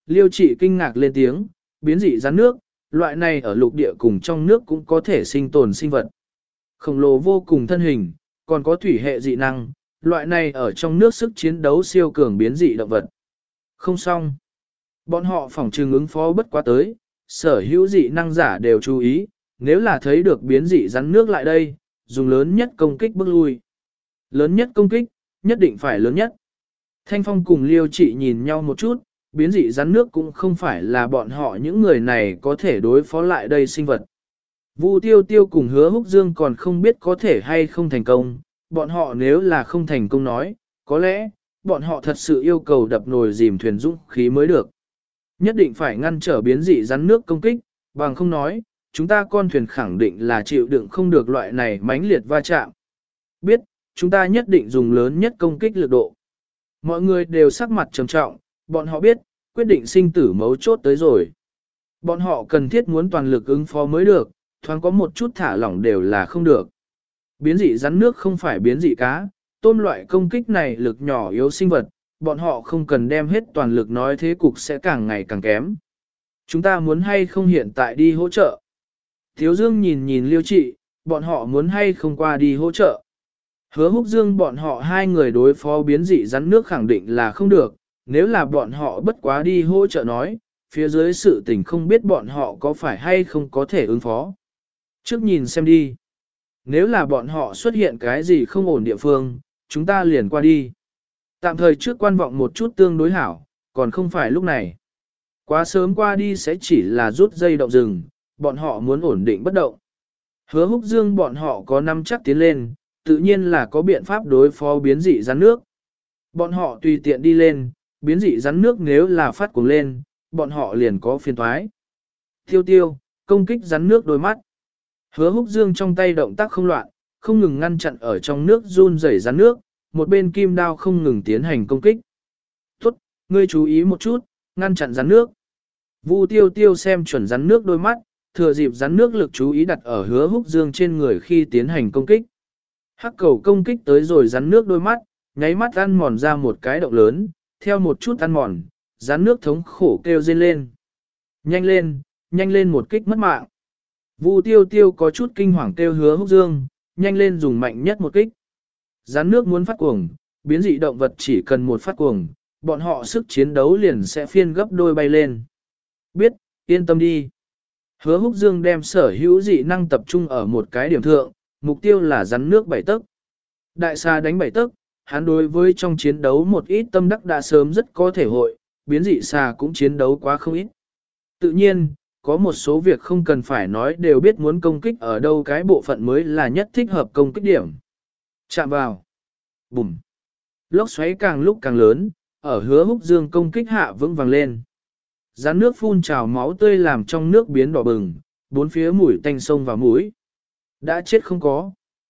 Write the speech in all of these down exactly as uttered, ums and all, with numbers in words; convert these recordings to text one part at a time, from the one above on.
Liêu trị kinh ngạc lên tiếng, biến dị rắn nước, loại này ở lục địa cùng trong nước cũng có thể sinh tồn sinh vật. Khổng lồ vô cùng thân hình, còn có thủy hệ dị năng, loại này ở trong nước sức chiến đấu siêu cường biến dị động vật. Không xong. Bọn họ phỏng trừng ứng phó bất quá tới, sở hữu dị năng giả đều chú ý, nếu là thấy được biến dị rắn nước lại đây, dùng lớn nhất công kích bước lui. Lớn nhất công kích, nhất định phải lớn nhất. Thanh Phong cùng Liêu Trị nhìn nhau một chút, biến dị rắn nước cũng không phải là bọn họ những người này có thể đối phó lại đây sinh vật. Vu Tiêu Tiêu cùng Hứa Húc Dương còn không biết có thể hay không thành công, bọn họ nếu là không thành công nói, có lẽ, bọn họ thật sự yêu cầu đập nồi dìm thuyền dũng khí mới được. Nhất định phải ngăn trở biến dị rắn nước công kích, bằng không nói, chúng ta con thuyền khẳng định là chịu đựng không được loại này mãnh liệt va chạm. Biết, chúng ta nhất định dùng lớn nhất công kích lực độ. Mọi người đều sắc mặt trầm trọng, bọn họ biết, quyết định sinh tử mấu chốt tới rồi. Bọn họ cần thiết muốn toàn lực ứng phó mới được, thoáng có một chút thả lỏng đều là không được. Biến dị rắn nước không phải biến dị cá, tôm loại công kích này lực nhỏ yếu sinh vật, bọn họ không cần đem hết toàn lực nói thế cục sẽ càng ngày càng kém. Chúng ta muốn hay không hiện tại đi hỗ trợ? Thiếu Dương nhìn nhìn Liêu Trị, bọn họ muốn hay không qua đi hỗ trợ? Hứa Húc Dương bọn họ hai người đối phó biến dị rắn nước khẳng định là không được, nếu là bọn họ bất quá đi hỗ trợ nói, phía dưới sự tình không biết bọn họ có phải hay không có thể ứng phó. Trước nhìn xem đi. Nếu là bọn họ xuất hiện cái gì không ổn địa phương, chúng ta liền qua đi. Tạm thời trước quan vọng một chút tương đối hảo, còn không phải lúc này. Quá sớm qua đi sẽ chỉ là rút dây động rừng, bọn họ muốn ổn định bất động. Hứa Húc Dương bọn họ có năm chắc tiến lên, tự nhiên là có biện pháp đối phó biến dị rắn nước. Bọn họ tùy tiện đi lên, biến dị rắn nước nếu là phát cuồng lên, bọn họ liền có phiền toái. Tiêu tiêu, công kích rắn nước đôi mắt. Hứa Húc Dương trong tay động tác không loạn, không ngừng ngăn chặn ở trong nước run rẩy rắn nước, một bên kim đao không ngừng tiến hành công kích. Tốt, ngươi chú ý một chút, ngăn chặn rắn nước. Vu Tiêu Tiêu xem chuẩn rắn nước đôi mắt, thừa dịp rắn nước lực chú ý đặt ở Hứa Húc Dương trên người khi tiến hành công kích. Hắc cầu công kích tới rồi rắn nước đôi mắt, nháy mắt ăn mòn ra một cái động lớn, theo một chút ăn mòn, rắn nước thống khổ kêu rên lên. Nhanh lên, nhanh lên một kích mất mạng. Vu Tiêu Tiêu có chút kinh hoàng kêu Hứa Húc Dương, nhanh lên dùng mạnh nhất một kích. Rắn nước muốn phát cuồng, biến dị động vật chỉ cần một phát cuồng, bọn họ sức chiến đấu liền sẽ phiên gấp đôi bay lên. Biết, yên tâm đi. Hứa Húc Dương đem sở hữu dị năng tập trung ở một cái điểm thượng, mục tiêu là rắn nước bảy tấc. Đại xà đánh bảy tấc, hắn đối với trong chiến đấu một ít tâm đắc đã sớm rất có thể hội, biến dị xà cũng chiến đấu quá không ít. Tự nhiên, có một số việc không cần phải nói đều biết muốn công kích ở đâu cái bộ phận mới là nhất thích hợp công kích điểm. Chạm vào. Bùm. Lốc xoáy càng lúc càng lớn, ở Hứa Húc Dương công kích hạ vững vàng lên. Rắn nước phun trào máu tươi làm trong nước biến đỏ bừng, bốn phía mũi tanh sông vào mũi. Đã chết không có.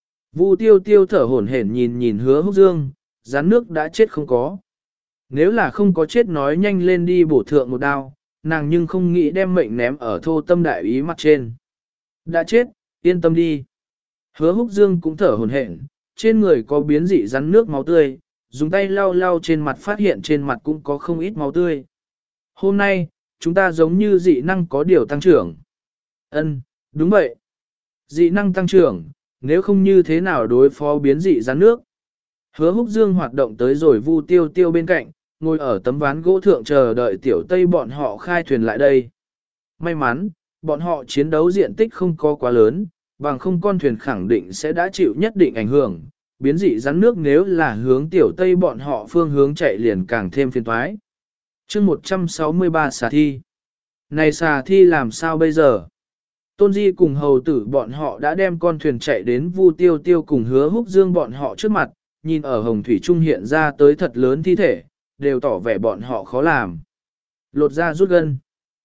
Vu Tiêu Tiêu thở hổn hển nhìn nhìn Hứa Húc Dương, rắn nước đã chết không có. Nếu là không có chết nói nhanh lên đi bổ thượng một đao, nàng nhưng không nghĩ đem mệnh ném ở thô tâm đại ý mặt trên. Đã chết, yên tâm đi. Hứa Húc Dương cũng thở hổn hển, trên người có biến dị rắn nước máu tươi, dùng tay lau lau trên mặt phát hiện trên mặt cũng có không ít máu tươi. Hôm nay, chúng ta giống như dị năng có điều tăng trưởng. Ân, đúng vậy. Dị năng tăng trưởng, nếu không như thế nào đối phó biến dị rắn nước. Hứa Húc Dương hoạt động tới rồi Vu Tiêu Tiêu bên cạnh, ngồi ở tấm ván gỗ thượng chờ đợi tiểu Tây bọn họ khai thuyền lại đây. May mắn, bọn họ chiến đấu diện tích không có quá lớn, bằng không con thuyền khẳng định sẽ đã chịu nhất định ảnh hưởng. Biến dị rắn nước nếu là hướng tiểu Tây bọn họ phương hướng chạy liền càng thêm phiền toái. chương một trăm sáu mươi ba xà thi. Này xà thi làm sao bây giờ? Tôn Di cùng hầu tử bọn họ đã đem con thuyền chạy đến Vu Tiêu Tiêu cùng Hứa Húc Dương bọn họ trước mặt, nhìn ở hồng thủy trung hiện ra tới thật lớn thi thể, đều tỏ vẻ bọn họ khó làm. Lột ra rút gân.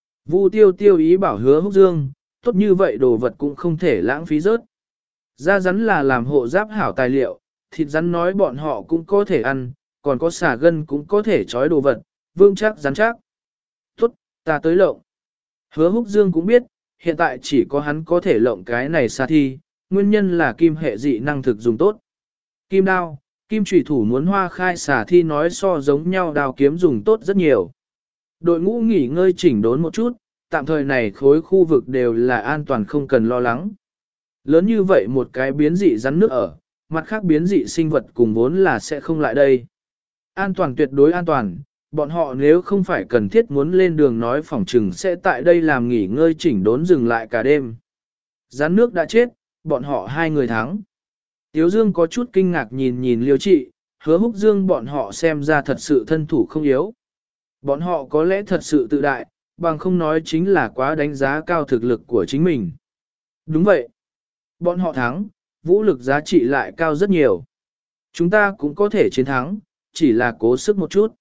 Vu Tiêu Tiêu ý bảo Hứa Húc Dương, tốt như vậy đồ vật cũng không thể lãng phí rớt. Da rắn là làm hộ giáp hảo tài liệu, thịt rắn nói bọn họ cũng có thể ăn, còn có xà gân cũng có thể trói đồ vật, vương chắc rắn chắc. Tốt, ta tới lộng. Hứa Húc Dương cũng biết, hiện tại chỉ có hắn có thể lộng cái này xà thi, nguyên nhân là kim hệ dị năng thực dùng tốt. Kim đao, kim chủy thủ muốn hoa khai xà thi nói so giống nhau đao kiếm dùng tốt rất nhiều. Đội ngũ nghỉ ngơi chỉnh đốn một chút, tạm thời này khối khu vực đều là an toàn không cần lo lắng. Lớn như vậy một cái biến dị rắn nước ở, mặt khác biến dị sinh vật cùng vốn là sẽ không lại đây. An toàn tuyệt đối an toàn, bọn họ nếu không phải cần thiết muốn lên đường nói phỏng trừng sẽ tại đây làm nghỉ ngơi chỉnh đốn dừng lại cả đêm. Rắn nước đã chết, bọn họ hai người thắng. Tiếu Dương có chút kinh ngạc nhìn nhìn Liêu Trị, Hứa Húc Dương bọn họ xem ra thật sự thân thủ không yếu. Bọn họ có lẽ thật sự tự đại, bằng không nói chính là quá đánh giá cao thực lực của chính mình. Đúng vậy. Bọn họ thắng, vũ lực giá trị lại cao rất nhiều. Chúng ta cũng có thể chiến thắng, chỉ là cố sức một chút.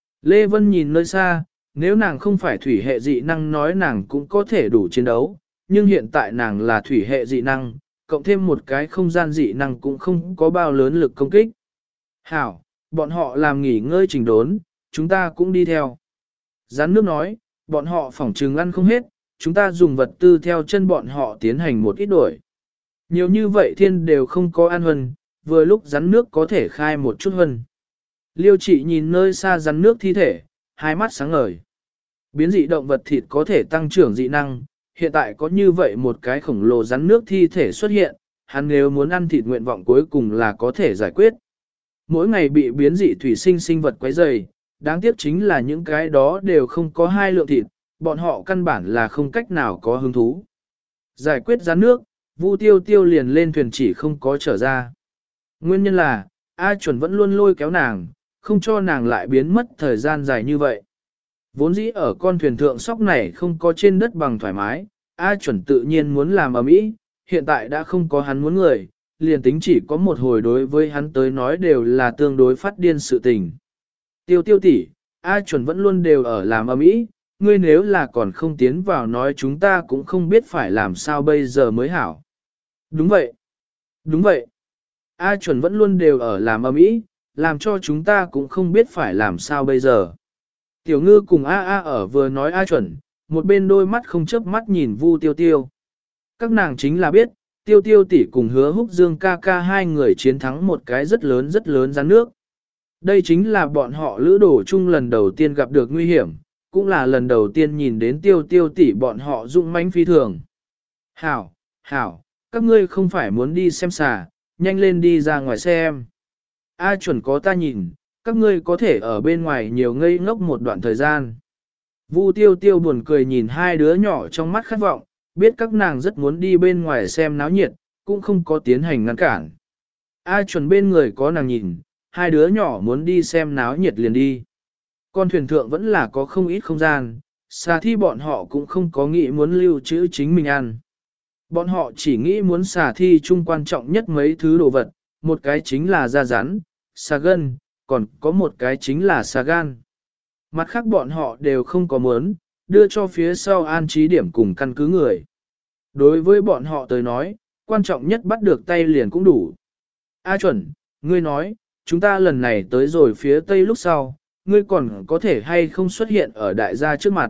Lê Vân nhìn nơi xa, nếu nàng không phải thủy hệ dị năng nói nàng cũng có thể đủ chiến đấu, nhưng hiện tại nàng là thủy hệ dị năng, cộng thêm một cái không gian dị năng cũng không có bao lớn lực công kích. Hảo, bọn họ làm nghỉ ngơi trình đốn, chúng ta cũng đi theo. Gián nước nói, bọn họ phỏng trừng ăn không hết, chúng ta dùng vật tư theo chân bọn họ tiến hành một ít đổi. Nhiều như vậy thiên đều không có ăn hân, vừa lúc rắn nước có thể khai một chút hân. Liêu Trị nhìn nơi xa rắn nước thi thể, hai mắt sáng ngời. Biến dị động vật thịt có thể tăng trưởng dị năng, hiện tại có như vậy một cái khổng lồ rắn nước thi thể xuất hiện, hắn nếu muốn ăn thịt nguyện vọng cuối cùng là có thể giải quyết. Mỗi ngày bị biến dị thủy sinh sinh vật quấy rầy, đáng tiếc chính là những cái đó đều không có hai lượng thịt, bọn họ căn bản là không cách nào có hứng thú. Giải quyết rắn nước, Vu Tiêu Tiêu liền lên thuyền chỉ không có trở ra. Nguyên nhân là, A Chuẩn vẫn luôn lôi kéo nàng, không cho nàng lại biến mất thời gian dài như vậy. Vốn dĩ ở con thuyền thượng sóc này không có trên đất bằng thoải mái, A Chuẩn tự nhiên muốn làm ở mỹ, hiện tại đã không có hắn muốn người, liền tính chỉ có một hồi đối với hắn tới nói đều là tương đối phát điên sự tình. Tiêu Tiêu tỷ, A Chuẩn vẫn luôn đều ở làm ở mỹ, ngươi nếu là còn không tiến vào nói chúng ta cũng không biết phải làm sao bây giờ mới hảo. Đúng vậy, đúng vậy. A Chuẩn vẫn luôn đều ở làm ở mỹ, làm cho chúng ta cũng không biết phải làm sao bây giờ. Tiểu Ngư cùng A A ở vừa nói A Chuẩn, một bên đôi mắt không chớp mắt nhìn Vu Tiêu Tiêu. Các nàng chính là biết, Tiêu Tiêu tỷ cùng Hứa Húc Dương ca ca hai người chiến thắng một cái rất lớn rất lớn rắn nước. Đây chính là bọn họ lữ đổ chung lần đầu tiên gặp được nguy hiểm, cũng là lần đầu tiên nhìn đến Tiêu Tiêu tỷ bọn họ dũng mãnh phi thường. Hảo, hảo, các ngươi không phải muốn đi xem xà, nhanh lên đi ra ngoài xem. A Chuẩn có ta nhìn, các ngươi có thể ở bên ngoài nhiều ngây ngốc một đoạn thời gian. Vu Tiêu Tiêu buồn cười nhìn hai đứa nhỏ trong mắt khát vọng, biết các nàng rất muốn đi bên ngoài xem náo nhiệt, cũng không có tiến hành ngăn cản. A Chuẩn bên người có nàng nhìn, hai đứa nhỏ muốn đi xem náo nhiệt liền đi. Con thuyền thượng vẫn là có không ít không gian, xà thi bọn họ cũng không có nghĩ muốn lưu trữ chính mình ăn. Bọn họ chỉ nghĩ muốn xà thi chung quan trọng nhất mấy thứ đồ vật, một cái chính là da rắn, xà gân, còn có một cái chính là xà gan. Mặt khác bọn họ đều không có muốn, đưa cho phía sau an trí điểm cùng căn cứ người. Đối với bọn họ tới nói, quan trọng nhất bắt được tay liền cũng đủ. A Chuẩn, ngươi nói, chúng ta lần này tới rồi phía tây lúc sau, ngươi còn có thể hay không xuất hiện ở đại gia trước mặt.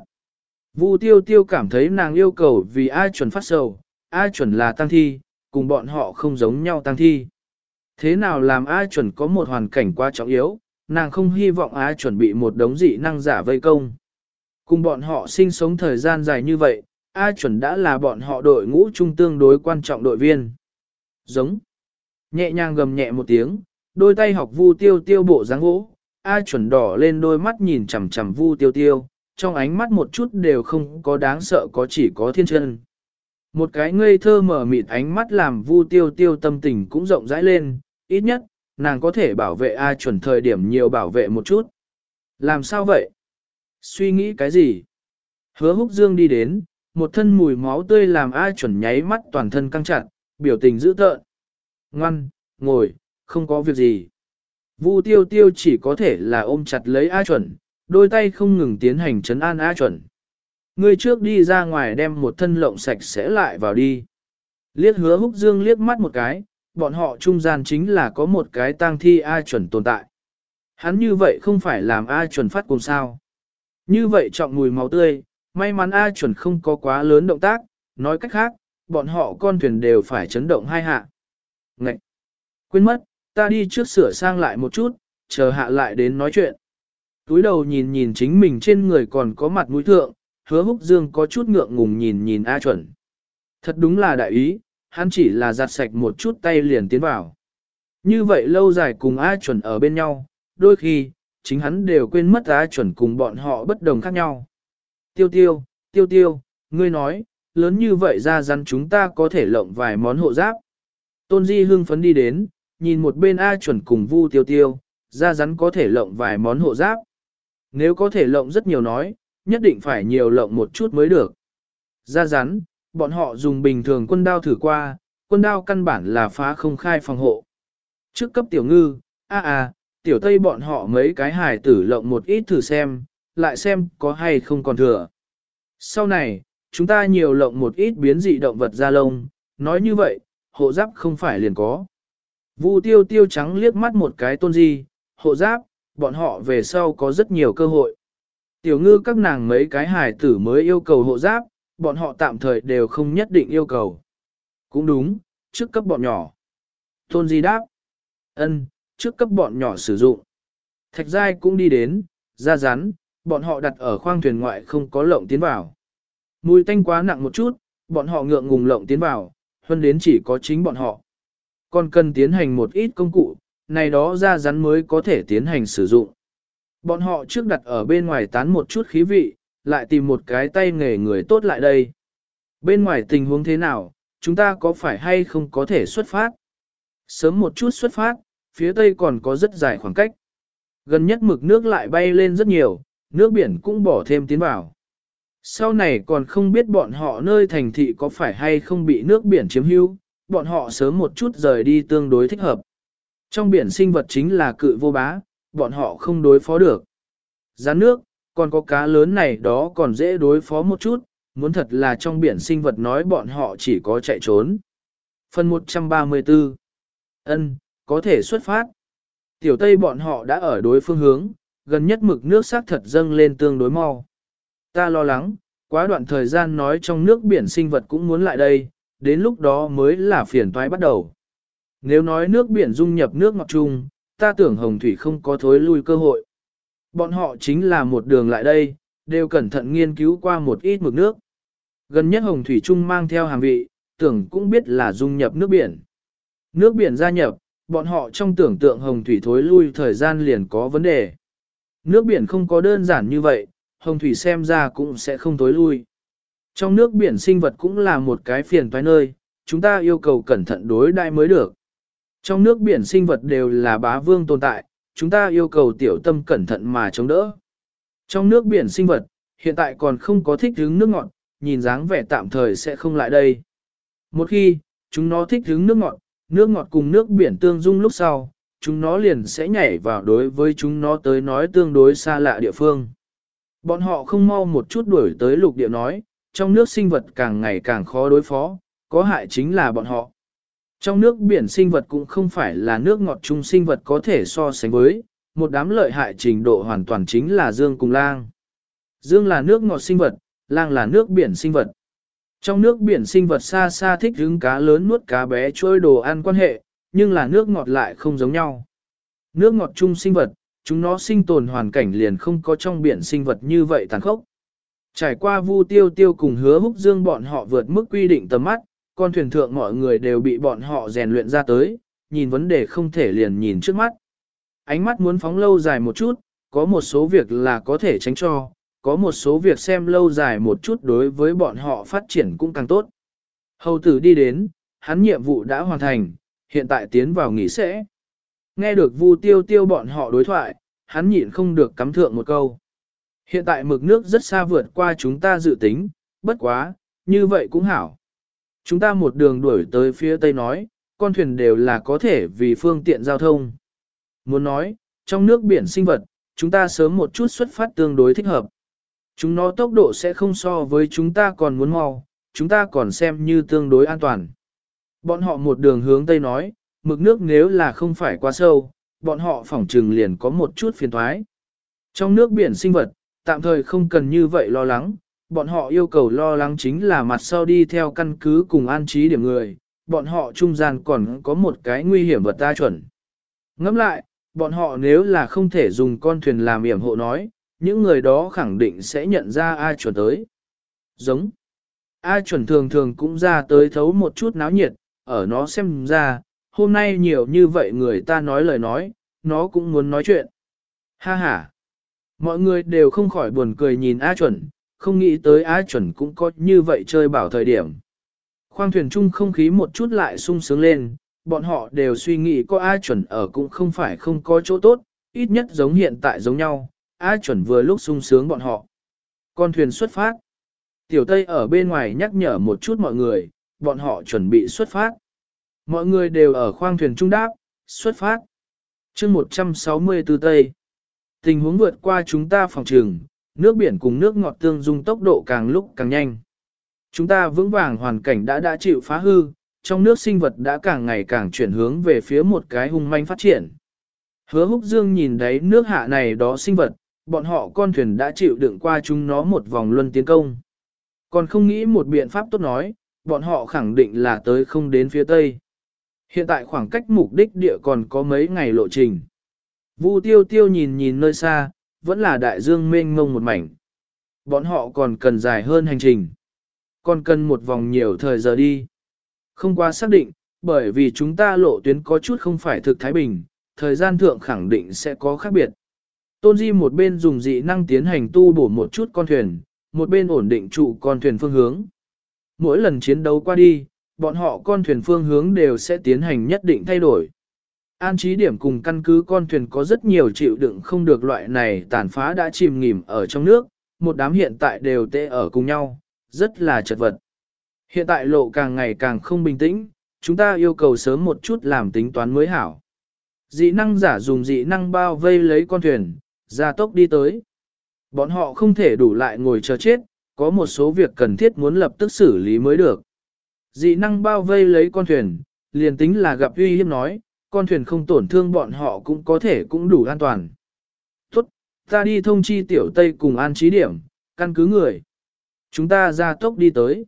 Vu Tiêu Tiêu cảm thấy nàng yêu cầu vì A Chuẩn phát sầu, A Chuẩn là tăng thi, cùng bọn họ không giống nhau tăng thi. Thế nào làm A Chuẩn có một hoàn cảnh quá trọng yếu, nàng không hy vọng A Chuẩn bị một đống dị năng giả vây công. Cùng bọn họ sinh sống thời gian dài như vậy, A Chuẩn đã là bọn họ đội ngũ trung tương đối quan trọng đội viên. Giống. Nhẹ nhàng gầm nhẹ một tiếng, đôi tay học Vu Tiêu Tiêu bộ dáng gỗ, A Chuẩn đỏ lên đôi mắt nhìn chằm chằm Vu Tiêu Tiêu, trong ánh mắt một chút đều không có đáng sợ có chỉ có thiên chân. Một cái ngây thơ mở mịt ánh mắt làm Vu Tiêu Tiêu tâm tình cũng rộng rãi lên, ít nhất, nàng có thể bảo vệ A Chuẩn thời điểm nhiều bảo vệ một chút. Làm sao vậy? Suy nghĩ cái gì? Hứa Húc Dương đi đến, một thân mùi máu tươi làm A Chuẩn nháy mắt toàn thân căng chặt, biểu tình dữ tợn. Ngoan, ngồi, không có việc gì. Vu Tiêu Tiêu chỉ có thể là ôm chặt lấy A Chuẩn, đôi tay không ngừng tiến hành trấn an A Chuẩn. Ngươi trước đi ra ngoài đem một thân lộng sạch sẽ lại vào đi. Liếc Hứa Húc Dương liếc mắt một cái, bọn họ trung gian chính là có một cái tang thi A Chuẩn tồn tại. Hắn như vậy không phải làm A Chuẩn phát cùng sao. Như vậy trọng mùi máu tươi, may mắn A Chuẩn không có quá lớn động tác, nói cách khác, bọn họ con thuyền đều phải chấn động hai hạ. Ngậy! Quên mất, ta đi trước sửa sang lại một chút, chờ hạ lại đến nói chuyện. Túi đầu nhìn nhìn chính mình trên người còn có mặt mũi thượng, hứa húc dương có chút ngượng ngùng nhìn nhìn A chuẩn. Thật đúng là đại ý, hắn chỉ là giặt sạch một chút tay liền tiến vào. Như vậy lâu dài cùng A chuẩn ở bên nhau, đôi khi, chính hắn đều quên mất A chuẩn cùng bọn họ bất đồng khác nhau. Tiêu tiêu, tiêu tiêu, ngươi nói, lớn như vậy ra rắn chúng ta có thể lộng vài món hộ giáp. Tôn Di hưng phấn đi đến, nhìn một bên A chuẩn cùng Vu tiêu tiêu, ra rắn có thể lộng vài món hộ giáp. Nếu có thể lộng rất nhiều nói, nhất định phải nhiều lộng một chút mới được. Ra rắn, bọn họ dùng bình thường quân đao thử qua, quân đao căn bản là phá không khai phòng hộ. Trước cấp tiểu ngư, a a, tiểu tây bọn họ mấy cái hài tử lộng một ít thử xem, lại xem có hay không còn thừa. Sau này, chúng ta nhiều lộng một ít biến dị động vật da lông, nói như vậy, hộ giáp không phải liền có. Vu tiêu tiêu trắng liếc mắt một cái Tôn Di, hộ giáp, bọn họ về sau có rất nhiều cơ hội. Tiểu ngư các nàng mấy cái hài tử mới yêu cầu hộ giáp, bọn họ tạm thời đều không nhất định yêu cầu. Cũng đúng, trước cấp bọn nhỏ. Tôn Di đáp, ân, trước cấp bọn nhỏ sử dụng. Thạch Giai cũng đi đến, ra rắn, bọn họ đặt ở khoang thuyền ngoại không có lộng tiến vào. Mùi tanh quá nặng một chút, bọn họ ngượng ngùng lộng tiến vào, hơn đến chỉ có chính bọn họ. Còn cần tiến hành một ít công cụ, này đó ra rắn mới có thể tiến hành sử dụng. Bọn họ trước đặt ở bên ngoài tán một chút khí vị, lại tìm một cái tay nghề người tốt lại đây. Bên ngoài tình huống thế nào, chúng ta có phải hay không có thể xuất phát? Sớm một chút xuất phát, phía tây còn có rất dài khoảng cách. Gần nhất mực nước lại bay lên rất nhiều, nước biển cũng bỏ thêm tiến vào. Sau này còn không biết bọn họ nơi thành thị có phải hay không bị nước biển chiếm hữu, bọn họ sớm một chút rời đi tương đối thích hợp. Trong biển sinh vật chính là cự vô bá, bọn họ không đối phó được. Rắn nước, còn có cá lớn này đó còn dễ đối phó một chút, muốn thật là trong biển sinh vật nói bọn họ chỉ có chạy trốn. Phần một trăm ba mươi tư. Ân, có thể xuất phát. Tiểu Tây bọn họ đã ở đối phương hướng, gần nhất mực nước xác thật dâng lên tương đối mau. Ta lo lắng, quá đoạn thời gian nói trong nước biển sinh vật cũng muốn lại đây, đến lúc đó mới là phiền toái bắt đầu. Nếu nói nước biển dung nhập nước ngọt chung, ta tưởng hồng thủy không có thối lui cơ hội. Bọn họ chính là một đường lại đây, đều cẩn thận nghiên cứu qua một ít mực nước. Gần nhất hồng thủy chung mang theo hàm vị, tưởng cũng biết là dung nhập nước biển. Nước biển gia nhập, bọn họ trong tưởng tượng hồng thủy thối lui thời gian liền có vấn đề. Nước biển không có đơn giản như vậy, hồng thủy xem ra cũng sẽ không thối lui. Trong nước biển sinh vật cũng là một cái phiền toái nơi, chúng ta yêu cầu cẩn thận đối đãi mới được. Trong nước biển sinh vật đều là bá vương tồn tại, chúng ta yêu cầu tiểu tâm cẩn thận mà chống đỡ. Trong nước biển sinh vật, hiện tại còn không có thích hứng nước ngọt, nhìn dáng vẻ tạm thời sẽ không lại đây. Một khi, chúng nó thích hứng nước ngọt, nước ngọt cùng nước biển tương dung lúc sau, chúng nó liền sẽ nhảy vào đối với chúng nó tới nói tương đối xa lạ địa phương. Bọn họ không mau một chút đuổi tới lục địa nói, trong nước sinh vật càng ngày càng khó đối phó, có hại chính là bọn họ. Trong nước biển sinh vật cũng không phải là nước ngọt chung sinh vật có thể so sánh với, một đám lợi hại trình độ hoàn toàn chính là dương cùng lang. Dương là nước ngọt sinh vật, lang là nước biển sinh vật. Trong nước biển sinh vật xa xa thích hứng cá lớn nuốt cá bé trôi đồ ăn quan hệ, nhưng là nước ngọt lại không giống nhau. Nước ngọt chung sinh vật, chúng nó sinh tồn hoàn cảnh liền không có trong biển sinh vật như vậy tàn khốc. Trải qua Vu Tiêu Tiêu cùng Hứa Húc Dương bọn họ vượt mức quy định tầm mắt, con thuyền thượng mọi người đều bị bọn họ rèn luyện ra tới, nhìn vấn đề không thể liền nhìn trước mắt. Ánh mắt muốn phóng lâu dài một chút, có một số việc là có thể tránh cho, có một số việc xem lâu dài một chút đối với bọn họ phát triển cũng càng tốt. Hầu tử đi đến, hắn nhiệm vụ đã hoàn thành, hiện tại tiến vào nghỉ sẽ. Nghe được Vu Tiêu Tiêu bọn họ đối thoại, hắn nhịn không được cắm thượng một câu. Hiện tại mực nước rất xa vượt qua chúng ta dự tính, bất quá, như vậy cũng hảo. Chúng ta một đường đuổi tới phía tây nói, con thuyền đều là có thể vì phương tiện giao thông. Muốn nói, trong nước biển sinh vật, chúng ta sớm một chút xuất phát tương đối thích hợp. Chúng nó tốc độ sẽ không so với chúng ta còn muốn mau, chúng ta còn xem như tương đối an toàn. Bọn họ một đường hướng tây nói, mực nước nếu là không phải quá sâu, bọn họ phỏng trừng liền có một chút phiền thoái. Trong nước biển sinh vật, tạm thời không cần như vậy lo lắng, bọn họ yêu cầu lo lắng chính là mặt sau đi theo căn cứ cùng an trí điểm người, bọn họ trung gian còn có một cái nguy hiểm vật ta chuẩn. Ngẫm lại, Bọn họ nếu là không thể dùng con thuyền làm yểm hộ nói, những người đó khẳng định sẽ nhận ra A chuẩn tới. Giống. A chuẩn thường thường cũng ra tới thấu một chút náo nhiệt, ở nó xem ra, hôm nay nhiều như vậy người ta nói lời nói, nó cũng muốn nói chuyện. Ha ha. Mọi người đều không khỏi buồn cười nhìn A chuẩn, không nghĩ tới A chuẩn cũng có như vậy chơi bảo thời điểm. Khoang thuyền chung không khí một chút lại sung sướng lên, bọn họ đều suy nghĩ có A chuẩn ở cũng không phải không có chỗ tốt, ít nhất giống hiện tại giống nhau, A chuẩn vừa lúc sung sướng bọn họ. Con thuyền xuất phát. Tiểu Tây ở bên ngoài nhắc nhở một chút mọi người, bọn họ chuẩn bị xuất phát. Mọi người đều ở khoang thuyền trung đáp, xuất phát. chương một trăm sáu mươi tư Tây. Tình huống vượt qua chúng ta phòng trường, nước biển cùng nước ngọt tương dung tốc độ càng lúc càng nhanh. Chúng ta vững vàng hoàn cảnh đã đã chịu phá hư, trong nước sinh vật đã càng ngày càng chuyển hướng về phía một cái hung manh phát triển. Hứa Húc Dương nhìn đấy nước hạ này đó sinh vật, bọn họ con thuyền đã chịu đựng qua chúng nó một vòng luân tiến công. Còn không nghĩ một biện pháp tốt nói, bọn họ khẳng định là tới không đến phía tây. Hiện tại khoảng cách mục đích địa còn có mấy ngày lộ trình. Vu Tiêu Tiêu nhìn nhìn nơi xa, vẫn là đại dương mênh mông một mảnh. Bọn họ còn cần dài hơn hành trình. Còn cần một vòng nhiều thời giờ đi. Không quá xác định, bởi vì chúng ta lộ tuyến có chút không phải thực Thái Bình, thời gian thượng khẳng định sẽ có khác biệt. Tôn Di một bên dùng dị năng tiến hành tu bổ một chút con thuyền, một bên ổn định trụ con thuyền phương hướng. Mỗi lần chiến đấu qua đi, bọn họ con thuyền phương hướng đều sẽ tiến hành nhất định thay đổi. An trí điểm cùng căn cứ con thuyền có rất nhiều chịu đựng không được loại này tàn phá đã chìm nghỉm ở trong nước, một đám hiện tại đều tê ở cùng nhau, rất là chật vật. Hiện tại lộ càng ngày càng không bình tĩnh, chúng ta yêu cầu sớm một chút làm tính toán mới hảo. Dị năng giả dùng dị năng bao vây lấy con thuyền, ra tốc đi tới. Bọn họ không thể đủ lại ngồi chờ chết, có một số việc cần thiết muốn lập tức xử lý mới được. Dị năng bao vây lấy con thuyền, liền tính là gặp uy hiếp nói, con thuyền không tổn thương bọn họ cũng có thể cũng đủ an toàn. Tốt, ta đi thông chi tiểu Tây cùng an trí điểm, căn cứ người. Chúng ta ra tốc đi tới.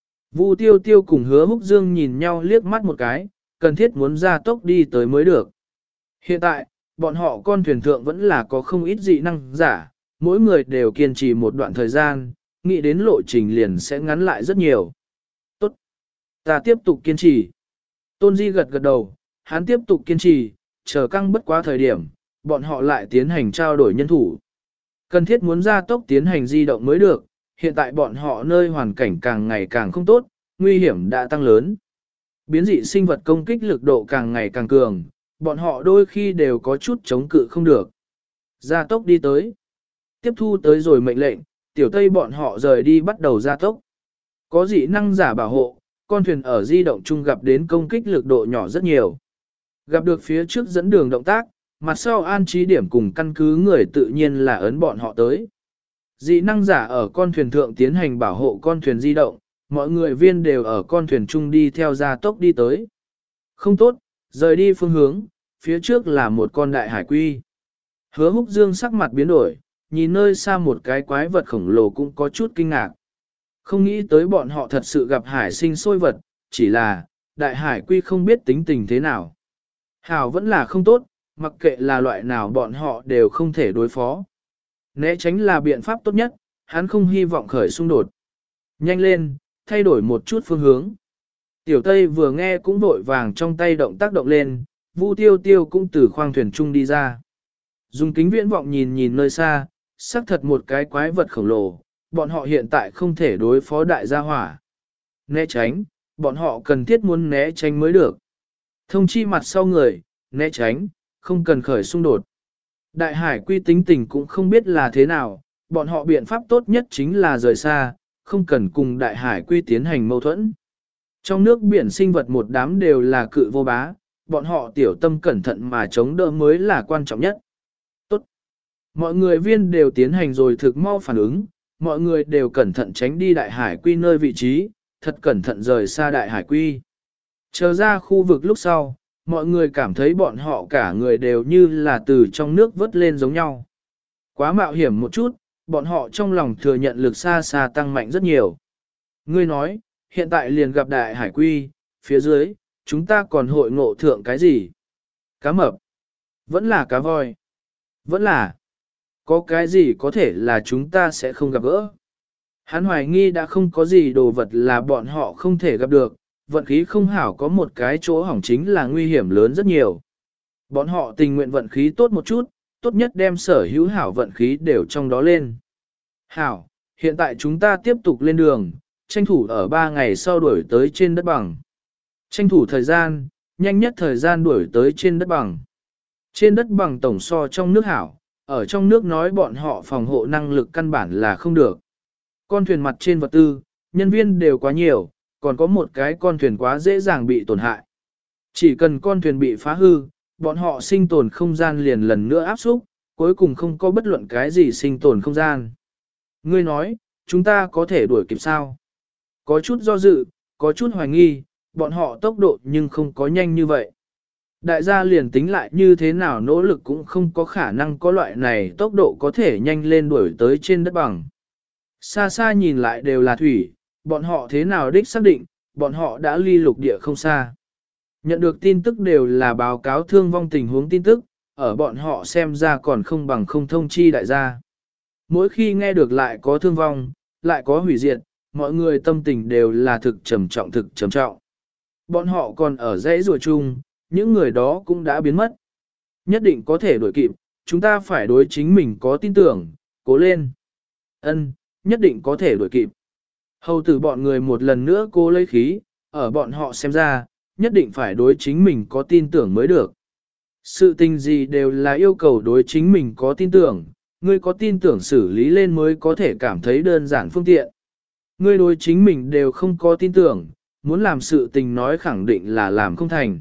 Vu Tiêu Tiêu cùng Hứa Húc Dương nhìn nhau liếc mắt một cái, cần thiết muốn ra tốc đi tới mới được. Hiện tại, bọn họ con thuyền thượng vẫn là có không ít dị năng giả, mỗi người đều kiên trì một đoạn thời gian, nghĩ đến lộ trình liền sẽ ngắn lại rất nhiều. Tốt. Ta tiếp tục kiên trì. Tôn Di gật gật đầu, hắn tiếp tục kiên trì, chờ căng bất quá thời điểm, bọn họ lại tiến hành trao đổi nhân thủ. Cần thiết muốn ra tốc tiến hành di động mới được, hiện tại bọn họ nơi hoàn cảnh càng ngày càng không tốt, nguy hiểm đã tăng lớn. Biến dị sinh vật công kích lực độ càng ngày càng cường, bọn họ đôi khi đều có chút chống cự không được. Gia tốc đi tới. Tiếp thu tới rồi mệnh lệnh, tiểu Tây bọn họ rời đi bắt đầu gia tốc. Có dị năng giả bảo hộ, con thuyền ở di động chung gặp đến công kích lực độ nhỏ rất nhiều. Gặp được phía trước dẫn đường động tác, mặt sau an trí điểm cùng căn cứ người tự nhiên là ấn bọn họ tới. Dị năng giả ở con thuyền thượng tiến hành bảo hộ con thuyền di động, mọi người viên đều ở con thuyền chung đi theo gia tốc đi tới. Không tốt, rời đi phương hướng, phía trước là một con đại hải quy. Hứa Húc Dương sắc mặt biến đổi, nhìn nơi xa một cái quái vật khổng lồ cũng có chút kinh ngạc. Không nghĩ tới bọn họ thật sự gặp hải sinh sôi vật, chỉ là, đại hải quy không biết tính tình thế nào. Hảo vẫn là không tốt, mặc kệ là loại nào bọn họ đều không thể đối phó. Né tránh là biện pháp tốt nhất, hắn không hy vọng khởi xung đột. Nhanh lên, thay đổi một chút phương hướng. Tiểu Tây vừa nghe cũng vội vàng trong tay động tác động lên, Vu Tiêu Tiêu cũng từ khoang thuyền chung đi ra. Dùng kính viễn vọng nhìn nhìn nơi xa, xác thật một cái quái vật khổng lồ, bọn họ hiện tại không thể đối phó đại gia hỏa. Né tránh, bọn họ cần thiết muốn né tránh mới được. Thông chi mặt sau người, né tránh, không cần khởi xung đột. Đại hải quy tính tình cũng không biết là thế nào, bọn họ biện pháp tốt nhất chính là rời xa, không cần cùng đại hải quy tiến hành mâu thuẫn. Trong nước biển sinh vật một đám đều là cự vô bá, bọn họ tiểu tâm cẩn thận mà chống đỡ mới là quan trọng nhất. Tốt. Mọi người viên đều tiến hành rồi thực mau phản ứng, mọi người đều cẩn thận tránh đi đại hải quy nơi vị trí, thật cẩn thận rời xa đại hải quy. Chờ ra khu vực lúc sau, mọi người cảm thấy bọn họ cả người đều như là từ trong nước vớt lên giống nhau. Quá mạo hiểm một chút, bọn họ trong lòng thừa nhận lực xa xa tăng mạnh rất nhiều. Ngươi nói, hiện tại liền gặp đại hải quy, phía dưới, chúng ta còn hội ngộ thượng cái gì? Cá mập. Vẫn là cá voi. Vẫn là. Có cái gì có thể là chúng ta sẽ không gặp gỡ. Hắn hoài nghi đã không có gì đồ vật là bọn họ không thể gặp được, vận khí không hảo có một cái chỗ hỏng chính là nguy hiểm lớn rất nhiều. Bọn họ tình nguyện vận khí tốt một chút, tốt nhất đem sở hữu hảo vận khí đều trong đó lên. Hảo, hiện tại chúng ta tiếp tục lên đường, tranh thủ ở ba ngày sau đuổi tới trên đất bằng. Tranh thủ thời gian, nhanh nhất thời gian đuổi tới trên đất bằng. Trên đất bằng tổng so trong nước hảo, ở trong nước nói bọn họ phòng hộ năng lực căn bản là không được. Con thuyền mặt trên vật tư, nhân viên đều quá nhiều, còn có một cái con thuyền quá dễ dàng bị tổn hại. Chỉ cần con thuyền bị phá hư, bọn họ sinh tồn không gian liền lần nữa áp xúc, cuối cùng không có bất luận cái gì sinh tồn không gian. Ngươi nói, chúng ta có thể đuổi kịp sao? Có chút do dự, có chút hoài nghi, bọn họ tốc độ nhưng không có nhanh như vậy. Đại gia liền tính lại như thế nào nỗ lực cũng không có khả năng có loại này tốc độ có thể nhanh lên đuổi tới trên đất bằng. Xa xa nhìn lại đều là thủy, bọn họ thế nào đích xác định, bọn họ đã ly lục địa không xa. Nhận được tin tức đều là báo cáo thương vong tình huống tin tức, ở bọn họ xem ra còn không bằng không thông chi đại gia. Mỗi khi nghe được lại có thương vong, lại có hủy diệt, mọi người tâm tình đều là thực trầm trọng thực trầm trọng. Bọn họ còn ở dãy rùa chung, những người đó cũng đã biến mất. Nhất định có thể đuổi kịp, chúng ta phải đối chính mình có tin tưởng, cố lên. Ân, nhất định có thể đuổi kịp. Hầu tử bọn người một lần nữa cố lấy khí, ở bọn họ xem ra, nhất định phải đối chính mình có tin tưởng mới được. Sự tình gì đều là yêu cầu đối chính mình có tin tưởng, ngươi có tin tưởng xử lý lên mới có thể cảm thấy đơn giản phương tiện. Ngươi đối chính mình đều không có tin tưởng, muốn làm sự tình nói khẳng định là làm không thành.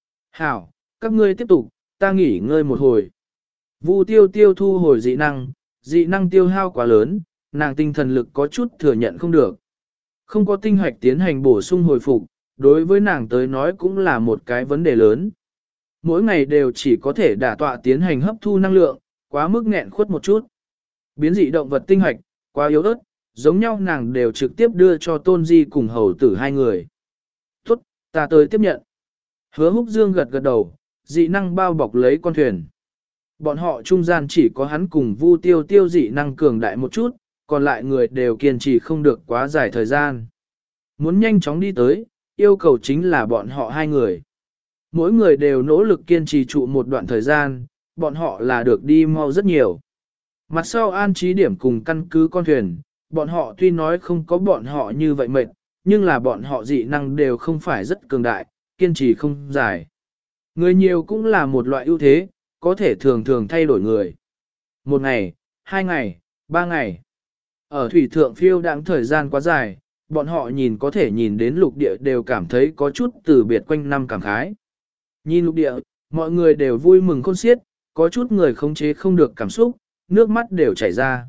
Hảo, các ngươi tiếp tục, ta nghỉ ngơi một hồi. Vu tiêu tiêu thu hồi dị năng, dị năng tiêu hao quá lớn, nàng tinh thần lực có chút thừa nhận không được. Không có tinh hoạch tiến hành bổ sung hồi phục, đối với nàng tới nói cũng là một cái vấn đề lớn. Mỗi ngày đều chỉ có thể đả tọa tiến hành hấp thu năng lượng, quá mức nghẹn khuất một chút. Biến dị động vật tinh hoạch, quá yếu ớt, giống nhau nàng đều trực tiếp đưa cho tôn di cùng hầu tử hai người. Tốt, ta tới tiếp nhận. Hứa húc dương gật gật đầu, dị năng bao bọc lấy con thuyền. Bọn họ trung gian chỉ có hắn cùng Vu tiêu tiêu dị năng cường đại một chút, còn lại người đều kiên trì không được quá dài thời gian. Muốn nhanh chóng đi tới, yêu cầu chính là bọn họ hai người. Mỗi người đều nỗ lực kiên trì trụ một đoạn thời gian, bọn họ là được đi mau rất nhiều. Mặt sau an trí điểm cùng căn cứ con thuyền, bọn họ tuy nói không có bọn họ như vậy mệt, nhưng là bọn họ dị năng đều không phải rất cường đại, kiên trì không dài. Người nhiều cũng là một loại ưu thế, có thể thường thường thay đổi người. Một ngày, hai ngày, ba ngày. Ở thủy thượng phiêu đáng thời gian quá dài, bọn họ nhìn có thể nhìn đến lục địa đều cảm thấy có chút từ biệt quanh năm cảm khái. Nhìn lục địa, mọi người đều vui mừng khôn xiết, có chút người khống chế không được cảm xúc, nước mắt đều chảy ra.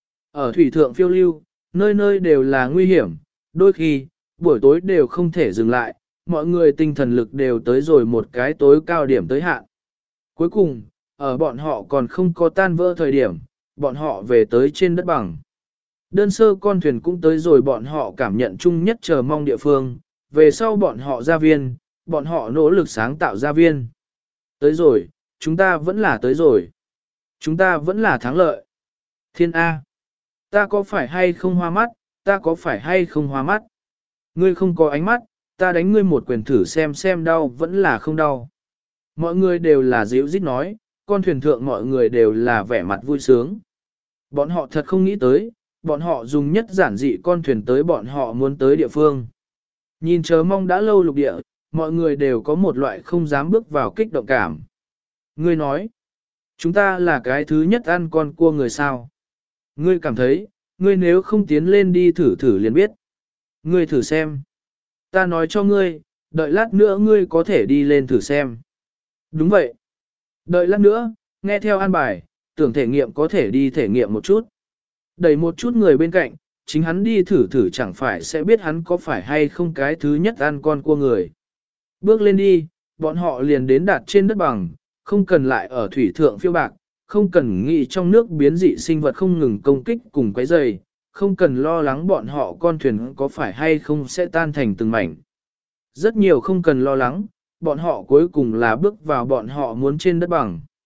Ở thủy thượng phiêu lưu, nơi nơi đều là nguy hiểm, đôi khi, buổi tối đều không thể dừng lại, mọi người tinh thần lực đều tới rồi một cái tối cao điểm tới hạn. Cuối cùng, ở bọn họ còn không có tan vỡ thời điểm, bọn họ về tới trên đất bằng. Đơn sơ con thuyền cũng tới rồi bọn họ cảm nhận chung nhất chờ mong địa phương, về sau bọn họ ra viên, bọn họ nỗ lực sáng tạo ra viên. Tới rồi, chúng ta vẫn là tới rồi. Chúng ta vẫn là thắng lợi. Thiên A. Ta có phải hay không hoa mắt, ta có phải hay không hoa mắt? Ngươi không có ánh mắt, ta đánh ngươi một quyền thử xem xem đau vẫn là không đau. Mọi người đều là dịu dít nói, con thuyền thượng mọi người đều là vẻ mặt vui sướng. Bọn họ thật không nghĩ tới, bọn họ dùng nhất giản dị con thuyền tới bọn họ muốn tới địa phương. Nhìn chờ mong đã lâu lục địa, mọi người đều có một loại không dám bước vào kích động cảm. Ngươi nói, chúng ta là cái thứ nhất ăn con cua người sao. Ngươi cảm thấy, ngươi nếu không tiến lên đi thử thử liền biết. Ngươi thử xem. Ta nói cho ngươi, đợi lát nữa ngươi có thể đi lên thử xem. Đúng vậy. Đợi lát nữa, nghe theo an bài, tưởng thể nghiệm có thể đi thể nghiệm một chút. Đẩy một chút người bên cạnh, chính hắn đi thử thử chẳng phải sẽ biết hắn có phải hay không cái thứ nhất ăn con cua người. Bước lên đi, bọn họ liền đến đạt trên đất bằng, không cần lại ở thủy thượng phiêu bạc, không cần nghĩ trong nước biến dị sinh vật không ngừng công kích cùng quấy rầy, không cần lo lắng bọn họ con thuyền có phải hay không sẽ tan thành từng mảnh. Rất nhiều không cần lo lắng, bọn họ cuối cùng là bước vào bọn họ muốn trên đất bằng.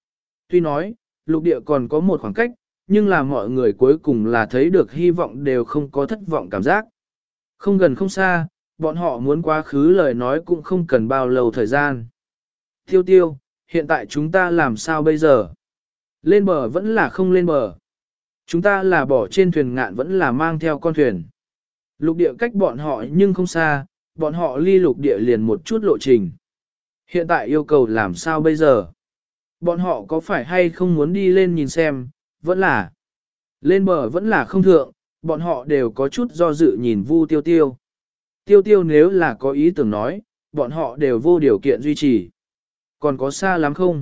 Tuy nói, lục địa còn có một khoảng cách, nhưng là mọi người cuối cùng là thấy được hy vọng đều không có thất vọng cảm giác. Không gần không xa, bọn họ muốn quá khứ lời nói cũng không cần bao lâu thời gian. Tiêu tiêu, hiện tại chúng ta làm sao bây giờ? Lên bờ vẫn là không lên bờ. Chúng ta là bỏ trên thuyền ngạn vẫn là mang theo con thuyền. Lục địa cách bọn họ nhưng không xa, bọn họ ly lục địa liền một chút lộ trình. Hiện tại yêu cầu làm sao bây giờ? Bọn họ có phải hay không muốn đi lên nhìn xem, vẫn là lên bờ vẫn là không thượng, bọn họ đều có chút do dự nhìn Vu Tiêu Tiêu. Tiêu Tiêu nếu là có ý tưởng nói, bọn họ đều vô điều kiện duy trì. Còn có xa lắm không?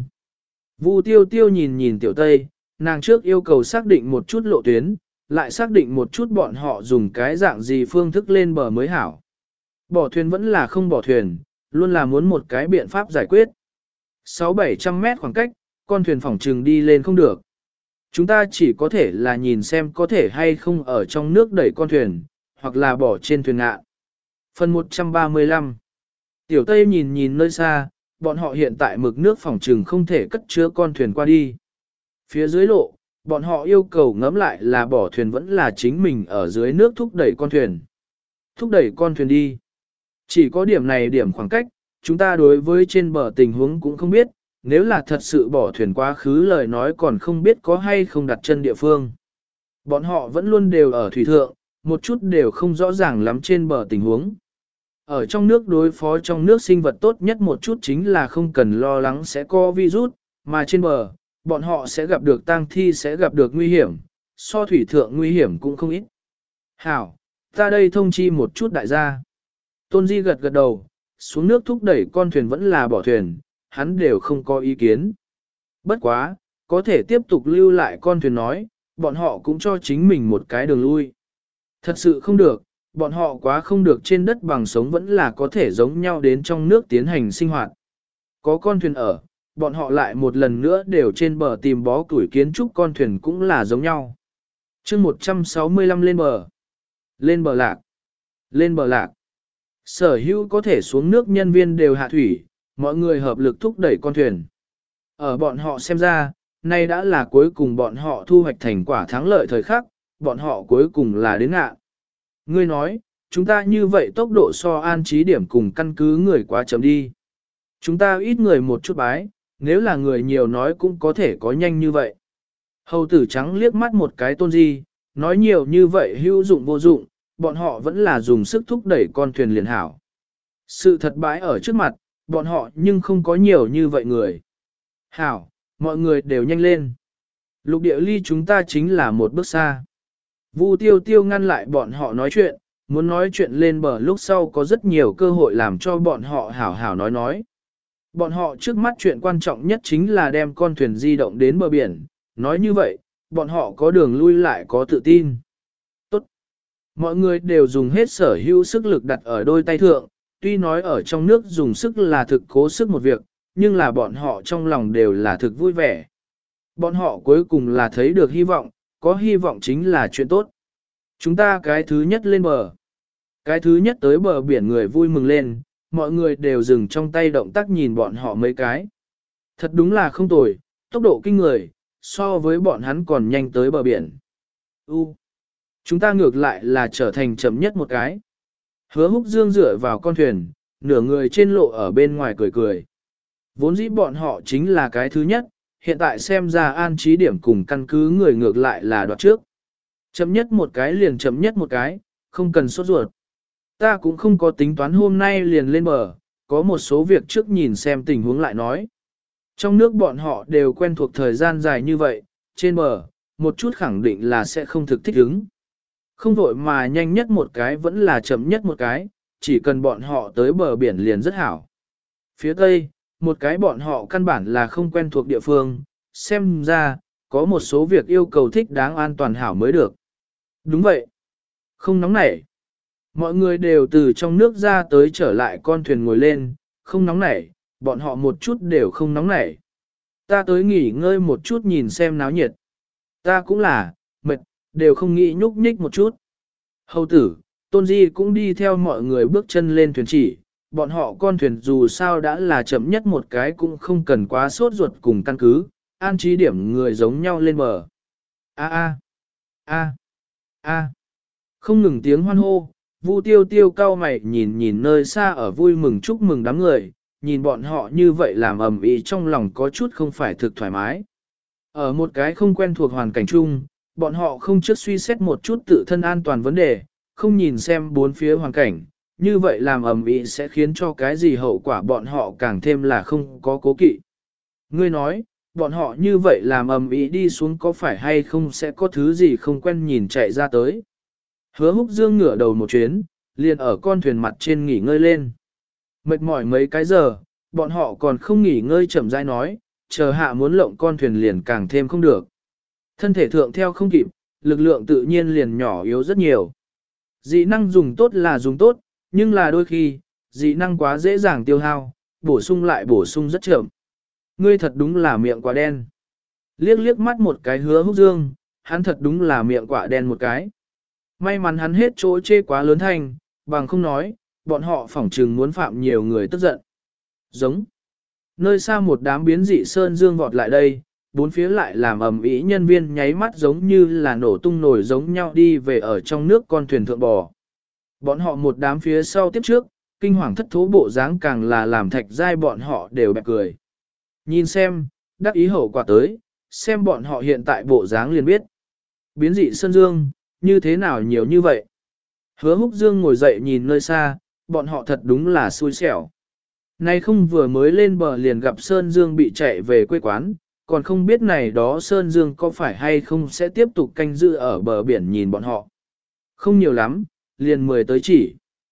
Vu Tiêu Tiêu nhìn nhìn Tiểu Tây, nàng trước yêu cầu xác định một chút lộ tuyến, lại xác định một chút bọn họ dùng cái dạng gì phương thức lên bờ mới hảo. Bỏ thuyền vẫn là không bỏ thuyền, luôn là muốn một cái biện pháp giải quyết. sáu bảy trăm mét khoảng cách, con thuyền phỏng trừng đi lên không được. Chúng ta chỉ có thể là nhìn xem có thể hay không ở trong nước đẩy con thuyền, hoặc là bỏ trên thuyền ngạn. Phần một trăm ba mươi lăm. Tiểu Tây nhìn nhìn nơi xa, bọn họ hiện tại mực nước phỏng trừng không thể cất chứa con thuyền qua đi. Phía dưới lộ, bọn họ yêu cầu ngẫm lại là bỏ thuyền vẫn là chính mình ở dưới nước thúc đẩy con thuyền. Thúc đẩy con thuyền đi. Chỉ có điểm này điểm khoảng cách, chúng ta đối với trên bờ tình huống cũng không biết, nếu là thật sự bỏ thuyền quá khứ lời nói còn không biết có hay không đặt chân địa phương. Bọn họ vẫn luôn đều ở thủy thượng, một chút đều không rõ ràng lắm trên bờ tình huống. Ở trong nước đối phó trong nước sinh vật tốt nhất một chút chính là không cần lo lắng sẽ có virus, mà trên bờ, bọn họ sẽ gặp được tang thi sẽ gặp được nguy hiểm, so thủy thượng nguy hiểm cũng không ít. Hảo, ta đây thông chi một chút đại gia. Tôn Di gật gật đầu, xuống nước thúc đẩy con thuyền vẫn là bỏ thuyền, hắn đều không có ý kiến. Bất quá, có thể tiếp tục lưu lại con thuyền nói, bọn họ cũng cho chính mình một cái đường lui. Thật sự không được, bọn họ quá không được trên đất bằng sống vẫn là có thể giống nhau đến trong nước tiến hành sinh hoạt. Có con thuyền ở, bọn họ lại một lần nữa đều trên bờ tìm bó củi kiến trúc con thuyền cũng là giống nhau. chương một trăm sáu mươi lăm lên bờ. Lên bờ lạc. Lên bờ lạc. Sở hữu có thể xuống nước nhân viên đều hạ thủy, mọi người hợp lực thúc đẩy con thuyền. Ở bọn họ xem ra, nay đã là cuối cùng bọn họ thu hoạch thành quả thắng lợi thời khắc, bọn họ cuối cùng là đến ngạ. Ngươi nói, chúng ta như vậy tốc độ so an trí điểm cùng căn cứ người quá chậm đi. Chúng ta ít người một chút bái, nếu là người nhiều nói cũng có thể có nhanh như vậy. Hầu tử trắng liếc mắt một cái Tôn Di, nói nhiều như vậy hữu dụng vô dụng, bọn họ vẫn là dùng sức thúc đẩy con thuyền liền hảo. Sự thật bãi ở trước mặt, bọn họ nhưng không có nhiều như vậy người. Hảo, mọi người đều nhanh lên. Lục địa ly chúng ta chính là một bước xa. Vu Tiêu Tiêu ngăn lại bọn họ nói chuyện, muốn nói chuyện lên bờ lúc sau có rất nhiều cơ hội làm cho bọn họ hảo hảo nói nói. Bọn họ trước mắt chuyện quan trọng nhất chính là đem con thuyền di động đến bờ biển, nói như vậy, bọn họ có đường lui lại có tự tin. Tốt. Mọi người đều dùng hết sở hữu sức lực đặt ở đôi tay thượng, tuy nói ở trong nước dùng sức là thực cố sức một việc, nhưng là bọn họ trong lòng đều là thực vui vẻ. Bọn họ cuối cùng là thấy được hy vọng, có hy vọng chính là chuyện tốt. Chúng ta cái thứ nhất lên bờ. Cái thứ nhất tới bờ biển người vui mừng lên, mọi người đều dừng trong tay động tác nhìn bọn họ mấy cái. Thật đúng là không tồi, tốc độ kinh người, so với bọn hắn còn nhanh tới bờ biển. U, chúng ta ngược lại là trở thành chậm nhất một cái. Hứa Húc Dương dựa vào con thuyền, nửa người trên lộ ở bên ngoài cười cười. Vốn dĩ bọn họ chính là cái thứ nhất, hiện tại xem ra an trí điểm cùng căn cứ người ngược lại là đoạt trước. Chậm nhất một cái liền chậm nhất một cái, không cần sốt ruột. Ta cũng không có tính toán hôm nay liền lên bờ, có một số việc trước nhìn xem tình huống lại nói. Trong nước bọn họ đều quen thuộc thời gian dài như vậy, trên bờ, một chút khẳng định là sẽ không thực thích ứng. Không vội mà nhanh nhất một cái vẫn là chậm nhất một cái, chỉ cần bọn họ tới bờ biển liền rất hảo. Phía tây, một cái bọn họ căn bản là không quen thuộc địa phương, xem ra, có một số việc yêu cầu thích đáng an toàn hảo mới được. Đúng vậy. Không nóng nảy. Mọi người đều từ trong nước ra tới trở lại con thuyền ngồi lên, không nóng nảy, bọn họ một chút đều không nóng nảy. Ta tới nghỉ ngơi một chút nhìn xem náo nhiệt. Ta cũng là, mệt, đều không nghĩ nhúc nhích một chút. Hầu tử, Tôn Di cũng đi theo mọi người bước chân lên thuyền chỉ, bọn họ con thuyền dù sao đã là chậm nhất một cái cũng không cần quá sốt ruột cùng căn cứ, an trí điểm người giống nhau lên bờ. A a a a không ngừng tiếng hoan hô, Vu Tiêu Tiêu cau mày nhìn nhìn nơi xa ở vui mừng chúc mừng đám người, nhìn bọn họ như vậy làm ầm ĩ trong lòng có chút không phải thực thoải mái. Ở một cái không quen thuộc hoàn cảnh chung, bọn họ không trước suy xét một chút tự thân an toàn vấn đề, không nhìn xem bốn phía hoàn cảnh, như vậy làm ầm ĩ sẽ khiến cho cái gì hậu quả bọn họ càng thêm là không có cố kỵ. Ngươi nói, bọn họ như vậy làm ầm ĩ đi xuống có phải hay không sẽ có thứ gì không quen nhìn chạy ra tới. Hứa Húc Dương ngửa đầu một chuyến, liền ở con thuyền mặt trên nghỉ ngơi lên. Mệt mỏi mấy cái giờ, bọn họ còn không nghỉ ngơi chậm rãi nói, chờ hạ muốn lộng con thuyền liền càng thêm không được. Thân thể thượng theo không kịp, lực lượng tự nhiên liền nhỏ yếu rất nhiều. Dị năng dùng tốt là dùng tốt, nhưng là đôi khi, dị năng quá dễ dàng tiêu hao, bổ sung lại bổ sung rất chậm. Ngươi thật đúng là miệng quả đen. Liếc liếc mắt một cái Hứa Húc Dương, hắn thật đúng là miệng quả đen một cái. May mắn hắn hết chỗ chê quá lớn thanh, bằng không nói, bọn họ phỏng trừng muốn phạm nhiều người tức giận. Giống. Nơi xa một đám biến dị sơn dương vọt lại đây, bốn phía lại làm ầm ĩ nhân viên nháy mắt giống như là nổ tung nổi giống nhau đi về ở trong nước con thuyền thượng bò. Bọn họ một đám phía sau tiếp trước, kinh hoàng thất thố bộ dáng càng là làm thạch giai bọn họ đều bẹp cười. Nhìn xem, đắc ý hậu quả tới, xem bọn họ hiện tại bộ dáng liền biết. Biến dị sơn dương, như thế nào nhiều như vậy? Hứa Húc Dương ngồi dậy nhìn nơi xa, bọn họ thật đúng là xui xẻo. Nay không vừa mới lên bờ liền gặp Sơn Dương bị chạy về quê quán, còn không biết này đó Sơn Dương có phải hay không sẽ tiếp tục canh giữ ở bờ biển nhìn bọn họ. Không nhiều lắm, liền mười tới chỉ.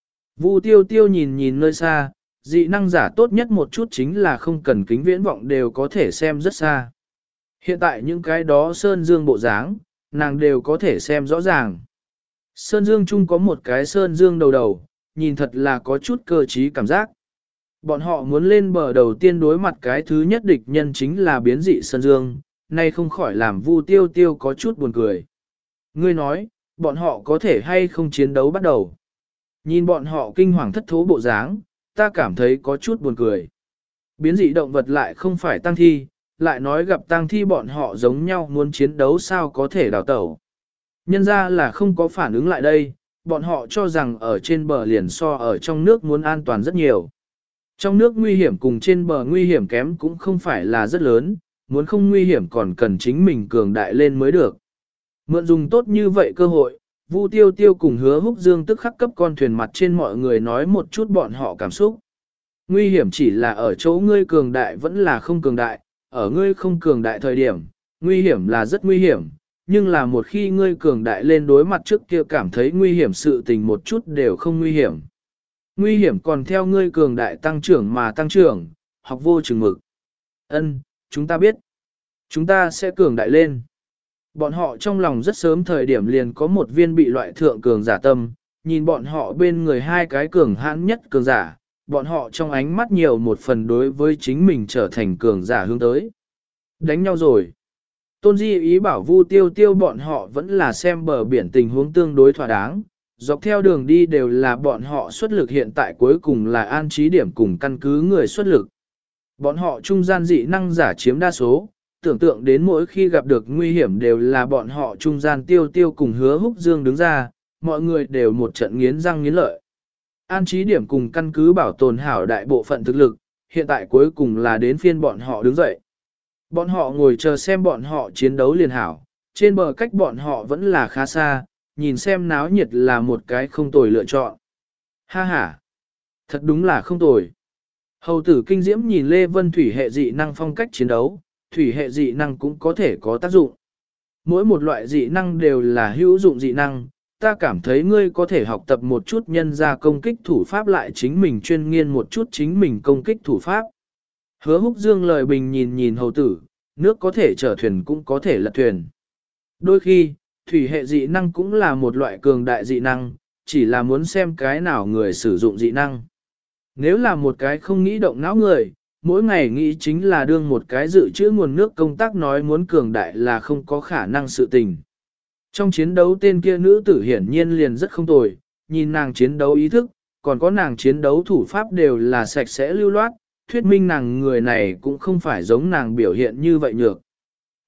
Vu Tiêu Tiêu nhìn nhìn nơi xa, dị năng giả tốt nhất một chút chính là không cần kính viễn vọng đều có thể xem rất xa. Hiện tại những cái đó Sơn Dương bộ dáng, nàng đều có thể xem rõ ràng. Sơn Dương chung có một cái Sơn Dương đầu đầu, nhìn thật là có chút cơ trí cảm giác. Bọn họ muốn lên bờ đầu tiên đối mặt cái thứ nhất địch nhân chính là biến dị Sơn Dương, nay không khỏi làm Vu Tiêu Tiêu có chút buồn cười. Ngươi nói, bọn họ có thể hay không chiến đấu bắt đầu. Nhìn bọn họ kinh hoàng thất thố bộ dáng, ta cảm thấy có chút buồn cười. Biến dị động vật lại không phải tăng thi, lại nói gặp tăng thi bọn họ giống nhau muốn chiến đấu sao có thể đào tẩu. Nhân ra là không có phản ứng lại đây, bọn họ cho rằng ở trên bờ liền so ở trong nước muốn an toàn rất nhiều. Trong nước nguy hiểm cùng trên bờ nguy hiểm kém cũng không phải là rất lớn, muốn không nguy hiểm còn cần chính mình cường đại lên mới được. Mượn dùng tốt như vậy cơ hội, Vu Tiêu Tiêu cùng Hứa Húc Dương tức khắc cấp con thuyền mặt trên mọi người nói một chút bọn họ cảm xúc. Nguy hiểm chỉ là ở chỗ ngươi cường đại vẫn là không cường đại, ở ngươi không cường đại thời điểm, nguy hiểm là rất nguy hiểm, nhưng là một khi ngươi cường đại lên đối mặt trước kia cảm thấy nguy hiểm sự tình một chút đều không nguy hiểm. Nguy hiểm còn theo ngươi cường đại tăng trưởng mà tăng trưởng, học vô chừng mực. Ân, chúng ta biết. Chúng ta sẽ cường đại lên. Bọn họ trong lòng rất sớm thời điểm liền có một viên bị loại thượng cường giả tâm, nhìn bọn họ bên người hai cái cường hãn nhất cường giả, bọn họ trong ánh mắt nhiều một phần đối với chính mình trở thành cường giả hướng tới. Đánh nhau rồi. Tôn Di ý bảo Vu Tiêu Tiêu bọn họ vẫn là xem bờ biển tình huống tương đối thỏa đáng, dọc theo đường đi đều là bọn họ xuất lực hiện tại cuối cùng là an trí điểm cùng căn cứ người xuất lực. Bọn họ trung gian dị năng giả chiếm đa số, tưởng tượng đến mỗi khi gặp được nguy hiểm đều là bọn họ trung gian Tiêu Tiêu cùng Hứa Húc Dương đứng ra, mọi người đều một trận nghiến răng nghiến lợi. An trí điểm cùng căn cứ bảo tồn hảo đại bộ phận thực lực, hiện tại cuối cùng là đến phiên bọn họ đứng dậy. Bọn họ ngồi chờ xem bọn họ chiến đấu liền hảo, trên bờ cách bọn họ vẫn là khá xa, nhìn xem náo nhiệt là một cái không tồi lựa chọn. Ha ha! Thật đúng là không tồi. Hầu tử kinh diễm nhìn Lê Vân thủy hệ dị năng phong cách chiến đấu, thủy hệ dị năng cũng có thể có tác dụng. Mỗi một loại dị năng đều là hữu dụng dị năng, ta cảm thấy ngươi có thể học tập một chút nhân ra công kích thủ pháp lại chính mình chuyên nghiên một chút chính mình công kích thủ pháp. Hứa Húc Dương lời bình nhìn nhìn hầu tử, nước có thể chở thuyền cũng có thể lật thuyền. Đôi khi, thủy hệ dị năng cũng là một loại cường đại dị năng, chỉ là muốn xem cái nào người sử dụng dị năng. Nếu là một cái không nghĩ động não người, mỗi ngày nghĩ chính là đương một cái dự trữ nguồn nước công tác nói muốn cường đại là không có khả năng sự tình. Trong chiến đấu tên kia nữ tử hiển nhiên liền rất không tồi, nhìn nàng chiến đấu ý thức, còn có nàng chiến đấu thủ pháp đều là sạch sẽ lưu loát, thuyết minh nàng người này cũng không phải giống nàng biểu hiện như vậy nhược.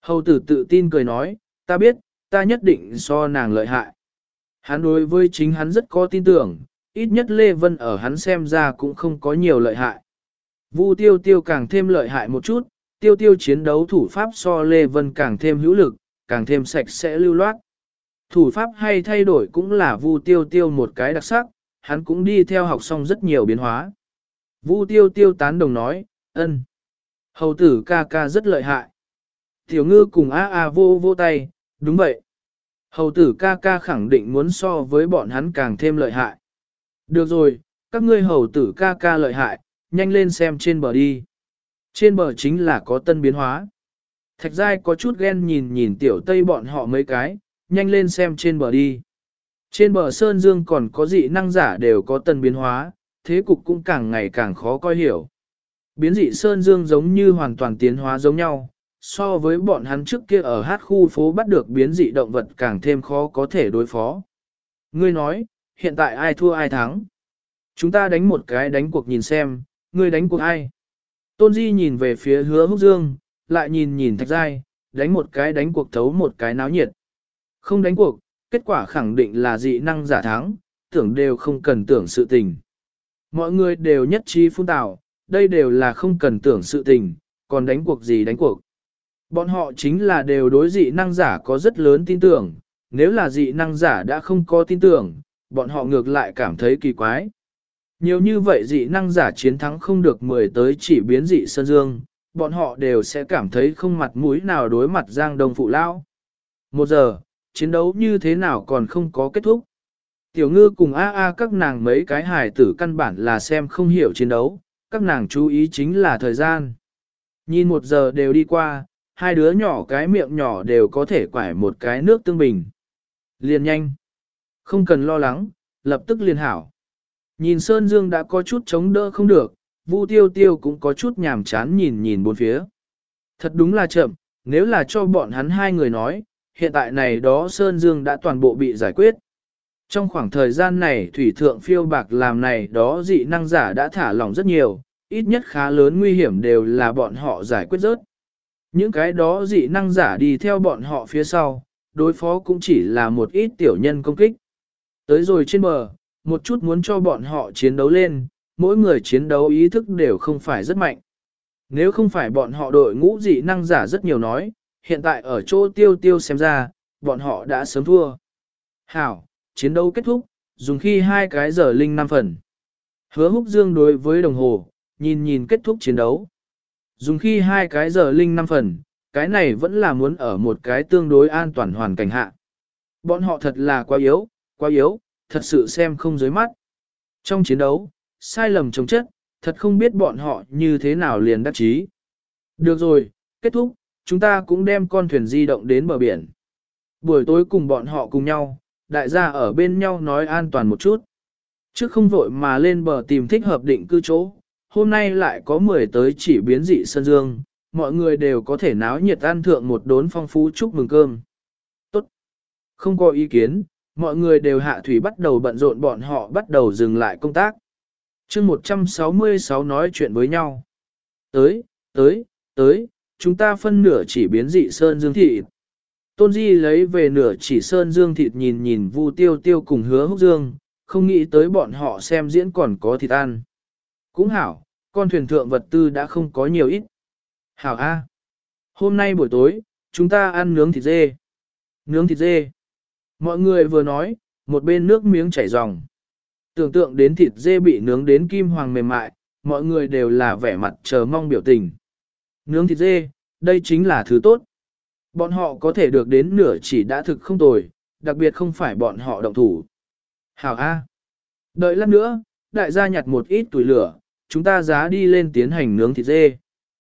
Hầu tử tự tin cười nói, ta biết, ta nhất định so nàng lợi hại. Hắn đối với chính hắn rất có tin tưởng, ít nhất Lê Vân ở hắn xem ra cũng không có nhiều lợi hại. Vu tiêu tiêu càng thêm lợi hại một chút, tiêu tiêu chiến đấu thủ pháp so Lê Vân càng thêm hữu lực, càng thêm sạch sẽ lưu loát. Thủ pháp hay thay đổi cũng là Vu tiêu tiêu một cái đặc sắc, hắn cũng đi theo học xong rất nhiều biến hóa. Vu tiêu tiêu tán đồng nói, ân, hầu tử ca ca rất lợi hại. Tiểu ngư cùng a a vô vô tay, đúng vậy. Hầu tử ca ca khẳng định muốn so với bọn hắn càng thêm lợi hại. Được rồi, các ngươi hầu tử ca ca lợi hại, nhanh lên xem trên bờ đi. Trên bờ chính là có tân biến hóa. Thạch giai có chút ghen nhìn nhìn tiểu tây bọn họ mấy cái, nhanh lên xem trên bờ đi. Trên bờ Sơn Dương còn có dị năng giả đều có tân biến hóa, thế cục cũng càng ngày càng khó coi hiểu. Biến dị Sơn Dương giống như hoàn toàn tiến hóa giống nhau, so với bọn hắn trước kia ở hát khu phố bắt được biến dị động vật càng thêm khó có thể đối phó. Ngươi nói, hiện tại ai thua ai thắng? Chúng ta đánh một cái đánh cuộc nhìn xem, ngươi đánh cuộc ai? Tôn Di nhìn về phía Hứa Húc Dương, lại nhìn nhìn Thạch Giai, đánh một cái đánh cuộc thấu một cái náo nhiệt. Không đánh cuộc, kết quả khẳng định là dị năng giả thắng, tưởng đều không cần tưởng sự tình. Mọi người đều nhất trí phun tào, đây đều là không cần tưởng sự tình, còn đánh cuộc gì đánh cuộc. Bọn họ chính là đều đối dị năng giả có rất lớn tin tưởng, nếu là dị năng giả đã không có tin tưởng, bọn họ ngược lại cảm thấy kỳ quái. Nhiều như vậy dị năng giả chiến thắng không được mười tới chỉ biến dị Sơn Dương, bọn họ đều sẽ cảm thấy không mặt mũi nào đối mặt Giang Đông Phụ Lão. Một giờ, chiến đấu như thế nào còn không có kết thúc. Tiểu ngư cùng A A các nàng mấy cái hài tử căn bản là xem không hiểu chiến đấu, các nàng chú ý chính là thời gian. Nhìn một giờ đều đi qua, hai đứa nhỏ cái miệng nhỏ đều có thể quải một cái nước tương bình. Liền nhanh. Không cần lo lắng, lập tức liền hảo. Nhìn Sơn Dương đã có chút chống đỡ không được, Vu Tiêu Tiêu cũng có chút nhàm chán nhìn nhìn bốn phía. Thật đúng là chậm, nếu là cho bọn hắn hai người nói, hiện tại này đó Sơn Dương đã toàn bộ bị giải quyết. Trong khoảng thời gian này thủy thượng phiêu bạc làm này đó dị năng giả đã thả lỏng rất nhiều, ít nhất khá lớn nguy hiểm đều là bọn họ giải quyết rớt. Những cái đó dị năng giả đi theo bọn họ phía sau, đối phó cũng chỉ là một ít tiểu nhân công kích. Tới rồi trên bờ, một chút muốn cho bọn họ chiến đấu lên, mỗi người chiến đấu ý thức đều không phải rất mạnh. Nếu không phải bọn họ đội ngũ dị năng giả rất nhiều nói, hiện tại ở chỗ tiêu tiêu xem ra, bọn họ đã sớm thua. Hảo, chiến đấu kết thúc, dùng khi hai cái giờ linh năm phần. Hứa Húc Dương đối với đồng hồ, nhìn nhìn kết thúc chiến đấu. Dùng khi hai cái giờ linh năm phần, cái này vẫn là muốn ở một cái tương đối an toàn hoàn cảnh hạ. Bọn họ thật là quá yếu, quá yếu, thật sự xem không dưới mắt. Trong chiến đấu, sai lầm chống chất, thật không biết bọn họ như thế nào liền đắc chí. Được rồi, kết thúc, chúng ta cũng đem con thuyền di động đến bờ biển. Buổi tối cùng bọn họ cùng nhau, đại gia ở bên nhau nói an toàn một chút. Trước không vội mà lên bờ tìm thích hợp định cư chỗ, hôm nay lại có mười tới chỉ biến dị Sơn Dương, mọi người đều có thể náo nhiệt ăn thượng một đốn phong phú chúc mừng cơm. Tốt. Không có ý kiến, mọi người đều hạ thủy bắt đầu bận rộn bọn họ bắt đầu dừng lại công tác. chương một trăm sáu mươi sáu nói chuyện với nhau. Tới, tới, tới, chúng ta phân nửa chỉ biến dị Sơn Dương thịt. Tôn Di lấy về nửa chỉ Sơn Dương thịt nhìn nhìn Vu Tiêu Tiêu cùng Hứa Húc Dương, không nghĩ tới bọn họ xem diễn còn có thịt ăn. Cũng hảo, con thuyền thượng vật tư đã không có nhiều ít. Hảo A. Hôm nay buổi tối, chúng ta ăn nướng thịt dê. Nướng thịt dê. Mọi người vừa nói, một bên nước miếng chảy ròng. Tưởng tượng đến thịt dê bị nướng đến kim hoàng mềm mại, mọi người đều là vẻ mặt chờ mong biểu tình. Nướng thịt dê, đây chính là thứ tốt. Bọn họ có thể được đến nửa chỉ đã thực không tồi, đặc biệt không phải bọn họ động thủ. Hảo A. Đợi lát nữa, đại gia nhặt một ít tuổi lửa, chúng ta giá đi lên tiến hành nướng thịt dê.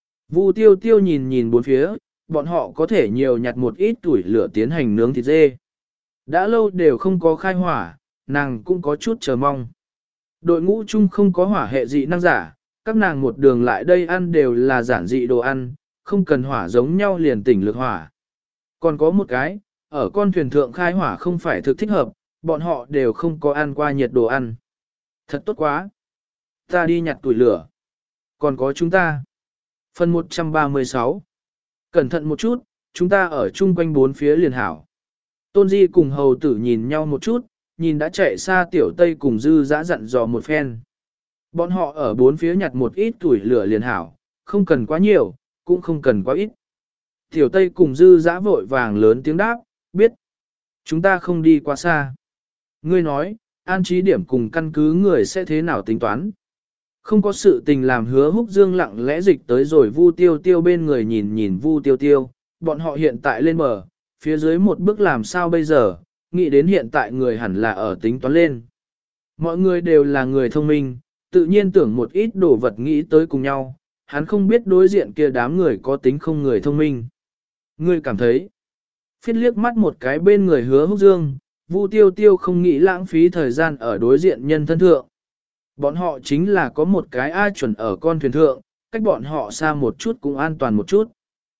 Vu Tiêu Tiêu nhìn nhìn bốn phía, bọn họ có thể nhiều nhặt một ít tuổi lửa tiến hành nướng thịt dê. Đã lâu đều không có khai hỏa, nàng cũng có chút chờ mong. Đội ngũ chung không có hỏa hệ dị năng giả, các nàng một đường lại đây ăn đều là giản dị đồ ăn, không cần hỏa giống nhau liền tỉnh lực hỏa. Còn có một cái, ở con thuyền thượng khai hỏa không phải thực thích hợp, bọn họ đều không có ăn qua nhiệt đồ ăn. Thật tốt quá. Ta đi nhặt tuổi lửa. Còn có chúng ta. Phần một trăm ba mươi sáu. Cẩn thận một chút, chúng ta ở chung quanh bốn phía liền hảo. Tôn Di cùng hầu tử nhìn nhau một chút, nhìn đã chạy xa tiểu tây cùng dư dã dặn dò một phen. Bọn họ ở bốn phía nhặt một ít tuổi lửa liền hảo, không cần quá nhiều, cũng không cần quá ít. Tiểu tây cùng dư dã vội vàng lớn tiếng đáp, biết. Chúng ta không đi quá xa. Ngươi nói, an trí điểm cùng căn cứ người sẽ thế nào tính toán. Không có sự tình làm Hứa Húc Dương lặng lẽ dịch tới rồi Vu Tiêu Tiêu bên người nhìn nhìn Vu Tiêu Tiêu, bọn họ hiện tại lên bờ, phía dưới một bước làm sao bây giờ, nghĩ đến hiện tại người hẳn là ở tính toán lên. Mọi người đều là người thông minh, tự nhiên tưởng một ít đồ vật nghĩ tới cùng nhau, hắn không biết đối diện kia đám người có tính không người thông minh. Ngươi cảm thấy, phiết liếc mắt một cái bên người Hứa Húc Dương, Vu Tiêu Tiêu không nghĩ lãng phí thời gian ở đối diện nhân thân thượng. Bọn họ chính là có một cái A chuẩn ở con thuyền thượng, cách bọn họ xa một chút cũng an toàn một chút.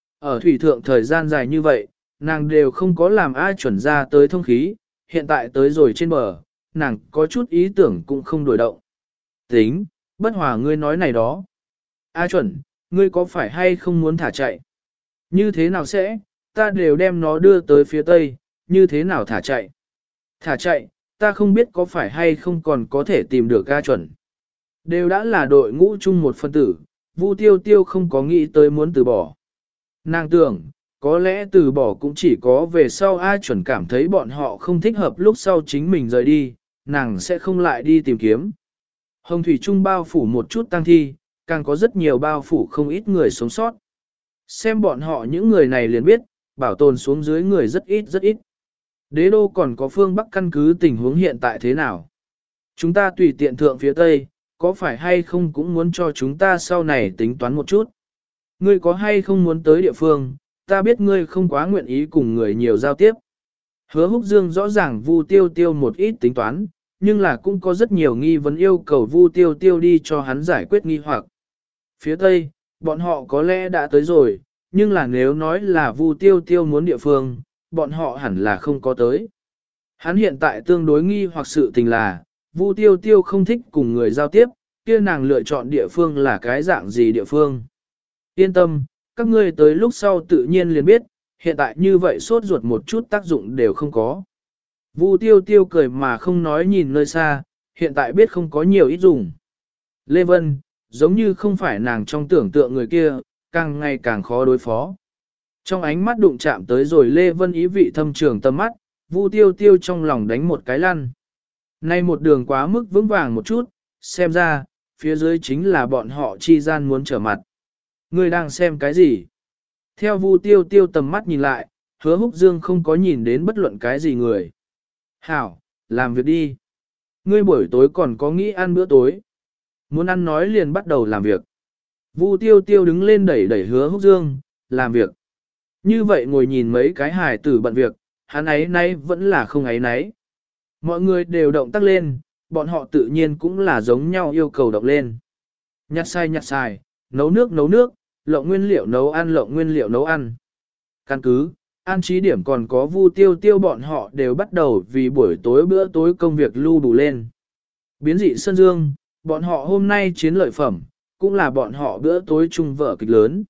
Ở thủy thượng thời gian dài như vậy, nàng đều không có làm A chuẩn ra tới thông khí, hiện tại tới rồi trên bờ, nàng có chút ý tưởng cũng không đổi động. Tính, bất hòa ngươi nói này đó. A chuẩn, ngươi có phải hay không muốn thả chạy? Như thế nào sẽ, ta đều đem nó đưa tới phía tây, như thế nào thả chạy? Thả chạy, ta không biết có phải hay không còn có thể tìm được A chuẩn. Đều đã là đội ngũ chung một phân tử, Vu Tiêu Tiêu không có nghĩ tới muốn từ bỏ. Nàng tưởng, có lẽ từ bỏ cũng chỉ có về sau A chuẩn cảm thấy bọn họ không thích hợp lúc sau chính mình rời đi, nàng sẽ không lại đi tìm kiếm. Hồng thủy trung bao phủ một chút tăng thi, càng có rất nhiều bao phủ không ít người sống sót. Xem bọn họ những người này liền biết, bảo tồn xuống dưới người rất ít rất ít. Đế đô còn có phương Bắc căn cứ tình huống hiện tại thế nào? Chúng ta tùy tiện thượng phía Tây, có phải hay không cũng muốn cho chúng ta sau này tính toán một chút? Ngươi có hay không muốn tới địa phương, ta biết ngươi không quá nguyện ý cùng người nhiều giao tiếp. Hứa Húc Dương rõ ràng Vu Tiêu Tiêu một ít tính toán, nhưng là cũng có rất nhiều nghi vấn yêu cầu Vu Tiêu Tiêu đi cho hắn giải quyết nghi hoặc. Phía Tây, bọn họ có lẽ đã tới rồi, nhưng là nếu nói là Vu Tiêu Tiêu muốn địa phương, bọn họ hẳn là không có tới. Hắn hiện tại tương đối nghi hoặc sự tình là, Vu Tiêu Tiêu không thích cùng người giao tiếp, kia nàng lựa chọn địa phương là cái dạng gì địa phương. Yên tâm, các ngươi tới lúc sau tự nhiên liền biết, hiện tại như vậy sốt ruột một chút tác dụng đều không có. Vu Tiêu Tiêu cười mà không nói nhìn nơi xa, hiện tại biết không có nhiều ít dùng. Lê Vân, giống như không phải nàng trong tưởng tượng người kia, càng ngày càng khó đối phó. Trong ánh mắt đụng chạm tới rồi Lê Vân ý vị thâm trường tâm mắt, Vu Tiêu Tiêu trong lòng đánh một cái lăn. Nay một đường quá mức vững vàng một chút, xem ra, phía dưới chính là bọn họ chi gian muốn trở mặt. Ngươi đang xem cái gì? Theo Vu Tiêu Tiêu tầm mắt nhìn lại, Hứa Húc Dương không có nhìn đến bất luận cái gì người. Hảo, làm việc đi. Ngươi buổi tối còn có nghĩ ăn bữa tối. Muốn ăn nói liền bắt đầu làm việc. Vu Tiêu Tiêu đứng lên đẩy đẩy Hứa Húc Dương, làm việc. Như vậy ngồi nhìn mấy cái hài tử bận việc, hắn ấy nay vẫn là không ấy nấy. Mọi người đều động tác lên, bọn họ tự nhiên cũng là giống nhau yêu cầu động lên. Nhặt sai nhặt sai, nấu nước nấu nước, lộng nguyên liệu nấu ăn lộng nguyên liệu nấu ăn. Căn cứ, an trí điểm còn có Vu Tiêu Tiêu bọn họ đều bắt đầu vì buổi tối bữa tối công việc lưu đủ lên. Biến dị Sơn Dương, bọn họ hôm nay chiến lợi phẩm, cũng là bọn họ bữa tối chung vở kịch lớn.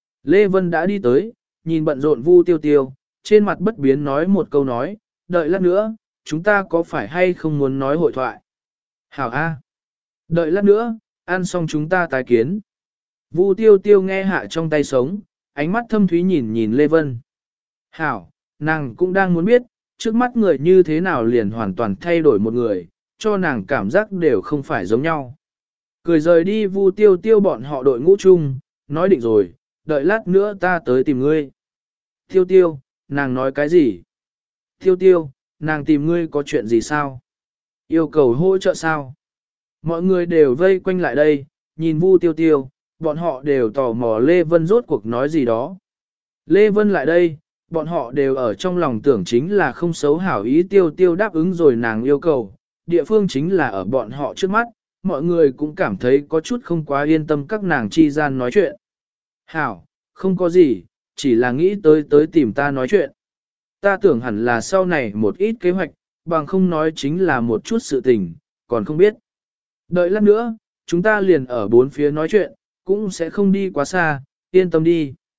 Lê Vân đã đi tới, nhìn bận rộn Vu Tiêu Tiêu, trên mặt bất biến nói một câu nói, đợi lát nữa, chúng ta có phải hay không muốn nói hội thoại? Hảo A. Đợi lát nữa, ăn xong chúng ta tái kiến. Vu Tiêu Tiêu nghe hạ trong tay sống, ánh mắt thâm thúy nhìn nhìn Lê Vân. Hảo, nàng cũng đang muốn biết, trước mắt người như thế nào liền hoàn toàn thay đổi một người, cho nàng cảm giác đều không phải giống nhau. Cười rời đi Vu Tiêu Tiêu bọn họ đội ngũ chung, nói định rồi, đợi lát nữa ta tới tìm ngươi. Tiêu Tiêu, nàng nói cái gì? Tiêu Tiêu, nàng tìm ngươi có chuyện gì sao? Yêu cầu hỗ trợ sao? Mọi người đều vây quanh lại đây, nhìn Vu Tiêu Tiêu, bọn họ đều tò mò Lê Vân rốt cuộc nói gì đó. Lê Vân lại đây, bọn họ đều ở trong lòng tưởng chính là không xấu hảo ý Tiêu Tiêu đáp ứng rồi nàng yêu cầu, địa phương chính là ở bọn họ trước mắt, mọi người cũng cảm thấy có chút không quá yên tâm các nàng chi gian nói chuyện. Hảo, không có gì, chỉ là nghĩ tới tới tìm ta nói chuyện. Ta tưởng hẳn là sau này một ít kế hoạch, bằng không nói chính là một chút sự tình, còn không biết. Đợi lát nữa, chúng ta liền ở bốn phía nói chuyện, cũng sẽ không đi quá xa, yên tâm đi.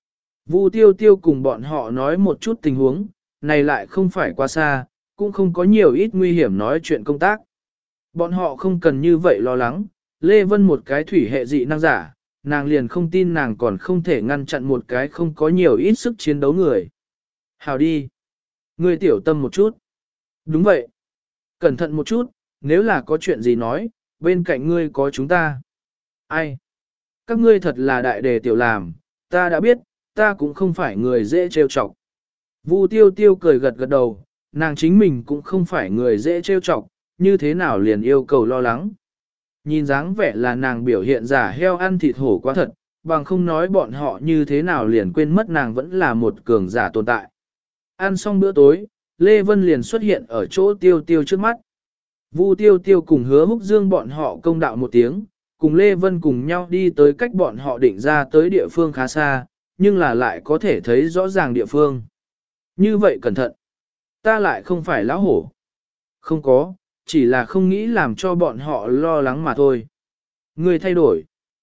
Vu Tiêu Tiêu cùng bọn họ nói một chút tình huống, này lại không phải quá xa, cũng không có nhiều ít nguy hiểm nói chuyện công tác. Bọn họ không cần như vậy lo lắng, Lê Vân một cái thủy hệ dị năng giả, nàng liền không tin nàng còn không thể ngăn chặn một cái không có nhiều ít sức chiến đấu người. Hào đi. Ngươi tiểu tâm một chút. Đúng vậy. Cẩn thận một chút, nếu là có chuyện gì nói, bên cạnh ngươi có chúng ta. Ai? Các ngươi thật là đại đề tiểu làm, ta đã biết, ta cũng không phải người dễ trêu chọc. Vu Tiêu Tiêu cười gật gật đầu, nàng chính mình cũng không phải người dễ trêu chọc, như thế nào liền yêu cầu lo lắng. Nhìn dáng vẻ là nàng biểu hiện giả heo ăn thịt hổ quá thật, bằng không nói bọn họ như thế nào liền quên mất nàng vẫn là một cường giả tồn tại. Ăn xong bữa tối, Lê Vân liền xuất hiện ở chỗ Tiêu Tiêu trước mắt. Vu Tiêu Tiêu cùng Hứa Húc Dương bọn họ công đạo một tiếng, cùng Lê Vân cùng nhau đi tới cách bọn họ định ra tới địa phương khá xa, nhưng là lại có thể thấy rõ ràng địa phương. Như vậy cẩn thận. Ta lại không phải lão hổ. Không có, chỉ là không nghĩ làm cho bọn họ lo lắng mà thôi. Người thay đổi.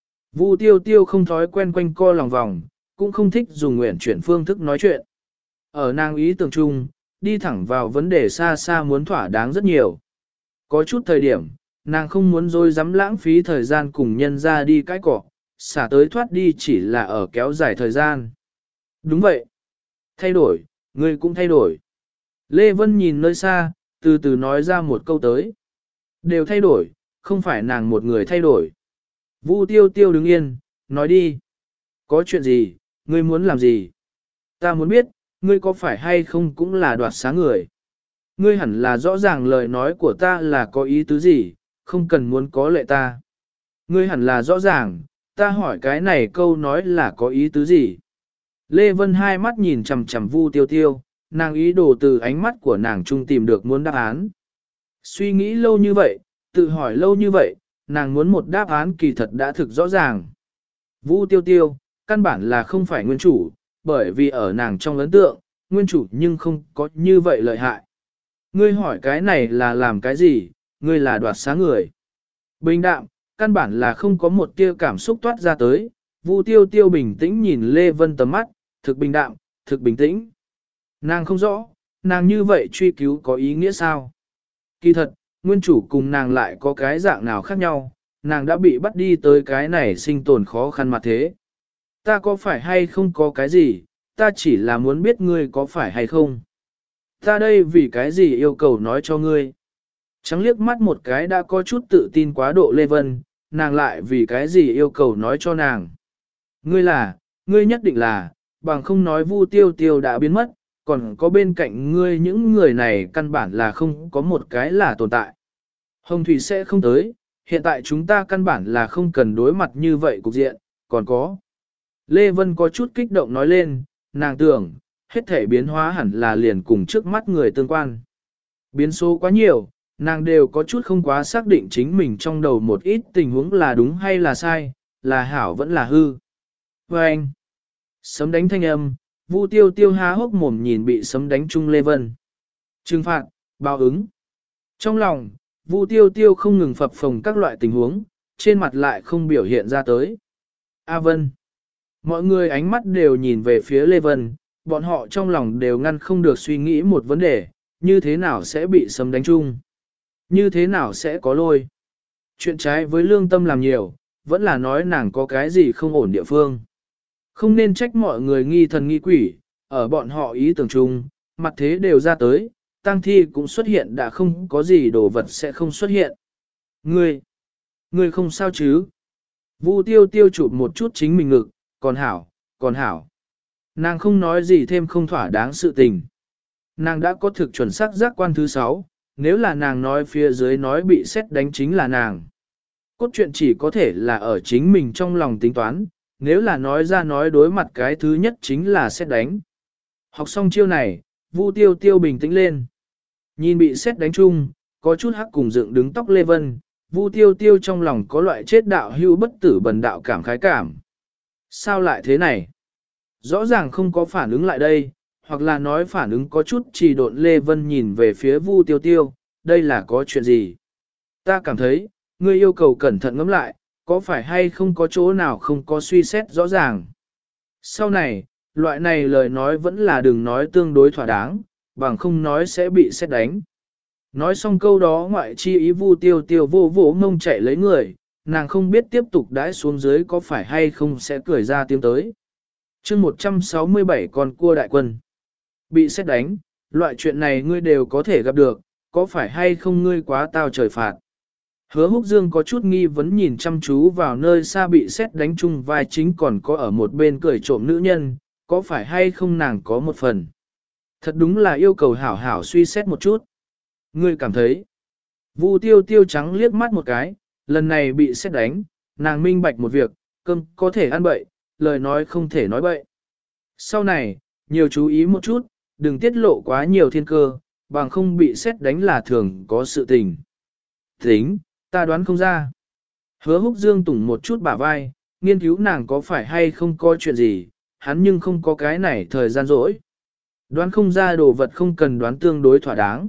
Vu Tiêu Tiêu không thói quen quanh co lòng vòng, cũng không thích dùng nguyện chuyển phương thức nói chuyện. Ở nàng ý tưởng chung, đi thẳng vào vấn đề xa xa muốn thỏa đáng rất nhiều. Có chút thời điểm, nàng không muốn dối dám lãng phí thời gian cùng nhân ra đi cái cỏ, xả tới thoát đi chỉ là ở kéo dài thời gian. Đúng vậy. Thay đổi, ngươi cũng thay đổi. Lê Vân nhìn nơi xa, từ từ nói ra một câu tới. Đều thay đổi, không phải nàng một người thay đổi. Vu Tiêu Tiêu đứng yên, nói đi. Có chuyện gì, ngươi muốn làm gì? Ta muốn biết, ngươi có phải hay không cũng là đoạt xá người. Ngươi hẳn là rõ ràng lời nói của ta là có ý tứ gì, không cần muốn có lệ ta. Ngươi hẳn là rõ ràng, ta hỏi cái này câu nói là có ý tứ gì. Lê Vân hai mắt nhìn chằm chằm Vu Tiêu Tiêu, nàng ý đồ từ ánh mắt của nàng chung tìm được muốn đáp án. Suy nghĩ lâu như vậy, tự hỏi lâu như vậy, nàng muốn một đáp án kỳ thật đã thực rõ ràng. Vu Tiêu Tiêu, căn bản là không phải nguyên chủ, bởi vì ở nàng trong ấn tượng, nguyên chủ nhưng không có như vậy lợi hại. Ngươi hỏi cái này là làm cái gì, ngươi là đoạt xá người. Bình đạm, căn bản là không có một tia cảm xúc toát ra tới, Vu Tiêu Tiêu bình tĩnh nhìn Lê Vân tầm mắt, thực bình đạm, thực bình tĩnh. Nàng không rõ, nàng như vậy truy cứu có ý nghĩa sao? Kỳ thật, nguyên chủ cùng nàng lại có cái dạng nào khác nhau, nàng đã bị bắt đi tới cái này sinh tồn khó khăn mà thế. Ta có phải hay không có cái gì, ta chỉ là muốn biết ngươi có phải hay không. Ta đây vì cái gì yêu cầu nói cho ngươi. Trắng liếc mắt một cái đã có chút tự tin quá độ Lê Vân, nàng lại vì cái gì yêu cầu nói cho nàng. Ngươi là, ngươi nhất định là, bằng không nói Vu Tiêu Tiêu đã biến mất, còn có bên cạnh ngươi những người này căn bản là không có một cái là tồn tại. Hồng Thủy sẽ không tới, hiện tại chúng ta căn bản là không cần đối mặt như vậy cục diện, còn có. Lê Vân có chút kích động nói lên, nàng tưởng, hết thể biến hóa hẳn là liền cùng trước mắt người tương quan. Biến số quá nhiều, nàng đều có chút không quá xác định chính mình trong đầu một ít tình huống là đúng hay là sai, là hảo vẫn là hư. Và anh, sấm đánh thanh âm, Vu Tiêu Tiêu há hốc mồm nhìn bị sấm đánh chung Lê Vân. Trừng phạt, báo ứng. Trong lòng, Vu Tiêu Tiêu không ngừng phập phồng các loại tình huống, trên mặt lại không biểu hiện ra tới. A Vân. Mọi người ánh mắt đều nhìn về phía Lê Vân, bọn họ trong lòng đều ngăn không được suy nghĩ một vấn đề, như thế nào sẽ bị sấm đánh chung? Như thế nào sẽ có lôi? Chuyện trái với lương tâm làm nhiều, vẫn là nói nàng có cái gì không ổn địa phương. Không nên trách mọi người nghi thần nghi quỷ, ở bọn họ ý tưởng chung, mặt thế đều ra tới, tang thi cũng xuất hiện đã không có gì đồ vật sẽ không xuất hiện. Ngươi, ngươi không sao chứ? Vu Tiêu Tiêu chụp một chút chính mình ngực, còn hảo, còn hảo. Nàng không nói gì thêm không thỏa đáng sự tình. Nàng đã có thực chuẩn xác giác quan thứ sáu, nếu là nàng nói phía dưới nói bị xét đánh chính là nàng. Cốt truyện chỉ có thể là ở chính mình trong lòng tính toán, nếu là nói ra nói đối mặt cái thứ nhất chính là xét đánh. Học xong chiêu này, Vu Tiêu Tiêu bình tĩnh lên. Nhìn bị xét đánh chung, có chút hắc cùng dựng đứng tóc Lê Vân, Vu Tiêu Tiêu trong lòng có loại chết đạo hưu bất tử bần đạo cảm khái cảm. Sao lại thế này? Rõ ràng không có phản ứng lại đây, hoặc là nói phản ứng có chút trì độn. Lê Vân nhìn về phía Vu Tiêu Tiêu, đây là có chuyện gì? Ta cảm thấy, ngươi yêu cầu cẩn thận ngẫm lại, có phải hay không có chỗ nào không có suy xét rõ ràng. Sau này, loại này lời nói vẫn là đừng nói tương đối thỏa đáng, bằng không nói sẽ bị xét đánh. Nói xong câu đó ngoại chi ý Vu Tiêu Tiêu vô vỗ mông chạy lấy người, nàng không biết tiếp tục đãi xuống dưới có phải hay không sẽ cười ra tiếng tới. chương một trăm sáu mươi bảy con cua đại quân. Bị xét đánh, loại chuyện này ngươi đều có thể gặp được, có phải hay không ngươi quá tao trời phạt. Hứa Húc Dương có chút nghi vấn nhìn chăm chú vào nơi xa bị xét đánh chung vai chính còn có ở một bên cười trộm nữ nhân, có phải hay không nàng có một phần. Thật đúng là yêu cầu hảo hảo suy xét một chút. Ngươi cảm thấy, Vu Tiêu Tiêu trắng liếc mắt một cái, lần này bị xét đánh, nàng minh bạch một việc, cơm có thể ăn bậy, lời nói không thể nói bậy. Sau này, nhiều chú ý một chút, đừng tiết lộ quá nhiều thiên cơ, bằng không bị xét đánh là thường có sự tình. Tính, ta đoán không ra. Hứa Húc Dương tủng một chút bả vai, nghiên cứu nàng có phải hay không có chuyện gì, hắn nhưng không có cái này thời gian rỗi. Đoán không ra đồ vật không cần đoán tương đối thỏa đáng.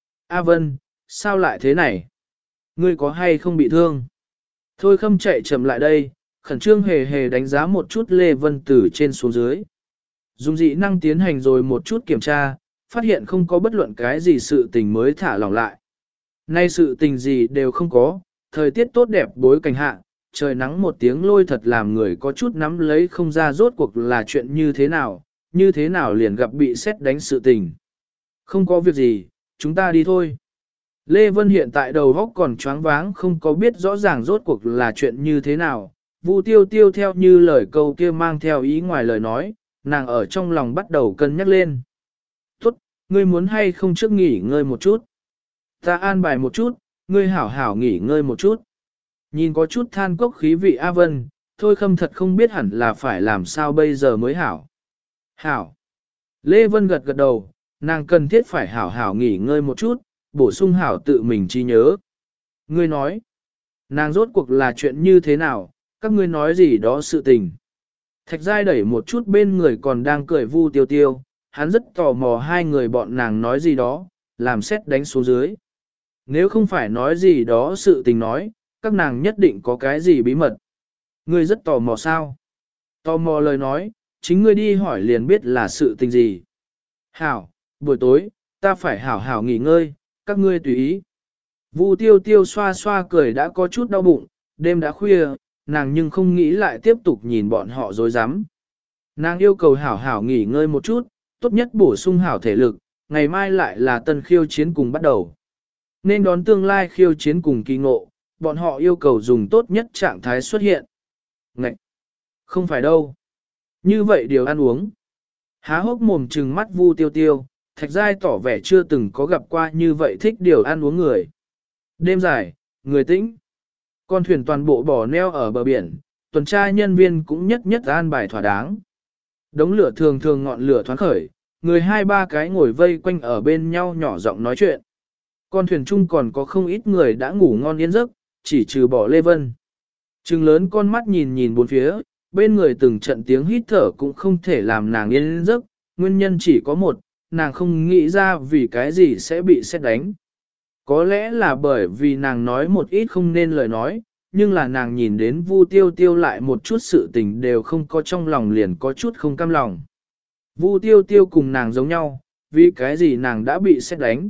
A Vân, sao lại thế này? Ngươi có hay không bị thương? Thôi Khâm chạy chậm lại đây, khẩn trương hề hề đánh giá một chút Lê Vân từ trên xuống dưới. Dùng dị năng tiến hành rồi một chút kiểm tra, phát hiện không có bất luận cái gì sự tình mới thả lỏng lại. Nay sự tình gì đều không có, thời tiết tốt đẹp bối cảnh hạ, trời nắng một tiếng lôi thật làm người có chút nắm lấy không ra rốt cuộc là chuyện như thế nào, như thế nào liền gặp bị xét đánh sự tình. Không có việc gì, chúng ta đi thôi. Lê Vân hiện tại đầu óc còn choáng váng không có biết rõ ràng rốt cuộc là chuyện như thế nào. Vu Tiêu Tiêu theo như lời câu kia mang theo ý ngoài lời nói, nàng ở trong lòng bắt đầu cân nhắc lên. Tốt, ngươi muốn hay không trước nghỉ ngơi một chút? Ta an bài một chút, ngươi hảo hảo nghỉ ngơi một chút. Nhìn có chút than cốc khí vị A Vân, Thôi Khâm thật không biết hẳn là phải làm sao bây giờ mới hảo. Hảo. Lê Vân gật gật đầu, nàng cần thiết phải hảo hảo nghỉ ngơi một chút, bổ sung hảo tự mình trí nhớ. Ngươi nói, nàng rốt cuộc là chuyện như thế nào, các ngươi nói gì đó sự tình. Thạch Giai đẩy một chút bên người còn đang cười Vu Tiêu Tiêu, hắn rất tò mò hai người bọn nàng nói gì đó, làm xét đánh xuống dưới. Nếu không phải nói gì đó sự tình nói, các nàng nhất định có cái gì bí mật. Ngươi rất tò mò sao? Tò mò lời nói, chính ngươi đi hỏi liền biết là sự tình gì. Hảo, buổi tối, ta phải hảo hảo nghỉ ngơi, các ngươi tùy ý. Vu Tiêu Tiêu xoa xoa cười đã có chút đau bụng, đêm đã khuya, nàng nhưng không nghĩ lại tiếp tục nhìn bọn họ dối rắm. Nàng yêu cầu hảo hảo nghỉ ngơi một chút, tốt nhất bổ sung hảo thể lực, ngày mai lại là tân khiêu chiến cùng bắt đầu. Nên đón tương lai khiêu chiến cùng kỳ ngộ, bọn họ yêu cầu dùng tốt nhất trạng thái xuất hiện. Ngậy! Không phải đâu. Như vậy điều ăn uống. Há hốc mồm trừng mắt Vu Tiêu Tiêu, Thạch Giai tỏ vẻ chưa từng có gặp qua như vậy thích điều ăn uống người. Đêm dài, người tĩnh. Con thuyền toàn bộ bỏ neo ở bờ biển, tuần tra nhân viên cũng nhất nhất an bài thỏa đáng. Đống lửa thường thường ngọn lửa thoáng khởi, người hai ba cái ngồi vây quanh ở bên nhau nhỏ giọng nói chuyện. Con thuyền chung còn có không ít người đã ngủ ngon yên giấc, chỉ trừ bỏ Lê Vân. Trừng lớn con mắt nhìn nhìn bốn phía, bên người từng trận tiếng hít thở cũng không thể làm nàng yên giấc, nguyên nhân chỉ có một, nàng không nghĩ ra vì cái gì sẽ bị xét đánh. Có lẽ là bởi vì nàng nói một ít không nên lời nói, nhưng là nàng nhìn đến Vu Tiêu Tiêu lại một chút sự tình đều không có trong lòng liền có chút không cam lòng. Vu Tiêu Tiêu cùng nàng giống nhau, vì cái gì nàng đã bị xét đánh.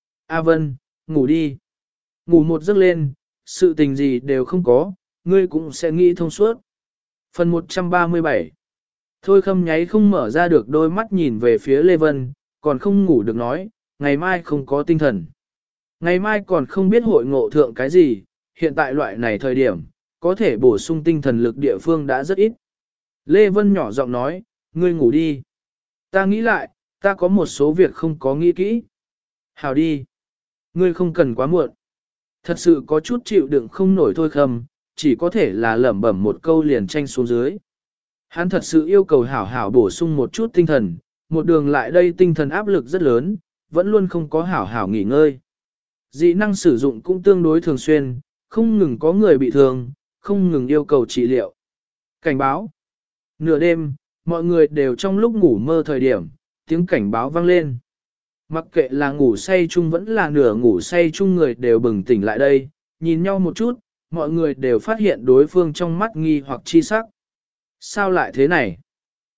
A Vân, ngủ đi. Ngủ một giấc lên, sự tình gì đều không có, ngươi cũng sẽ nghĩ thông suốt. Phần một trăm ba mươi bảy. Thôi Khâm nháy không mở ra được đôi mắt nhìn về phía Lê Vân, còn không ngủ được nói, ngày mai không có tinh thần. Ngày mai còn không biết hội ngộ thượng cái gì, hiện tại loại này thời điểm, có thể bổ sung tinh thần lực địa phương đã rất ít. Lê Vân nhỏ giọng nói, ngươi ngủ đi. Ta nghĩ lại, ta có một số việc không có nghĩ kỹ. Hào đi. Ngươi không cần quá muộn. Thật sự có chút chịu đựng không nổi Thôi Khâm, chỉ có thể là lẩm bẩm một câu liền tranh xuống dưới. Hắn thật sự yêu cầu hảo hảo bổ sung một chút tinh thần, một đường lại đây tinh thần áp lực rất lớn, vẫn luôn không có hảo hảo nghỉ ngơi. Dị năng sử dụng cũng tương đối thường xuyên, không ngừng có người bị thương, không ngừng yêu cầu trị liệu. Cảnh báo. Nửa đêm, mọi người đều trong lúc ngủ mơ thời điểm, tiếng cảnh báo vang lên. Mặc kệ là ngủ say chung vẫn là nửa ngủ say chung người đều bừng tỉnh lại đây, nhìn nhau một chút, mọi người đều phát hiện đối phương trong mắt nghi hoặc chi sắc. Sao lại thế này?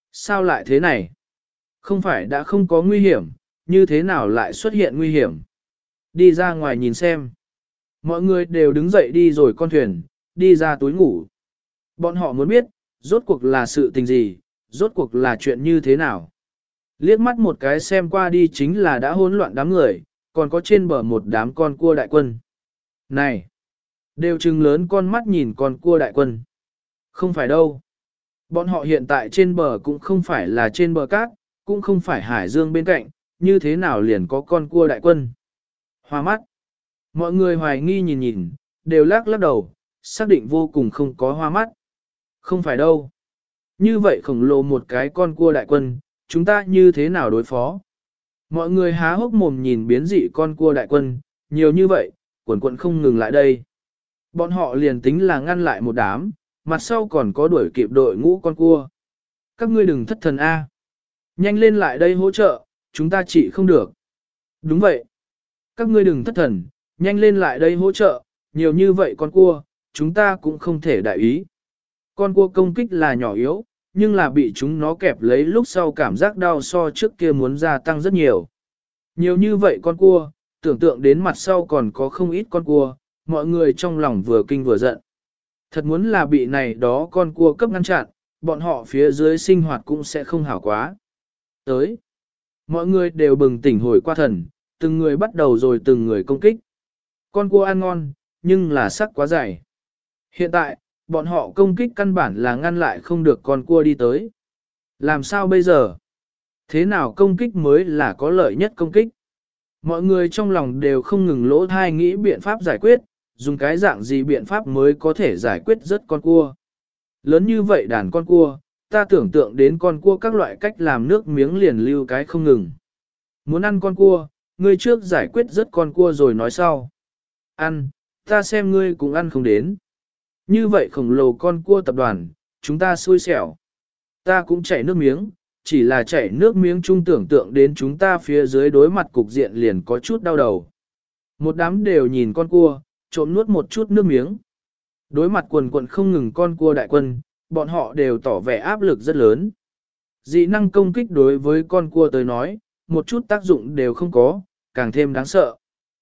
Sao lại thế này? Không phải đã không có nguy hiểm, như thế nào lại xuất hiện nguy hiểm? Đi ra ngoài nhìn xem. Mọi người đều đứng dậy đi rồi con thuyền, đi ra túi ngủ. Bọn họ muốn biết, rốt cuộc là sự tình gì, rốt cuộc là chuyện như thế nào. Liếc mắt một cái xem qua đi chính là đã hỗn loạn đám người, còn có trên bờ một đám con cua đại quân. Này! Đều trừng lớn con mắt nhìn con cua đại quân. Không phải đâu. Bọn họ hiện tại trên bờ cũng không phải là trên bờ cát, cũng không phải hải dương bên cạnh, như thế nào liền có con cua đại quân. Hoa mắt. Mọi người hoài nghi nhìn nhìn, đều lắc lắc đầu, xác định vô cùng không có hoa mắt. Không phải đâu. Như vậy khổng lồ một cái con cua đại quân, chúng ta như thế nào đối phó? Mọi người há hốc mồm nhìn biến dị con cua đại quân, nhiều như vậy, quần quận không ngừng lại đây. Bọn họ liền tính là ngăn lại một đám, mặt sau còn có đuổi kịp đội ngũ con cua. Các ngươi đừng thất thần A. Nhanh lên lại đây hỗ trợ, chúng ta trị không được. Đúng vậy. Các ngươi đừng thất thần, nhanh lên lại đây hỗ trợ, nhiều như vậy con cua, chúng ta cũng không thể đại ý. Con cua công kích là nhỏ yếu, nhưng là bị chúng nó kẹp lấy lúc sau cảm giác đau so trước kia muốn gia tăng rất nhiều. Nhiều như vậy con cua, tưởng tượng đến mặt sau còn có không ít con cua, mọi người trong lòng vừa kinh vừa giận. Thật muốn là bị này đó con cua cấp ngăn chặn, bọn họ phía dưới sinh hoạt cũng sẽ không hảo quá. Tới, mọi người đều bừng tỉnh hồi qua thần, từng người bắt đầu rồi từng người công kích. Con cua ăn ngon, nhưng là sắc quá dày. Hiện tại, bọn họ công kích căn bản là ngăn lại không được con cua đi tới. Làm sao bây giờ? Thế nào công kích mới là có lợi nhất công kích? Mọi người trong lòng đều không ngừng lỗ thai nghĩ biện pháp giải quyết, dùng cái dạng gì biện pháp mới có thể giải quyết rất con cua. Lớn như vậy đàn con cua, ta tưởng tượng đến con cua các loại cách làm nước miếng liền lưu cái không ngừng. Muốn ăn con cua, ngươi trước giải quyết rất con cua rồi nói sau. Ăn, ta xem ngươi cũng ăn không đến. Như vậy khổng lồ con cua tập đoàn, chúng ta xui xẻo. Ta cũng chảy nước miếng, chỉ là chảy nước miếng chung tưởng tượng đến chúng ta phía dưới đối mặt cục diện liền có chút đau đầu. Một đám đều nhìn con cua, trộm nuốt một chút nước miếng. Đối mặt quần quần không ngừng con cua đại quân, bọn họ đều tỏ vẻ áp lực rất lớn. Dị năng công kích đối với con cua tới nói, một chút tác dụng đều không có, càng thêm đáng sợ.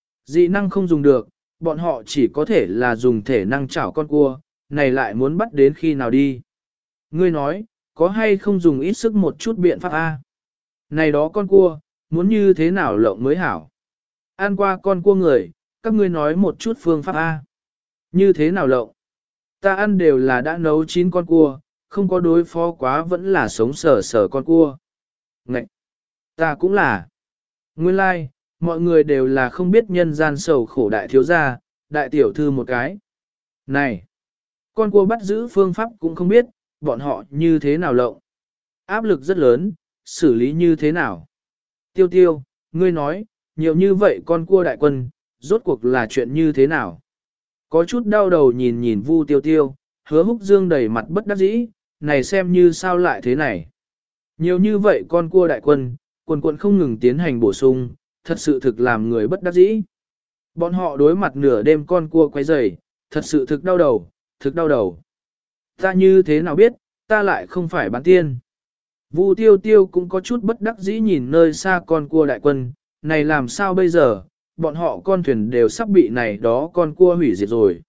Dị năng không dùng được, bọn họ chỉ có thể là dùng thể năng chảo con cua, này lại muốn bắt đến khi nào đi. Ngươi nói, có hay không dùng ít sức một chút biện pháp A? Này đó con cua, muốn như thế nào lộng mới hảo? Ăn qua con cua người, các ngươi nói một chút phương pháp A. Như thế nào lộng? Ta ăn đều là đã nấu chín con cua, không có đối phó quá vẫn là sống sờ sờ con cua. Ngậy! Ta cũng là. Nguyên lai, like, mọi người đều là không biết nhân gian sầu khổ đại thiếu gia, đại tiểu thư một cái. Này! Con cua bắt giữ phương pháp cũng không biết, bọn họ như thế nào lộng. Áp lực rất lớn, xử lý như thế nào. Tiêu tiêu, ngươi nói, nhiều như vậy con cua đại quân, rốt cuộc là chuyện như thế nào. Có chút đau đầu nhìn nhìn Vu Tiêu Tiêu, Hứa Húc Dương đầy mặt bất đắc dĩ, này xem như sao lại thế này. Nhiều như vậy con cua đại quân, quần quần không ngừng tiến hành bổ sung, thật sự thực làm người bất đắc dĩ. Bọn họ đối mặt nửa đêm con cua quấy rầy, thật sự thực đau đầu, thực đau đầu. Ta như thế nào biết, ta lại không phải bán tiên. Vu Tiêu Tiêu cũng có chút bất đắc dĩ nhìn nơi xa con cua đại quân, này làm sao bây giờ, bọn họ con thuyền đều sắp bị này đó con cua hủy diệt rồi.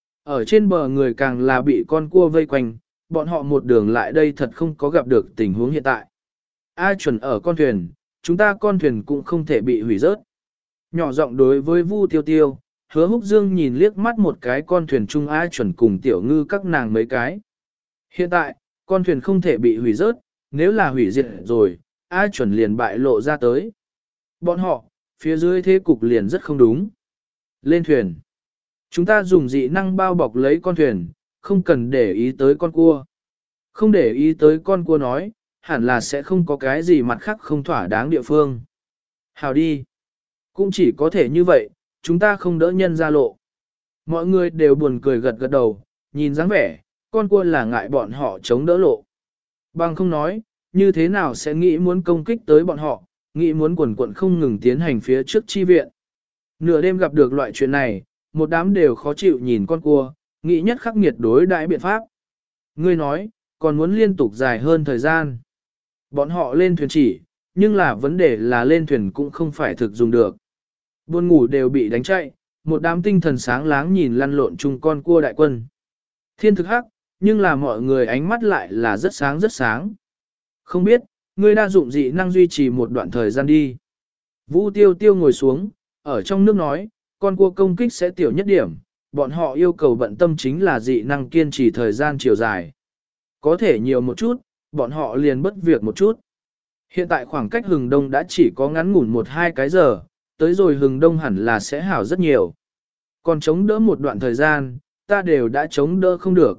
Ở trên bờ người càng là bị con cua vây quanh, bọn họ một đường lại đây thật không có gặp được tình huống hiện tại. A chuẩn ở con thuyền, chúng ta con thuyền cũng không thể bị hủy rớt. Nhỏ giọng đối với Vu Tiêu Tiêu, Hứa Húc Dương nhìn liếc mắt một cái con thuyền chung A chuẩn cùng tiểu ngư các nàng mấy cái. Hiện tại, con thuyền không thể bị hủy rớt, nếu là hủy diệt rồi, A chuẩn liền bại lộ ra tới. Bọn họ, phía dưới thế cục liền rất không đúng. Lên thuyền. Chúng ta dùng dị năng bao bọc lấy con thuyền, không cần để ý tới con cua. Không để ý tới con cua nói, hẳn là sẽ không có cái gì mặt khác không thỏa đáng địa phương. Hào đi. Cũng chỉ có thể như vậy, chúng ta không đỡ nhân ra lộ. Mọi người đều buồn cười gật gật đầu, nhìn dáng vẻ, con cua là ngại bọn họ chống đỡ lộ. Bằng không nói, như thế nào sẽ nghĩ muốn công kích tới bọn họ, nghĩ muốn quần quận không ngừng tiến hành phía trước chi viện. Nửa đêm gặp được loại chuyện này, một đám đều khó chịu nhìn con cua, nghĩ nhất khắc nghiệt đối đãi biện pháp. Ngươi nói, còn muốn liên tục dài hơn thời gian. Bọn họ lên thuyền chỉ, nhưng là vấn đề là lên thuyền cũng không phải thực dùng được. Buôn ngủ đều bị đánh chạy, một đám tinh thần sáng láng nhìn lăn lộn chung con cua đại quân. Thiên thực hắc, nhưng là mọi người ánh mắt lại là rất sáng rất sáng. Không biết, ngươi đa dụng dị năng duy trì một đoạn thời gian đi. Vũ tiêu tiêu ngồi xuống, ở trong nước nói, con cua công kích sẽ tiểu nhất điểm, bọn họ yêu cầu bận tâm chính là dị năng kiên trì thời gian chiều dài. Có thể nhiều một chút, bọn họ liền bất việc một chút. Hiện tại khoảng cách hừng đông đã chỉ có ngắn ngủn một hai cái giờ, tới rồi hừng đông hẳn là sẽ hảo rất nhiều. Còn chống đỡ một đoạn thời gian, ta đều đã chống đỡ không được.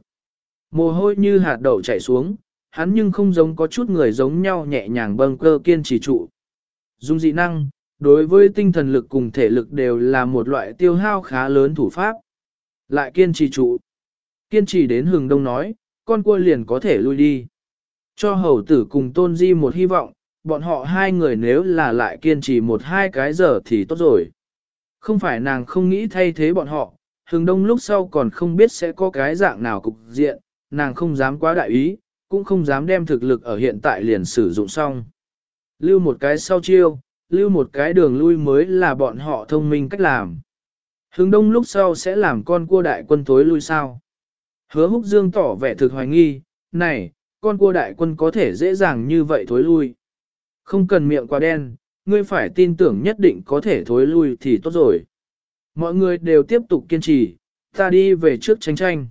Mồ hôi như hạt đậu chảy xuống, hắn nhưng không giống có chút người giống nhau nhẹ nhàng bâng cơ kiên trì trụ. Dung dị năng, đối với tinh thần lực cùng thể lực đều là một loại tiêu hao khá lớn thủ pháp. Lại kiên trì trụ. Kiên trì đến hừng đông nói, con cua liền có thể lui đi. Cho hầu tử cùng tôn di một hy vọng, bọn họ hai người nếu là lại kiên trì một hai cái giờ thì tốt rồi. Không phải nàng không nghĩ thay thế bọn họ, hừng đông lúc sau còn không biết sẽ có cái dạng nào cục diện, nàng không dám quá đại ý, cũng không dám đem thực lực ở hiện tại liền sử dụng xong. Lưu một cái sau chiêu, lưu một cái đường lui mới là bọn họ thông minh cách làm. Hừng đông lúc sau sẽ làm con cua đại quân tối lui sao. Hứa Húc Dương tỏ vẻ thực hoài nghi, này, con cua đại quân có thể dễ dàng như vậy thối lui. Không cần miệng quá đen, ngươi phải tin tưởng nhất định có thể thối lui thì tốt rồi. Mọi người đều tiếp tục kiên trì, ta đi về trước tranh tranh.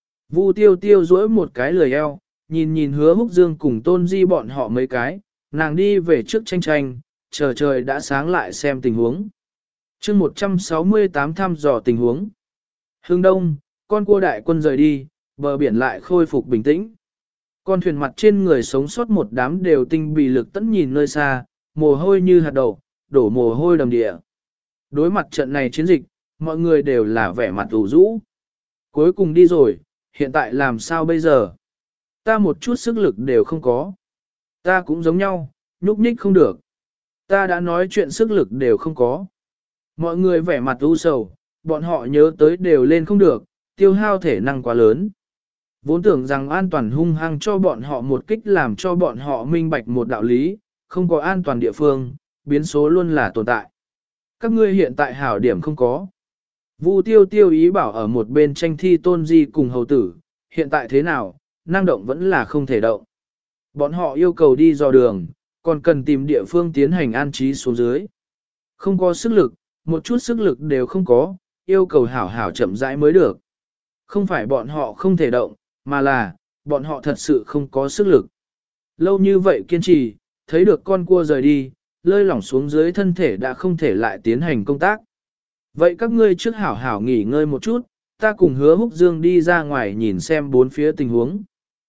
Vu tiêu tiêu duỗi một cái lười eo, nhìn nhìn Hứa Húc Dương cùng Tôn Di bọn họ mấy cái, nàng đi về trước tranh tranh, chờ trời đã sáng lại xem tình huống. chương một trăm sáu mươi tám thăm dò tình huống. Hương đông, con cua đại quân rời đi, bờ biển lại khôi phục bình tĩnh. Con thuyền mặt trên người sống sót một đám đều tinh bị lực tẫn nhìn nơi xa, mồ hôi như hạt đậu, đổ mồ hôi đầm địa. Đối mặt trận này chiến dịch, mọi người đều là vẻ mặt ủ rũ. Cuối cùng đi rồi, hiện tại làm sao bây giờ? Ta một chút sức lực đều không có. Ta cũng giống nhau, nhúc nhích không được. Ta đã nói chuyện sức lực đều không có. Mọi người vẻ mặt u sầu, bọn họ nhớ tới đều lên không được, tiêu hao thể năng quá lớn. Vốn tưởng rằng an toàn hung hăng cho bọn họ một kích làm cho bọn họ minh bạch một đạo lý, không có an toàn địa phương, biến số luôn là tồn tại. Các ngươi hiện tại hảo điểm không có. Vu tiêu tiêu ý bảo ở một bên tranh thi Tôn Di cùng hầu tử, hiện tại thế nào, năng động vẫn là không thể động. Bọn họ yêu cầu đi dò đường, còn cần tìm địa phương tiến hành an trí xuống dưới. Không có sức lực, một chút sức lực đều không có, yêu cầu hảo hảo chậm rãi mới được. Không phải bọn họ không thể động, mà là, bọn họ thật sự không có sức lực. Lâu như vậy kiên trì, thấy được con cua rời đi, lơi lỏng xuống dưới thân thể đã không thể lại tiến hành công tác. Vậy các ngươi trước hảo hảo nghỉ ngơi một chút, ta cùng Hứa Húc Dương đi ra ngoài nhìn xem bốn phía tình huống.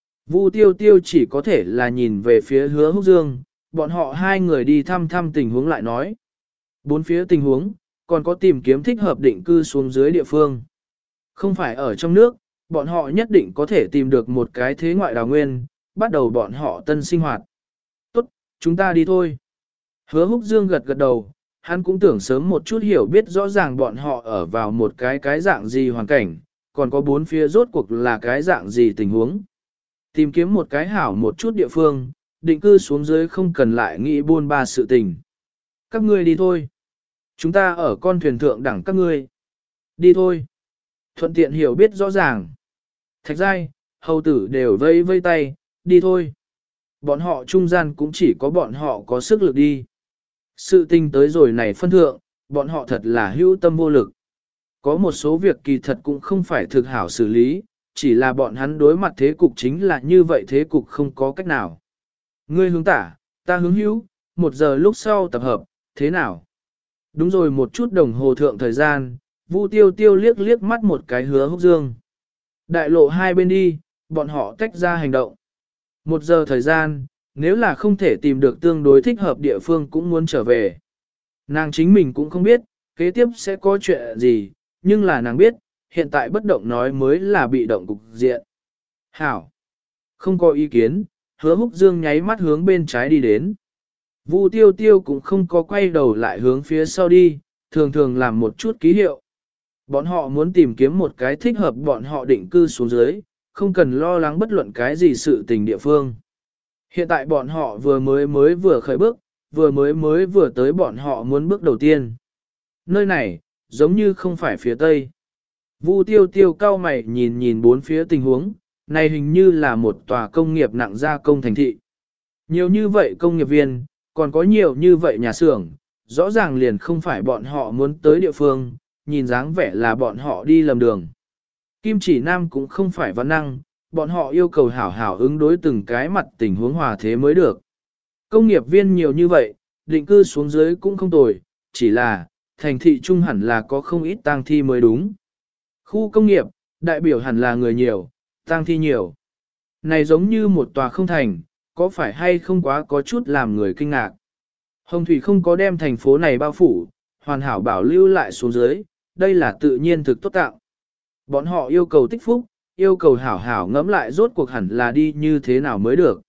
Vu tiêu tiêu chỉ có thể là nhìn về phía Hứa Húc Dương, bọn họ hai người đi thăm thăm tình huống lại nói. Bốn phía tình huống, còn có tìm kiếm thích hợp định cư xuống dưới địa phương. Không phải ở trong nước, bọn họ nhất định có thể tìm được một cái thế ngoại đào nguyên, bắt đầu bọn họ tân sinh hoạt. Tốt, chúng ta đi thôi. Hứa Húc Dương gật gật đầu, hắn cũng tưởng sớm một chút hiểu biết rõ ràng bọn họ ở vào một cái cái dạng gì hoàn cảnh, còn có bốn phía rốt cuộc là cái dạng gì tình huống. Tìm kiếm một cái hảo một chút địa phương, định cư xuống dưới không cần lại nghĩ buôn ba sự tình. Các ngươi đi thôi. Chúng ta ở con thuyền thượng đẳng các ngươi. Đi thôi. Thuận tiện hiểu biết rõ ràng. Thạch giai, hầu tử đều vây vây tay, đi thôi. Bọn họ trung gian cũng chỉ có bọn họ có sức lực đi. Sự tình tới rồi này phân thượng, bọn họ thật là hữu tâm vô lực. Có một số việc kỳ thật cũng không phải thực hảo xử lý, chỉ là bọn hắn đối mặt thế cục chính là như vậy, thế cục không có cách nào. Ngươi hướng tả, ta hướng hữu, một giờ lúc sau tập hợp, thế nào? Đúng rồi, một chút đồng hồ thượng thời gian, Vu tiêu tiêu liếc liếc mắt một cái Hứa Húc Dương. Đại lộ hai bên đi, bọn họ tách ra hành động. Một giờ thời gian, nếu là không thể tìm được tương đối thích hợp địa phương cũng muốn trở về. Nàng chính mình cũng không biết, kế tiếp sẽ có chuyện gì, nhưng là nàng biết, hiện tại bất động nói mới là bị động cục diện. Hảo! Không có ý kiến, Hứa Húc Dương nháy mắt hướng bên trái đi đến. Vu tiêu tiêu cũng không có quay đầu lại hướng phía sau đi, thường thường làm một chút ký hiệu. Bọn họ muốn tìm kiếm một cái thích hợp bọn họ định cư xuống dưới, không cần lo lắng bất luận cái gì sự tình địa phương. Hiện tại bọn họ vừa mới mới vừa khởi bước, vừa mới mới vừa tới bọn họ muốn bước đầu tiên. Nơi này, giống như không phải phía tây. Vu tiêu tiêu cao mày nhìn nhìn bốn phía tình huống, này hình như là một tòa công nghiệp nặng gia công thành thị. Nhiều như vậy công nghiệp viên, còn có nhiều như vậy nhà xưởng, rõ ràng liền không phải bọn họ muốn tới địa phương, nhìn dáng vẻ là bọn họ đi lầm đường. Kim chỉ nam cũng không phải văn năng, bọn họ yêu cầu hảo hảo ứng đối từng cái mặt tình huống hòa thế mới được. Công nghiệp viên nhiều như vậy, định cư xuống dưới cũng không tồi, chỉ là, thành thị trung hẳn là có không ít tang thi mới đúng. Khu công nghiệp, đại biểu hẳn là người nhiều, tang thi nhiều. Này giống như một tòa không thành, có phải hay không quá có chút làm người kinh ngạc. Hồng Thủy không có đem thành phố này bao phủ, hoàn hảo bảo lưu lại xuống dưới, đây là tự nhiên thực tốt tạo. Bọn họ yêu cầu tích phúc, yêu cầu hảo hảo ngẫm lại rốt cuộc hẳn là đi như thế nào mới được.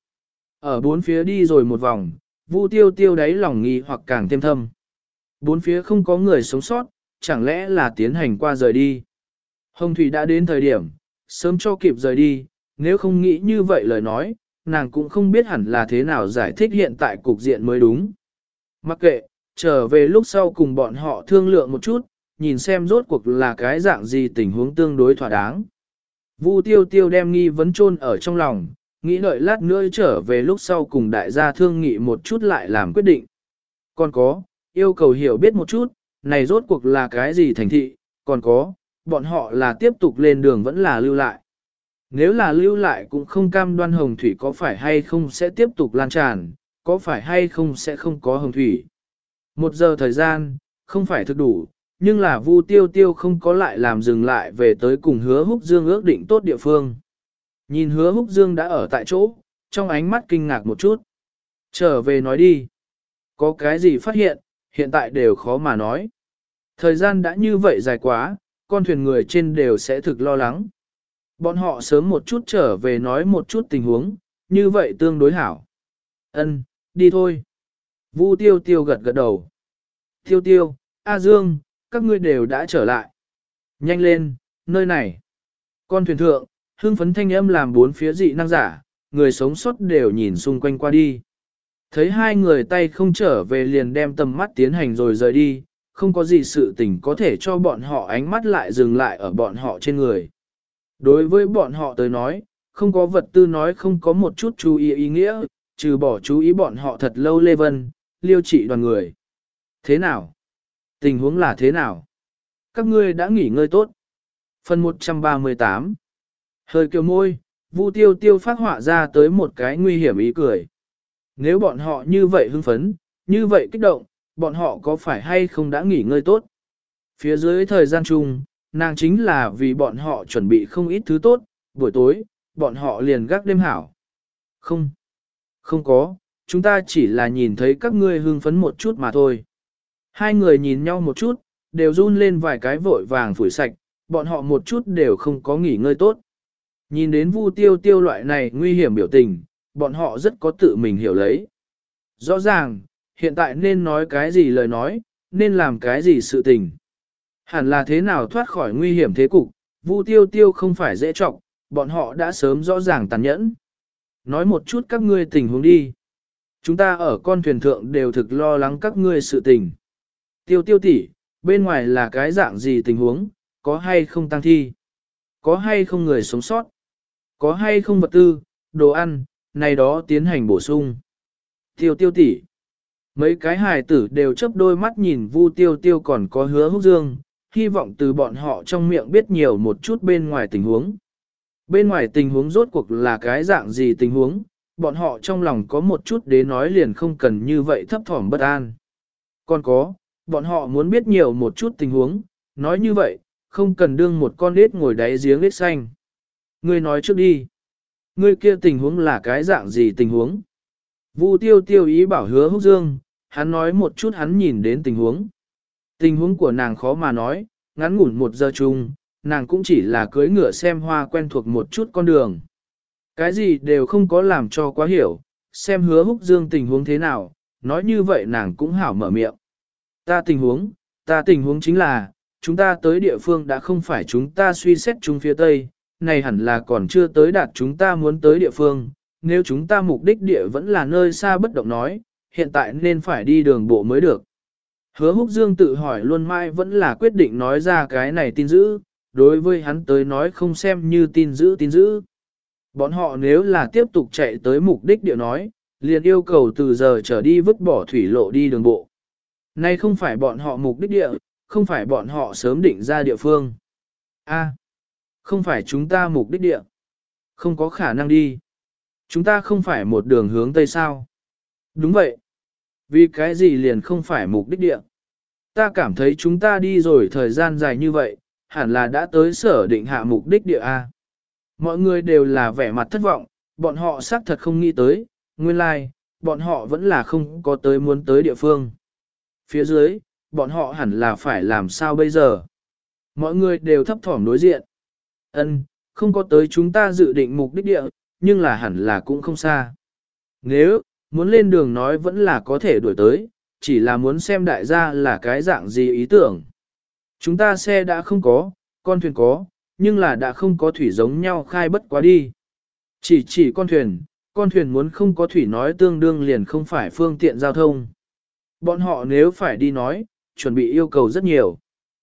Ở bốn phía đi rồi một vòng, Vu tiêu tiêu đáy lòng nghi hoặc càng thêm thâm. Bốn phía không có người sống sót, chẳng lẽ là tiến hành qua rời đi. Hồng Thủy đã đến thời điểm, sớm cho kịp rời đi, nếu không nghĩ như vậy lời nói, nàng cũng không biết hẳn là thế nào giải thích hiện tại cục diện mới đúng. Mặc kệ, trở về lúc sau cùng bọn họ thương lượng một chút, nhìn xem rốt cuộc là cái dạng gì tình huống tương đối thỏa đáng. Vu tiêu tiêu đem nghi vấn chôn ở trong lòng, nghĩ đợi lát nữa trở về lúc sau cùng đại gia thương nghị một chút lại làm quyết định. Còn có, yêu cầu hiểu biết một chút, này rốt cuộc là cái gì thành thị, còn có, bọn họ là tiếp tục lên đường vẫn là lưu lại. Nếu là lưu lại cũng không cam đoan hồng thủy có phải hay không sẽ tiếp tục lan tràn, có phải hay không sẽ không có hồng thủy. Một giờ thời gian, không phải thực đủ, nhưng là Vu tiêu tiêu không có lại làm dừng lại về tới cùng hứa húc dương ước định tốt địa phương. Nhìn hứa húc dương đã ở tại chỗ, trong ánh mắt kinh ngạc một chút. Trở về nói đi. Có cái gì phát hiện, hiện tại đều khó mà nói. Thời gian đã như vậy dài quá, con thuyền người trên đều sẽ thực lo lắng. Bọn họ sớm một chút trở về nói một chút tình huống, như vậy tương đối hảo. Ân, đi thôi. Vu tiêu tiêu gật gật đầu. Tiêu tiêu, A Dương, các ngươi đều đã trở lại. Nhanh lên, nơi này. Con thuyền thượng, hương phấn thanh âm làm bốn phía dị năng giả, người sống sót đều nhìn xung quanh qua đi. Thấy hai người tay không trở về liền đem tầm mắt tiến hành rồi rời đi, không có gì sự tình có thể cho bọn họ ánh mắt lại dừng lại ở bọn họ trên người. Đối với bọn họ tới nói, không có vật tư nói không có một chút chú ý ý nghĩa, trừ bỏ chú ý bọn họ thật lâu Lê Vân, liêu trị đoàn người. Thế nào? Tình huống là thế nào? Các ngươi đã nghỉ ngơi tốt. Phần một trăm ba mươi tám. Hơi kiều môi, Vu tiêu tiêu phát họa ra tới một cái nguy hiểm ý cười. Nếu bọn họ như vậy hưng phấn, như vậy kích động, bọn họ có phải hay không đã nghỉ ngơi tốt? Phía dưới thời gian chung, nàng chính là vì bọn họ chuẩn bị không ít thứ tốt, buổi tối, bọn họ liền gác đêm hảo. Không, không có, chúng ta chỉ là nhìn thấy các ngươi hưng phấn một chút mà thôi. Hai người nhìn nhau một chút, đều run lên vài cái vội vàng phủi sạch, bọn họ một chút đều không có nghỉ ngơi tốt. Nhìn đến Vu tiêu tiêu loại này nguy hiểm biểu tình, bọn họ rất có tự mình hiểu lấy. Rõ ràng, hiện tại nên nói cái gì lời nói, nên làm cái gì sự tình. Hẳn là thế nào thoát khỏi nguy hiểm thế cục, Vu tiêu tiêu không phải dễ trọng, bọn họ đã sớm rõ ràng tàn nhẫn. Nói một chút các ngươi tình huống đi. Chúng ta ở con thuyền thượng đều thực lo lắng các ngươi sự tình. Tiêu tiêu tỷ, bên ngoài là cái dạng gì tình huống, có hay không tăng thi? Có hay không người sống sót? Có hay không vật tư, đồ ăn, này đó tiến hành bổ sung? Tiêu tiêu tỷ. Mấy cái hài tử đều chớp đôi mắt nhìn Vu tiêu tiêu còn có hứa húc dương, hy vọng từ bọn họ trong miệng biết nhiều một chút bên ngoài tình huống. Bên ngoài tình huống rốt cuộc là cái dạng gì tình huống, bọn họ trong lòng có một chút đế nói liền không cần như vậy thấp thỏm bất an. Còn có, bọn họ muốn biết nhiều một chút tình huống, nói như vậy, không cần đương một con nết ngồi đáy giếng nết xanh. Ngươi nói trước đi. Ngươi kia tình huống là cái dạng gì tình huống? Vu tiêu tiêu ý bảo hứa húc dương, hắn nói một chút hắn nhìn đến tình huống. Tình huống của nàng khó mà nói, ngắn ngủn một giờ chung, nàng cũng chỉ là cưỡi ngựa xem hoa quen thuộc một chút con đường. Cái gì đều không có làm cho quá hiểu, xem hứa húc dương tình huống thế nào, nói như vậy nàng cũng hảo mở miệng. Ta tình huống, ta tình huống chính là, chúng ta tới địa phương đã không phải chúng ta suy xét chúng phía Tây, này hẳn là còn chưa tới đạt chúng ta muốn tới địa phương, nếu chúng ta mục đích địa vẫn là nơi xa bất động nói, hiện tại nên phải đi đường bộ mới được. Hứa Húc Dương tự hỏi luôn mãi vẫn là quyết định nói ra cái này tin dữ, đối với hắn tới nói không xem như tin dữ tin dữ. Bọn họ nếu là tiếp tục chạy tới mục đích địa nói, liền yêu cầu từ giờ trở đi vứt bỏ thủy lộ đi đường bộ. Nay không phải bọn họ mục đích địa, không phải bọn họ sớm định ra địa phương. A, không phải chúng ta mục đích địa. Không có khả năng đi. Chúng ta không phải một đường hướng Tây sao? Đúng vậy. Vì cái gì liền không phải mục đích địa? Ta cảm thấy chúng ta đi rồi thời gian dài như vậy, hẳn là đã tới sở định hạ mục đích địa A. Mọi người đều là vẻ mặt thất vọng, bọn họ xác thật không nghĩ tới, nguyên lai, like, bọn họ vẫn là không có tới muốn tới địa phương. Phía dưới, bọn họ hẳn là phải làm sao bây giờ? Mọi người đều thấp thỏm đối diện. Ân, không có tới chúng ta dự định mục đích địa, nhưng là hẳn là cũng không xa. Nếu, muốn lên đường nói vẫn là có thể đuổi tới, chỉ là muốn xem đại gia là cái dạng gì ý tưởng. Chúng ta xe đã không có, con thuyền có, nhưng là đã không có thủy giống nhau khai bất quá đi. Chỉ chỉ con thuyền, con thuyền muốn không có thủy nói tương đương liền không phải phương tiện giao thông. Bọn họ nếu phải đi nói, chuẩn bị yêu cầu rất nhiều.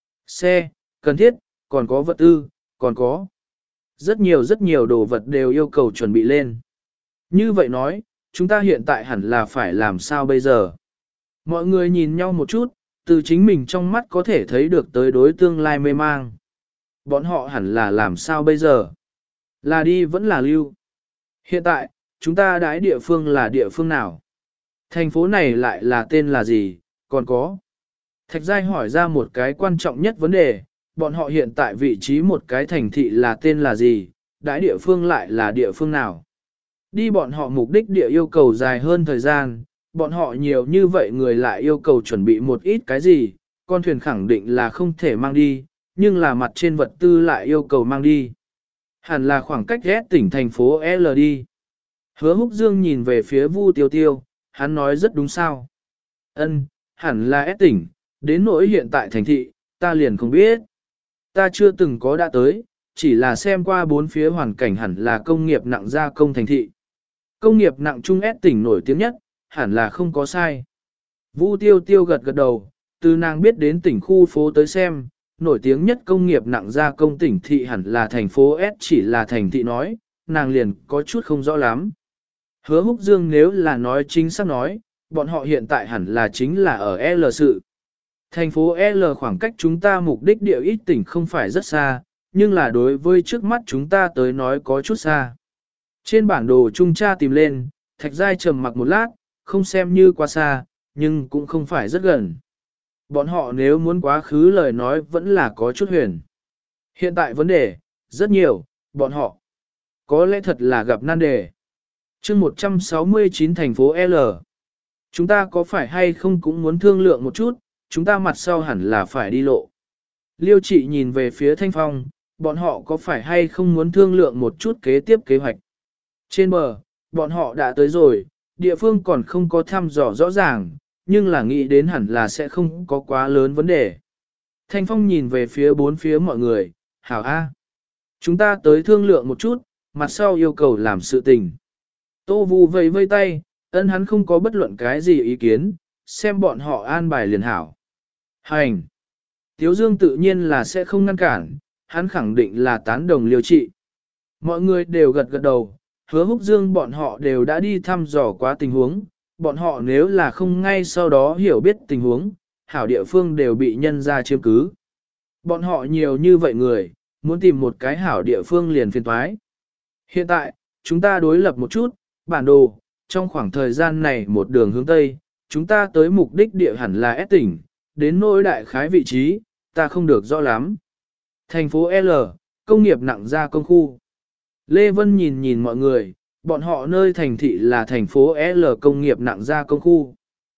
Xe, cần thiết, còn có vật tư, còn có. Rất nhiều rất nhiều đồ vật đều yêu cầu chuẩn bị lên. Như vậy nói, chúng ta hiện tại hẳn là phải làm sao bây giờ? Mọi người nhìn nhau một chút, từ chính mình trong mắt có thể thấy được tới đối tương lai mê mang. Bọn họ hẳn là làm sao bây giờ? Là đi vẫn là lưu. Hiện tại, chúng ta đãi địa phương là địa phương nào? Thành phố này lại là tên là gì? Còn có. Thạch Giai hỏi ra một cái quan trọng nhất vấn đề, bọn họ hiện tại vị trí một cái thành thị là tên là gì? Đãi địa phương lại là địa phương nào? Đi bọn họ mục đích địa yêu cầu dài hơn thời gian, bọn họ nhiều như vậy người lại yêu cầu chuẩn bị một ít cái gì, con thuyền khẳng định là không thể mang đi, nhưng là mặt trên vật tư lại yêu cầu mang đi. Hẳn là khoảng cách ghét tỉnh thành phố L đi. Hứa Húc Dương nhìn về phía Vu Tiêu Tiêu, hắn nói rất đúng sao. Ân, hẳn là S tỉnh, đến nỗi hiện tại thành thị, ta liền không biết. Ta chưa từng có đã tới, chỉ là xem qua bốn phía hoàn cảnh hẳn là công nghiệp nặng gia công thành thị. Công nghiệp nặng Trung S tỉnh nổi tiếng nhất, hẳn là không có sai. Vu Tiêu Tiêu gật gật đầu, từ nàng biết đến tỉnh khu phố tới xem, nổi tiếng nhất công nghiệp nặng gia công tỉnh thị hẳn là thành phố S chỉ là thành thị nói, nàng liền có chút không rõ lắm. Hứa Húc Dương nếu là nói chính xác nói, bọn họ hiện tại hẳn là chính là ở L sự. Thành phố L khoảng cách chúng ta mục đích địa ít tỉnh không phải rất xa, nhưng là đối với trước mắt chúng ta tới nói có chút xa. Trên bản đồ Trung tra tìm lên, Thạch Giai trầm mặc một lát, không xem như quá xa, nhưng cũng không phải rất gần. Bọn họ nếu muốn quá khứ lời nói vẫn là có chút huyền. Hiện tại vấn đề, rất nhiều, bọn họ có lẽ thật là gặp nan đề. chương một trăm sáu mươi chín thành phố L. Chúng ta có phải hay không cũng muốn thương lượng một chút, chúng ta mặt sau hẳn là phải đi lộ. Liêu Trị nhìn về phía Thanh Phong, bọn họ có phải hay không muốn thương lượng một chút kế tiếp kế hoạch. Trên bờ, bọn họ đã tới rồi, địa phương còn không có thăm dò rõ ràng, nhưng là nghĩ đến hẳn là sẽ không có quá lớn vấn đề. Thanh Phong nhìn về phía bốn phía mọi người, hảo A. Chúng ta tới thương lượng một chút, mặt sau yêu cầu làm sự tình. Tô Vu vây vây tay, ân hắn không có bất luận cái gì ý kiến, xem bọn họ an bài liền hảo. Hành! Tiếu Dương tự nhiên là sẽ không ngăn cản, hắn khẳng định là tán đồng Liêu Trị. Mọi người đều gật gật đầu, Hứa Húc Dương bọn họ đều đã đi thăm dò quá tình huống, bọn họ nếu là không ngay sau đó hiểu biết tình huống, hảo địa phương đều bị nhân ra chiếm cứ. Bọn họ nhiều như vậy người, muốn tìm một cái hảo địa phương liền phiền toái. Hiện tại, chúng ta đối lập một chút, bản đồ, trong khoảng thời gian này một đường hướng Tây, chúng ta tới mục đích địa hẳn là S tỉnh, đến nỗi đại khái vị trí, ta không được rõ lắm. Thành phố L, công nghiệp nặng gia công khu. Lê Vân nhìn nhìn mọi người, bọn họ nơi thành thị là thành phố L công nghiệp nặng gia công khu.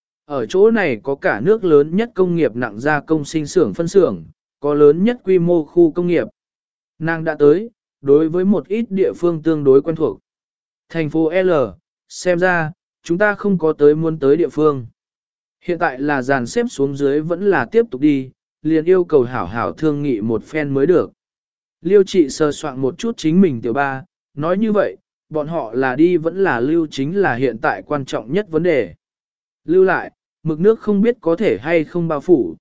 Ở chỗ này có cả nước lớn nhất công nghiệp nặng gia công sinh xưởng phân xưởng, có lớn nhất quy mô khu công nghiệp. Nàng đã tới, đối với một ít địa phương tương đối quen thuộc. Thành phố L, xem ra, chúng ta không có tới muốn tới địa phương. Hiện tại là dàn xếp xuống dưới vẫn là tiếp tục đi, liền yêu cầu hảo hảo thương nghị một phen mới được. Liêu Trị sờ soạn một chút chính mình tiểu ba, nói như vậy, bọn họ là đi vẫn là lưu chính là hiện tại quan trọng nhất vấn đề. Lưu lại, mực nước không biết có thể hay không bao phủ.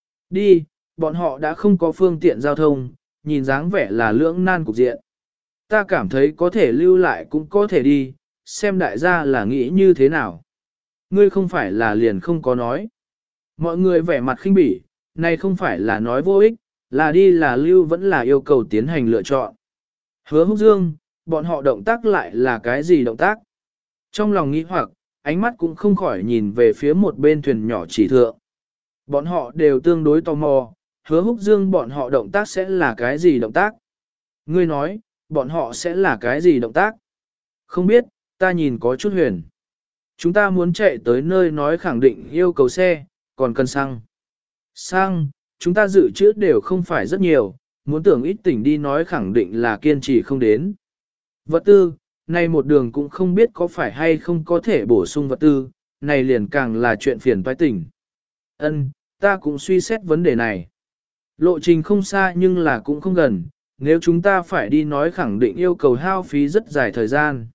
Đi, bọn họ đã không có phương tiện giao thông, nhìn dáng vẻ là lưỡng nan cục diện. Ta cảm thấy có thể lưu lại cũng có thể đi, xem đại gia là nghĩ như thế nào. Ngươi không phải là liền không có nói. Mọi người vẻ mặt khinh bỉ, này không phải là nói vô ích, là đi là lưu vẫn là yêu cầu tiến hành lựa chọn. Hứa Húc Dương, bọn họ động tác lại là cái gì động tác? Trong lòng nghĩ hoặc, ánh mắt cũng không khỏi nhìn về phía một bên thuyền nhỏ chỉ thượng. Bọn họ đều tương đối tò mò, Hứa Húc Dương bọn họ động tác sẽ là cái gì động tác? Ngươi nói, bọn họ sẽ là cái gì động tác? Không biết, ta nhìn có chút huyền. Chúng ta muốn chạy tới nơi nói khẳng định yêu cầu xe, còn cần xăng. Xăng, chúng ta dự trữ đều không phải rất nhiều, muốn tưởng ít tỉnh đi nói khẳng định là kiên trì không đến. Vật tư, nay một đường cũng không biết có phải hay không có thể bổ sung vật tư, này liền càng là chuyện phiền toái tỉnh. Ân, ta cũng suy xét vấn đề này. Lộ trình không xa nhưng là cũng không gần, nếu chúng ta phải đi nói khẳng định yêu cầu hao phí rất dài thời gian.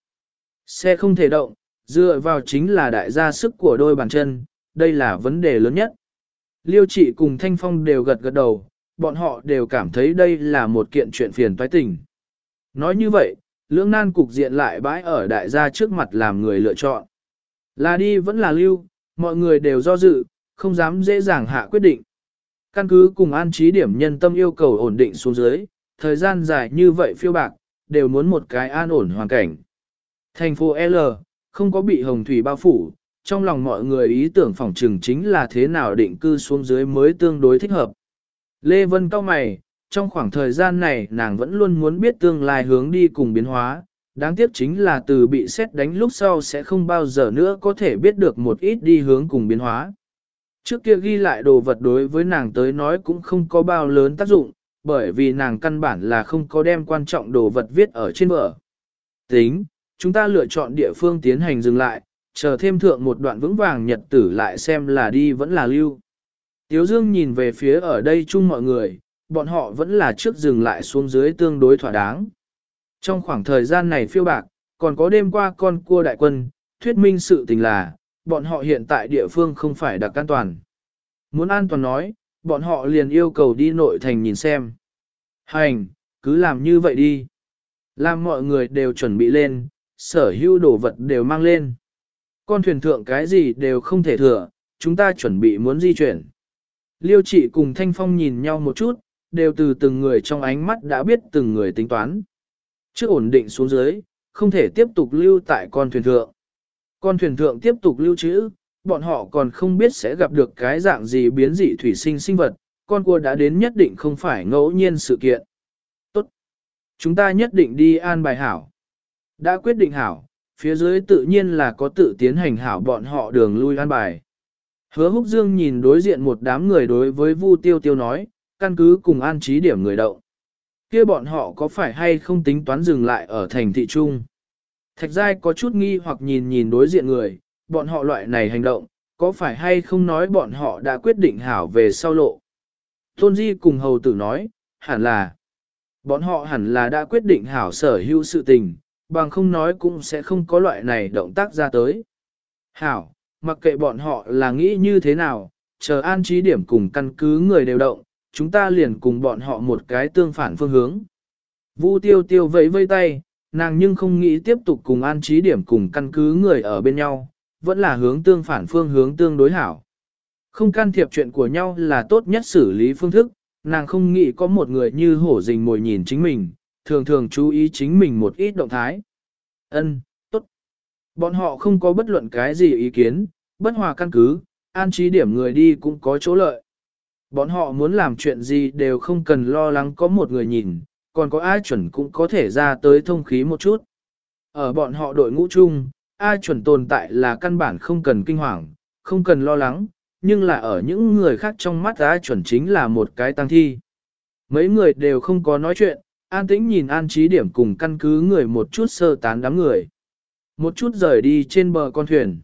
Xe không thể động, dựa vào chính là đại gia sức của đôi bàn chân, đây là vấn đề lớn nhất. Liêu Trị cùng Thanh Phong đều gật gật đầu, bọn họ đều cảm thấy đây là một kiện chuyện phiền toái tình. Nói như vậy, lưỡng nan cục diện lại bãi ở đại gia trước mặt làm người lựa chọn. Là đi vẫn là lưu, mọi người đều do dự, không dám dễ dàng hạ quyết định. Căn cứ cùng an trí điểm nhân tâm yêu cầu ổn định xuống dưới, thời gian dài như vậy phiêu bạc, đều muốn một cái an ổn hoàn cảnh. Thành phố L, không có bị hồng thủy bao phủ, trong lòng mọi người ý tưởng phỏng trừng chính là thế nào định cư xuống dưới mới tương đối thích hợp. Lê Vân cao mày, trong khoảng thời gian này nàng vẫn luôn muốn biết tương lai hướng đi cùng biến hóa, đáng tiếc chính là từ bị xét đánh lúc sau sẽ không bao giờ nữa có thể biết được một ít đi hướng cùng biến hóa. Trước kia ghi lại đồ vật đối với nàng tới nói cũng không có bao lớn tác dụng, bởi vì nàng căn bản là không có đem quan trọng đồ vật viết ở trên vở. Tính, chúng ta lựa chọn địa phương tiến hành dừng lại, chờ thêm thượng một đoạn vững vàng nhật tử lại xem là đi vẫn là lưu. Tiếu Dương nhìn về phía ở đây chung mọi người, bọn họ vẫn là trước dừng lại xuống dưới tương đối thỏa đáng. Trong khoảng thời gian này phiêu bạc, còn có đêm qua con cua đại quân, thuyết minh sự tình là, bọn họ hiện tại địa phương không phải đặc an toàn. Muốn an toàn nói, bọn họ liền yêu cầu đi nội thành nhìn xem. Hành, cứ làm như vậy đi. Làm mọi người đều chuẩn bị lên, sở hữu đồ vật đều mang lên. Con thuyền thượng cái gì đều không thể thừa, chúng ta chuẩn bị muốn di chuyển. Liêu Trị cùng Thanh Phong nhìn nhau một chút, đều từ từng người trong ánh mắt đã biết từng người tính toán. Trước ổn định xuống dưới, không thể tiếp tục lưu tại con thuyền thượng. Con thuyền thượng tiếp tục lưu trữ, bọn họ còn không biết sẽ gặp được cái dạng gì biến dị thủy sinh sinh vật, con cua đã đến nhất định không phải ngẫu nhiên sự kiện. Tốt! Chúng ta nhất định đi an bài hảo. Đã quyết định hảo, phía dưới tự nhiên là có tự tiến hành hảo bọn họ đường lui an bài. Hứa Húc Dương nhìn đối diện một đám người đối với Vu Tiêu Tiêu nói, căn cứ cùng an trí điểm người đậu. Kia bọn họ có phải hay không tính toán dừng lại ở thành thị trung? Thạch Giai có chút nghi hoặc nhìn nhìn đối diện người, bọn họ loại này hành động, có phải hay không nói bọn họ đã quyết định hảo về sau lộ? Tôn Di cùng hầu tử nói, hẳn là, bọn họ hẳn là đã quyết định hảo sở hữu sự tình, bằng không nói cũng sẽ không có loại này động tác ra tới. Hảo, mặc kệ bọn họ là nghĩ như thế nào, chờ an trí điểm cùng căn cứ người đều động, chúng ta liền cùng bọn họ một cái tương phản phương hướng. Vu Tiêu Tiêu vẫy vây tay, nàng nhưng không nghĩ tiếp tục cùng an trí điểm cùng căn cứ người ở bên nhau, vẫn là hướng tương phản phương hướng tương đối hảo. Không can thiệp chuyện của nhau là tốt nhất xử lý phương thức, nàng không nghĩ có một người như hổ rình mồi nhìn chính mình, thường thường chú ý chính mình một ít động thái. Ân, tốt. Bọn họ không có bất luận cái gì ý kiến, bất hòa căn cứ, an trí điểm người đi cũng có chỗ lợi. Bọn họ muốn làm chuyện gì đều không cần lo lắng có một người nhìn, còn có ai chuẩn cũng có thể ra tới thông khí một chút. Ở bọn họ đội ngũ chung, ai chuẩn tồn tại là căn bản không cần kinh hoàng, không cần lo lắng, nhưng là ở những người khác trong mắt ai chuẩn chính là một cái tăng thi. Mấy người đều không có nói chuyện, an tĩnh nhìn an trí điểm cùng căn cứ người một chút sơ tán đám người. Một chút rời đi trên bờ con thuyền.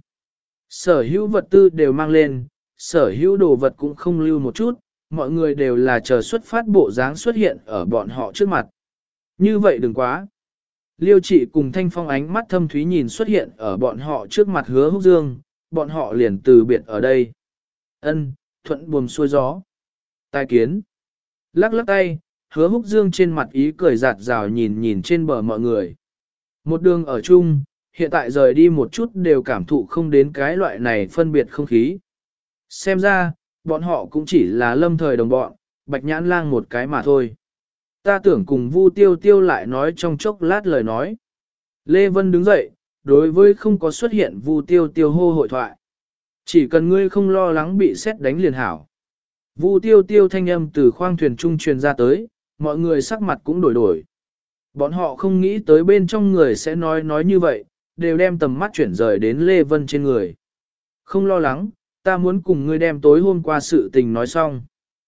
Sở hữu vật tư đều mang lên, sở hữu đồ vật cũng không lưu một chút, mọi người đều là chờ xuất phát bộ dáng xuất hiện ở bọn họ trước mặt. Như vậy đừng quá. Liêu trị cùng Thanh Phong ánh mắt thâm thúy nhìn xuất hiện ở bọn họ trước mặt Hứa Húc Dương, bọn họ liền từ biệt ở đây. Ân, thuận buồm xuôi gió. Tai kiến. Lắc lắc tay, Hứa Húc Dương trên mặt ý cười giạt rào nhìn nhìn trên bờ mọi người. Một đường ở chung, hiện tại rời đi một chút đều cảm thụ không đến cái loại này phân biệt không khí. Xem ra, bọn họ cũng chỉ là lâm thời đồng bọn, bạch nhãn lang một cái mà thôi. Ta tưởng cùng Vu Tiêu Tiêu lại nói trong chốc lát lời nói. Lê Vân đứng dậy, đối với không có xuất hiện Vu Tiêu Tiêu hô hội thoại. Chỉ cần ngươi không lo lắng bị xét đánh liền hảo. Vu Tiêu Tiêu thanh âm từ khoang thuyền trung truyền ra tới, mọi người sắc mặt cũng đổi đổi. Bọn họ không nghĩ tới bên trong người sẽ nói nói như vậy, đều đem tầm mắt chuyển rời đến Lê Vân trên người. Không lo lắng, ta muốn cùng ngươi đem tối hôm qua sự tình nói xong.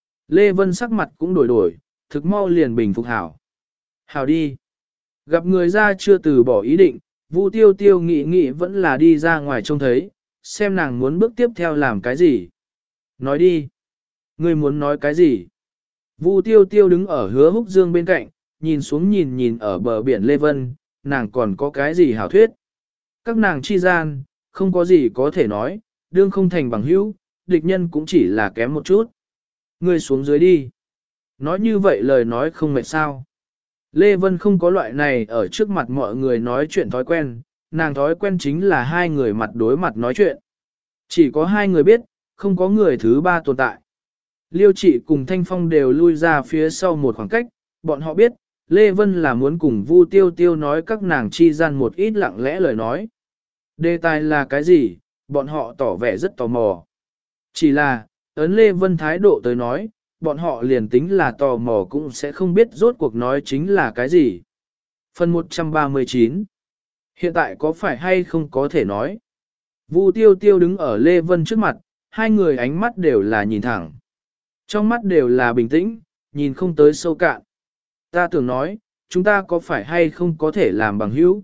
Lê Vân sắc mặt cũng đổi đổi, thực mau liền bình phục hảo. Hảo đi. Gặp người ra chưa từ bỏ ý định, Vu Tiêu Tiêu nghĩ nghĩ vẫn là đi ra ngoài trông thấy, xem nàng muốn bước tiếp theo làm cái gì. Nói đi. Ngươi muốn nói cái gì? Vu Tiêu Tiêu đứng ở Hứa Húc Dương bên cạnh, nhìn xuống nhìn nhìn ở bờ biển Lê Vân, nàng còn có cái gì hảo thuyết? Các nàng chi gian, không có gì có thể nói, đương không thành bằng hữu, địch nhân cũng chỉ là kém một chút. Ngươi xuống dưới đi. Nói như vậy lời nói không mệt sao. Lê Vân không có loại này ở trước mặt mọi người nói chuyện thói quen, nàng thói quen chính là hai người mặt đối mặt nói chuyện. Chỉ có hai người biết, không có người thứ ba tồn tại. Liêu Trị cùng Thanh Phong đều lui ra phía sau một khoảng cách, bọn họ biết, Lê Vân là muốn cùng Vu Tiêu Tiêu nói các nàng chi gian một ít lặng lẽ lời nói. Đề tài là cái gì, bọn họ tỏ vẻ rất tò mò. Chỉ là, ấn Lê Vân thái độ tới nói, bọn họ liền tính là tò mò cũng sẽ không biết rốt cuộc nói chính là cái gì. Phần một trăm ba mươi chín. Hiện tại có phải hay không có thể nói? Vu Tiêu Tiêu đứng ở Lê Vân trước mặt, hai người ánh mắt đều là nhìn thẳng. Trong mắt đều là bình tĩnh, nhìn không tới sâu cạn. Ta tưởng nói, chúng ta có phải hay không có thể làm bằng hữu?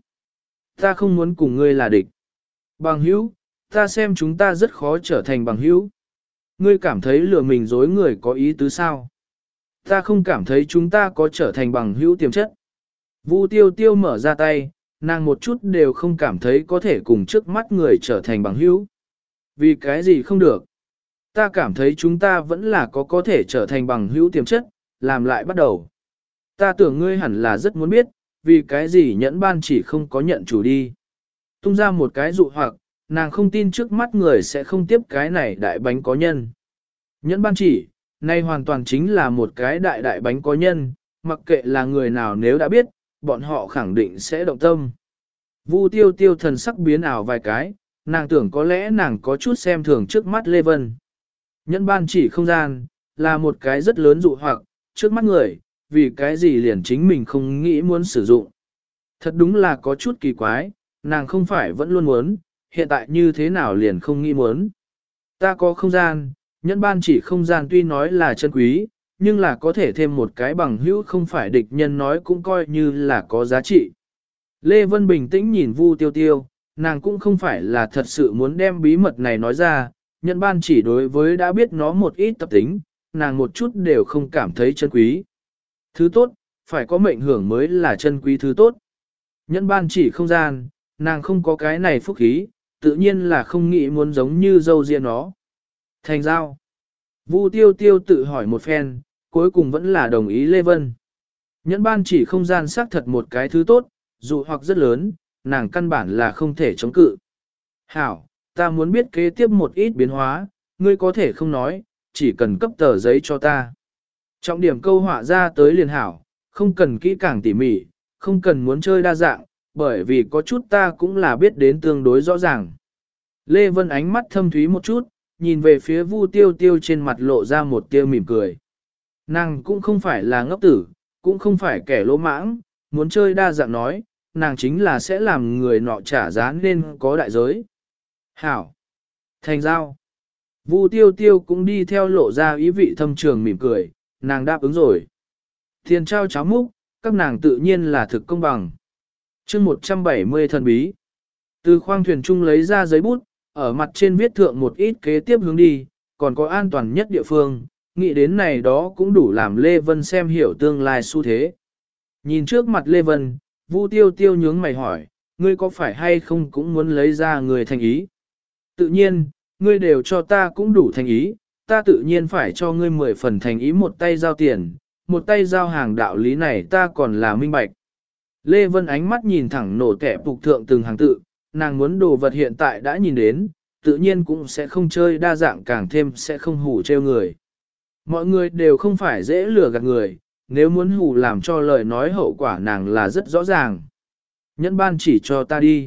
Ta không muốn cùng ngươi là địch. Bằng hữu, ta xem chúng ta rất khó trở thành bằng hữu. Ngươi cảm thấy lừa mình dối người có ý tứ sao? Ta không cảm thấy chúng ta có trở thành bằng hữu tiềm chất. Vu Tiêu Tiêu mở ra tay, nàng một chút đều không cảm thấy có thể cùng trước mắt người trở thành bằng hữu. Vì cái gì không được? Ta cảm thấy chúng ta vẫn là có có thể trở thành bằng hữu tiềm chất, làm lại bắt đầu. Ta tưởng ngươi hẳn là rất muốn biết, vì cái gì nhẫn ban chỉ không có nhận chủ đi. Tung ra một cái dụ hoặc, nàng không tin trước mắt người sẽ không tiếp cái này đại bánh có nhân. Nhẫn ban chỉ, nay hoàn toàn chính là một cái đại đại bánh có nhân, mặc kệ là người nào nếu đã biết, bọn họ khẳng định sẽ động tâm. Vu Tiêu Tiêu thần sắc biến ảo vài cái, nàng tưởng có lẽ nàng có chút xem thường trước mắt Lê Vân. Nhẫn ban chỉ không gian, là một cái rất lớn dụ hoặc, trước mắt người, vì cái gì liền chính mình không nghĩ muốn sử dụng. Thật đúng là có chút kỳ quái, nàng không phải vẫn luôn muốn, hiện tại như thế nào liền không nghĩ muốn. Ta có không gian, nhẫn ban chỉ không gian tuy nói là chân quý, nhưng là có thể thêm một cái bằng hữu không phải địch nhân nói cũng coi như là có giá trị. Lê Vân bình tĩnh nhìn Vu Tiêu Tiêu, nàng cũng không phải là thật sự muốn đem bí mật này nói ra, nhẫn ban chỉ đối với đã biết nó một ít tập tính, nàng một chút đều không cảm thấy chân quý. Thứ tốt, phải có mệnh hưởng mới là chân quý thứ tốt. Nhẫn ban chỉ không gian, nàng không có cái này phúc khí, tự nhiên là không nghĩ muốn giống như dâu riêng nó. Thành giao. Vu Tiêu Tiêu tự hỏi một phen, cuối cùng vẫn là đồng ý Lê Vân. Nhẫn ban chỉ không gian xác thật một cái thứ tốt, dù hoặc rất lớn, nàng căn bản là không thể chống cự. Hảo, ta muốn biết kế tiếp một ít biến hóa, ngươi có thể không nói, chỉ cần cấp tờ giấy cho ta. Trọng điểm câu họa ra tới liền hảo, không cần kỹ càng tỉ mỉ, không cần muốn chơi đa dạng, bởi vì có chút ta cũng là biết đến tương đối rõ ràng. Lê Vân ánh mắt thâm thúy một chút, nhìn về phía Vu Tiêu Tiêu trên mặt lộ ra một tia mỉm cười. Nàng cũng không phải là ngốc tử, cũng không phải kẻ lỗ mãng, muốn chơi đa dạng nói, nàng chính là sẽ làm người nọ trả giá nên có đại giới. Hảo! Thành giao! Vu Tiêu Tiêu cũng đi theo lộ ra ý vị thâm trường mỉm cười, nàng đáp ứng rồi. Tiền trao cháo múc, các nàng tự nhiên là thực công bằng. chương một trăm bảy mươi thần bí. Từ khoang thuyền trung lấy ra giấy bút, ở mặt trên viết thượng một ít kế tiếp hướng đi, còn có an toàn nhất địa phương, nghĩ đến này đó cũng đủ làm Lê Vân xem hiểu tương lai xu thế. Nhìn trước mặt Lê Vân, Vu Tiêu Tiêu nhướng mày hỏi, ngươi có phải hay không cũng muốn lấy ra người thành ý? Tự nhiên, ngươi đều cho ta cũng đủ thành ý, ta tự nhiên phải cho ngươi mười phần thành ý, một tay giao tiền, một tay giao hàng, đạo lý này ta còn là minh bạch. Lê Vân ánh mắt nhìn thẳng nổ kẻ phục thượng từng hàng tự, nàng muốn đồ vật hiện tại đã nhìn đến, tự nhiên cũng sẽ không chơi đa dạng, càng thêm sẽ không hủ trêu người. Mọi người đều không phải dễ lừa gạt người, nếu muốn hù làm cho lời nói hậu quả nàng là rất rõ ràng. Nhẫn ban chỉ cho ta đi.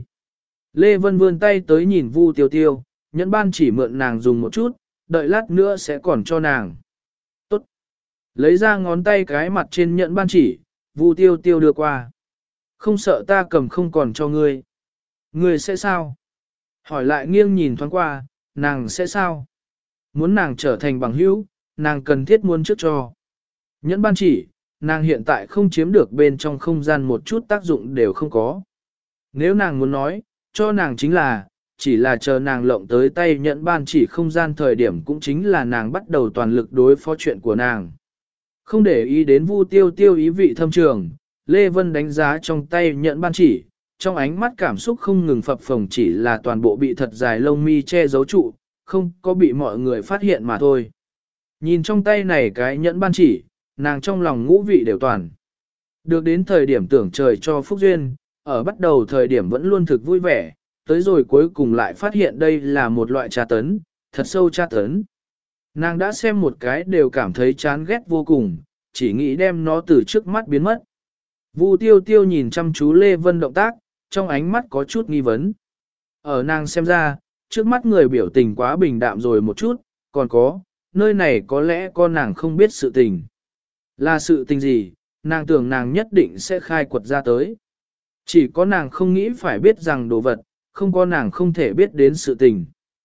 Lê Vân vươn tay tới nhìn Vu Tiêu Tiêu, nhẫn ban chỉ mượn nàng dùng một chút, đợi lát nữa sẽ còn cho nàng. Tốt. Lấy ra ngón tay cái mặt trên nhẫn ban chỉ, Vu Tiêu Tiêu đưa qua. Không sợ ta cầm không còn cho ngươi. Ngươi sẽ sao? Hỏi lại nghiêng nhìn thoáng qua, nàng sẽ sao? Muốn nàng trở thành bằng hữu, nàng cần thiết muốn trước cho. Nhẫn ban chỉ, nàng hiện tại không chiếm được bên trong không gian một chút tác dụng đều không có. Nếu nàng muốn nói, cho nàng chính là, chỉ là chờ nàng lộng tới tay nhẫn ban chỉ không gian thời điểm cũng chính là nàng bắt đầu toàn lực đối phó chuyện của nàng. Không để ý đến Vu Tiêu Tiêu ý vị thâm trường, Lê Vân đánh giá trong tay nhẫn ban chỉ, trong ánh mắt cảm xúc không ngừng phập phồng, chỉ là toàn bộ bị thật dài lông mi che giấu trụ, không có bị mọi người phát hiện mà thôi. Nhìn trong tay này cái nhẫn ban chỉ, nàng trong lòng ngũ vị đều toàn. Được đến thời điểm tưởng trời cho phúc duyên, ở bắt đầu thời điểm vẫn luôn thực vui vẻ, tới rồi cuối cùng lại phát hiện đây là một loại tra tấn, thật sâu tra tấn. Nàng đã xem một cái đều cảm thấy chán ghét vô cùng, chỉ nghĩ đem nó từ trước mắt biến mất. Vu Tiêu Tiêu nhìn chăm chú Lê Vân động tác, trong ánh mắt có chút nghi vấn. Ở nàng xem ra, trước mắt người biểu tình quá bình đạm rồi một chút, còn có, nơi này có lẽ con nàng không biết sự tình. Là sự tình gì, nàng tưởng nàng nhất định sẽ khai quật ra tới. Chỉ có nàng không nghĩ phải biết rằng đồ vật, không có nàng không thể biết đến sự tình.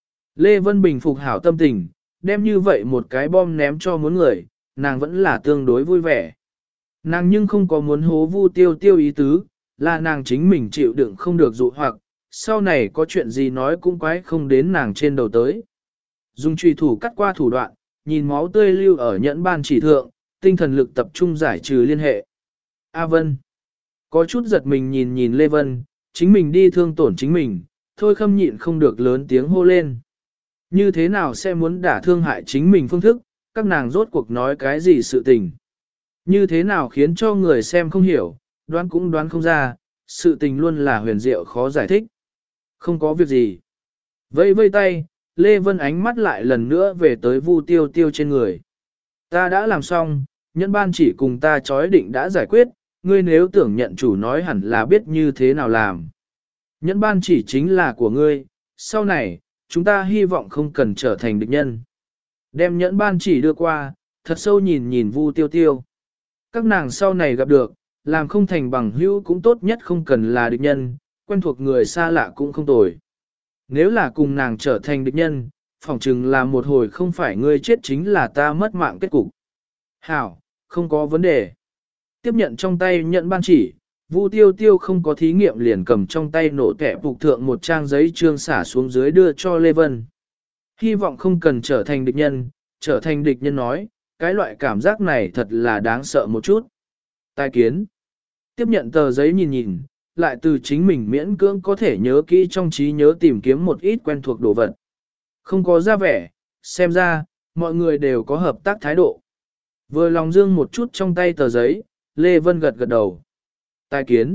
Lê Vân bình phục hảo tâm tình, đem như vậy một cái bom ném cho muốn người, nàng vẫn là tương đối vui vẻ. Nàng nhưng không có muốn hố Vu Tiêu Tiêu ý tứ, là nàng chính mình chịu đựng không được dụ hoặc, sau này có chuyện gì nói cũng quái không đến nàng trên đầu tới. Dùng truy thủ cắt qua thủ đoạn, nhìn máu tươi lưu ở nhẫn ban chỉ thượng, tinh thần lực tập trung giải trừ liên hệ. A Vân có chút giật mình nhìn nhìn Lê Vân, chính mình đi thương tổn chính mình, thôi khâm nhịn không được lớn tiếng hô lên. Như thế nào sẽ muốn đả thương hại chính mình phương thức, các nàng rốt cuộc nói cái gì sự tình. Như thế nào khiến cho người xem không hiểu, đoán cũng đoán không ra, sự tình luôn là huyền diệu khó giải thích. Không có việc gì. Vây vây tay, Lê Vân ánh mắt lại lần nữa về tới Vu Tiêu Tiêu trên người. Ta đã làm xong, nhân ban chỉ cùng ta chói định đã giải quyết, ngươi nếu tưởng nhận chủ nói hẳn là biết như thế nào làm. Nhân ban chỉ chính là của ngươi, sau này, chúng ta hy vọng không cần trở thành địch nhân. Đem nhẫn ban chỉ đưa qua, thật sâu nhìn nhìn Vu Tiêu Tiêu. Các nàng sau này gặp được, làm không thành bằng hữu cũng tốt nhất không cần là địch nhân, quen thuộc người xa lạ cũng không tồi. Nếu là cùng nàng trở thành địch nhân, phỏng chừng là một hồi không phải ngươi chết chính là ta mất mạng kết cục. Hảo, không có vấn đề. Tiếp nhận trong tay nhận ban chỉ, Vu Tiêu Tiêu không có thí nghiệm liền cầm trong tay nổ kẻ phục thượng một trang giấy trương xả xuống dưới đưa cho Lê Vân. Hy vọng không cần trở thành địch nhân, trở thành địch nhân nói, cái loại cảm giác này thật là đáng sợ một chút. Tai kiến. Tiếp nhận tờ giấy nhìn nhìn, lại từ chính mình miễn cưỡng có thể nhớ kỹ trong trí nhớ tìm kiếm một ít quen thuộc đồ vật. Không có ra vẻ, xem ra, mọi người đều có hợp tác thái độ. Vừa lòng dương một chút trong tay tờ giấy, Lê Vân gật gật đầu. Tai kiến.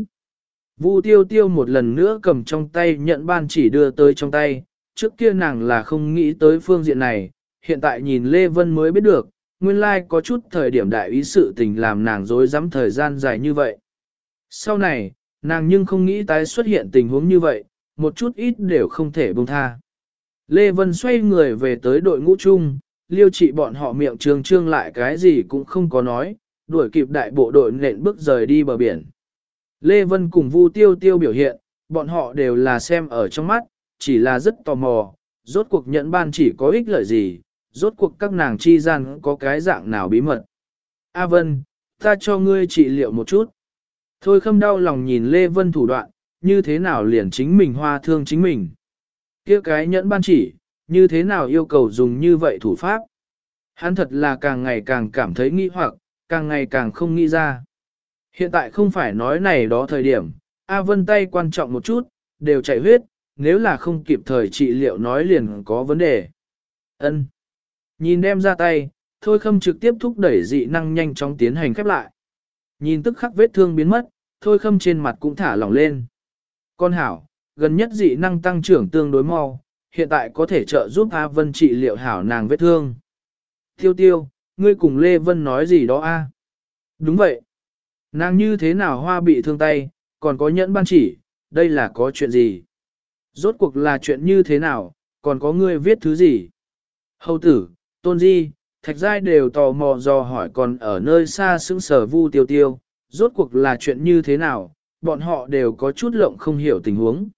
Vu Tiêu Tiêu một lần nữa cầm trong tay nhận ban chỉ đưa tới trong tay, trước kia nàng là không nghĩ tới phương diện này, hiện tại nhìn Lê Vân mới biết được, nguyên lai like có chút thời điểm đại ý sự tình làm nàng dối dám thời gian dài như vậy. Sau này, nàng nhưng không nghĩ tái xuất hiện tình huống như vậy, một chút ít đều không thể buông tha. Lê Vân xoay người về tới đội ngũ chung, liêu trị bọn họ miệng trương trương lại cái gì cũng không có nói, đuổi kịp đại bộ đội nện bước rời đi bờ biển. Lê Vân cùng Vu Tiêu Tiêu biểu hiện, bọn họ đều là xem ở trong mắt, chỉ là rất tò mò, rốt cuộc nhận ban chỉ có ích lợi gì, rốt cuộc các nàng chi gian có cái dạng nào bí mật. A Vân, ta cho ngươi trị liệu một chút. Thôi khâm đau lòng nhìn Lê Vân thủ đoạn, như thế nào liền chính mình hoa thương chính mình. Kia cái nhẫn ban chỉ, như thế nào yêu cầu dùng như vậy thủ pháp. Hắn thật là càng ngày càng cảm thấy nghi hoặc, càng ngày càng không nghĩ ra. Hiện tại không phải nói này đó thời điểm, A Vân tay quan trọng một chút, đều chảy huyết, nếu là không kịp thời trị liệu nói liền có vấn đề. Ân. Nhìn đem ra tay, Thôi Khâm trực tiếp thúc đẩy dị năng nhanh chóng tiến hành khép lại. Nhìn tức khắc vết thương biến mất, Thôi Khâm trên mặt cũng thả lỏng lên. Con hảo, gần nhất dị năng tăng trưởng tương đối mau, hiện tại có thể trợ giúp A Vân trị liệu hảo nàng vết thương. Tiêu tiêu, ngươi cùng Lê Vân nói gì đó a? Đúng vậy. Nàng như thế nào hoa bị thương tay, còn có nhẫn ban chỉ, đây là có chuyện gì? Rốt cuộc là chuyện như thế nào, còn có ngươi viết thứ gì? Hầu tử, Tôn Di, Thạch Giai đều tò mò dò hỏi còn ở nơi xa sững sờ Vu Tiêu Tiêu, rốt cuộc là chuyện như thế nào, bọn họ đều có chút lộng không hiểu tình huống.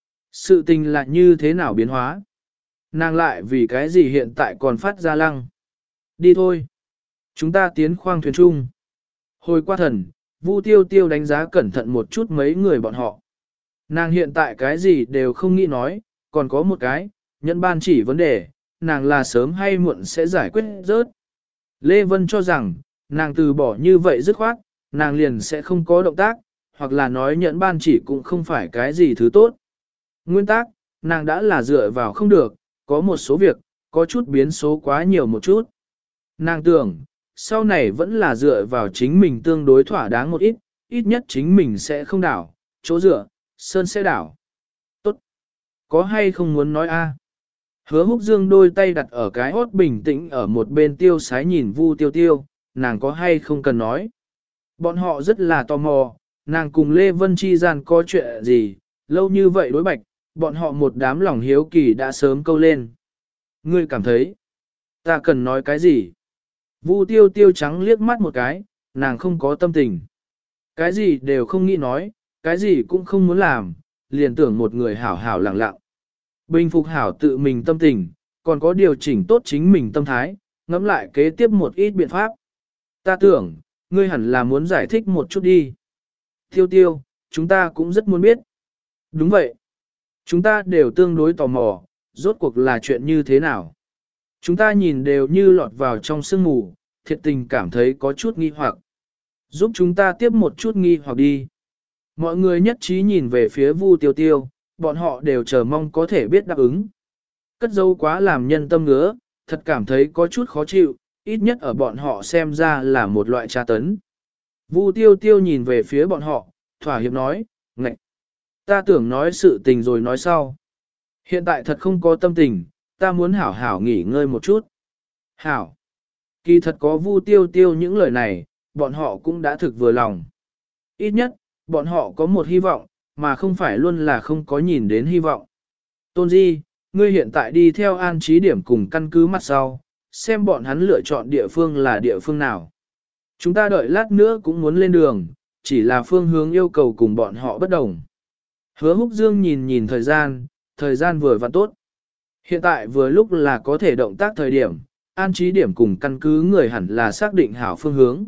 Sự tình là như thế nào biến hóa? Nàng lại vì cái gì hiện tại còn phát ra lăng? Đi thôi. Chúng ta tiến khoang thuyền chung. Hồi qua thần, Vu Tiêu Tiêu đánh giá cẩn thận một chút mấy người bọn họ. Nàng hiện tại cái gì đều không nghĩ nói, còn có một cái, nhận ban chỉ vấn đề, nàng là sớm hay muộn sẽ giải quyết rớt. Lê Vân cho rằng, nàng từ bỏ như vậy dứt khoát, nàng liền sẽ không có động tác, hoặc là nói nhận ban chỉ cũng không phải cái gì thứ tốt. Nguyên tắc, nàng đã là dựa vào không được, có một số việc, có chút biến số quá nhiều một chút. Nàng tưởng, sau này vẫn là dựa vào chính mình tương đối thỏa đáng một ít, ít nhất chính mình sẽ không đảo, chỗ dựa, sơn sẽ đảo. Tốt. Có hay không muốn nói a? Hứa Húc Dương đôi tay đặt ở cái hốt bình tĩnh ở một bên tiêu sái nhìn Vu Tiêu Tiêu, nàng có hay không cần nói. Bọn họ rất là tò mò, nàng cùng Lê Vân chi gian có chuyện gì, lâu như vậy đối bạch, bọn họ một đám lòng hiếu kỳ đã sớm câu lên. Ngươi cảm thấy, ta cần nói cái gì? Vu Tiêu Tiêu trắng liếc mắt một cái, nàng không có tâm tình. Cái gì đều không nghĩ nói, cái gì cũng không muốn làm, liền tưởng một người hảo hảo lặng lặng. Bình phục hảo tự mình tâm tình, còn có điều chỉnh tốt chính mình tâm thái, ngẫm lại kế tiếp một ít biện pháp. Ta tưởng, ngươi hẳn là muốn giải thích một chút đi. Tiêu Tiêu, chúng ta cũng rất muốn biết. Đúng vậy. Chúng ta đều tương đối tò mò, rốt cuộc là chuyện như thế nào. Chúng ta nhìn đều như lọt vào trong sương mù, thiệt tình cảm thấy có chút nghi hoặc. Giúp chúng ta tiếp một chút nghi hoặc đi. Mọi người nhất trí nhìn về phía Vu Tiêu Tiêu, bọn họ đều chờ mong có thể biết đáp ứng. Cất dấu quá làm nhân tâm ngứa, thật cảm thấy có chút khó chịu, ít nhất ở bọn họ xem ra là một loại tra tấn. Vu Tiêu Tiêu nhìn về phía bọn họ, thỏa hiệp nói, ngạch, ta tưởng nói sự tình rồi nói sau. Hiện tại thật không có tâm tình, ta muốn hảo hảo nghỉ ngơi một chút. Hảo. Kỳ thật có Vu Tiêu Tiêu những lời này, bọn họ cũng đã thực vừa lòng. Ít nhất, bọn họ có một hy vọng, mà không phải luôn là không có nhìn đến hy vọng. Tôn Di, ngươi hiện tại đi theo an trí điểm cùng căn cứ mặt sau, xem bọn hắn lựa chọn địa phương là địa phương nào. Chúng ta đợi lát nữa cũng muốn lên đường, chỉ là phương hướng yêu cầu cùng bọn họ bất đồng. Hứa Húc Dương nhìn nhìn thời gian, thời gian vừa và tốt. Hiện tại vừa lúc là có thể động tác thời điểm, an trí điểm cùng căn cứ người hẳn là xác định hảo phương hướng.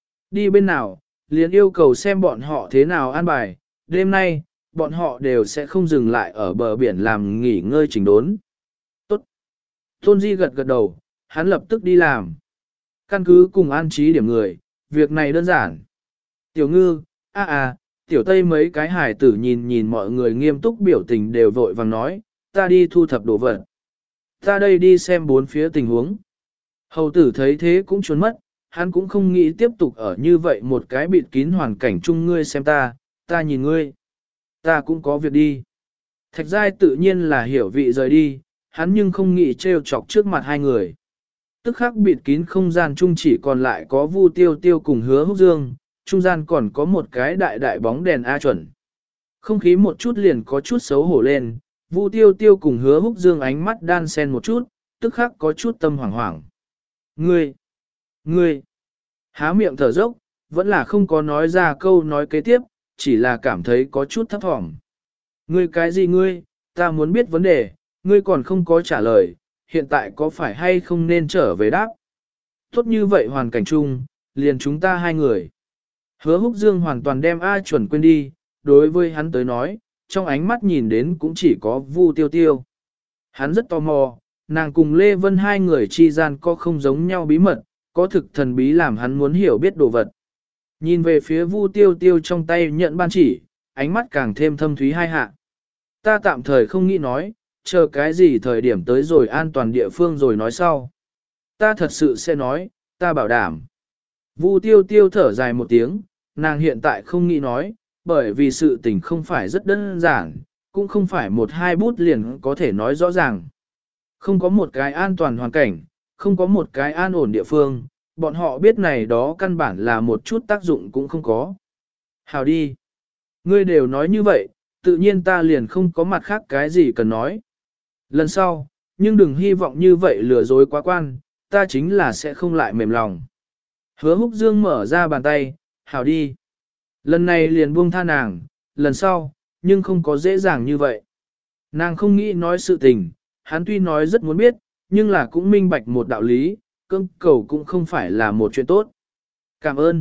Đi bên nào, liền yêu cầu xem bọn họ thế nào an bài, đêm nay, bọn họ đều sẽ không dừng lại ở bờ biển làm nghỉ ngơi chỉnh đốn. Tốt. Tôn Di gật gật đầu, hắn lập tức đi làm. Căn cứ cùng an trí điểm người, việc này đơn giản. Tiểu Ngư, a a, Tiểu Tây mấy cái hải tử nhìn nhìn mọi người nghiêm túc biểu tình đều vội vàng nói, ta đi thu thập đồ vật. Ta đây đi xem bốn phía tình huống. Hầu tử thấy thế cũng trốn mất, hắn cũng không nghĩ tiếp tục ở như vậy một cái bịt kín hoàn cảnh chung ngươi xem ta, ta nhìn ngươi. Ta cũng có việc đi. Thạch Giai tự nhiên là hiểu vị rời đi, hắn nhưng không nghĩ trêu chọc trước mặt hai người. Tức khắc bịt kín không gian chung chỉ còn lại có Vu Tiêu Tiêu cùng Hứa Húc Dương, trung gian còn có một cái đại đại bóng đèn A chuẩn. Không khí một chút liền có chút xấu hổ lên, Vu Tiêu Tiêu cùng Hứa Húc Dương ánh mắt đan xen một chút, tức khắc có chút tâm hoảng hoảng. Ngươi! Ngươi! Há miệng thở dốc, vẫn là không có nói ra câu nói kế tiếp, chỉ là cảm thấy có chút thấp thỏm. Ngươi cái gì ngươi, ta muốn biết vấn đề, ngươi còn không có trả lời, hiện tại có phải hay không nên trở về đáp. Tốt như vậy hoàn cảnh chung, liền chúng ta hai người. Hứa Húc Dương hoàn toàn đem A chuẩn quên đi, đối với hắn tới nói, trong ánh mắt nhìn đến cũng chỉ có Vu Tiêu Tiêu. Hắn rất tò mò, nàng cùng Lê Vân hai người chi gian có không giống nhau bí mật, có thực thần bí làm hắn muốn hiểu biết đồ vật. Nhìn về phía Vu Tiêu Tiêu trong tay nhận ban chỉ, ánh mắt càng thêm thâm thúy hai hạ. Ta tạm thời không nghĩ nói, chờ cái gì thời điểm tới rồi an toàn địa phương rồi nói sau. Ta thật sự sẽ nói, ta bảo đảm. Vu Tiêu Tiêu thở dài một tiếng, nàng hiện tại không nghĩ nói, bởi vì sự tình không phải rất đơn giản, cũng không phải một hai bút liền có thể nói rõ ràng. Không có một cái an toàn hoàn cảnh, không có một cái an ổn địa phương, bọn họ biết này đó căn bản là một chút tác dụng cũng không có. Hào đi. Ngươi đều nói như vậy, tự nhiên ta liền không có mặt khác cái gì cần nói. Lần sau, nhưng đừng hy vọng như vậy lừa dối quá quan, ta chính là sẽ không lại mềm lòng. Hứa Húc Dương mở ra bàn tay, hào đi. Lần này liền buông tha nàng, lần sau, nhưng không có dễ dàng như vậy. Nàng không nghĩ nói sự tình, hắn tuy nói rất muốn biết, nhưng là cũng minh bạch một đạo lý, cưỡng cầu cũng không phải là một chuyện tốt. Cảm ơn.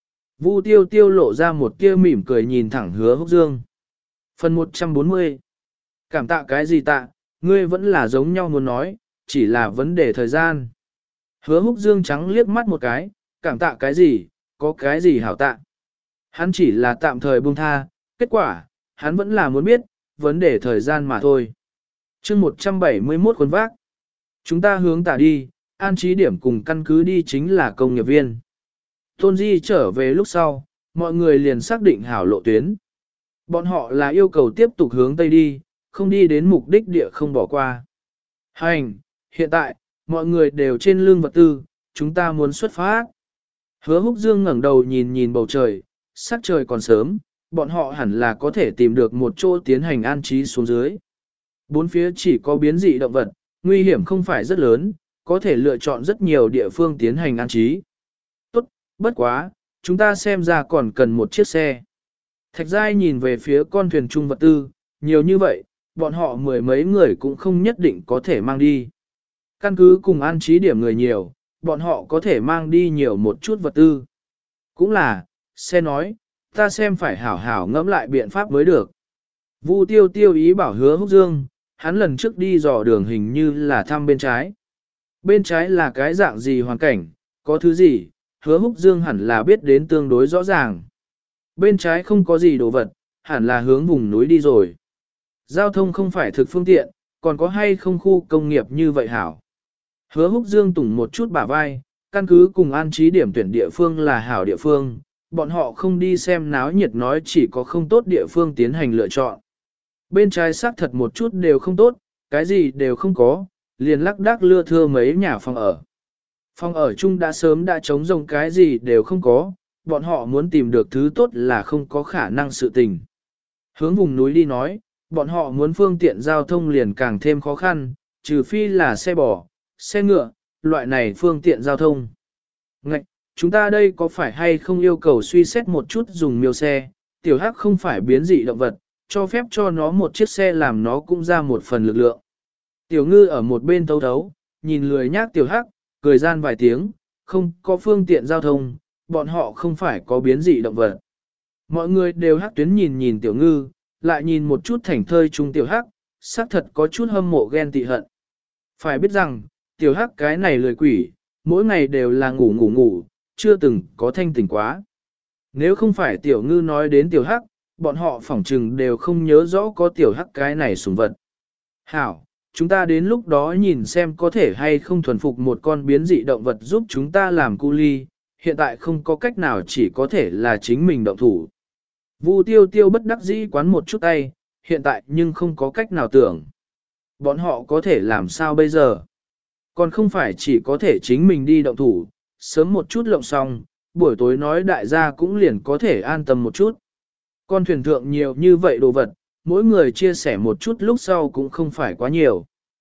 Vu Tiêu Tiêu lộ ra một tia mỉm cười nhìn thẳng Hứa Húc Dương. Phần một trăm bốn mươi. Cảm tạ cái gì tạ, ngươi vẫn là giống nhau muốn nói, chỉ là vấn đề thời gian. Hứa Húc Dương trắng liếc mắt một cái, cảm tạ cái gì, có cái gì hảo tạ. Hắn chỉ là tạm thời buông tha, kết quả, hắn vẫn là muốn biết, vấn đề thời gian mà thôi. chương một trăm bảy mươi mốt khuôn vác. Chúng ta hướng tả đi, an trí điểm cùng căn cứ đi chính là công nghiệp viên. Tôn Di trở về lúc sau, mọi người liền xác định hảo lộ tuyến. Bọn họ là yêu cầu tiếp tục hướng Tây đi, không đi đến mục đích địa không bỏ qua. Hành, hiện tại, mọi người đều trên lương vật tư, chúng ta muốn xuất phát. Hứa Húc Dương ngẩng đầu nhìn nhìn bầu trời, sắc trời còn sớm, bọn họ hẳn là có thể tìm được một chỗ tiến hành an trí xuống dưới. Bốn phía chỉ có biến dị động vật, nguy hiểm không phải rất lớn, có thể lựa chọn rất nhiều địa phương tiến hành an trí. Tốt, bất quá, chúng ta xem ra còn cần một chiếc xe. Thạch Giai nhìn về phía con thuyền trung vật tư, nhiều như vậy, bọn họ mười mấy người cũng không nhất định có thể mang đi. Căn cứ cùng an trí điểm người nhiều, bọn họ có thể mang đi nhiều một chút vật tư. Cũng là, xe nói, ta xem phải hảo hảo ngẫm lại biện pháp mới được. Vu Tiêu Tiêu ý bảo Hứa Húc Dương, hắn lần trước đi dò đường hình như là thăm bên trái. Bên trái là cái dạng gì hoàn cảnh, có thứ gì, Hứa Húc Dương hẳn là biết đến tương đối rõ ràng. Bên trái không có gì đồ vật, hẳn là hướng vùng núi đi rồi. Giao thông không phải thực phương tiện, còn có hay không khu công nghiệp như vậy hảo. Hứa Húc Dương tủng một chút bả vai, căn cứ cùng an trí điểm tuyển địa phương là hảo địa phương, bọn họ không đi xem náo nhiệt nói chỉ có không tốt địa phương tiến hành lựa chọn. Bên trái xác thật một chút đều không tốt, cái gì đều không có, liền lắc đắc lưa thưa mấy nhà phòng ở. Phòng ở chung đã sớm đã trống rông cái gì đều không có, bọn họ muốn tìm được thứ tốt là không có khả năng sự tình. Hướng vùng núi đi nói, bọn họ muốn phương tiện giao thông liền càng thêm khó khăn, trừ phi là xe bò, xe ngựa, loại này phương tiện giao thông. Ngạch, chúng ta đây có phải hay không yêu cầu suy xét một chút dùng miêu xe, tiểu hắc không phải biến dị động vật, cho phép cho nó một chiếc xe làm nó cũng ra một phần lực lượng. Tiểu ngư ở một bên thấu thấu, nhìn lười nhác tiểu hắc, cười gian vài tiếng, không có phương tiện giao thông, bọn họ không phải có biến dị động vật. Mọi người đều hắc tuyến nhìn nhìn tiểu ngư, lại nhìn một chút thành thơi trung tiểu hắc, xác thật có chút hâm mộ ghen tị hận. Phải biết rằng, tiểu hắc cái này lười quỷ, mỗi ngày đều là ngủ ngủ ngủ, chưa từng có thanh tỉnh quá. Nếu không phải tiểu ngư nói đến tiểu hắc, bọn họ phỏng trừng đều không nhớ rõ có tiểu hắc cái này sủng vật. Hảo, chúng ta đến lúc đó nhìn xem có thể hay không thuần phục một con biến dị động vật giúp chúng ta làm cu ly, hiện tại không có cách nào chỉ có thể là chính mình động thủ. Vu Tiêu Tiêu bất đắc dĩ quán một chút tay, hiện tại nhưng không có cách nào tưởng. Bọn họ có thể làm sao bây giờ? Còn không phải chỉ có thể chính mình đi động thủ, sớm một chút lộng xong, buổi tối nói đại gia cũng liền có thể an tâm một chút. Con thuyền thượng nhiều như vậy đồ vật, mỗi người chia sẻ một chút lúc sau cũng không phải quá nhiều.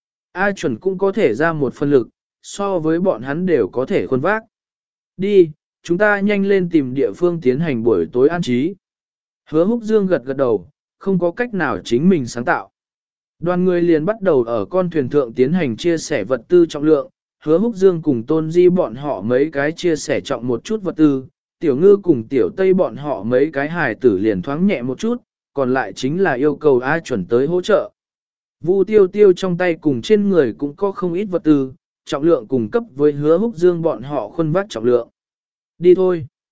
A chuẩn cũng có thể ra một phần lực, so với bọn hắn đều có thể khuôn vác. Đi, chúng ta nhanh lên tìm địa phương tiến hành buổi tối an trí. Hứa Húc Dương gật gật đầu, không có cách nào chính mình sáng tạo. Đoàn người liền bắt đầu ở con thuyền thượng tiến hành chia sẻ vật tư trọng lượng, Hứa Húc Dương cùng Tôn Di bọn họ mấy cái chia sẻ trọng một chút vật tư, Tiểu Ngư cùng Tiểu Tây bọn họ mấy cái hài tử liền thoáng nhẹ một chút, còn lại chính là yêu cầu A chuẩn tới hỗ trợ. Vu Tiêu Tiêu trong tay cùng trên người cũng có không ít vật tư, trọng lượng cùng cấp với Hứa Húc Dương bọn họ khuân vác trọng lượng. Đi thôi.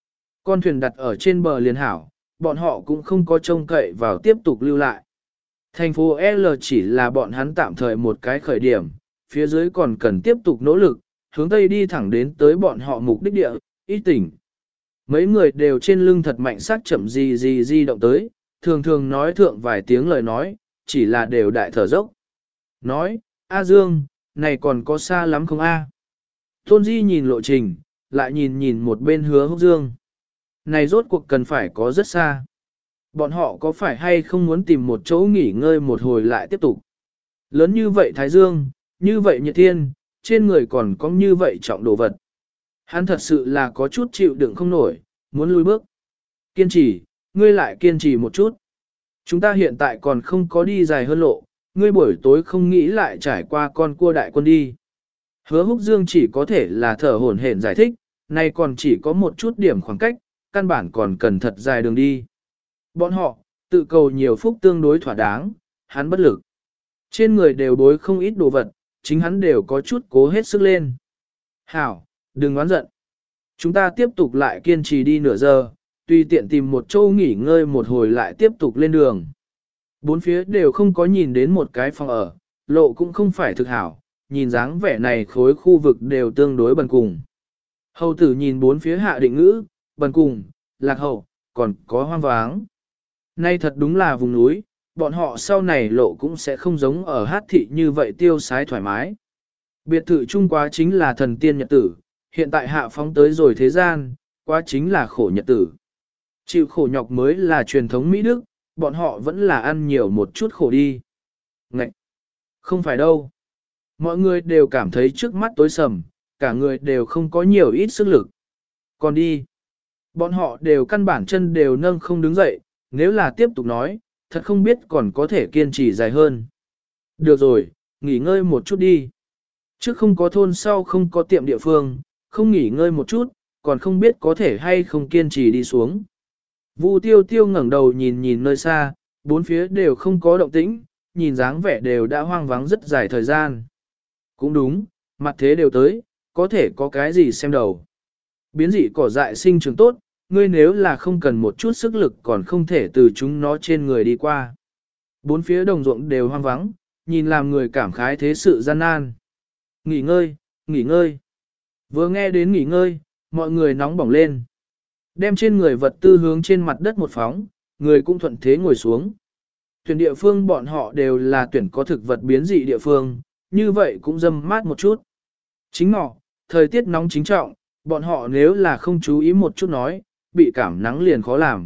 Con thuyền đặt ở trên bờ liền hảo, bọn họ cũng không có trông cậy vào tiếp tục lưu lại. Thành phố L chỉ là bọn hắn tạm thời một cái khởi điểm, phía dưới còn cần tiếp tục nỗ lực, hướng Tây đi thẳng đến tới bọn họ mục đích địa, ít tỉnh. Mấy người đều trên lưng thật mạnh sắc chậm gì gì di động tới, thường thường nói thượng vài tiếng lời nói, chỉ là đều đại thở dốc. Nói, A Dương, này còn có xa lắm không A? Tôn Di nhìn lộ trình, lại nhìn nhìn một bên Hứa Húc Dương. Này rốt cuộc cần phải có rất xa. Bọn họ có phải hay không muốn tìm một chỗ nghỉ ngơi một hồi lại tiếp tục? Lớn như vậy Thái Dương, như vậy Nhật Thiên, trên người còn có như vậy trọng đồ vật. Hắn thật sự là có chút chịu đựng không nổi, muốn lùi bước. Kiên trì, ngươi lại kiên trì một chút. Chúng ta hiện tại còn không có đi dài hơn lộ, ngươi buổi tối không nghĩ lại trải qua con cua đại quân đi. Hứa Húc Dương chỉ có thể là thở hổn hển giải thích, nay còn chỉ có một chút điểm khoảng cách, căn bản còn cần thật dài đường đi. Bọn họ, tự cầu nhiều phúc tương đối thỏa đáng, hắn bất lực. Trên người đều bối không ít đồ vật, chính hắn đều có chút cố hết sức lên. Hảo, đừng oán giận. Chúng ta tiếp tục lại kiên trì đi nửa giờ, tùy tiện tìm một chỗ nghỉ ngơi một hồi lại tiếp tục lên đường. Bốn phía đều không có nhìn đến một cái phòng ở, lộ cũng không phải thực hảo, nhìn dáng vẻ này khối khu vực đều tương đối bần cùng. Hầu tử nhìn bốn phía hạ định ngữ, bần cùng, lạc hậu, còn có hoang váng. Nay thật đúng là vùng núi, bọn họ sau này lộ cũng sẽ không giống ở hát thị như vậy tiêu sái thoải mái. Biệt thự chung quá chính là thần tiên nhật tử, hiện tại hạ phóng tới rồi thế gian, quá chính là khổ nhật tử. Chịu khổ nhọc mới là truyền thống Mỹ Đức, bọn họ vẫn là ăn nhiều một chút khổ đi. Ngậy! Không phải đâu. Mọi người đều cảm thấy trước mắt tối sầm, cả người đều không có nhiều ít sức lực. Còn đi. Bọn họ đều căn bản chân đều nâng không đứng dậy, nếu là tiếp tục nói, thật không biết còn có thể kiên trì dài hơn. Được rồi, nghỉ ngơi một chút đi. Trước không có thôn sau không có tiệm địa phương, không nghỉ ngơi một chút, còn không biết có thể hay không kiên trì đi xuống. Vu tiêu tiêu ngẩng đầu nhìn nhìn nơi xa, bốn phía đều không có động tĩnh, nhìn dáng vẻ đều đã hoang vắng rất dài thời gian. Cũng đúng, mặt thế đều tới, có thể có cái gì xem đầu. Biến dị cỏ dại sinh trưởng tốt, ngươi nếu là không cần một chút sức lực còn không thể từ chúng nó trên người đi qua. Bốn phía đồng ruộng đều hoang vắng, nhìn làm người cảm khái thế sự gian nan. Nghỉ ngơi, nghỉ ngơi. Vừa nghe đến nghỉ ngơi, mọi người nóng bỏng lên. Đem trên người vật tư hướng trên mặt đất một phóng, người cũng thuận thế ngồi xuống. Tuyển địa phương bọn họ đều là tuyển có thực vật biến dị địa phương, như vậy cũng dâm mát một chút. Chính ngọ, thời tiết nóng chính trọng, bọn họ nếu là không chú ý một chút nói, bị cảm nắng liền khó làm.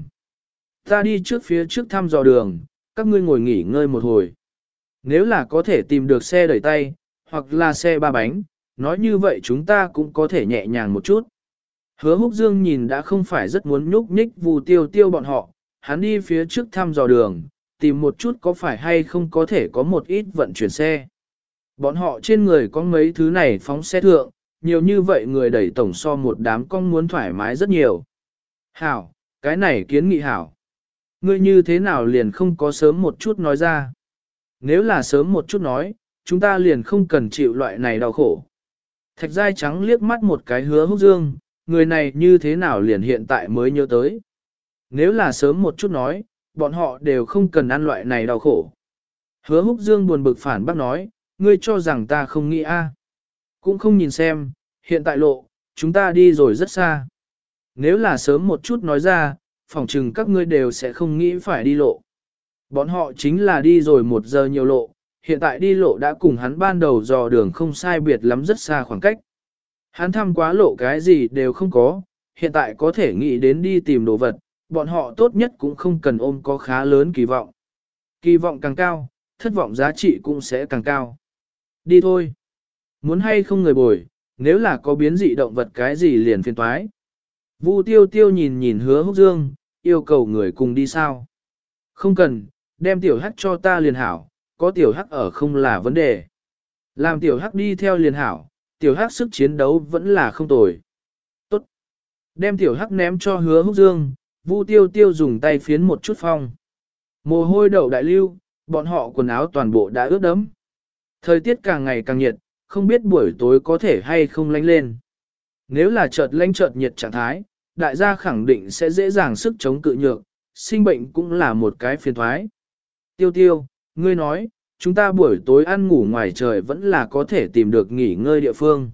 Ta đi trước phía trước thăm dò đường, các ngươi ngồi nghỉ ngơi một hồi. Nếu là có thể tìm được xe đẩy tay, hoặc là xe ba bánh, nói như vậy chúng ta cũng có thể nhẹ nhàng một chút. Hứa Húc Dương nhìn đã không phải rất muốn nhúc nhích Vu tiêu tiêu bọn họ, hắn đi phía trước thăm dò đường, tìm một chút có phải hay không có thể có một ít vận chuyển xe. Bọn họ trên người có mấy thứ này phóng xe thượng, nhiều như vậy người đẩy tổng so một đám con muốn thoải mái rất nhiều. Hảo, cái này kiến nghị hảo. Ngươi như thế nào liền không có sớm một chút nói ra. Nếu là sớm một chút nói, chúng ta liền không cần chịu loại này đau khổ. Thạch Giai Trắng liếc mắt một cái Hứa Húc Dương, người này như thế nào liền hiện tại mới nhớ tới. Nếu là sớm một chút nói, bọn họ đều không cần ăn loại này đau khổ. Hứa Húc Dương buồn bực phản bác nói, ngươi cho rằng ta không nghĩ a? Cũng không nhìn xem, hiện tại lộ, chúng ta đi rồi rất xa. Nếu là sớm một chút nói ra, phỏng chừng các ngươi đều sẽ không nghĩ phải đi lộ. Bọn họ chính là đi rồi một giờ nhiều lộ, hiện tại đi lộ đã cùng hắn ban đầu dò đường không sai biệt lắm rất xa khoảng cách. Hắn thăm quá lộ cái gì đều không có, hiện tại có thể nghĩ đến đi tìm đồ vật, bọn họ tốt nhất cũng không cần ôm có khá lớn kỳ vọng. Kỳ vọng càng cao, thất vọng giá trị cũng sẽ càng cao. Đi thôi. Muốn hay không người bồi, nếu là có biến dị động vật cái gì liền phiền toái. Vu tiêu tiêu nhìn nhìn Hứa Húc Dương, yêu cầu người cùng đi sao. Không cần, đem tiểu hắc cho ta liền hảo, có tiểu hắc ở không là vấn đề. Làm tiểu hắc đi theo liền hảo, tiểu hắc sức chiến đấu vẫn là không tồi. Tốt. Đem tiểu hắc ném cho Hứa Húc Dương, Vu tiêu tiêu dùng tay phiến một chút phong. Mồ hôi đậu đại lưu, bọn họ quần áo toàn bộ đã ướt đẫm. Thời tiết càng ngày càng nhiệt, không biết buổi tối có thể hay không lạnh lên. Nếu là chợt lạnh chợt nhiệt trạng thái, đại gia khẳng định sẽ dễ dàng sức chống cự nhược, sinh bệnh cũng là một cái phiền thoái. Tiêu tiêu, ngươi nói, chúng ta buổi tối ăn ngủ ngoài trời vẫn là có thể tìm được nghỉ ngơi địa phương.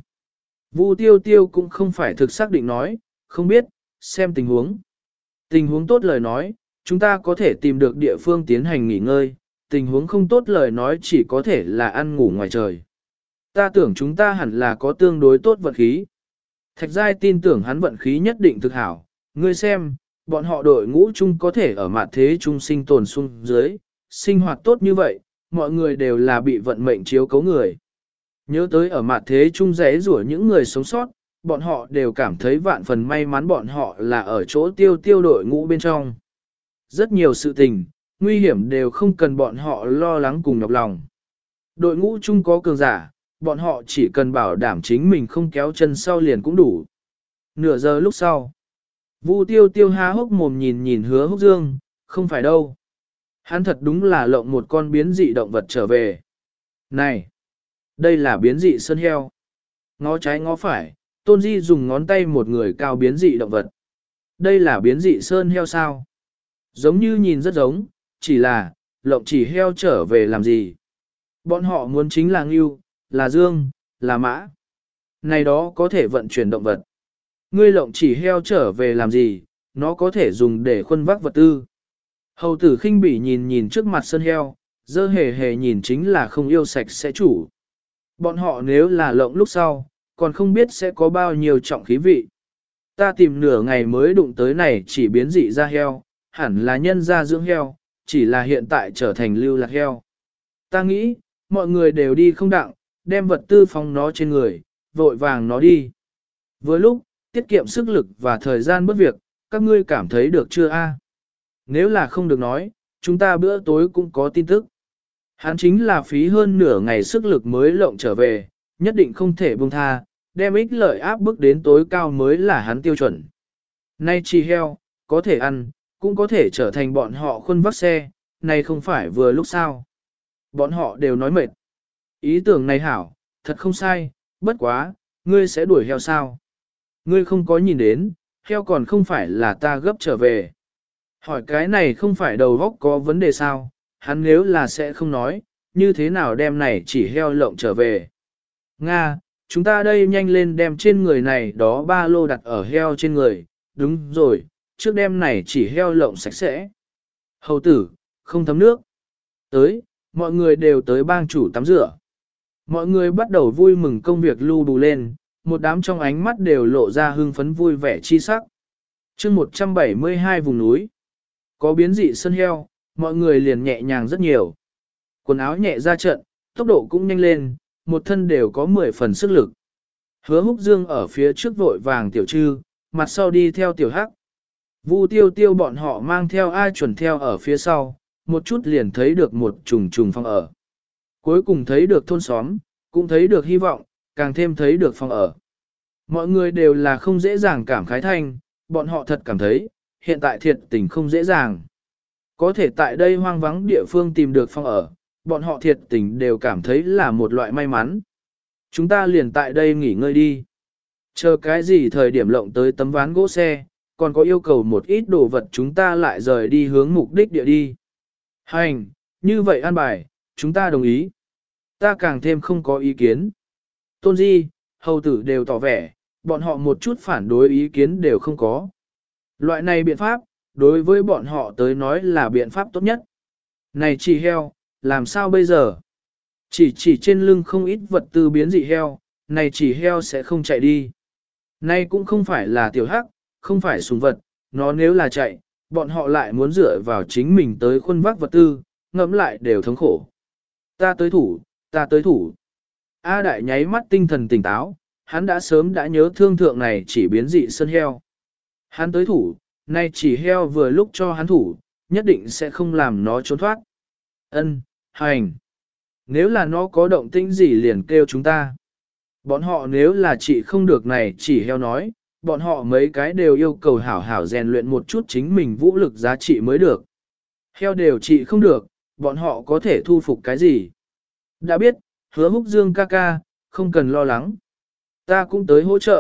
Vu tiêu tiêu cũng không phải thực xác định nói, không biết, xem tình huống. Tình huống tốt lời nói, chúng ta có thể tìm được địa phương tiến hành nghỉ ngơi, tình huống không tốt lời nói chỉ có thể là ăn ngủ ngoài trời. Ta tưởng chúng ta hẳn là có tương đối tốt vận khí. Thạch Giai tin tưởng hắn vận khí nhất định thực hảo, ngươi xem, bọn họ đội ngũ chung có thể ở mặt thế chung sinh tồn xuống dưới, sinh hoạt tốt như vậy, mọi người đều là bị vận mệnh chiếu cấu người. Nhớ tới ở mặt thế chung rẽ rủa những người sống sót, bọn họ đều cảm thấy vạn phần may mắn bọn họ là ở chỗ tiêu tiêu đội ngũ bên trong. Rất nhiều sự tình, nguy hiểm đều không cần bọn họ lo lắng cùng nhọc lòng. Đội ngũ chung có cường giả, bọn họ chỉ cần bảo đảm chính mình không kéo chân sau liền cũng đủ. Nửa giờ lúc sau, Vu tiêu tiêu há hốc mồm nhìn nhìn Hứa Húc Dương, không phải đâu. Hắn thật đúng là lộng một con biến dị động vật trở về. Này, đây là biến dị sơn heo. Ngó trái ngó phải, Tôn Di dùng ngón tay một người cao biến dị động vật. Đây là biến dị sơn heo sao? Giống như nhìn rất giống, chỉ là, lộng chỉ heo trở về làm gì? Bọn họ muốn chính là ngưu, là dương, là mã. Này đó có thể vận chuyển động vật. Ngươi lộng chỉ heo trở về làm gì, nó có thể dùng để khuân vác vật tư. Hầu tử khinh bỉ nhìn nhìn trước mặt sơn heo, dơ hề hề nhìn chính là không yêu sạch sẽ chủ. Bọn họ nếu là lộng lúc sau, còn không biết sẽ có bao nhiêu trọng khí vị. Ta tìm nửa ngày mới đụng tới này chỉ biến dị ra heo, hẳn là nhân ra dưỡng heo, chỉ là hiện tại trở thành lưu lạc heo. Ta nghĩ, mọi người đều đi không đặng, đem vật tư phong nó trên người, vội vàng nó đi. Với lúc, tiết kiệm sức lực và thời gian bất việc, các ngươi cảm thấy được chưa a? Nếu là không được nói, chúng ta bữa tối cũng có tin tức. Hắn chính là phí hơn nửa ngày sức lực mới lộng trở về, nhất định không thể buông tha, đem ích lợi áp bức đến tối cao mới là hắn tiêu chuẩn. Nay chỉ heo, có thể ăn, cũng có thể trở thành bọn họ khuân vác xe, này không phải vừa lúc sao. Bọn họ đều nói mệt. Ý tưởng này hảo, thật không sai, bất quá, ngươi sẽ đuổi heo sao? Ngươi không có nhìn đến, heo còn không phải là ta gấp trở về. Hỏi cái này không phải đầu góc có vấn đề sao, hắn nếu là sẽ không nói, như thế nào đem này chỉ heo lộng trở về. Nga, chúng ta đây nhanh lên đem trên người này đó ba lô đặt ở heo trên người, đúng rồi, trước đem này chỉ heo lộng sạch sẽ. Hầu tử, không thấm nước. Tới, mọi người đều tới bang chủ tắm rửa. Mọi người bắt đầu vui mừng công việc lưu bù lên, một đám trong ánh mắt đều lộ ra hưng phấn vui vẻ chi sắc. chương một trăm bảy mươi hai vùng núi, có biến dị sân heo, mọi người liền nhẹ nhàng rất nhiều. Quần áo nhẹ ra trận, tốc độ cũng nhanh lên, một thân đều có mười phần sức lực. Hứa Húc Dương ở phía trước vội vàng tiểu trư, mặt sau đi theo tiểu hắc. Vu tiêu tiêu bọn họ mang theo ai chuẩn theo ở phía sau, một chút liền thấy được một trùng trùng phòng ở. Cuối cùng thấy được thôn xóm, cũng thấy được hy vọng, càng thêm thấy được phòng ở. Mọi người đều là không dễ dàng cảm khái thanh, bọn họ thật cảm thấy, hiện tại thiệt tình không dễ dàng. Có thể tại đây hoang vắng địa phương tìm được phòng ở, bọn họ thiệt tình đều cảm thấy là một loại may mắn. Chúng ta liền tại đây nghỉ ngơi đi. Chờ cái gì thời điểm lộng tới tấm ván gỗ xe, còn có yêu cầu một ít đồ vật chúng ta lại rời đi hướng mục đích địa đi. Hành, như vậy an bài, chúng ta đồng ý. Ta càng thêm không có ý kiến. Tôn Di, hầu tử đều tỏ vẻ, bọn họ một chút phản đối ý kiến đều không có. Loại này biện pháp, đối với bọn họ tới nói là biện pháp tốt nhất. Này chỉ heo, làm sao bây giờ? Chỉ chỉ trên lưng không ít vật tư biến dị heo, này chỉ heo sẽ không chạy đi. Này cũng không phải là tiểu hắc, không phải sùng vật, nó nếu là chạy, bọn họ lại muốn dựa vào chính mình tới khuân vác vật tư, ngẫm lại đều thống khổ. Ta tới thủ, ta tới thủ. A Đại nháy mắt tinh thần tỉnh táo, hắn đã sớm đã nhớ thương thượng này chỉ biến dị sân heo. Hắn tới thủ, nay chỉ heo vừa lúc cho hắn thủ, nhất định sẽ không làm nó trốn thoát. Ân, hành. Nếu là nó có động tĩnh gì liền kêu chúng ta. Bọn họ nếu là chỉ không được này chỉ heo nói, bọn họ mấy cái đều yêu cầu hảo hảo rèn luyện một chút chính mình vũ lực giá trị mới được. Heo đều trị không được, bọn họ có thể thu phục cái gì? Đã biết, Hứa Húc Dương ca ca, không cần lo lắng. Ta cũng tới hỗ trợ,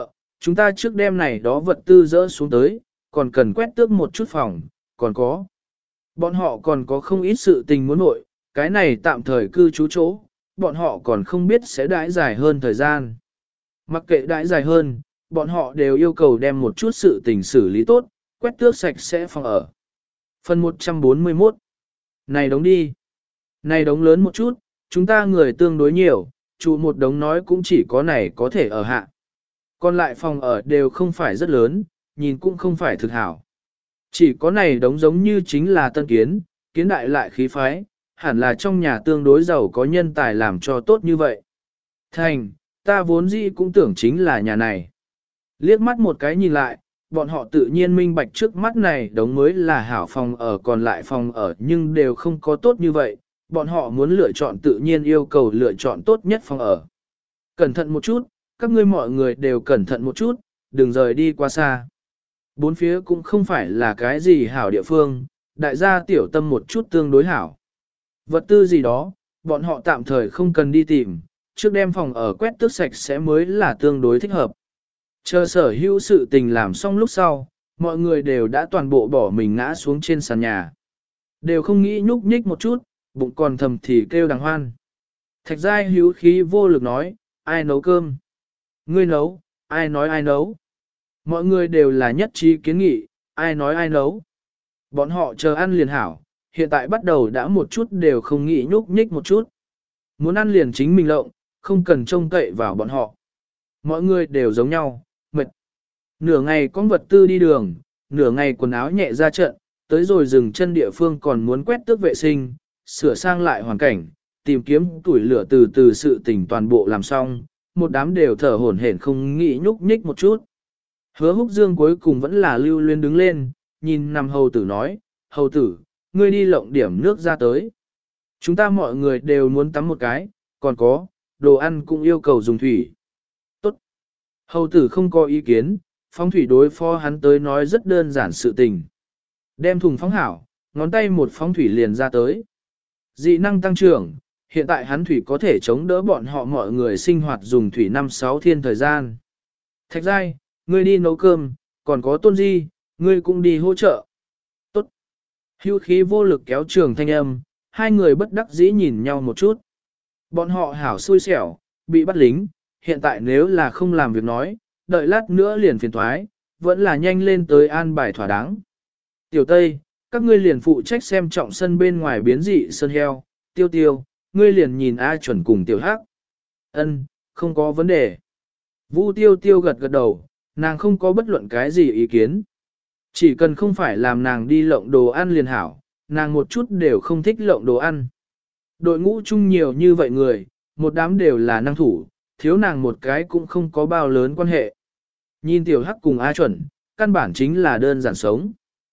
chúng ta trước đêm này đó vật tư dỡ xuống tới, còn cần quét tước một chút phòng, còn có. Bọn họ còn có không ít sự tình muốn nội, cái này tạm thời cư trú chỗ, bọn họ còn không biết sẽ đãi dài hơn thời gian. Mặc kệ đãi dài hơn, bọn họ đều yêu cầu đem một chút sự tình xử lý tốt, quét tước sạch sẽ phòng ở. Phần một trăm bốn mươi mốt. Này đống đi. Này đống lớn một chút, chúng ta người tương đối nhiều, trụ một đống nói cũng chỉ có này có thể ở hạ. Còn lại phòng ở đều không phải rất lớn, nhìn cũng không phải thực hảo. Chỉ có này đống giống như chính là tân kiến, kiến đại lại khí phái, hẳn là trong nhà tương đối giàu có nhân tài làm cho tốt như vậy. Thành, ta vốn dĩ cũng tưởng chính là nhà này. Liếc mắt một cái nhìn lại, bọn họ tự nhiên minh bạch trước mắt này đống mới là hảo phòng ở còn lại phòng ở nhưng đều không có tốt như vậy, bọn họ muốn lựa chọn tự nhiên yêu cầu lựa chọn tốt nhất phòng ở. Cẩn thận một chút, các ngươi mọi người đều cẩn thận một chút, đừng rời đi quá xa. Bốn phía cũng không phải là cái gì hảo địa phương, đại gia tiểu tâm một chút tương đối hảo. Vật tư gì đó, bọn họ tạm thời không cần đi tìm, trước đem phòng ở quét tước sạch sẽ mới là tương đối thích hợp. Chờ sở hữu sự tình làm xong lúc sau, mọi người đều đã toàn bộ bỏ mình ngã xuống trên sàn nhà. Đều không nghĩ nhúc nhích một chút, bụng còn thầm thì kêu đằng hoan. Thạch giai hữu khí vô lực nói, ai nấu cơm? Ngươi nấu, ai nói ai nấu? Mọi người đều là nhất trí kiến nghị, ai nói ai nấu. Bọn họ chờ ăn liền hảo, hiện tại bắt đầu đã một chút đều không nghĩ nhúc nhích một chút. Muốn ăn liền chính mình lộng, không cần trông cậy vào bọn họ. Mọi người đều giống nhau, mệt. Nửa ngày con vật tư đi đường, nửa ngày quần áo nhẹ ra trận, tới rồi dừng chân địa phương còn muốn quét tước vệ sinh, sửa sang lại hoàn cảnh, tìm kiếm tuổi lửa từ từ sự tình toàn bộ làm xong, một đám đều thở hổn hển không nghĩ nhúc nhích một chút. Hứa Húc Dương cuối cùng vẫn là lưu luyến đứng lên, nhìn nằm hầu tử nói, hầu tử, ngươi đi lộng điểm nước ra tới. Chúng ta mọi người đều muốn tắm một cái, còn có, đồ ăn cũng yêu cầu dùng thủy. Tốt. Hầu tử không có ý kiến, phóng thủy đối phó hắn tới nói rất đơn giản sự tình. Đem thùng phóng hảo, ngón tay một phóng thủy liền ra tới. Dị năng tăng trưởng, hiện tại hắn thủy có thể chống đỡ bọn họ mọi người sinh hoạt dùng thủy năm sáu thiên thời gian. Thạch giai, ngươi đi nấu cơm, còn có tôn di, ngươi cũng đi hỗ trợ. Tốt. Hưu khí vô lực kéo trường thanh âm, hai người bất đắc dĩ nhìn nhau một chút. Bọn họ hảo xui xẻo, bị bắt lính, hiện tại nếu là không làm việc nói, đợi lát nữa liền phiền thoái, vẫn là nhanh lên tới an bài thỏa đáng. Tiểu Tây, các ngươi liền phụ trách xem trọng sân bên ngoài biến dị sân heo, tiêu tiêu, ngươi liền nhìn A chuẩn cùng tiểu hắc. Ân, không có vấn đề. Vu tiêu tiêu gật gật đầu, nàng không có bất luận cái gì ý kiến. Chỉ cần không phải làm nàng đi lộng đồ ăn liền hảo, nàng một chút đều không thích lộng đồ ăn. Đội ngũ chung nhiều như vậy người, một đám đều là năng thủ, thiếu nàng một cái cũng không có bao lớn quan hệ. Nhìn tiểu hắc cùng A chuẩn, căn bản chính là đơn giản sống.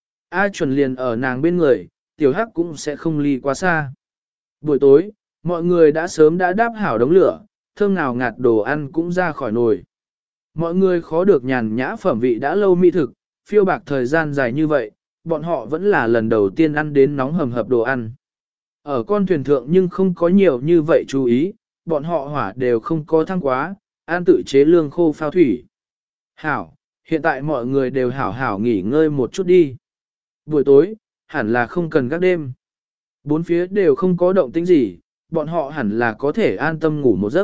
A chuẩn liền ở nàng bên người, tiểu hắc cũng sẽ không ly quá xa. Buổi tối, mọi người đã sớm đã đáp hảo đống lửa, thơm nào ngạt đồ ăn cũng ra khỏi nồi. Mọi người khó được nhàn nhã phẩm vị đã lâu mỹ thực, phiêu bạc thời gian dài như vậy, bọn họ vẫn là lần đầu tiên ăn đến nóng hầm hập đồ ăn. Ở con thuyền thượng nhưng không có nhiều như vậy chú ý, bọn họ hỏa đều không có thăng quá, ăn tự chế lương khô phao thủy. Hảo, hiện tại mọi người đều hảo hảo nghỉ ngơi một chút đi. Buổi tối, hẳn là không cần gác đêm. Bốn phía đều không có động tĩnh gì, bọn họ hẳn là có thể an tâm ngủ một giấc.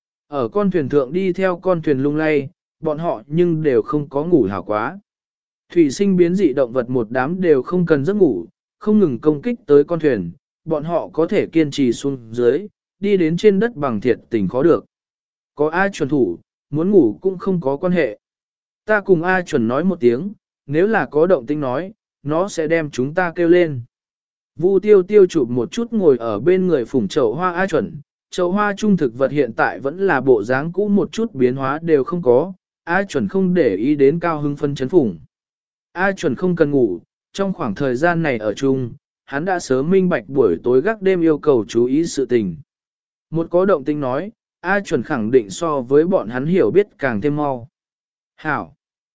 Ở con thuyền thượng đi theo con thuyền lung lay, bọn họ nhưng đều không có ngủ hảo quá. Thủy sinh biến dị động vật một đám đều không cần giấc ngủ, không ngừng công kích tới con thuyền, bọn họ có thể kiên trì xuống dưới, đi đến trên đất bằng thiệt tình khó được. Có ai chuẩn thủ, muốn ngủ cũng không có quan hệ. Ta cùng A chuẩn nói một tiếng, nếu là có động tĩnh nói, nó sẽ đem chúng ta kêu lên. Vu tiêu tiêu chụp một chút ngồi ở bên người phủng chậu hoa A chuẩn, chậu hoa trung thực vật hiện tại vẫn là bộ dáng cũ một chút biến hóa đều không có, A chuẩn không để ý đến cao hưng phân chấn phủng. A chuẩn không cần ngủ, trong khoảng thời gian này ở chung, hắn đã sớm minh bạch buổi tối gác đêm yêu cầu chú ý sự tình. Một có động tĩnh nói, A chuẩn khẳng định so với bọn hắn hiểu biết càng thêm mau. Hảo!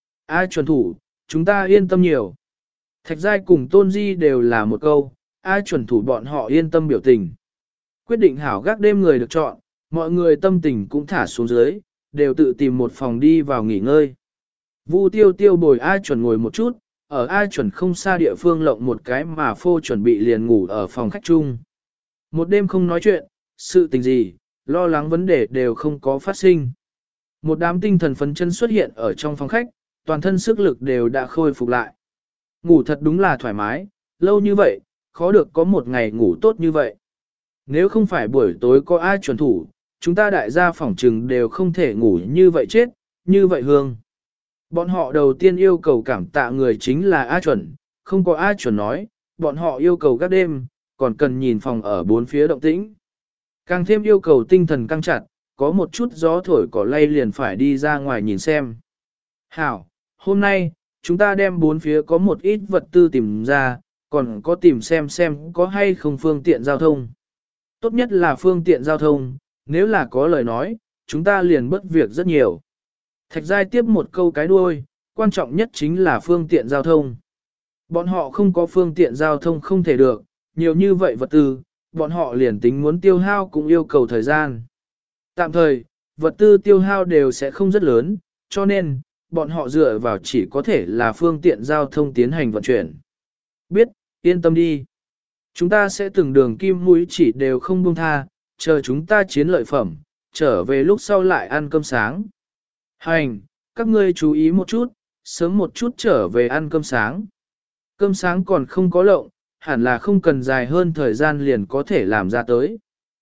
A chuẩn thủ, chúng ta yên tâm nhiều. Thạch giai cùng tôn di đều là một câu, A chuẩn thủ bọn họ yên tâm biểu tình. Quyết định hảo gác đêm người được chọn, mọi người tâm tình cũng thả xuống dưới, đều tự tìm một phòng đi vào nghỉ ngơi. Vu tiêu tiêu bồi A chuẩn ngồi một chút, ở A chuẩn không xa địa phương lộng một cái mà phô chuẩn bị liền ngủ ở phòng khách chung. Một đêm không nói chuyện, sự tình gì, lo lắng vấn đề đều không có phát sinh. Một đám tinh thần phấn chân xuất hiện ở trong phòng khách, toàn thân sức lực đều đã khôi phục lại. Ngủ thật đúng là thoải mái, lâu như vậy, khó được có một ngày ngủ tốt như vậy. Nếu không phải buổi tối có ai chuẩn thủ, chúng ta đại gia phỏng trừng đều không thể ngủ như vậy chết, như vậy hương. Bọn họ đầu tiên yêu cầu cảm tạ người chính là A chuẩn, không có A chuẩn nói, bọn họ yêu cầu các đêm, còn cần nhìn phòng ở bốn phía động tĩnh. Càng thêm yêu cầu tinh thần căng chặt, có một chút gió thổi cỏ lay liền phải đi ra ngoài nhìn xem. Hảo, hôm nay, chúng ta đem bốn phía có một ít vật tư tìm ra, còn có tìm xem xem có hay không phương tiện giao thông. Tốt nhất là phương tiện giao thông, nếu là có lời nói, chúng ta liền bất việc rất nhiều. Thạch Giai tiếp một câu cái đuôi, quan trọng nhất chính là phương tiện giao thông. Bọn họ không có phương tiện giao thông không thể được, nhiều như vậy vật tư, bọn họ liền tính muốn tiêu hao cũng yêu cầu thời gian. Tạm thời, vật tư tiêu hao đều sẽ không rất lớn, cho nên, bọn họ dựa vào chỉ có thể là phương tiện giao thông tiến hành vận chuyển. Biết, yên tâm đi. Chúng ta sẽ từng đường kim mũi chỉ đều không buông tha, chờ chúng ta chiến lợi phẩm, trở về lúc sau lại ăn cơm sáng. Hành, các ngươi chú ý một chút, sớm một chút trở về ăn cơm sáng. Cơm sáng còn không có lộng, hẳn là không cần dài hơn thời gian liền có thể làm ra tới.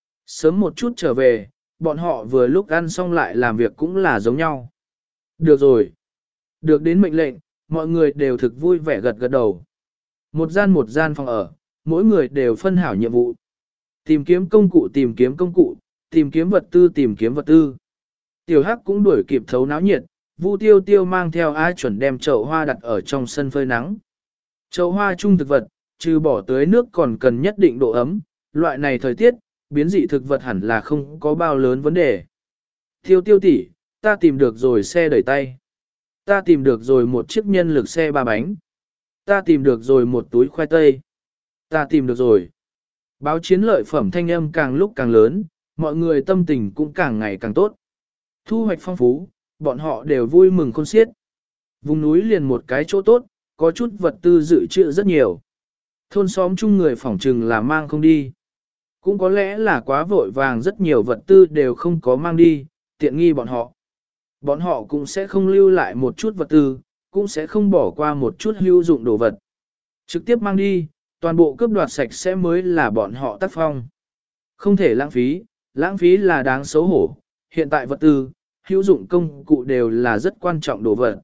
Sớm một chút trở về, bọn họ vừa lúc ăn xong lại làm việc cũng là giống nhau. Được rồi. Được đến mệnh lệnh, mọi người đều thực vui vẻ gật gật đầu. Một gian một gian phòng ở, mỗi người đều phân hảo nhiệm vụ. Tìm kiếm công cụ tìm kiếm công cụ, tìm kiếm vật tư tìm kiếm vật tư. Tiểu Hắc cũng đuổi kịp thấu náo nhiệt, Vu Tiêu Tiêu mang theo A chuẩn đem chậu hoa đặt ở trong sân phơi nắng. Chậu hoa chung thực vật, trừ bỏ tưới nước còn cần nhất định độ ấm, loại này thời tiết, biến dị thực vật hẳn là không có bao lớn vấn đề. Tiêu Tiêu tỷ, ta tìm được rồi xe đẩy tay. Ta tìm được rồi một chiếc nhân lực xe ba bánh. Ta tìm được rồi một túi khoai tây. Ta tìm được rồi. Báo chiến lợi phẩm thanh âm càng lúc càng lớn, mọi người tâm tình cũng càng ngày càng tốt. Thu hoạch phong phú, bọn họ đều vui mừng khôn xiết. Vùng núi liền một cái chỗ tốt, có chút vật tư dự trữ rất nhiều. Thôn xóm chung người phỏng trừng là mang không đi. Cũng có lẽ là quá vội vàng rất nhiều vật tư đều không có mang đi, tiện nghi bọn họ. Bọn họ cũng sẽ không lưu lại một chút vật tư, cũng sẽ không bỏ qua một chút hữu dụng đồ vật. Trực tiếp mang đi, toàn bộ cướp đoạt sạch sẽ mới là bọn họ tác phong. Không thể lãng phí, lãng phí là đáng xấu hổ. Hiện tại vật tư, hữu dụng công cụ đều là rất quan trọng đồ vật.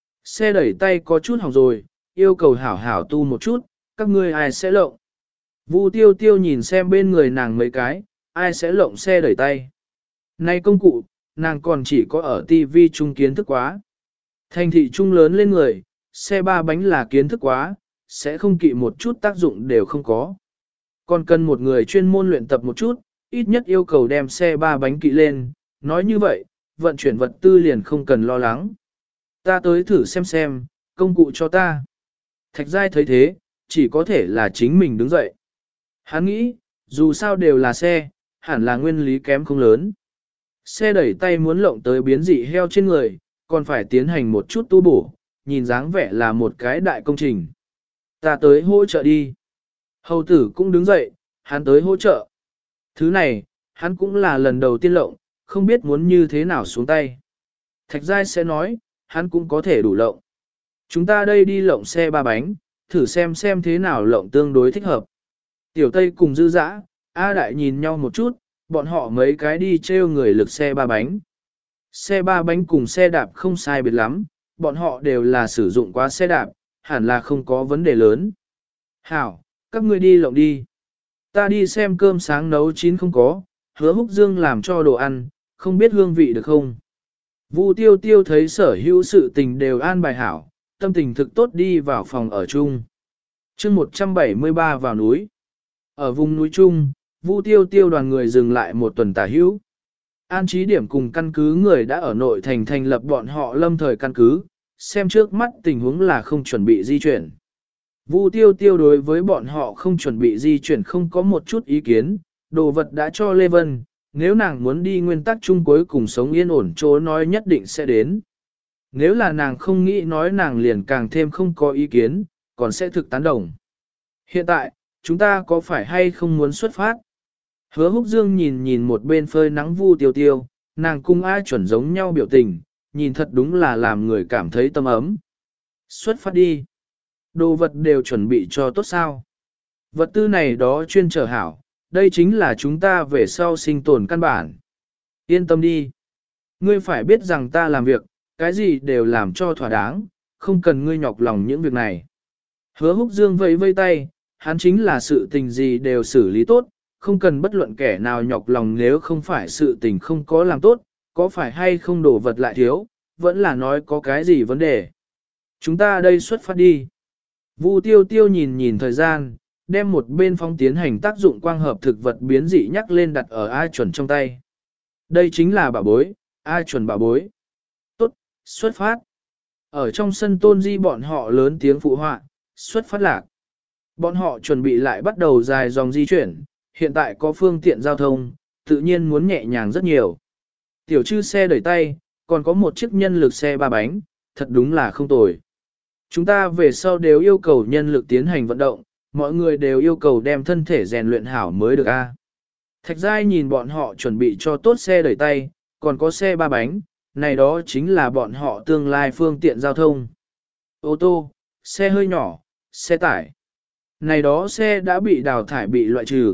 Xe đẩy tay có chút hỏng rồi, yêu cầu hảo hảo tu một chút, các ngươi ai sẽ lộng. Vu Tiêu Tiêu nhìn xem bên người nàng mấy cái, ai sẽ lộng xe đẩy tay. Này công cụ, nàng còn chỉ có ở tivi trung kiến thức quá. Thành thị trung lớn lên người, xe ba bánh là kiến thức quá, sẽ không kỵ một chút tác dụng đều không có. Còn cần một người chuyên môn luyện tập một chút, ít nhất yêu cầu đem xe ba bánh kỵ lên, nói như vậy, vận chuyển vật tư liền không cần lo lắng. Ta tới thử xem xem, công cụ cho ta. Thạch Giai thấy thế, chỉ có thể là chính mình đứng dậy. Hắn nghĩ, dù sao đều là xe, hẳn là nguyên lý kém không lớn. Xe đẩy tay muốn lộng tới biến dị heo trên người, còn phải tiến hành một chút tu bổ, nhìn dáng vẻ là một cái đại công trình. Ta tới hỗ trợ đi. Hầu tử cũng đứng dậy, hắn tới hỗ trợ. Thứ này, hắn cũng là lần đầu tiên lộng, không biết muốn như thế nào xuống tay. Thạch Giai sẽ nói, hắn cũng có thể đủ lộng. Chúng ta đây đi lộng xe ba bánh, thử xem xem thế nào lộng tương đối thích hợp. Tiểu Tây cùng dư dã, A Đại nhìn nhau một chút, bọn họ mấy cái đi treo người lực xe ba bánh. Xe ba bánh cùng xe đạp không sai biệt lắm, bọn họ đều là sử dụng quá xe đạp, hẳn là không có vấn đề lớn. Hảo, các ngươi đi lộng đi. Ta đi xem cơm sáng nấu chín không có, Hứa Húc Dương làm cho đồ ăn, không biết hương vị được không. Vu Tiêu Tiêu thấy sở hữu sự tình đều an bài hảo, tâm tình thực tốt đi vào phòng ở chung. chương một trăm bảy mươi ba vào núi. Ở vùng núi chung, Vu Tiêu Tiêu đoàn người dừng lại một tuần tả hữu. An trí điểm cùng căn cứ người đã ở nội thành thành lập bọn họ lâm thời căn cứ, xem trước mắt tình huống là không chuẩn bị di chuyển. Vu Tiêu Tiêu đối với bọn họ không chuẩn bị di chuyển không có một chút ý kiến, đồ vật đã cho Lê Vân, nếu nàng muốn đi nguyên tắc chung cuối cùng sống yên ổn chỗ nói nhất định sẽ đến. Nếu là nàng không nghĩ nói nàng liền càng thêm không có ý kiến, còn sẽ thực tán đồng. Hiện tại, chúng ta có phải hay không muốn xuất phát? Hứa Húc Dương nhìn nhìn một bên phơi nắng Vu Tiêu Tiêu, nàng cung ai chuẩn giống nhau biểu tình, nhìn thật đúng là làm người cảm thấy tâm ấm. Xuất phát đi. Đồ vật đều chuẩn bị cho tốt sao. Vật tư này đó chuyên trở hảo, đây chính là chúng ta về sau sinh tồn căn bản. Yên tâm đi. Ngươi phải biết rằng ta làm việc, cái gì đều làm cho thỏa đáng, không cần ngươi nhọc lòng những việc này. Hứa Húc Dương vẫy vây tay, hắn chính là sự tình gì đều xử lý tốt, không cần bất luận kẻ nào nhọc lòng nếu không phải sự tình không có làm tốt, có phải hay không đổ vật lại thiếu, vẫn là nói có cái gì vấn đề. Chúng ta đây xuất phát đi. Vu Tiêu Tiêu nhìn nhìn thời gian, đem một bên phong tiến hành tác dụng quang hợp thực vật biến dị nhắc lên đặt ở A chuẩn trong tay. Đây chính là bảo bối, A chuẩn bảo bối. Tốt, xuất phát. Ở trong sân Tôn Di bọn họ lớn tiếng phụ họa, xuất phát lạc. Bọn họ chuẩn bị lại bắt đầu dài dòng di chuyển, hiện tại có phương tiện giao thông, tự nhiên muốn nhẹ nhàng rất nhiều. Tiểu chư xe đẩy tay, còn có một chiếc nhân lực xe ba bánh, thật đúng là không tồi. Chúng ta về sau đều yêu cầu nhân lực tiến hành vận động, mọi người đều yêu cầu đem thân thể rèn luyện hảo mới được a. Thạch Giai nhìn bọn họ chuẩn bị cho tốt xe đẩy tay, còn có xe ba bánh, này đó chính là bọn họ tương lai phương tiện giao thông. Ô tô, xe hơi nhỏ, xe tải. Này đó xe đã bị đào thải bị loại trừ.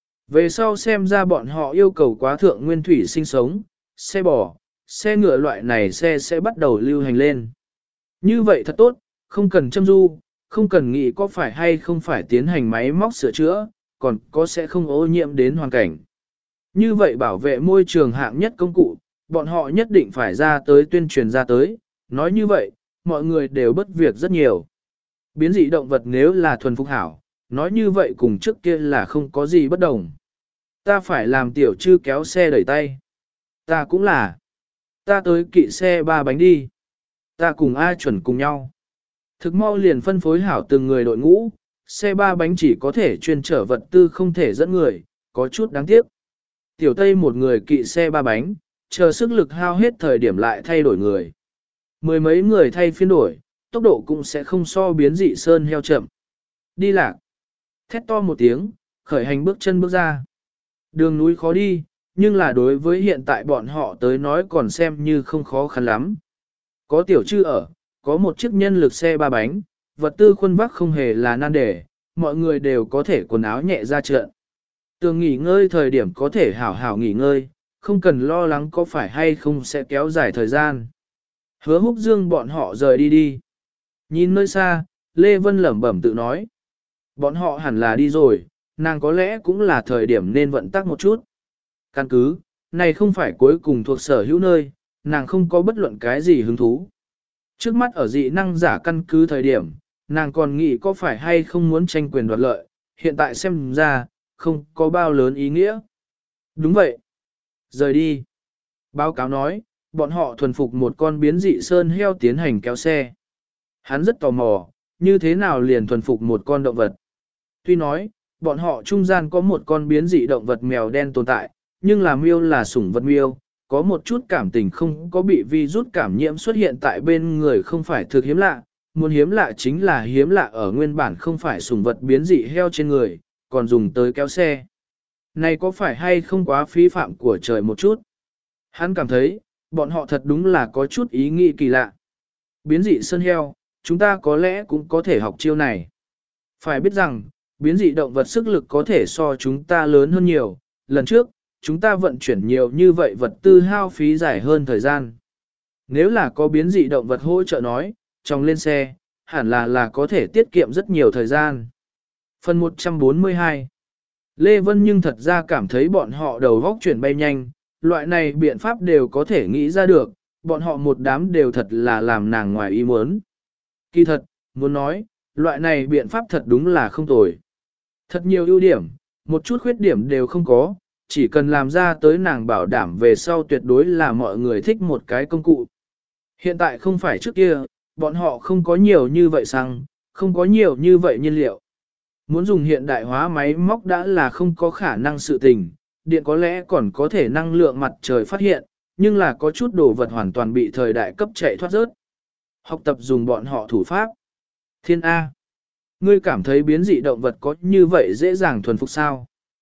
Về sau xem ra bọn họ yêu cầu quá thượng nguyên thủy sinh sống, xe bò, xe ngựa loại này xe sẽ bắt đầu lưu hành lên. Như vậy thật tốt, không cần châm du, không cần nghĩ có phải hay không phải tiến hành máy móc sửa chữa, còn có sẽ không ô nhiễm đến hoàn cảnh. Như vậy bảo vệ môi trường hạng nhất công cụ, bọn họ nhất định phải ra tới tuyên truyền ra tới, nói như vậy, mọi người đều bất việc rất nhiều. Biến dị động vật nếu là thuần phục hảo, nói như vậy cùng trước kia là không có gì bất đồng. Ta phải làm tiểu chư kéo xe đẩy tay. Ta cũng là. Ta tới kỵ xe ba bánh đi. Ta cùng A chuẩn cùng nhau. Thực mau liền phân phối hảo từng người đội ngũ, xe ba bánh chỉ có thể chuyên chở vật tư không thể dẫn người, có chút đáng tiếc. Tiểu Tây một người kỵ xe ba bánh, chờ sức lực hao hết thời điểm lại thay đổi người. Mười mấy người thay phiên đổi, tốc độ cũng sẽ không so biến dị sơn heo chậm. Đi lạc. Thét to một tiếng, khởi hành bước chân bước ra. Đường núi khó đi, nhưng là đối với hiện tại bọn họ tới nói còn xem như không khó khăn lắm. Có tiểu chư ở, có một chiếc nhân lực xe ba bánh, vật tư khuân vác không hề là nan đề, mọi người đều có thể quần áo nhẹ ra trận. Tường nghỉ ngơi thời điểm có thể hảo hảo nghỉ ngơi, không cần lo lắng có phải hay không sẽ kéo dài thời gian. Hứa Húc Dương bọn họ rời đi đi. Nhìn nơi xa, Lê Vân lẩm bẩm tự nói. Bọn họ hẳn là đi rồi, nàng có lẽ cũng là thời điểm nên vận tắc một chút. Căn cứ, này không phải cuối cùng thuộc sở hữu nơi, nàng không có bất luận cái gì hứng thú. Trước mắt ở dị năng giả căn cứ thời điểm, nàng còn nghĩ có phải hay không muốn tranh quyền đoạt lợi, hiện tại xem ra, không có bao lớn ý nghĩa. Đúng vậy. Rời đi. Báo cáo nói, bọn họ thuần phục một con biến dị sơn heo tiến hành kéo xe. Hắn rất tò mò, như thế nào liền thuần phục một con động vật. Tuy nói, bọn họ trung gian có một con biến dị động vật mèo đen tồn tại, nhưng là miêu là sủng vật miêu, có một chút cảm tình không có bị virus cảm nhiễm xuất hiện tại bên người không phải thực hiếm lạ, muốn hiếm lạ chính là hiếm lạ ở nguyên bản không phải sủng vật biến dị heo trên người, còn dùng tới kéo xe. Này có phải hay không quá phí phạm của trời một chút? Hắn cảm thấy, bọn họ thật đúng là có chút ý nghĩ kỳ lạ. Biến dị sơn heo, chúng ta có lẽ cũng có thể học chiêu này. Phải biết rằng, biến dị động vật sức lực có thể so chúng ta lớn hơn nhiều, lần trước, chúng ta vận chuyển nhiều như vậy vật tư hao phí dài hơn thời gian. Nếu là có biến dị động vật hỗ trợ nói, trong lên xe, hẳn là là có thể tiết kiệm rất nhiều thời gian. Phần một trăm bốn mươi hai Lê Vân nhưng thật ra cảm thấy bọn họ đầu góc chuyển bay nhanh, loại này biện pháp đều có thể nghĩ ra được, bọn họ một đám đều thật là làm nàng ngoài ý muốn. Kỳ thật, muốn nói, loại này biện pháp thật đúng là không tồi. Thật nhiều ưu điểm, một chút khuyết điểm đều không có, chỉ cần làm ra tới nàng bảo đảm về sau tuyệt đối là mọi người thích một cái công cụ. Hiện tại không phải trước kia, bọn họ không có nhiều như vậy xăng, không có nhiều như vậy nhiên liệu. Muốn dùng hiện đại hóa máy móc đã là không có khả năng sự tình, điện có lẽ còn có thể năng lượng mặt trời phát hiện, nhưng là có chút đồ vật hoàn toàn bị thời đại cấp chạy thoát rớt. học tập dùng bọn họ thủ pháp. Thiên A. Ngươi cảm thấy biến dị động vật có như vậy dễ dàng thuần phục sao?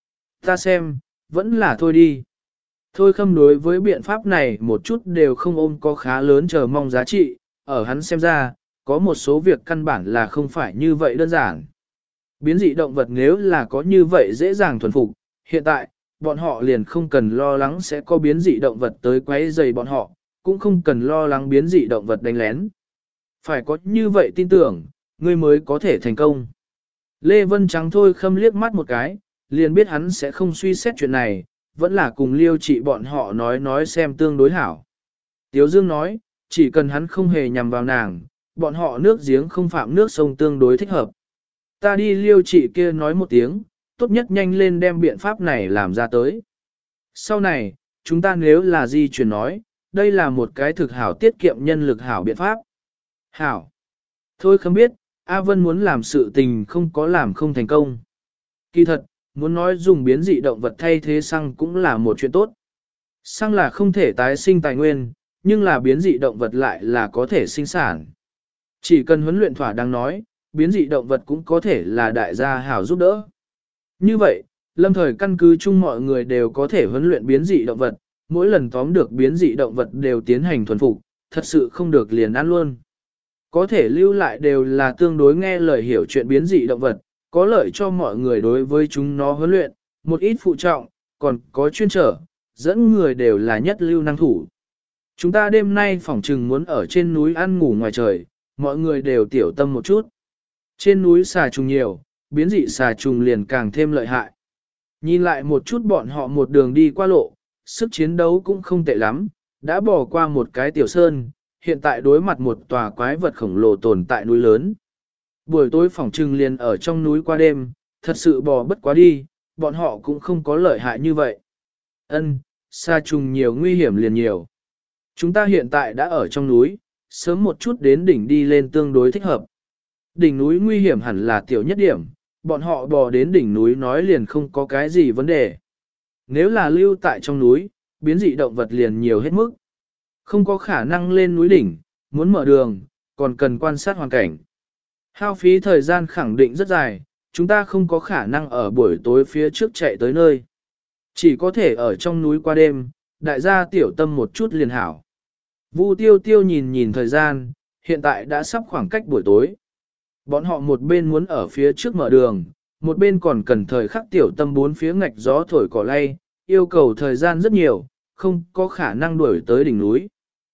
Ta xem, vẫn là thôi đi. Thôi Khâm đối với biện pháp này một chút đều không ôm có khá lớn chờ mong giá trị, ở hắn xem ra, có một số việc căn bản là không phải như vậy đơn giản. Biến dị động vật nếu là có như vậy dễ dàng thuần phục, hiện tại, bọn họ liền không cần lo lắng sẽ có biến dị động vật tới quấy rầy bọn họ, cũng không cần lo lắng biến dị động vật đánh lén. Phải có như vậy tin tưởng, ngươi mới có thể thành công. Lê Vân Trắng Thôi Khâm liếc mắt một cái, liền biết hắn sẽ không suy xét chuyện này, vẫn là cùng liêu trị bọn họ nói nói xem tương đối hảo. Tiếu Dương nói, chỉ cần hắn không hề nhằm vào nàng, bọn họ nước giếng không phạm nước sông tương đối thích hợp. Ta đi liêu trị kia nói một tiếng, tốt nhất nhanh lên đem biện pháp này làm ra tới. Sau này, chúng ta nếu là di chuyển nói, đây là một cái thực hảo tiết kiệm nhân lực hảo biện pháp. Hảo. Thôi không biết, A Vân muốn làm sự tình không có làm không thành công. Kỳ thật, muốn nói dùng biến dị động vật thay thế xăng cũng là một chuyện tốt. Xăng là không thể tái sinh tài nguyên, nhưng là biến dị động vật lại là có thể sinh sản. Chỉ cần huấn luyện thỏa đáng nói, biến dị động vật cũng có thể là đại gia hảo giúp đỡ. Như vậy, lâm thời căn cứ chung mọi người đều có thể huấn luyện biến dị động vật, mỗi lần tóm được biến dị động vật đều tiến hành thuần phục, thật sự không được liền ăn luôn. Có thể lưu lại đều là tương đối nghe lời hiểu chuyện biến dị động vật, có lợi cho mọi người đối với chúng nó huấn luyện, một ít phụ trọng, còn có chuyên trở, dẫn người đều là nhất lưu năng thủ. Chúng ta đêm nay phỏng trừng muốn ở trên núi ăn ngủ ngoài trời, mọi người đều tiểu tâm một chút. Trên núi xà trùng nhiều, biến dị xà trùng liền càng thêm lợi hại. Nhìn lại một chút bọn họ một đường đi qua lộ, sức chiến đấu cũng không tệ lắm, đã bỏ qua một cái tiểu sơn, hiện tại đối mặt một tòa quái vật khổng lồ tồn tại núi lớn. Buổi tối phỏng trừng liền ở trong núi qua đêm, thật sự bò bất quá đi, bọn họ cũng không có lợi hại như vậy. Ân, xà trùng nhiều nguy hiểm liền nhiều. Chúng ta hiện tại đã ở trong núi, sớm một chút đến đỉnh đi lên tương đối thích hợp. Đỉnh núi nguy hiểm hẳn là tiểu nhất điểm, bọn họ bò đến đỉnh núi nói liền không có cái gì vấn đề. Nếu là lưu tại trong núi, biến dị động vật liền nhiều hết mức. Không có khả năng lên núi đỉnh, muốn mở đường, còn cần quan sát hoàn cảnh. Hao phí thời gian khẳng định rất dài, chúng ta không có khả năng ở buổi tối phía trước chạy tới nơi. Chỉ có thể ở trong núi qua đêm, đại gia tiểu tâm một chút liền hảo. Vu Tiêu Tiêu nhìn nhìn thời gian, hiện tại đã sắp khoảng cách buổi tối. Bọn họ một bên muốn ở phía trước mở đường, một bên còn cần thời khắc tiểu tâm bốn phía ngạch gió thổi cỏ lay, yêu cầu thời gian rất nhiều, không có khả năng đuổi tới đỉnh núi.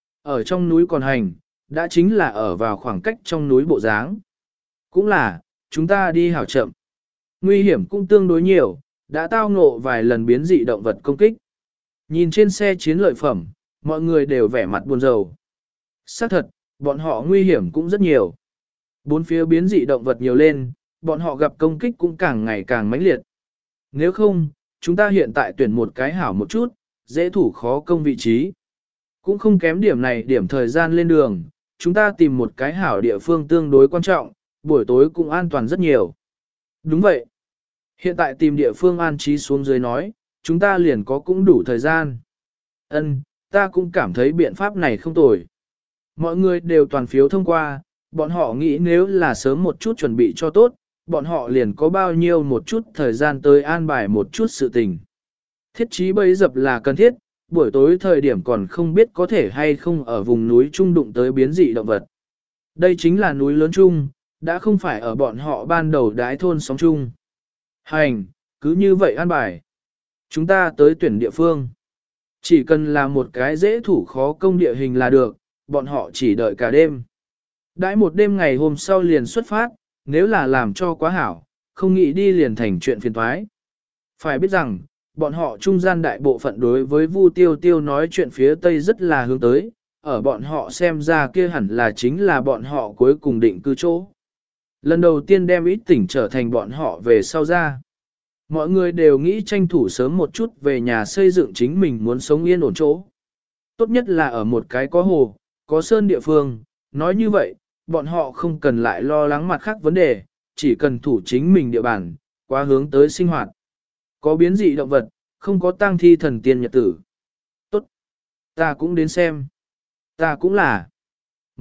Ở trong núi còn hành, đã chính là ở vào khoảng cách trong núi bộ dáng. Cũng là, chúng ta đi hảo chậm. Nguy hiểm cũng tương đối nhiều, đã tao ngộ vài lần biến dị động vật công kích. Nhìn trên xe chiến lợi phẩm, mọi người đều vẻ mặt buồn rầu. Xác thật, bọn họ nguy hiểm cũng rất nhiều. Bốn phía biến dị động vật nhiều lên, bọn họ gặp công kích cũng càng ngày càng mãnh liệt. Nếu không, chúng ta hiện tại tuyển một cái hảo một chút, dễ thủ khó công vị trí. Cũng không kém điểm này điểm thời gian lên đường, chúng ta tìm một cái hảo địa phương tương đối quan trọng, buổi tối cũng an toàn rất nhiều. Đúng vậy. Hiện tại tìm địa phương an trí xuống dưới nói, chúng ta liền có cũng đủ thời gian. Ân, ta cũng cảm thấy biện pháp này không tồi. Mọi người đều toàn phiếu thông qua, bọn họ nghĩ nếu là sớm một chút chuẩn bị cho tốt, bọn họ liền có bao nhiêu một chút thời gian tới an bài một chút sự tình. Thiết trí bấy dập là cần thiết, buổi tối thời điểm còn không biết có thể hay không ở vùng núi trung đụng tới biến dị động vật. Đây chính là núi lớn chung, đã không phải ở bọn họ ban đầu đái thôn sống chung. Hành, cứ như vậy an bài. Chúng ta tới tuyển địa phương. Chỉ cần là một cái dễ thủ khó công địa hình là được, bọn họ chỉ đợi cả đêm. Đãi một đêm ngày hôm sau liền xuất phát, nếu là làm cho quá hảo, không nghĩ đi liền thành chuyện phiền toái. Phải biết rằng, bọn họ trung gian đại bộ phận đối với Vu Tiêu Tiêu nói chuyện phía Tây rất là hướng tới, ở bọn họ xem ra kia hẳn là chính là bọn họ cuối cùng định cư chỗ. Lần đầu tiên đem ít tỉnh trở thành bọn họ về sau ra. Mọi người đều nghĩ tranh thủ sớm một chút về nhà xây dựng chính mình muốn sống yên ổn chỗ. Tốt nhất là ở một cái có hồ, có sơn địa phương, nói như vậy, bọn họ không cần lại lo lắng mặt khác vấn đề, chỉ cần thủ chính mình địa bàn, quá hướng tới sinh hoạt. Có biến dị động vật, không có tang thi thần tiên nhật tử. Tốt, ta cũng đến xem. Ta cũng là.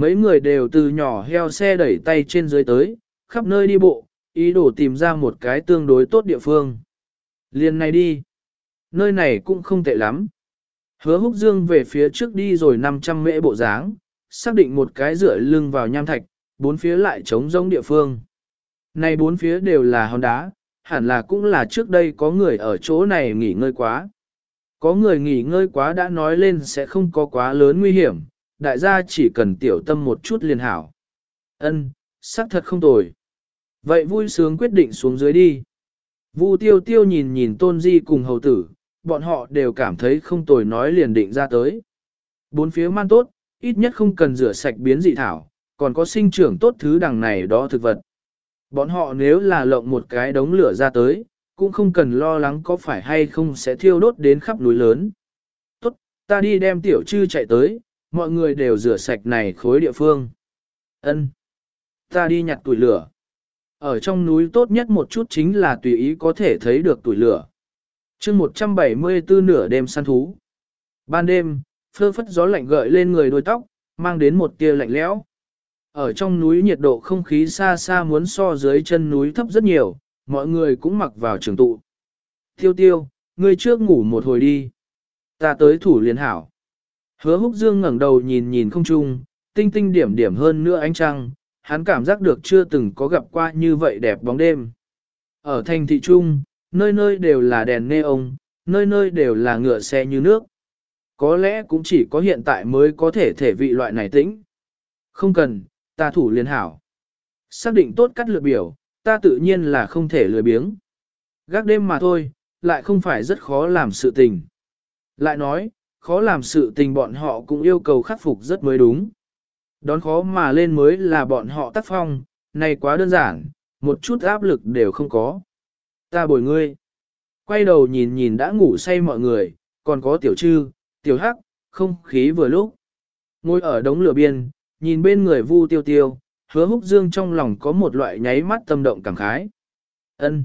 Mấy người đều từ nhỏ heo xe đẩy tay trên dưới tới, khắp nơi đi bộ, ý đồ tìm ra một cái tương đối tốt địa phương. Liền này đi. Nơi này cũng không tệ lắm. Hứa húc dương về phía trước đi rồi năm trăm mễ bộ dáng, xác định một cái dựa lưng vào nham thạch, bốn phía lại trống rỗng địa phương. Này bốn phía đều là hòn đá, hẳn là cũng là trước đây có người ở chỗ này nghỉ ngơi quá. Có người nghỉ ngơi quá đã nói lên sẽ không có quá lớn nguy hiểm, đại gia chỉ cần tiểu tâm một chút liền hảo. Ân, xác thật không tồi. Vậy vui sướng quyết định xuống dưới đi. Vu tiêu tiêu nhìn nhìn tôn di cùng hầu tử, bọn họ đều cảm thấy không tồi nói liền định ra tới. Bốn phía man tốt, ít nhất không cần rửa sạch biến dị thảo, còn có sinh trưởng tốt thứ đằng này đó thực vật. Bọn họ nếu là lộng một cái đống lửa ra tới, cũng không cần lo lắng có phải hay không sẽ thiêu đốt đến khắp núi lớn. Tốt, ta đi đem tiểu trư chạy tới, mọi người đều rửa sạch này khối địa phương. Ân, ta đi nhặt tuổi lửa. Ở trong núi tốt nhất một chút chính là tùy ý có thể thấy được tuổi lửa. chương một trăm bảy mươi tư nửa đêm săn thú. Ban đêm, phơ phất gió lạnh gợi lên người đôi tóc, mang đến một tia lạnh lẽo. Ở trong núi nhiệt độ không khí xa xa muốn so dưới chân núi thấp rất nhiều, mọi người cũng mặc vào trường tụ. Tiêu tiêu, ngươi trước ngủ một hồi đi. Ta tới thủ liền hảo. Hứa húc dương ngẩng đầu nhìn nhìn không trung, tinh tinh điểm điểm hơn nữa ánh trăng, hắn cảm giác được chưa từng có gặp qua như vậy đẹp bóng đêm. Ở thành thị trung, nơi nơi đều là đèn neon, nơi nơi đều là ngựa xe như nước. Có lẽ cũng chỉ có hiện tại mới có thể thể vị loại này tĩnh. Không cần, ta thủ liền hảo. Xác định tốt cắt lựa biểu, ta tự nhiên là không thể lười biếng. Gác đêm mà thôi, lại không phải rất khó làm sự tình. Lại nói, khó làm sự tình bọn họ cũng yêu cầu khắc phục rất mới đúng. Đón khó mà lên mới là bọn họ tác phong, này quá đơn giản, một chút áp lực đều không có. Ta bồi ngươi. Quay đầu nhìn nhìn đã ngủ say mọi người, còn có tiểu trư, tiểu hắc, không khí vừa lúc. Ngồi ở đống lửa biên, nhìn bên người Vu tiêu tiêu, hứa húc dương trong lòng có một loại nháy mắt tâm động cảm khái. Ân.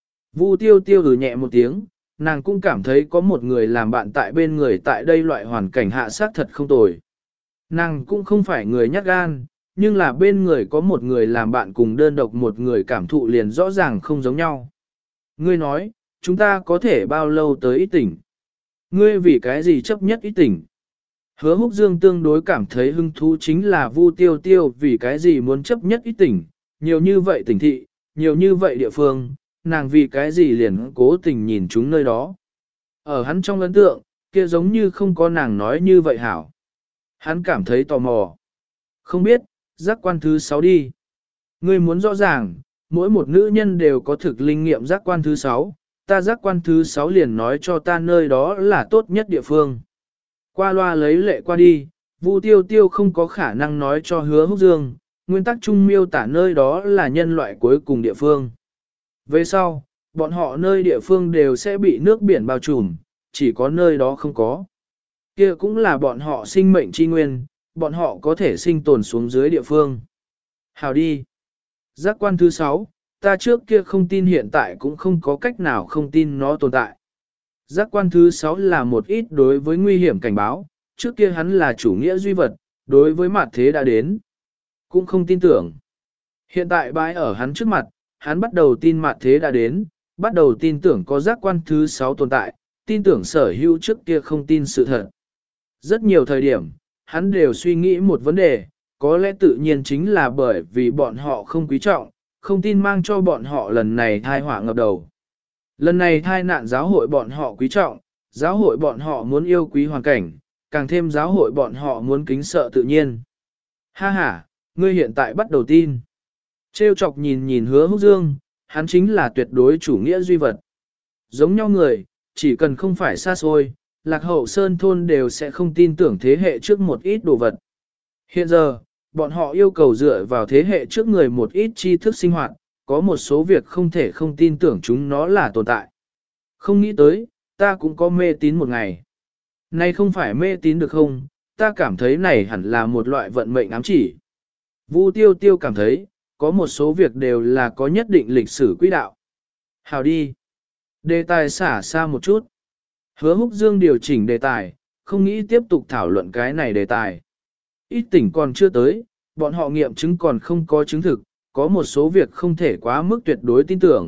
Vu tiêu tiêu ừ nhẹ một tiếng, nàng cũng cảm thấy có một người làm bạn tại bên người tại đây loại hoàn cảnh hạ sát thật không tồi. Nàng cũng không phải người nhát gan, nhưng là bên người có một người làm bạn cùng đơn độc một người cảm thụ liền rõ ràng không giống nhau. Ngươi nói, chúng ta có thể bao lâu tới ít tỉnh? Ngươi vì cái gì chấp nhất ít tỉnh? Hứa húc dương tương đối cảm thấy hứng thú chính là Vu tiêu tiêu vì cái gì muốn chấp nhất ít tỉnh, nhiều như vậy tỉnh thị, nhiều như vậy địa phương, nàng vì cái gì liền cố tình nhìn chúng nơi đó. Ở hắn trong ấn tượng, kia giống như không có nàng nói như vậy hảo. Hắn cảm thấy tò mò. Không biết, giác quan thứ sáu đi. Ngươi muốn rõ ràng, mỗi một nữ nhân đều có thực linh nghiệm giác quan thứ sáu, ta giác quan thứ sáu liền nói cho ta nơi đó là tốt nhất địa phương. Qua loa lấy lệ qua đi, Vu tiêu tiêu không có khả năng nói cho hứa húc dương, nguyên tắc chung miêu tả nơi đó là nhân loại cuối cùng địa phương. Về sau, bọn họ nơi địa phương đều sẽ bị nước biển bao trùm, chỉ có nơi đó không có. Kia cũng là bọn họ sinh mệnh chi nguyên, bọn họ có thể sinh tồn xuống dưới địa phương. Hào đi. Giác quan thứ sáu, ta trước kia không tin hiện tại cũng không có cách nào không tin nó tồn tại. Giác quan thứ sáu là một ít đối với nguy hiểm cảnh báo, trước kia hắn là chủ nghĩa duy vật, đối với mặt thế đã đến. Cũng không tin tưởng. Hiện tại bãi ở hắn trước mặt, hắn bắt đầu tin mặt thế đã đến, bắt đầu tin tưởng có giác quan thứ sáu tồn tại, tin tưởng sở hữu trước kia không tin sự thật. Rất nhiều thời điểm, hắn đều suy nghĩ một vấn đề, có lẽ tự nhiên chính là bởi vì bọn họ không quý trọng, không tin mang cho bọn họ lần này thai họa ngập đầu. Lần này thai nạn giáo hội bọn họ quý trọng, giáo hội bọn họ muốn yêu quý hoàn cảnh, càng thêm giáo hội bọn họ muốn kính sợ tự nhiên. Ha ha, ngươi hiện tại bắt đầu tin. Trêu chọc nhìn nhìn hứa húc dương, hắn chính là tuyệt đối chủ nghĩa duy vật. Giống nhau người, chỉ cần không phải xa xôi, lạc hậu sơn thôn đều sẽ không tin tưởng thế hệ trước một ít đồ vật. Hiện giờ, bọn họ yêu cầu dựa vào thế hệ trước người một ít tri thức sinh hoạt, có một số việc không thể không tin tưởng chúng nó là tồn tại. Không nghĩ tới, ta cũng có mê tín một ngày. Này không phải mê tín được không, ta cảm thấy này hẳn là một loại vận mệnh ám chỉ. Vu tiêu tiêu cảm thấy, có một số việc đều là có nhất định lịch sử quỹ đạo. Hào đi. Đề tài xả xa một chút. Hứa húc dương điều chỉnh đề tài, không nghĩ tiếp tục thảo luận cái này đề tài. Ít tỉnh còn chưa tới, bọn họ nghiệm chứng còn không có chứng thực, có một số việc không thể quá mức tuyệt đối tin tưởng.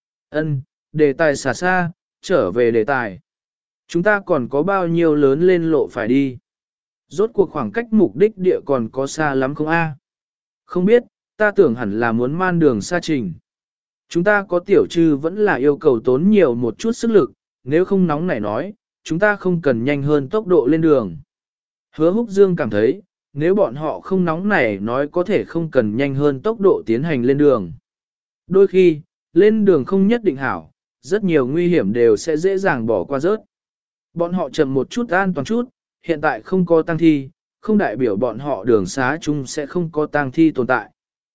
Ân, đề tài xả xa, trở về đề tài. Chúng ta còn có bao nhiêu lớn lên lộ phải đi. Rốt cuộc khoảng cách mục đích địa còn có xa lắm không a? Không biết, ta tưởng hẳn là muốn man đường xa trình. Chúng ta có tiểu trư vẫn là yêu cầu tốn nhiều một chút sức lực, nếu không nóng nảy nói, chúng ta không cần nhanh hơn tốc độ lên đường. Hứa Húc Dương cảm thấy, nếu bọn họ không nóng nảy nói có thể không cần nhanh hơn tốc độ tiến hành lên đường. Đôi khi, lên đường không nhất định hảo, rất nhiều nguy hiểm đều sẽ dễ dàng bỏ qua rớt. Bọn họ chậm một chút an toàn chút, hiện tại không có tang thi, không đại biểu bọn họ đường xá chung sẽ không có tang thi tồn tại.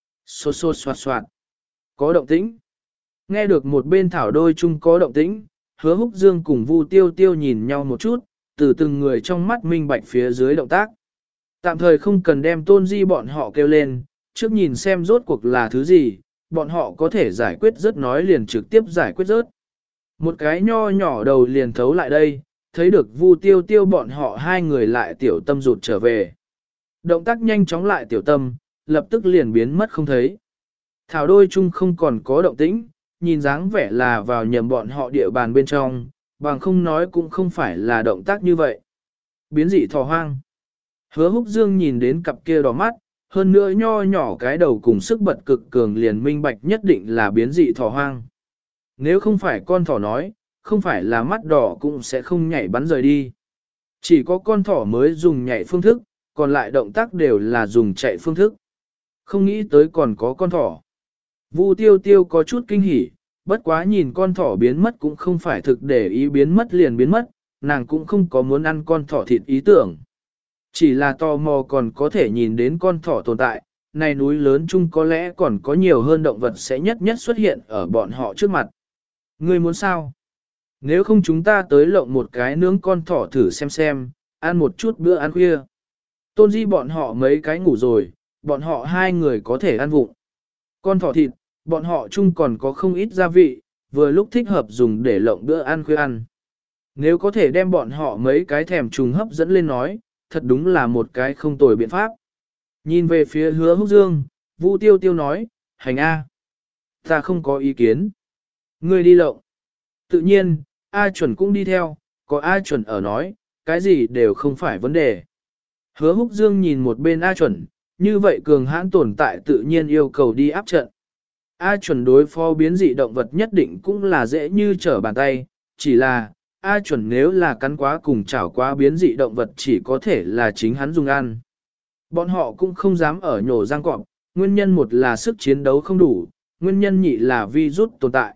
Xô xô xoạt xoạt. Có động tĩnh. Nghe được một bên thảo đôi chung có động tĩnh, Hứa Húc Dương cùng Vu Tiêu Tiêu nhìn nhau một chút, từ từng người trong mắt minh bạch phía dưới động tác. Tạm thời không cần đem Tôn Di bọn họ kêu lên, trước nhìn xem rốt cuộc là thứ gì, bọn họ có thể giải quyết rớt nói liền trực tiếp giải quyết rớt. Một cái nho nhỏ đầu liền thấu lại đây, thấy được Vu Tiêu Tiêu bọn họ hai người lại tiểu tâm rụt trở về. Động tác nhanh chóng lại tiểu tâm, lập tức liền biến mất không thấy. Thảo đôi chung không còn có động tĩnh, nhìn dáng vẻ là vào nhầm bọn họ địa bàn bên trong, bằng không nói cũng không phải là động tác như vậy. Biến dị thỏ hoang. Hứa Húc Dương nhìn đến cặp kia đỏ mắt, hơn nữa nho nhỏ cái đầu cùng sức bật cực cường liền minh bạch nhất định là biến dị thỏ hoang. Nếu không phải con thỏ nói, không phải là mắt đỏ cũng sẽ không nhảy bắn rời đi. Chỉ có con thỏ mới dùng nhảy phương thức, còn lại động tác đều là dùng chạy phương thức. Không nghĩ tới còn có con thỏ. Vu Tiêu Tiêu có chút kinh hỉ, bất quá nhìn con thỏ biến mất cũng không phải thực để ý biến mất liền biến mất, nàng cũng không có muốn ăn con thỏ thịt ý tưởng. Chỉ là tò mò còn có thể nhìn đến con thỏ tồn tại, này núi lớn chung có lẽ còn có nhiều hơn động vật sẽ nhất nhất xuất hiện ở bọn họ trước mặt. Ngươi muốn sao? Nếu không chúng ta tới lộng một cái nướng con thỏ thử xem xem, ăn một chút bữa ăn khuya. Tôn Di bọn họ mấy cái ngủ rồi, bọn họ hai người có thể ăn vụng. Con thỏ thịt, bọn họ chung còn có không ít gia vị, vừa lúc thích hợp dùng để lộng bữa ăn khuya ăn. Nếu có thể đem bọn họ mấy cái thèm trùng hấp dẫn lên nói, thật đúng là một cái không tồi biện pháp. Nhìn về phía Hứa Húc Dương, Vu Tiêu Tiêu nói, hành A. Ta không có ý kiến. Ngươi đi lộng. Tự nhiên, A chuẩn cũng đi theo, có A chuẩn ở nói, cái gì đều không phải vấn đề. Hứa Húc Dương nhìn một bên A chuẩn, như vậy cường hãn tồn tại tự nhiên yêu cầu đi áp trận. A chuẩn đối phó biến dị động vật nhất định cũng là dễ như trở bàn tay, chỉ là A chuẩn nếu là cắn quá cùng chảo quá biến dị động vật chỉ có thể là chính hắn dùng ăn. Bọn họ cũng không dám ở nhổ răng cọp, nguyên nhân một là sức chiến đấu không đủ, nguyên nhân nhị là virus tồn tại.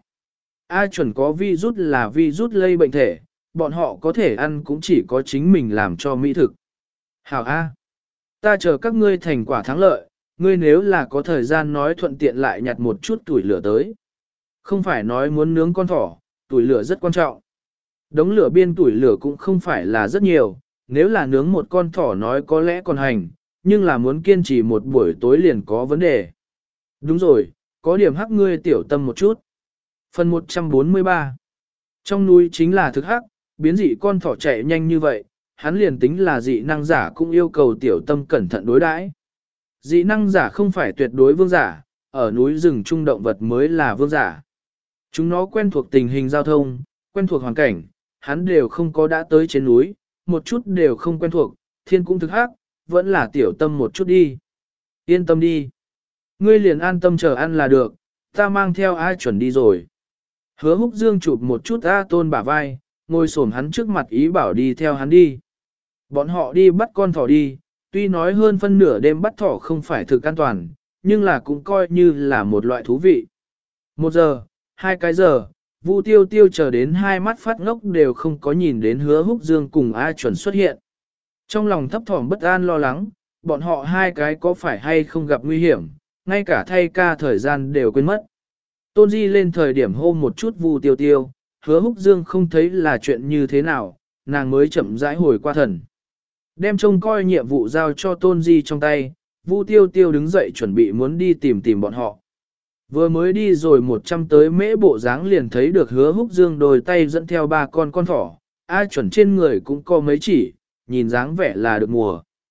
A chuẩn có virus là virus lây bệnh thể, bọn họ có thể ăn cũng chỉ có chính mình làm cho mỹ thực. Hảo A. Ta chờ các ngươi thành quả thắng lợi, ngươi nếu là có thời gian nói thuận tiện lại nhặt một chút tuổi lửa tới. Không phải nói muốn nướng con thỏ, tuổi lửa rất quan trọng. Đống lửa biên tuổi lửa cũng không phải là rất nhiều, nếu là nướng một con thỏ nói có lẽ còn hành, nhưng là muốn kiên trì một buổi tối liền có vấn đề. Đúng rồi, có điểm hắc ngươi tiểu tâm một chút. Phần một trăm bốn mươi ba. Trong núi chính là thực hắc, biến dị con thỏ chạy nhanh như vậy, hắn liền tính là dị năng giả cũng yêu cầu tiểu tâm cẩn thận đối đãi. Dị năng giả không phải tuyệt đối vương giả, ở núi rừng trung động vật mới là vương giả. Chúng nó quen thuộc tình hình giao thông, quen thuộc hoàn cảnh, hắn đều không có đã tới trên núi, một chút đều không quen thuộc, thiên cũng thực hắc, vẫn là tiểu tâm một chút đi. Yên tâm đi. Ngươi liền an tâm chờ ăn là được, ta mang theo ai chuẩn đi rồi. Hứa Húc Dương chụp một chút A Tôn bả vai, ngồi xổm hắn trước mặt ý bảo đi theo hắn đi. Bọn họ đi bắt con thỏ đi, tuy nói hơn phân nửa đêm bắt thỏ không phải thực an toàn, nhưng là cũng coi như là một loại thú vị. Một giờ, hai cái giờ, Vu Tiêu Tiêu chờ đến hai mắt phát ngốc đều không có nhìn đến Hứa Húc Dương cùng A chuẩn xuất hiện. Trong lòng thấp thỏm bất an lo lắng, bọn họ hai cái có phải hay không gặp nguy hiểm, ngay cả thay ca thời gian đều quên mất. Tôn Di lên thời điểm hô một chút Vu Tiêu Tiêu, Hứa Húc Dương không thấy là chuyện như thế nào, nàng mới chậm rãi hồi qua thần. Đem trông coi nhiệm vụ giao cho Tôn Di trong tay, Vu Tiêu Tiêu đứng dậy chuẩn bị muốn đi tìm tìm bọn họ. Vừa mới đi rồi một trăm tới mễ bộ dáng liền thấy được Hứa Húc Dương đôi tay dẫn theo ba con con thỏ, A chuẩn trên người cũng có mấy chỉ, nhìn dáng vẻ là được mùa.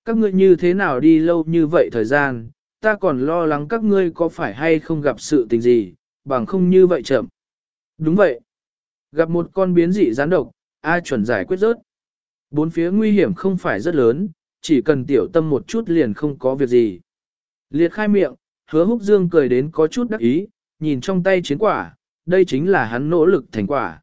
các ngươi như thế nào đi lâu như vậy thời gian, ta còn lo lắng các ngươi có phải hay không gặp sự tình gì, bằng không như vậy chậm. Đúng vậy. Gặp một con biến dị rắn độc, A chuẩn giải quyết rớt. Bốn phía nguy hiểm không phải rất lớn, chỉ cần tiểu tâm một chút liền không có việc gì. Liệt khai miệng, Hứa Húc Dương cười đến có chút đắc ý, nhìn trong tay chiến quả, đây chính là hắn nỗ lực thành quả.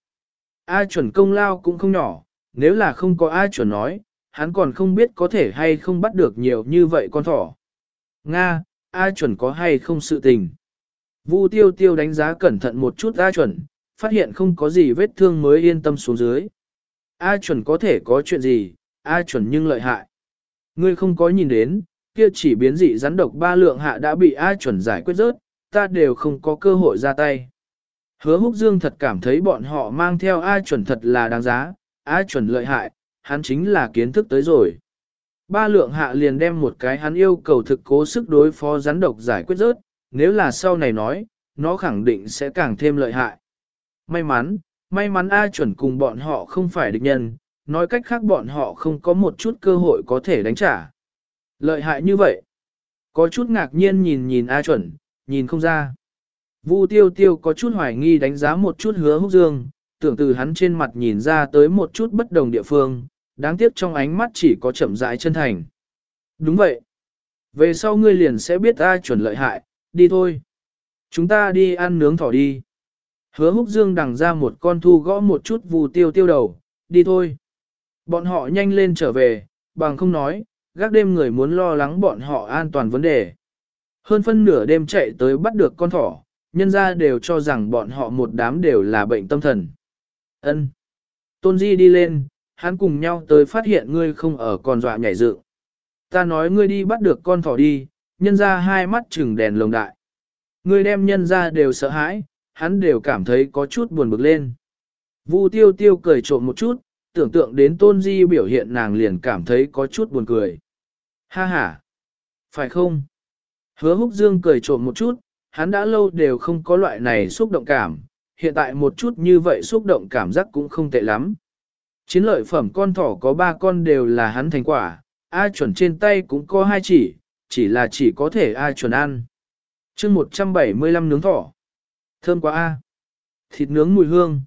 A chuẩn công lao cũng không nhỏ, nếu là không có A chuẩn nói, hắn còn không biết có thể hay không bắt được nhiều như vậy con thỏ. Nga, A chuẩn có hay không sự tình. Vu Tiêu Tiêu đánh giá cẩn thận một chút A chuẩn, phát hiện không có gì vết thương mới yên tâm xuống dưới. A chuẩn có thể có chuyện gì, A chuẩn nhưng lợi hại. Ngươi không có nhìn đến, kia chỉ biến dị rắn độc ba lượng hạ đã bị A chuẩn giải quyết rớt, ta đều không có cơ hội ra tay. Hứa Húc Dương thật cảm thấy bọn họ mang theo A chuẩn thật là đáng giá, A chuẩn lợi hại, hắn chính là kiến thức tới rồi. Ba lượng hạ liền đem một cái hắn yêu cầu thực cố sức đối phó rắn độc giải quyết rớt, nếu là sau này nói, nó khẳng định sẽ càng thêm lợi hại. May mắn, may mắn A chuẩn cùng bọn họ không phải địch nhân, nói cách khác bọn họ không có một chút cơ hội có thể đánh trả. Lợi hại như vậy. Có chút ngạc nhiên nhìn nhìn A chuẩn, nhìn không ra. Vu Tiêu Tiêu có chút hoài nghi đánh giá một chút Hứa Húc Dương, tưởng từ hắn trên mặt nhìn ra tới một chút bất đồng địa phương, đáng tiếc trong ánh mắt chỉ có chậm rãi chân thành. Đúng vậy. Về sau ngươi liền sẽ biết A chuẩn lợi hại, đi thôi. Chúng ta đi ăn nướng thỏ đi. Hứa Húc Dương đằng ra một con thu gõ một chút Vu Tiêu Tiêu đầu, đi thôi. Bọn họ nhanh lên trở về, bằng không nói, gác đêm người muốn lo lắng bọn họ an toàn vấn đề. Hơn phân nửa đêm chạy tới bắt được con thỏ, nhân ra đều cho rằng bọn họ một đám đều là bệnh tâm thần. Ân. Tôn Di đi lên, hắn cùng nhau tới phát hiện ngươi không ở còn dọa nhảy dựng. Ta nói ngươi đi bắt được con thỏ đi, nhân ra hai mắt chừng đèn lồng đại. Ngươi đem nhân ra đều sợ hãi, hắn đều cảm thấy có chút buồn bực lên. Vu Tiêu Tiêu cười trộm một chút, tưởng tượng đến Tôn Di biểu hiện nàng liền cảm thấy có chút buồn cười. Ha ha. Phải không? Hứa Húc Dương cười trộm một chút, hắn đã lâu đều không có loại này xúc động cảm, hiện tại một chút như vậy xúc động cảm giác cũng không tệ lắm. Chiến lợi phẩm con thỏ có ba con đều là hắn thành quả, A chuẩn trên tay cũng có hai chỉ, chỉ là chỉ có thể A chuẩn ăn. chương một trăm bảy mươi lăm nướng thỏ. Thơm quá A. Thịt nướng mùi hương.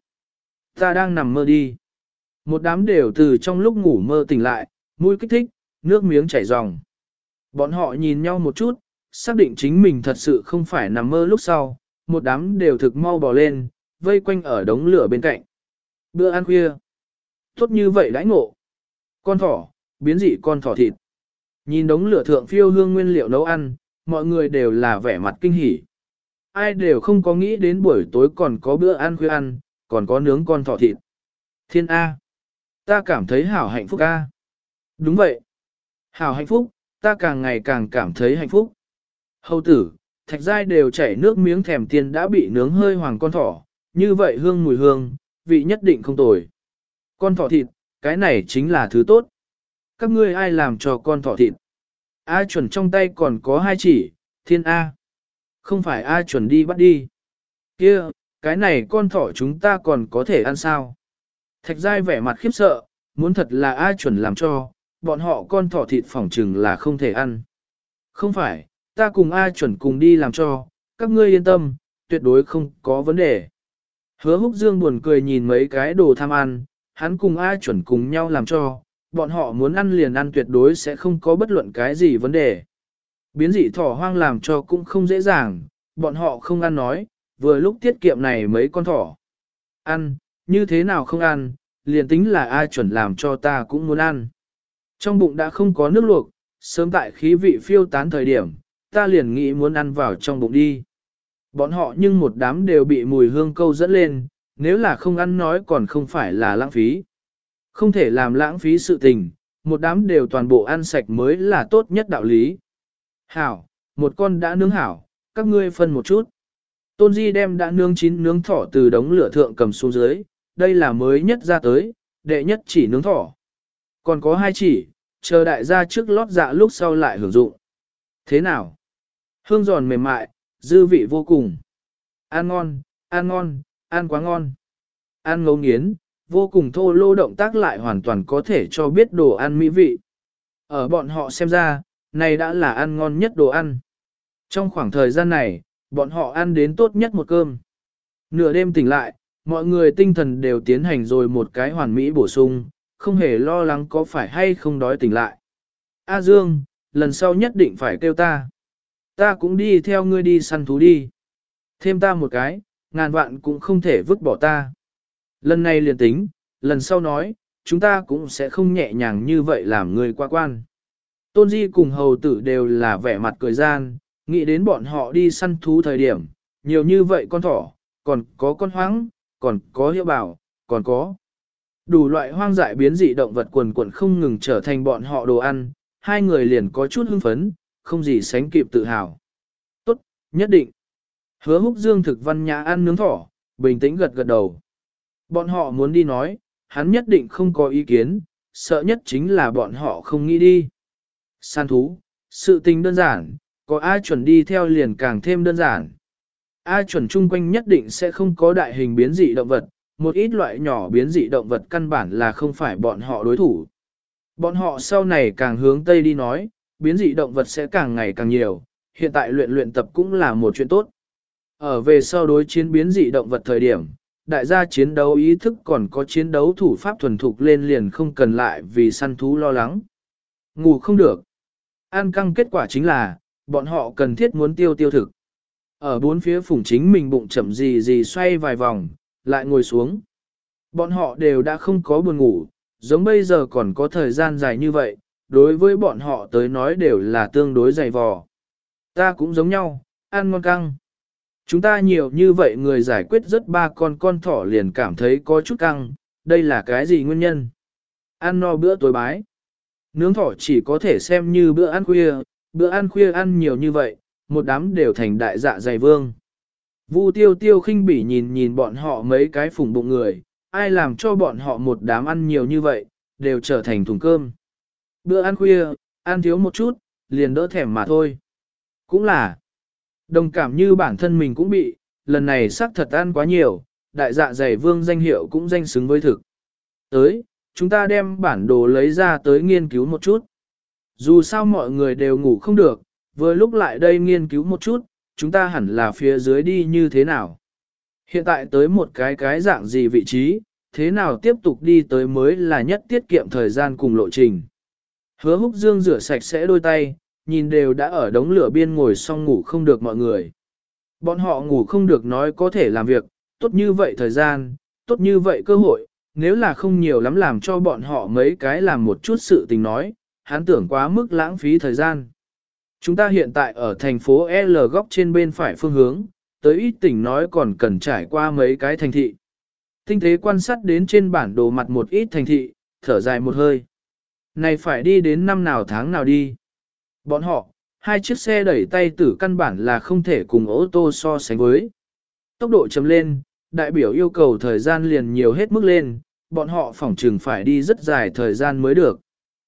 Ta đang nằm mơ đi. Một đám đều từ trong lúc ngủ mơ tỉnh lại, mũi kích thích, nước miếng chảy ròng. Bọn họ nhìn nhau một chút, xác định chính mình thật sự không phải nằm mơ lúc sau, một đám đều thực mau bò lên, vây quanh ở đống lửa bên cạnh. Bữa ăn khuya. Tốt như vậy đãi ngộ. Con thỏ, biến dị con thỏ thịt. Nhìn đống lửa thượng phiêu hương nguyên liệu nấu ăn, mọi người đều là vẻ mặt kinh hỉ. Ai đều không có nghĩ đến buổi tối còn có bữa ăn khuya ăn, còn có nướng con thỏ thịt. Thiên A. Ta cảm thấy hảo hạnh phúc A. Đúng vậy. Hảo hạnh phúc, ta càng ngày càng cảm thấy hạnh phúc. Hầu tử, thạch giai đều chảy nước miếng thèm tiền đã bị nướng hơi hoàng con thỏ, như vậy hương mùi hương, vị nhất định không tồi. Con thỏ thịt, cái này chính là thứ tốt. Các ngươi ai làm cho con thỏ thịt? A chuẩn trong tay còn có hai chỉ, thiên A. Không phải A chuẩn đi bắt đi. Kia, cái này con thỏ chúng ta còn có thể ăn sao? Thạch giai vẻ mặt khiếp sợ, muốn thật là A chuẩn làm cho, bọn họ con thỏ thịt phỏng chừng là không thể ăn. Không phải, ta cùng A chuẩn cùng đi làm cho, các ngươi yên tâm, tuyệt đối không có vấn đề. Hứa Húc Dương buồn cười nhìn mấy cái đồ tham ăn, hắn cùng A chuẩn cùng nhau làm cho, bọn họ muốn ăn liền ăn tuyệt đối sẽ không có bất luận cái gì vấn đề. Biến dị thỏ hoang làm cho cũng không dễ dàng, bọn họ không ăn nói, vừa lúc tiết kiệm này mấy con thỏ. Ăn, như thế nào không ăn, liền tính là A chuẩn làm cho ta cũng muốn ăn. Trong bụng đã không có nước luộc, sớm tại khí vị phiêu tán thời điểm, ta liền nghĩ muốn ăn vào trong bụng đi. Bọn họ nhưng một đám đều bị mùi hương câu dẫn lên, nếu là không ăn nói còn không phải là lãng phí. Không thể làm lãng phí sự tình, một đám đều toàn bộ ăn sạch mới là tốt nhất đạo lý. Hảo, một con đã nướng hảo, các ngươi phân một chút. Tôn Di đem đã nướng chín nướng thỏ từ đống lửa thượng cầm xuống dưới, đây là mới nhất ra tới, đệ nhất chỉ nướng thỏ. Còn có hai chỉ, chờ đại gia trước lót dạ lúc sau lại hưởng dụng. Thế nào? Hương giòn mềm mại, dư vị vô cùng. Ăn ngon, ăn ngon, ăn quá ngon. Ăn ngấu nghiến, vô cùng thô lô động tác lại hoàn toàn có thể cho biết đồ ăn mỹ vị. Ở bọn họ xem ra, này đã là ăn ngon nhất đồ ăn. Trong khoảng thời gian này, bọn họ ăn đến tốt nhất một cơm. Nửa đêm tỉnh lại, mọi người tinh thần đều tiến hành rồi một cái hoàn mỹ bổ sung, không hề lo lắng có phải hay không đói tỉnh lại. A Dương, lần sau nhất định phải kêu ta. Ta cũng đi theo ngươi đi săn thú đi. Thêm ta một cái, ngàn vạn cũng không thể vứt bỏ ta. Lần này liền tính, lần sau nói, chúng ta cũng sẽ không nhẹ nhàng như vậy làm người qua quan. Tôn Di cùng hầu tử đều là vẻ mặt cười gian, nghĩ đến bọn họ đi săn thú thời điểm, nhiều như vậy con thỏ, còn có con hoáng, còn có hiệu bảo, còn có đủ loại hoang dại biến dị động vật quần quần không ngừng trở thành bọn họ đồ ăn, hai người liền có chút hưng phấn, không gì sánh kịp tự hào. Tốt, nhất định. Hứa Húc Dương thực văn nhã ăn nướng thỏ, bình tĩnh gật gật đầu. Bọn họ muốn đi nói, hắn nhất định không có ý kiến, sợ nhất chính là bọn họ không nghĩ đi. Săn thú, sự tình đơn giản, có A chuẩn đi theo liền càng thêm đơn giản. A chuẩn chung quanh nhất định sẽ không có đại hình biến dị động vật, một ít loại nhỏ biến dị động vật căn bản là không phải bọn họ đối thủ. Bọn họ sau này càng hướng Tây đi nói, biến dị động vật sẽ càng ngày càng nhiều, hiện tại luyện luyện tập cũng là một chuyện tốt. Ở về sau đối chiến biến dị động vật thời điểm, đại gia chiến đấu ý thức còn có chiến đấu thủ pháp thuần thục lên liền không cần lại vì săn thú lo lắng. Ngủ không được. Ăn căng kết quả chính là, bọn họ cần thiết muốn tiêu tiêu thực. Ở bốn phía phủng chính mình bụng chậm gì gì xoay vài vòng, lại ngồi xuống. Bọn họ đều đã không có buồn ngủ, giống bây giờ còn có thời gian dài như vậy, đối với bọn họ tới nói đều là tương đối dày vò. Ta cũng giống nhau, ăn ngon căng. Chúng ta nhiều như vậy người giải quyết rất ba con con thỏ liền cảm thấy có chút căng, đây là cái gì nguyên nhân? Ăn no bữa tối bái. Nướng thỏ chỉ có thể xem như bữa ăn khuya, bữa ăn khuya ăn nhiều như vậy, một đám đều thành đại dạ dày vương. Vu tiêu tiêu khinh bỉ nhìn nhìn bọn họ mấy cái phùng bụng người, ai làm cho bọn họ một đám ăn nhiều như vậy, đều trở thành thùng cơm. Bữa ăn khuya, ăn thiếu một chút, liền đỡ thèm mà thôi. Cũng là, đồng cảm như bản thân mình cũng bị, lần này xác thật ăn quá nhiều, đại dạ dày vương danh hiệu cũng danh xứng với thực. Tới, chúng ta đem bản đồ lấy ra tới nghiên cứu một chút. Dù sao mọi người đều ngủ không được, vừa lúc lại đây nghiên cứu một chút, chúng ta hẳn là phía dưới đi như thế nào. Hiện tại tới một cái cái dạng gì vị trí, thế nào tiếp tục đi tới mới là nhất tiết kiệm thời gian cùng lộ trình. Hứa Húc Dương rửa sạch sẽ đôi tay, nhìn đều đã ở đống lửa biên ngồi xong ngủ không được mọi người. Bọn họ ngủ không được nói có thể làm việc, tốt như vậy thời gian, tốt như vậy cơ hội, nếu là không nhiều lắm làm cho bọn họ mấy cái làm một chút sự tình nói, hắn tưởng quá mức lãng phí thời gian. Chúng ta hiện tại ở thành phố L góc trên bên phải phương hướng, tới ít tỉnh nói còn cần trải qua mấy cái thành thị. Tinh tế quan sát đến trên bản đồ mặt một ít thành thị, thở dài một hơi. Này phải đi đến năm nào tháng nào đi. Bọn họ, hai chiếc xe đẩy tay tử căn bản là không thể cùng ô tô so sánh với. Tốc độ chấm lên, đại biểu yêu cầu thời gian liền nhiều hết mức lên, bọn họ phỏng chừng phải đi rất dài thời gian mới được.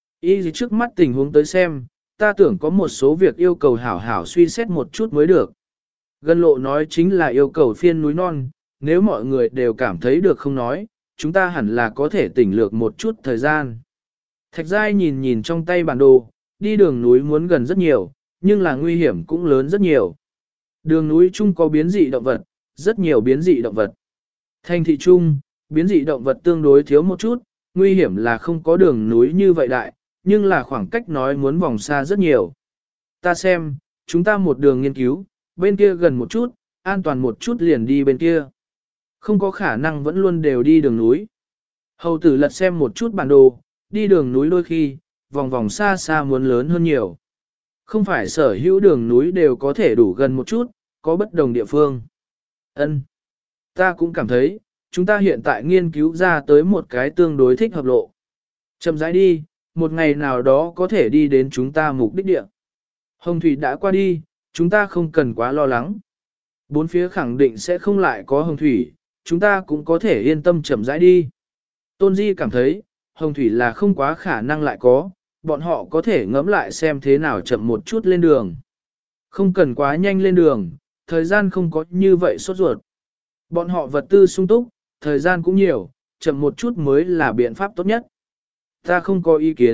Ý gì trước mắt tình huống tới xem, ta tưởng có một số việc yêu cầu hảo hảo suy xét một chút mới được. Gần lộ nói chính là yêu cầu phiên núi non, nếu mọi người đều cảm thấy được không nói, chúng ta hẳn là có thể tỉnh lược một chút thời gian. Thạch Giai nhìn nhìn trong tay bản đồ, đi đường núi muốn gần rất nhiều, nhưng là nguy hiểm cũng lớn rất nhiều. Đường núi chung có biến dị động vật, rất nhiều biến dị động vật. Thành thị chung, biến dị động vật tương đối thiếu một chút, nguy hiểm là không có đường núi như vậy đại, nhưng là khoảng cách nói muốn vòng xa rất nhiều. Ta xem, chúng ta một đường nghiên cứu, bên kia gần một chút, an toàn một chút liền đi bên kia. Không có khả năng vẫn luôn đều đi đường núi. Hầu tử lật xem một chút bản đồ, đi đường núi đôi khi, vòng vòng xa xa muốn lớn hơn nhiều. Không phải sở hữu đường núi đều có thể đủ gần một chút, có bất đồng địa phương. Ân, ta cũng cảm thấy, chúng ta hiện tại nghiên cứu ra tới một cái tương đối thích hợp lộ. Chậm rãi đi, một ngày nào đó có thể đi đến chúng ta mục đích địa. Hồng thủy đã qua đi, chúng ta không cần quá lo lắng. Bốn phía khẳng định sẽ không lại có hồng thủy, chúng ta cũng có thể yên tâm chậm rãi đi. Tôn Di cảm thấy, hồng thủy là không quá khả năng lại có, bọn họ có thể ngẫm lại xem thế nào chậm một chút lên đường. Không cần quá nhanh lên đường, thời gian không có như vậy sốt ruột. Bọn họ vật tư sung túc, thời gian cũng nhiều, chậm một chút mới là biện pháp tốt nhất. Ta không có ý kiến,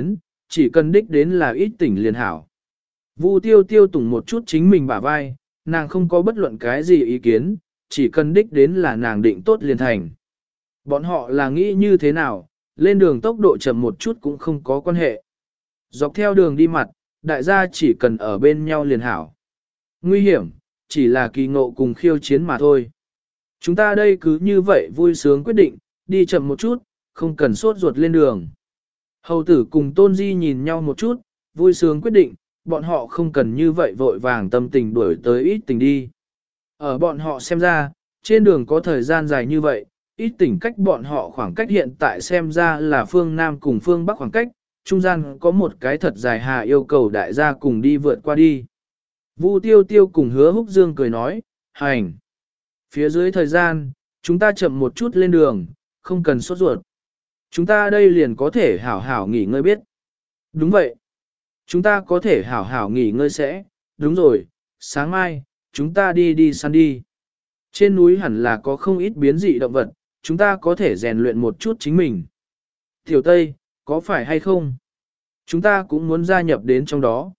chỉ cần đích đến là ít tỉnh liền hảo. Vu tiêu tiêu tùng một chút chính mình bả vai, nàng không có bất luận cái gì ý kiến, chỉ cần đích đến là nàng định tốt liền thành. Bọn họ là nghĩ như thế nào, lên đường tốc độ chậm một chút cũng không có quan hệ. Dọc theo đường đi mặt, đại gia chỉ cần ở bên nhau liền hảo. Nguy hiểm, chỉ là kỳ ngộ cùng khiêu chiến mà thôi. Chúng ta đây cứ như vậy vui sướng quyết định, đi chậm một chút, không cần sốt ruột lên đường. Hầu tử cùng Tôn Di nhìn nhau một chút, vui sướng quyết định, bọn họ không cần như vậy vội vàng tâm tình đuổi tới ít tình đi. Ở bọn họ xem ra, trên đường có thời gian dài như vậy, ít tỉnh cách bọn họ khoảng cách hiện tại xem ra là phương Nam cùng phương Bắc khoảng cách, trung gian có một cái thật dài hà yêu cầu đại gia cùng đi vượt qua đi. Vu Tiêu Tiêu cùng Hứa Húc Dương cười nói, hành. Phía dưới thời gian, chúng ta chậm một chút lên đường, không cần sốt ruột. Chúng ta đây liền có thể hảo hảo nghỉ ngơi biết. Đúng vậy. Chúng ta có thể hảo hảo nghỉ ngơi sẽ, đúng rồi, sáng mai, chúng ta đi đi săn đi. Trên núi hẳn là có không ít biến dị động vật, chúng ta có thể rèn luyện một chút chính mình. Tiểu Tây, có phải hay không? Chúng ta cũng muốn gia nhập đến trong đó.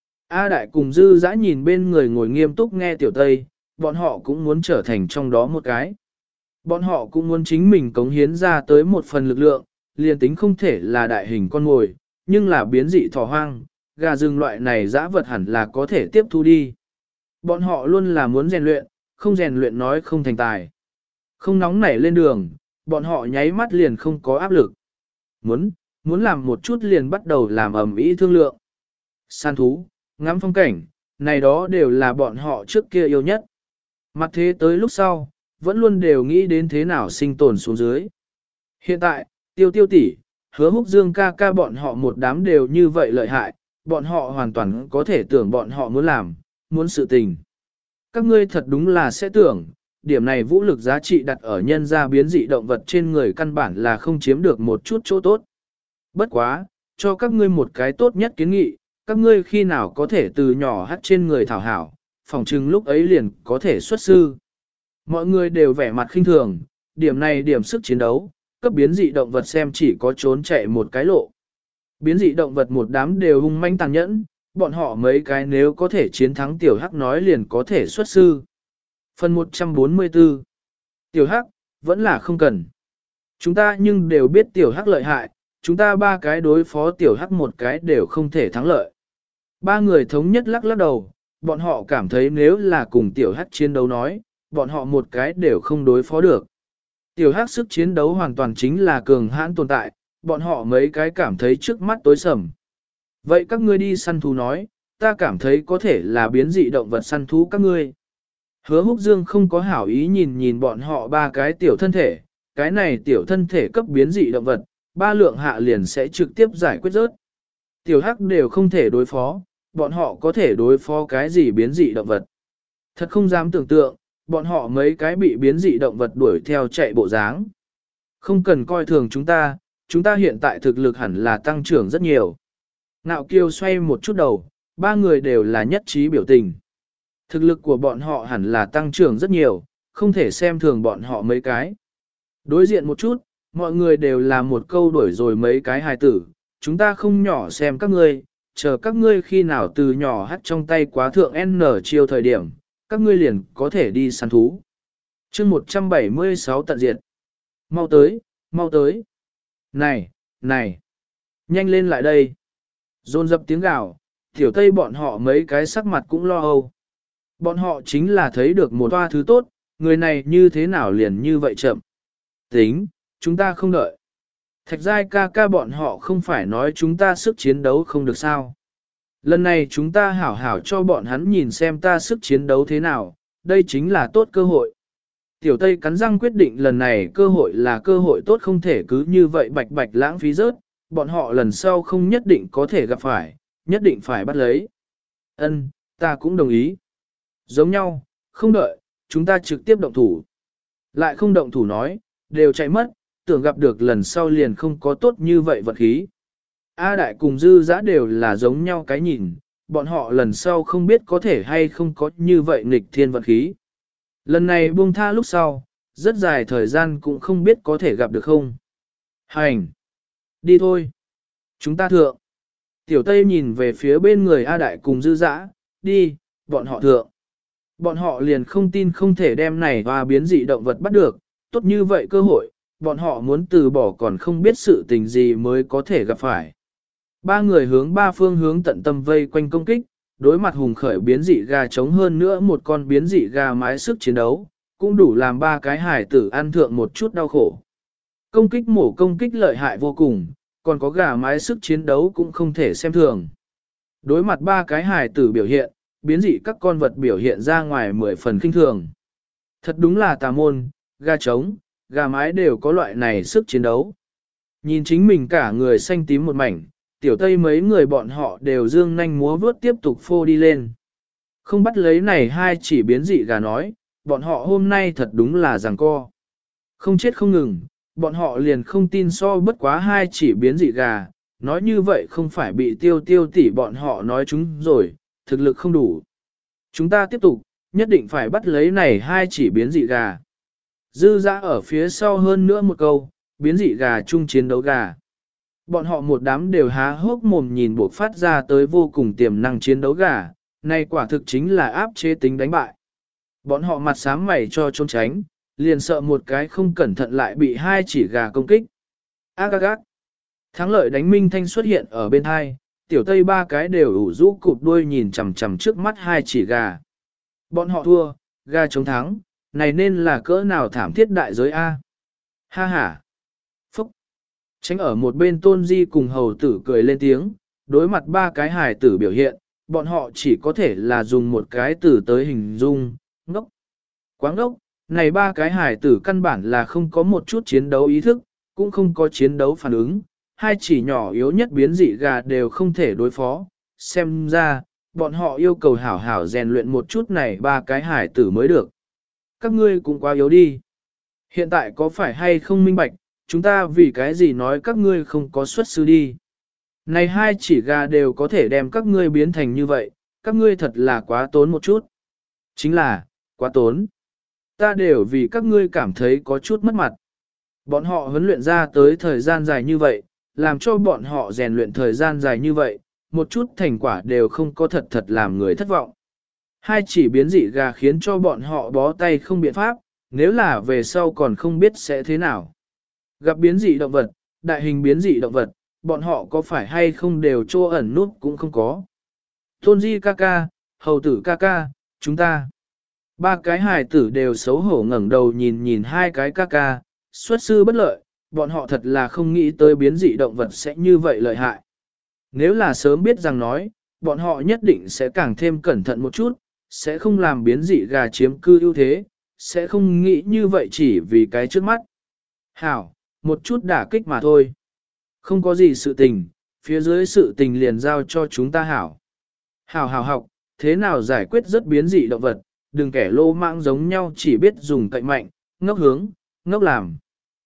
A Đại cùng Dư Dã nhìn bên người ngồi nghiêm túc nghe Tiểu Tây, bọn họ cũng muốn trở thành trong đó một cái. Bọn họ cũng muốn chính mình cống hiến ra tới một phần lực lượng, liền tính không thể là đại hình con ngồi, nhưng là biến dị thỏ hoang, gà rừng loại này dã vật hẳn là có thể tiếp thu đi. Bọn họ luôn là muốn rèn luyện, không rèn luyện nói không thành tài. Không nóng nảy lên đường, bọn họ nháy mắt liền không có áp lực. Muốn, muốn làm một chút liền bắt đầu làm ầm ĩ thương lượng. Săn thú, ngắm phong cảnh, này đó đều là bọn họ trước kia yêu nhất. Mặt thế tới lúc sau, vẫn luôn đều nghĩ đến thế nào sinh tồn xuống dưới. Hiện tại, tiêu tiêu tỷ, Hứa Húc Dương ca ca bọn họ một đám đều như vậy lợi hại, bọn họ hoàn toàn có thể tưởng bọn họ muốn làm, muốn sự tình. Các ngươi thật đúng là sẽ tưởng, điểm này vũ lực giá trị đặt ở nhân gia biến dị động vật trên người căn bản là không chiếm được một chút chỗ tốt. Bất quá, cho các ngươi một cái tốt nhất kiến nghị, các ngươi khi nào có thể từ nhỏ hắt trên người thảo hảo, phòng chừng lúc ấy liền có thể xuất sư. Mọi người đều vẻ mặt khinh thường, điểm này điểm sức chiến đấu, cấp biến dị động vật xem chỉ có trốn chạy một cái lộ. Biến dị động vật một đám đều hung manh tàn nhẫn, bọn họ mấy cái nếu có thể chiến thắng tiểu hắc nói liền có thể xuất sư. Phần một trăm bốn mươi tư. Tiểu hắc, vẫn là không cần. Chúng ta nhưng đều biết tiểu hắc lợi hại, chúng ta ba cái đối phó tiểu hắc một cái đều không thể thắng lợi. Ba người thống nhất lắc lắc đầu, bọn họ cảm thấy nếu là cùng tiểu hắc chiến đấu nói, bọn họ một cái đều không đối phó được. Tiểu hắc sức chiến đấu hoàn toàn chính là cường hãn tồn tại, bọn họ mấy cái cảm thấy trước mắt tối sầm. Vậy các ngươi đi săn thú nói, ta cảm thấy có thể là biến dị động vật săn thú các ngươi. Hứa Húc Dương không có hảo ý nhìn nhìn bọn họ ba cái tiểu thân thể, cái này tiểu thân thể cấp biến dị động vật, ba lượng hạ liền sẽ trực tiếp giải quyết rớt. Tiểu hắc đều không thể đối phó, bọn họ có thể đối phó cái gì biến dị động vật. Thật không dám tưởng tượng, bọn họ mấy cái bị biến dị động vật đuổi theo chạy bộ dáng. Không cần coi thường chúng ta, chúng ta hiện tại thực lực hẳn là tăng trưởng rất nhiều. Nạo Kiêu xoay một chút đầu, ba người đều là nhất trí biểu tình. Thực lực của bọn họ hẳn là tăng trưởng rất nhiều, không thể xem thường bọn họ mấy cái. Đối diện một chút, mọi người đều là một câu đuổi rồi mấy cái hài tử, chúng ta không nhỏ xem các ngươi, chờ các ngươi khi nào từ nhỏ hắt trong tay quá thượng N chiêu thời điểm, các ngươi liền có thể đi săn thú. chương một trăm bảy mươi sáu tận diệt. Mau tới, mau tới. Này, này, nhanh lên lại đây. Dồn dập tiếng gào, tiểu tây bọn họ mấy cái sắc mặt cũng lo âu. Bọn họ chính là thấy được một toa thứ tốt, người này như thế nào liền như vậy chậm. Tính, chúng ta không đợi. Thạch giai ca ca bọn họ không phải nói chúng ta sức chiến đấu không được sao. Lần này chúng ta hảo hảo cho bọn hắn nhìn xem ta sức chiến đấu thế nào, đây chính là tốt cơ hội. Tiểu Tây cắn răng quyết định lần này cơ hội là cơ hội tốt không thể cứ như vậy bạch bạch lãng phí rớt, bọn họ lần sau không nhất định có thể gặp phải, nhất định phải bắt lấy. Ân, ta cũng đồng ý. Giống nhau, không đợi, chúng ta trực tiếp động thủ. Lại không động thủ nói, đều chạy mất, tưởng gặp được lần sau liền không có tốt như vậy vật khí. A Đại cùng Dư Dã đều là giống nhau cái nhìn, bọn họ lần sau không biết có thể hay không có như vậy nghịch thiên vật khí. Lần này buông tha lúc sau, rất dài thời gian cũng không biết có thể gặp được không. Hành! Đi thôi! Chúng ta thượng! Tiểu Tây nhìn về phía bên người A Đại cùng dư dã, đi, bọn họ thượng. Bọn họ liền không tin không thể đem này và biến dị động vật bắt được, tốt như vậy cơ hội, bọn họ muốn từ bỏ còn không biết sự tình gì mới có thể gặp phải. Ba người hướng ba phương hướng tận tâm vây quanh công kích, đối mặt hùng khởi biến dị gà chống hơn nữa một con biến dị gà mái sức chiến đấu, cũng đủ làm ba cái hải tử ăn thượng một chút đau khổ. Công kích mổ công kích lợi hại vô cùng, còn có gà mái sức chiến đấu cũng không thể xem thường. Đối mặt ba cái hải tử biểu hiện, biến dị các con vật biểu hiện ra ngoài mười phần kinh thường. Thật đúng là tà môn, gà trống, gà mái đều có loại này sức chiến đấu. Nhìn chính mình cả người xanh tím một mảnh, tiểu Tây mấy người bọn họ đều dương nanh múa vướt tiếp tục phô đi lên. Không bắt lấy này hai chỉ biến dị gà nói, bọn họ hôm nay thật đúng là giằng co. Không chết không ngừng, bọn họ liền không tin so bất quá hai chỉ biến dị gà, nói như vậy không phải bị tiêu tiêu tỉ bọn họ nói chúng rồi, thực lực không đủ. Chúng ta tiếp tục, nhất định phải bắt lấy này hai chỉ biến dị gà. Dư ra ở phía sau hơn nữa một câu, biến dị gà chung chiến đấu gà. Bọn họ một đám đều há hốc mồm nhìn buộc phát ra tới vô cùng tiềm năng chiến đấu gà, này quả thực chính là áp chế tính đánh bại. Bọn họ mặt sám mày cho trốn tránh, liền sợ một cái không cẩn thận lại bị hai chỉ gà công kích. Ác ác ác. Thắng lợi đánh minh thanh xuất hiện ở bên hai, tiểu Tây ba cái đều ủ rũ cụp đuôi nhìn chằm chằm trước mắt hai chỉ gà. Bọn họ thua, gà chống thắng, này nên là cỡ nào thảm thiết đại giới A. Ha ha. Phúc. Tránh ở một bên Tôn Di cùng hầu tử cười lên tiếng, đối mặt ba cái hài tử biểu hiện, bọn họ chỉ có thể là dùng một cái từ tới hình dung, ngốc. Quá ngốc, này ba cái hài tử căn bản là không có một chút chiến đấu ý thức, cũng không có chiến đấu phản ứng, hai chỉ nhỏ yếu nhất biến dị gà đều không thể đối phó, xem ra, bọn họ yêu cầu hảo hảo rèn luyện một chút này ba cái hài tử mới được. Các ngươi cũng quá yếu đi. Hiện tại có phải hay không minh bạch, chúng ta vì cái gì nói các ngươi không có xuất sư đi. Này hai chỉ gà đều có thể đem các ngươi biến thành như vậy, các ngươi thật là quá tốn một chút. Chính là, quá tốn. Ta đều vì các ngươi cảm thấy có chút mất mặt. Bọn họ huấn luyện ra tới thời gian dài như vậy, làm cho bọn họ rèn luyện thời gian dài như vậy, một chút thành quả đều không có thật thật làm người thất vọng. Hai chỉ biến dị gà khiến cho bọn họ bó tay không biện pháp, nếu là về sau còn không biết sẽ thế nào. Gặp biến dị động vật, đại hình biến dị động vật, bọn họ có phải hay không đều trô ẩn nút cũng không có. Tôn Di ca ca, hầu tử ca ca, chúng ta. Ba cái hài tử đều xấu hổ ngẩng đầu nhìn nhìn hai cái ca ca, xuất sư bất lợi, bọn họ thật là không nghĩ tới biến dị động vật sẽ như vậy lợi hại. Nếu là sớm biết rằng nói, bọn họ nhất định sẽ càng thêm cẩn thận một chút, sẽ không làm biến dị gà chiếm cư ưu thế, sẽ không nghĩ như vậy chỉ vì cái trước mắt. Hảo, một chút đả kích mà thôi. Không có gì sự tình, phía dưới sự tình liền giao cho chúng ta hảo. Hảo hảo học, thế nào giải quyết rất biến dị động vật, đừng kẻ lô mạng giống nhau chỉ biết dùng cậy mạnh, ngốc hướng, ngốc làm.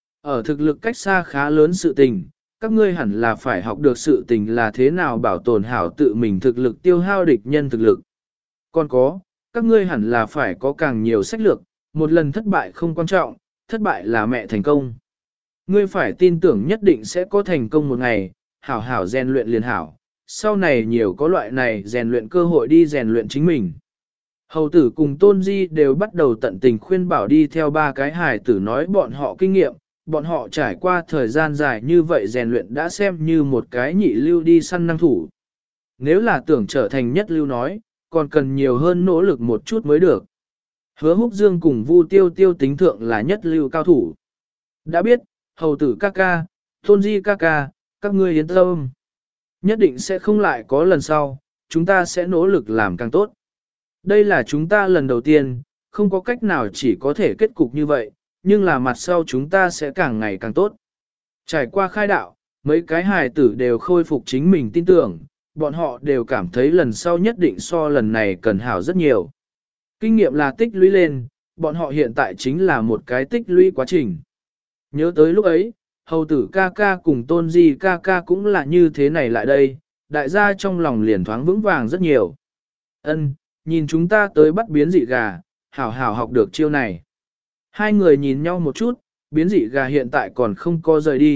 Ở thực lực cách xa khá lớn sự tình, các ngươi hẳn là phải học được sự tình là thế nào bảo tồn hảo tự mình thực lực tiêu hao địch nhân thực lực. Còn có, các ngươi hẳn là phải có càng nhiều sách lược, một lần thất bại không quan trọng, thất bại là mẹ thành công. Ngươi phải tin tưởng nhất định sẽ có thành công một ngày, hảo hảo rèn luyện liền hảo, sau này nhiều có loại này rèn luyện cơ hội đi rèn luyện chính mình. Hầu tử cùng Tôn Di đều bắt đầu tận tình khuyên bảo đi theo ba cái hài tử nói bọn họ kinh nghiệm, bọn họ trải qua thời gian dài như vậy rèn luyện đã xem như một cái nhị lưu đi săn năng thủ. Nếu là tưởng trở thành nhất lưu nói, còn cần nhiều hơn nỗ lực một chút mới được. Hứa Húc Dương cùng Vu Tiêu Tiêu tính thượng là nhất lưu cao thủ. Đã biết, hầu tử ca ca, Tôn Di ca ca, các ngươi yên tâm. Nhất định sẽ không lại có lần sau, chúng ta sẽ nỗ lực làm càng tốt. Đây là chúng ta lần đầu tiên, không có cách nào chỉ có thể kết cục như vậy, nhưng là mặt sau chúng ta sẽ càng ngày càng tốt. Trải qua khai đạo, mấy cái hài tử đều khôi phục chính mình tin tưởng, bọn họ đều cảm thấy lần sau nhất định so lần này cần hảo rất nhiều. Kinh nghiệm là tích lũy lên, bọn họ hiện tại chính là một cái tích lũy quá trình. Nhớ tới lúc ấy, hầu tử ca ca cùng Tôn Di ca ca cũng là như thế này lại đây, đại gia trong lòng liền thoáng vững vàng rất nhiều. Ân, nhìn chúng ta tới bắt biến dị gà, hảo hảo học được chiêu này. Hai người nhìn nhau một chút, biến dị gà hiện tại còn không có rời đi,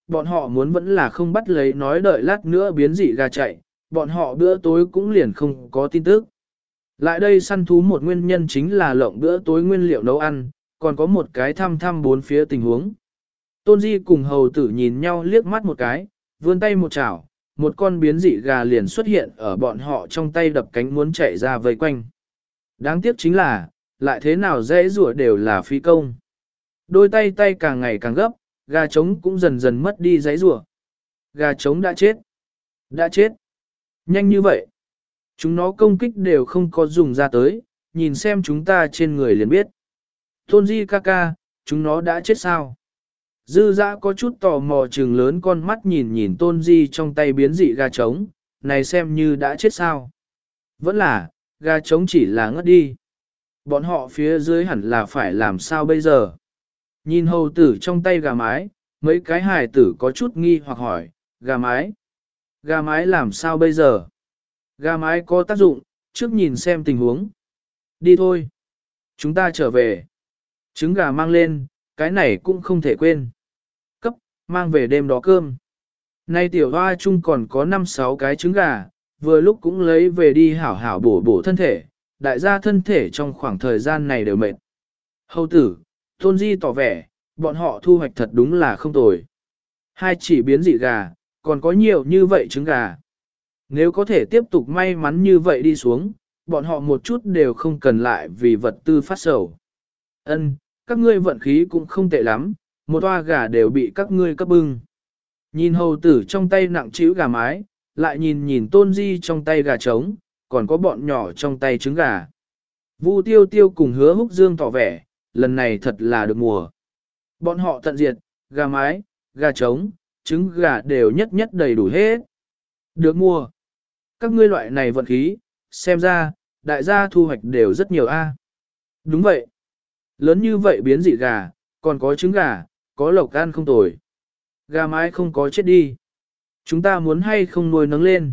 bọn họ muốn vẫn là không bắt lấy nói đợi lát nữa biến dị gà chạy, bọn họ bữa tối cũng liền không có tin tức. Lại đây săn thú một nguyên nhân chính là lộng bữa tối nguyên liệu nấu ăn, còn có một cái thăm thăm bốn phía tình huống. Tôn Di cùng hầu tử nhìn nhau liếc mắt một cái, vươn tay một chảo, một con biến dị gà liền xuất hiện ở bọn họ trong tay đập cánh muốn chạy ra vây quanh. Đáng tiếc chính là, lại thế nào dễ rủa đều là phi công. Đôi tay tay càng ngày càng gấp, gà trống cũng dần dần mất đi giấy rủa. Gà trống đã chết. Đã chết. Nhanh như vậy. Chúng nó công kích đều không có dùng ra tới, nhìn xem chúng ta trên người liền biết. Tôn Di ca ca, chúng nó đã chết sao? Dư dã có chút tò mò trừng lớn con mắt nhìn nhìn Tôn Di trong tay biến dị gà trống, này xem như đã chết sao? Vẫn là, gà trống chỉ là ngất đi. Bọn họ phía dưới hẳn là phải làm sao bây giờ? Nhìn hầu tử trong tay gà mái, mấy cái hài tử có chút nghi hoặc hỏi, gà mái? Gà mái làm sao bây giờ? Gà mái có tác dụng, trước nhìn xem tình huống. Đi thôi. Chúng ta trở về. Trứng gà mang lên, cái này cũng không thể quên. Cấp, mang về đêm đó cơm. Nay tiểu hoa chung còn có năm sáu cái trứng gà, vừa lúc cũng lấy về đi hảo hảo bổ bổ thân thể. Đại gia thân thể trong khoảng thời gian này đều mệt. Hầu tử, Tôn Di tỏ vẻ, bọn họ thu hoạch thật đúng là không tồi. Hai chỉ biến dị gà, còn có nhiều như vậy trứng gà. Nếu có thể tiếp tục may mắn như vậy đi xuống, bọn họ một chút đều không cần lại vì vật tư phát sầu. Ân, các ngươi vận khí cũng không tệ lắm, một toa gà đều bị các ngươi cấp bưng. Nhìn hầu tử trong tay nặng trĩu gà mái, lại nhìn nhìn Tôn Di trong tay gà trống, còn có bọn nhỏ trong tay trứng gà. Vu Tiêu Tiêu cùng Hứa Húc Dương tỏ vẻ, lần này thật là được mùa. Bọn họ tận diệt, gà mái, gà trống, trứng gà đều nhất nhất đầy đủ hết. Được mùa. Các ngươi loại này vận khí, xem ra, đại gia thu hoạch đều rất nhiều a. Đúng vậy. Lớn như vậy biến dị gà, còn có trứng gà, có lộc ăn không tồi. Gà mái không có chết đi. Chúng ta muốn hay không nuôi nấng lên.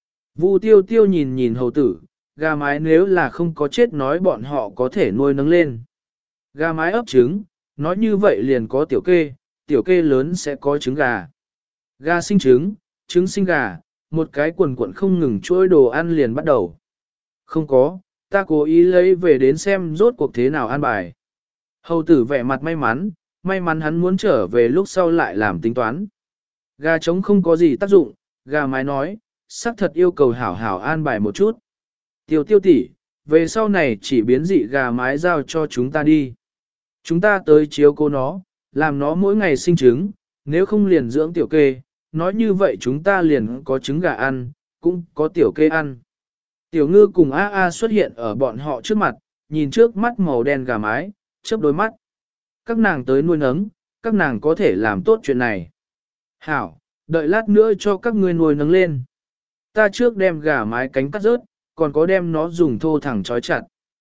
Vu Tiêu Tiêu nhìn nhìn hầu tử, gà mái nếu là không có chết nói bọn họ có thể nuôi nấng lên. Gà mái ấp trứng, nói như vậy liền có tiểu kê, tiểu kê lớn sẽ có trứng gà. Gà sinh trứng, trứng sinh gà, một cái quần quần không ngừng trôi đồ ăn liền bắt đầu. Không có, ta cố ý lấy về đến xem rốt cuộc thế nào ăn bài. Hầu tử vẻ mặt may mắn, may mắn hắn muốn trở về lúc sau lại làm tính toán. Gà trống không có gì tác dụng, gà mái nói, xác thật yêu cầu hảo hảo an bài một chút. Tiêu tiêu tỷ, về sau này chỉ biến dị gà mái giao cho chúng ta đi. Chúng ta tới chiếu cố nó, làm nó mỗi ngày sinh trứng, nếu không liền dưỡng tiểu kê, nói như vậy chúng ta liền có trứng gà ăn, cũng có tiểu kê ăn. Tiểu ngư cùng A A xuất hiện ở bọn họ trước mặt, nhìn trước mắt màu đen gà mái, chớp đôi mắt. Các nàng tới nuôi nấng, các nàng có thể làm tốt chuyện này. Hảo, đợi lát nữa cho các ngươi nuôi nấng lên. Ta trước đem gà mái cánh cắt rớt, còn có đem nó dùng thô thẳng trói chặt.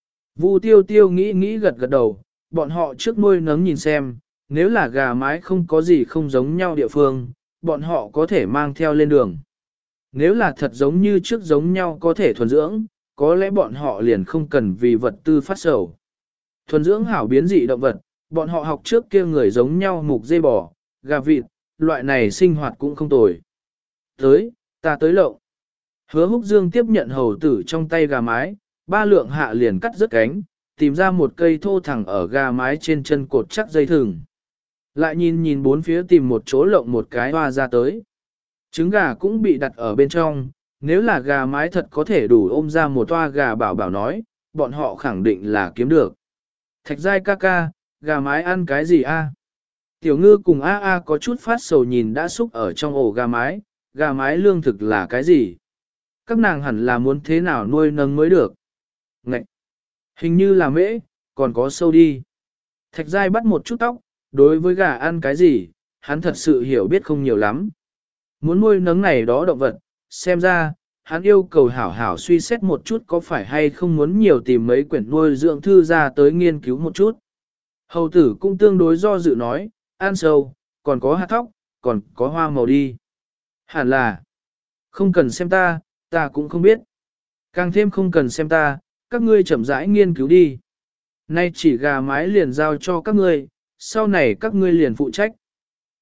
Vu Tiêu Tiêu nghĩ nghĩ gật gật đầu, bọn họ trước nuôi nấng nhìn xem, nếu là gà mái không có gì không giống nhau địa phương, bọn họ có thể mang theo lên đường. Nếu là thật giống như trước giống nhau có thể thuần dưỡng, có lẽ bọn họ liền không cần vì vật tư phát sầu. Thuần dưỡng hảo biến dị động vật, bọn họ học trước kia người giống nhau mục dê bò, gà vịt, loại này sinh hoạt cũng không tồi. Tới, ta tới lộng. Hứa Húc Dương tiếp nhận hầu tử trong tay gà mái, ba lượng hạ liền cắt rớt cánh, tìm ra một cây thô thẳng ở gà mái trên chân cột chắc dây thừng. Lại nhìn nhìn bốn phía tìm một chỗ lộng một cái hoa ra tới. Trứng gà cũng bị đặt ở bên trong, nếu là gà mái thật có thể đủ ôm ra một toa gà bảo bảo nói, bọn họ khẳng định là kiếm được. Thạch giai ca ca, gà mái ăn cái gì a? Tiểu ngư cùng A A có chút phát sầu nhìn đã xúc ở trong ổ gà mái, gà mái lương thực là cái gì? Các nàng hẳn là muốn thế nào nuôi nấng mới được. Ngậy! Hình như là mễ, còn có sâu đi. Thạch giai bắt một chút tóc, đối với gà ăn cái gì, hắn thật sự hiểu biết không nhiều lắm. Muốn nuôi nấng này đó động vật, xem ra, hắn yêu cầu hảo hảo suy xét một chút có phải hay không muốn nhiều tìm mấy quyển nuôi dưỡng thư ra tới nghiên cứu một chút. Hầu tử cũng tương đối do dự nói, ăn sâu, còn có hạt thóc, còn có hoa màu đi. Hẳn là, không cần xem ta, ta cũng không biết. Càng thêm không cần xem ta, các ngươi chậm rãi nghiên cứu đi. Nay chỉ gà mái liền giao cho các ngươi, sau này các ngươi liền phụ trách.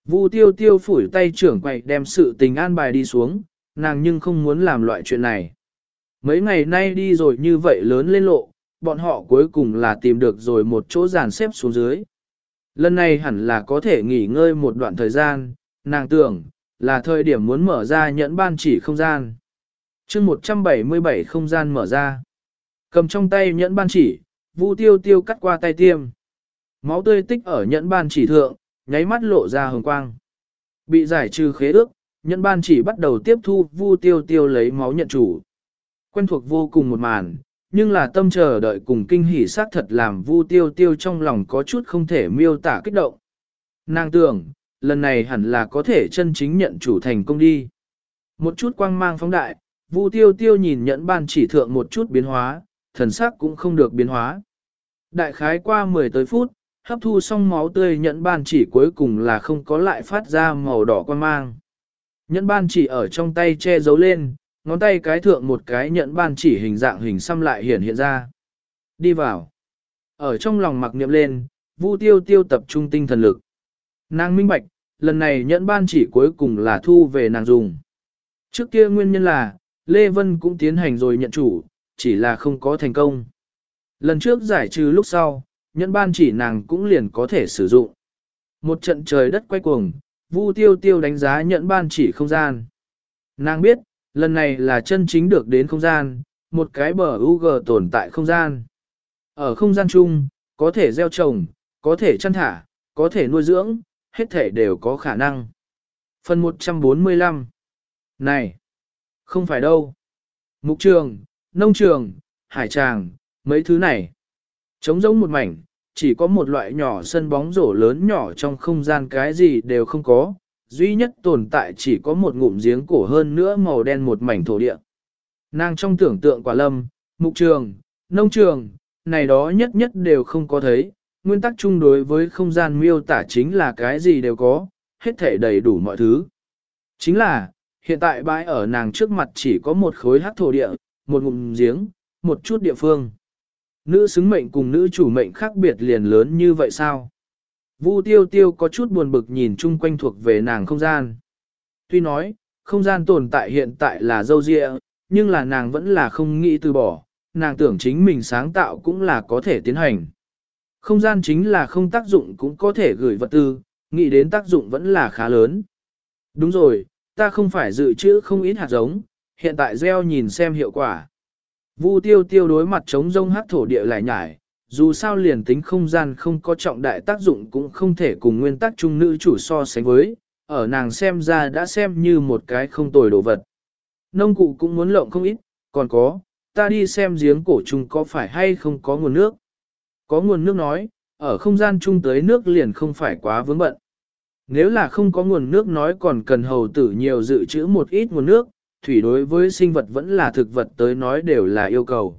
Vu tiêu tiêu phủi tay trưởng quầy đem sự tình an bài đi xuống, nàng nhưng không muốn làm loại chuyện này. Mấy ngày nay đi rồi như vậy lớn lên lộ, bọn họ cuối cùng là tìm được rồi một chỗ dàn xếp xuống dưới. Lần này hẳn là có thể nghỉ ngơi một đoạn thời gian, nàng tưởng, là thời điểm muốn mở ra nhẫn ban chỉ không gian. chương một trăm bảy mươi bảy không gian mở ra. Cầm trong tay nhẫn ban chỉ, Vu tiêu tiêu cắt qua tay tiêm. Máu tươi tích ở nhẫn ban chỉ thượng, nháy mắt lộ ra hồng quang. Bị giải trừ khế ước, nhẫn ban chỉ bắt đầu tiếp thu Vu tiêu tiêu lấy máu nhận chủ. Quen thuộc vô cùng một màn, nhưng là tâm chờ đợi cùng kinh hỉ xác thật làm Vu tiêu tiêu trong lòng có chút không thể miêu tả kích động. Nàng tưởng, lần này hẳn là có thể chân chính nhận chủ thành công đi. Một chút quang mang phóng đại, Vu tiêu tiêu nhìn nhẫn ban chỉ thượng một chút biến hóa, thần sắc cũng không được biến hóa. Đại khái qua mười tới phút, hấp thu xong máu tươi nhẫn ban chỉ cuối cùng là không có lại phát ra màu đỏ quang mang. Nhẫn ban chỉ ở trong tay che giấu lên, ngón tay cái thượng một cái nhẫn ban chỉ hình dạng hình xăm lại hiện hiện ra. Đi vào. Ở trong lòng mặc niệm lên, Vu tiêu tiêu tập trung tinh thần lực. Nàng minh bạch, lần này nhẫn ban chỉ cuối cùng là thu về nàng dùng. Trước kia nguyên nhân là, Lê Vân cũng tiến hành rồi nhận chủ, chỉ là không có thành công. Lần trước giải trừ lúc sau, nhẫn ban chỉ nàng cũng liền có thể sử dụng. Một trận trời đất quay cuồng, Vu tiêu tiêu đánh giá nhẫn ban chỉ không gian. Nàng biết, lần này là chân chính được đến không gian, một cái bờ u gờ tồn tại không gian. Ở không gian chung, có thể gieo trồng, có thể chăn thả, có thể nuôi dưỡng, hết thể đều có khả năng. Phần một trăm bốn mươi lăm. Này! Không phải đâu. Mục trường, nông trường, hải tràng, mấy thứ này. Trống rỗng một mảnh, chỉ có một loại nhỏ sân bóng rổ lớn nhỏ trong không gian, cái gì đều không có. Duy nhất tồn tại chỉ có một ngụm giếng cổ, hơn nữa màu đen một mảnh thổ địa. Nàng trong tưởng tượng quả lâm, mục trường, nông trường, này đó nhất nhất đều không có thấy. Nguyên tắc chung đối với không gian miêu tả chính là cái gì đều có, hết thể đầy đủ mọi thứ. Chính là, hiện tại bãi ở nàng trước mặt chỉ có một khối hắc thổ địa, một ngụm giếng, một chút địa phương. Nữ xứng mệnh cùng nữ chủ mệnh khác biệt liền lớn như vậy sao? Vu tiêu tiêu có chút buồn bực nhìn chung quanh thuộc về nàng không gian. Tuy nói, không gian tồn tại hiện tại là dâu dịa, nhưng là nàng vẫn là không nghĩ từ bỏ, nàng tưởng chính mình sáng tạo cũng là có thể tiến hành. Không gian chính là không tác dụng cũng có thể gửi vật tư, nghĩ đến tác dụng vẫn là khá lớn. Đúng rồi, ta không phải dự trữ không ít hạt giống, hiện tại gieo nhìn xem hiệu quả. Vu tiêu tiêu đối mặt chống rông hắc thổ địa lại nhải, dù sao liền tính không gian không có trọng đại tác dụng cũng không thể cùng nguyên tắc chung nữ chủ so sánh với, ở nàng xem ra đã xem như một cái không tồi đồ vật. Nông cụ cũng muốn lộng không ít, còn có, ta đi xem giếng cổ chung có phải hay không có nguồn nước. Có nguồn nước nói, ở không gian chung tới nước liền không phải quá vướng bận. Nếu là không có nguồn nước nói còn cần hầu tử nhiều dự trữ một ít nguồn nước, thủy đối với sinh vật vẫn là thực vật tới nói đều là yêu cầu.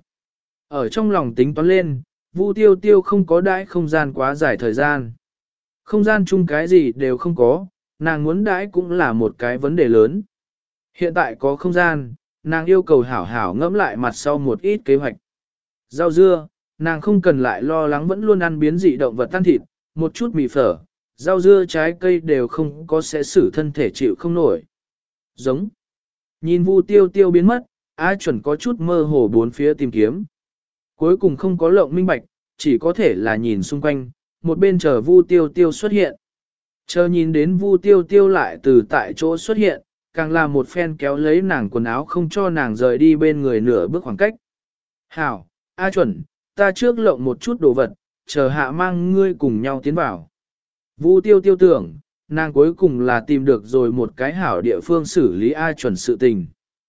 Ở trong lòng tính toán lên, Vu tiêu tiêu không có đãi không gian quá dài thời gian. Không gian chung cái gì đều không có, nàng muốn đãi cũng là một cái vấn đề lớn. Hiện tại có không gian, nàng yêu cầu hảo hảo ngẫm lại mặt sau một ít kế hoạch. Rau dưa, nàng không cần lại lo lắng vẫn luôn ăn biến dị động vật tan thịt, một chút mì phở, rau dưa trái cây đều không có sẽ xử thân thể chịu không nổi. Giống. Nhìn Vu tiêu tiêu biến mất, A chuẩn có chút mơ hồ bốn phía tìm kiếm. Cuối cùng không có lộng minh bạch, chỉ có thể là nhìn xung quanh, một bên chờ Vu tiêu tiêu xuất hiện. Chờ nhìn đến Vu tiêu tiêu lại từ tại chỗ xuất hiện, càng là một phen kéo lấy nàng quần áo không cho nàng rời đi bên người nửa bước khoảng cách. Hảo, A chuẩn, ta trước lộng một chút đồ vật, chờ hạ mang ngươi cùng nhau tiến vào. Vu tiêu tiêu tưởng, nàng cuối cùng là tìm được rồi một cái hảo địa phương xử lý A chuẩn sự tình.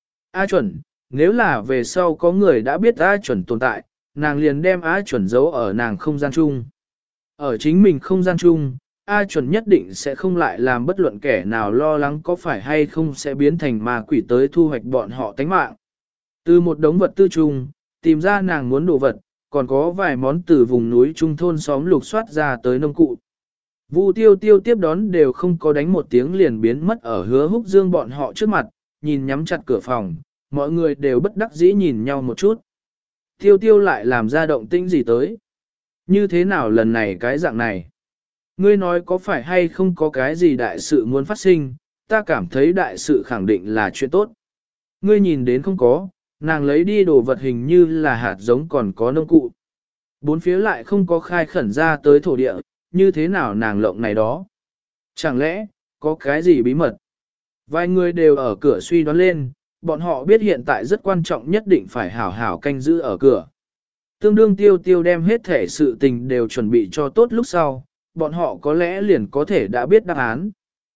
A chuẩn, nếu là về sau có người đã biết A chuẩn tồn tại, nàng liền đem A chuẩn giấu ở nàng không gian chung. Ở chính mình không gian chung, A chuẩn nhất định sẽ không lại làm bất luận kẻ nào lo lắng có phải hay không sẽ biến thành ma quỷ tới thu hoạch bọn họ tánh mạng. Từ một đống vật tư chung, tìm ra nàng muốn đồ vật, còn có vài món từ vùng núi trung thôn xóm lục soát ra tới nông cụ. Vu tiêu tiêu tiếp đón đều không có đánh một tiếng liền biến mất ở Hứa Húc Dương bọn họ trước mặt, nhìn nhắm chặt cửa phòng, mọi người đều bất đắc dĩ nhìn nhau một chút. Tiêu tiêu lại làm ra động tĩnh gì tới? Như thế nào lần này cái dạng này? Ngươi nói có phải hay không có cái gì đại sự muốn phát sinh, ta cảm thấy đại sự khẳng định là chuyện tốt. Ngươi nhìn đến không có, nàng lấy đi đồ vật hình như là hạt giống còn có nông cụ. Bốn phía lại không có khai khẩn ra tới thổ địa, như thế nào nàng lộng này đó. Chẳng lẽ, có cái gì bí mật? Vài người đều ở cửa suy đoán lên, bọn họ biết hiện tại rất quan trọng nhất định phải hảo hảo canh giữ ở cửa. Tương đương tiêu tiêu đem hết thể sự tình đều chuẩn bị cho tốt lúc sau, bọn họ có lẽ liền có thể đã biết đáp án.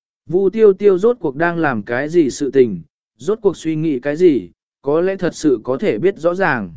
Vu tiêu tiêu rốt cuộc đang làm cái gì sự tình, rốt cuộc suy nghĩ cái gì, có lẽ thật sự có thể biết rõ ràng.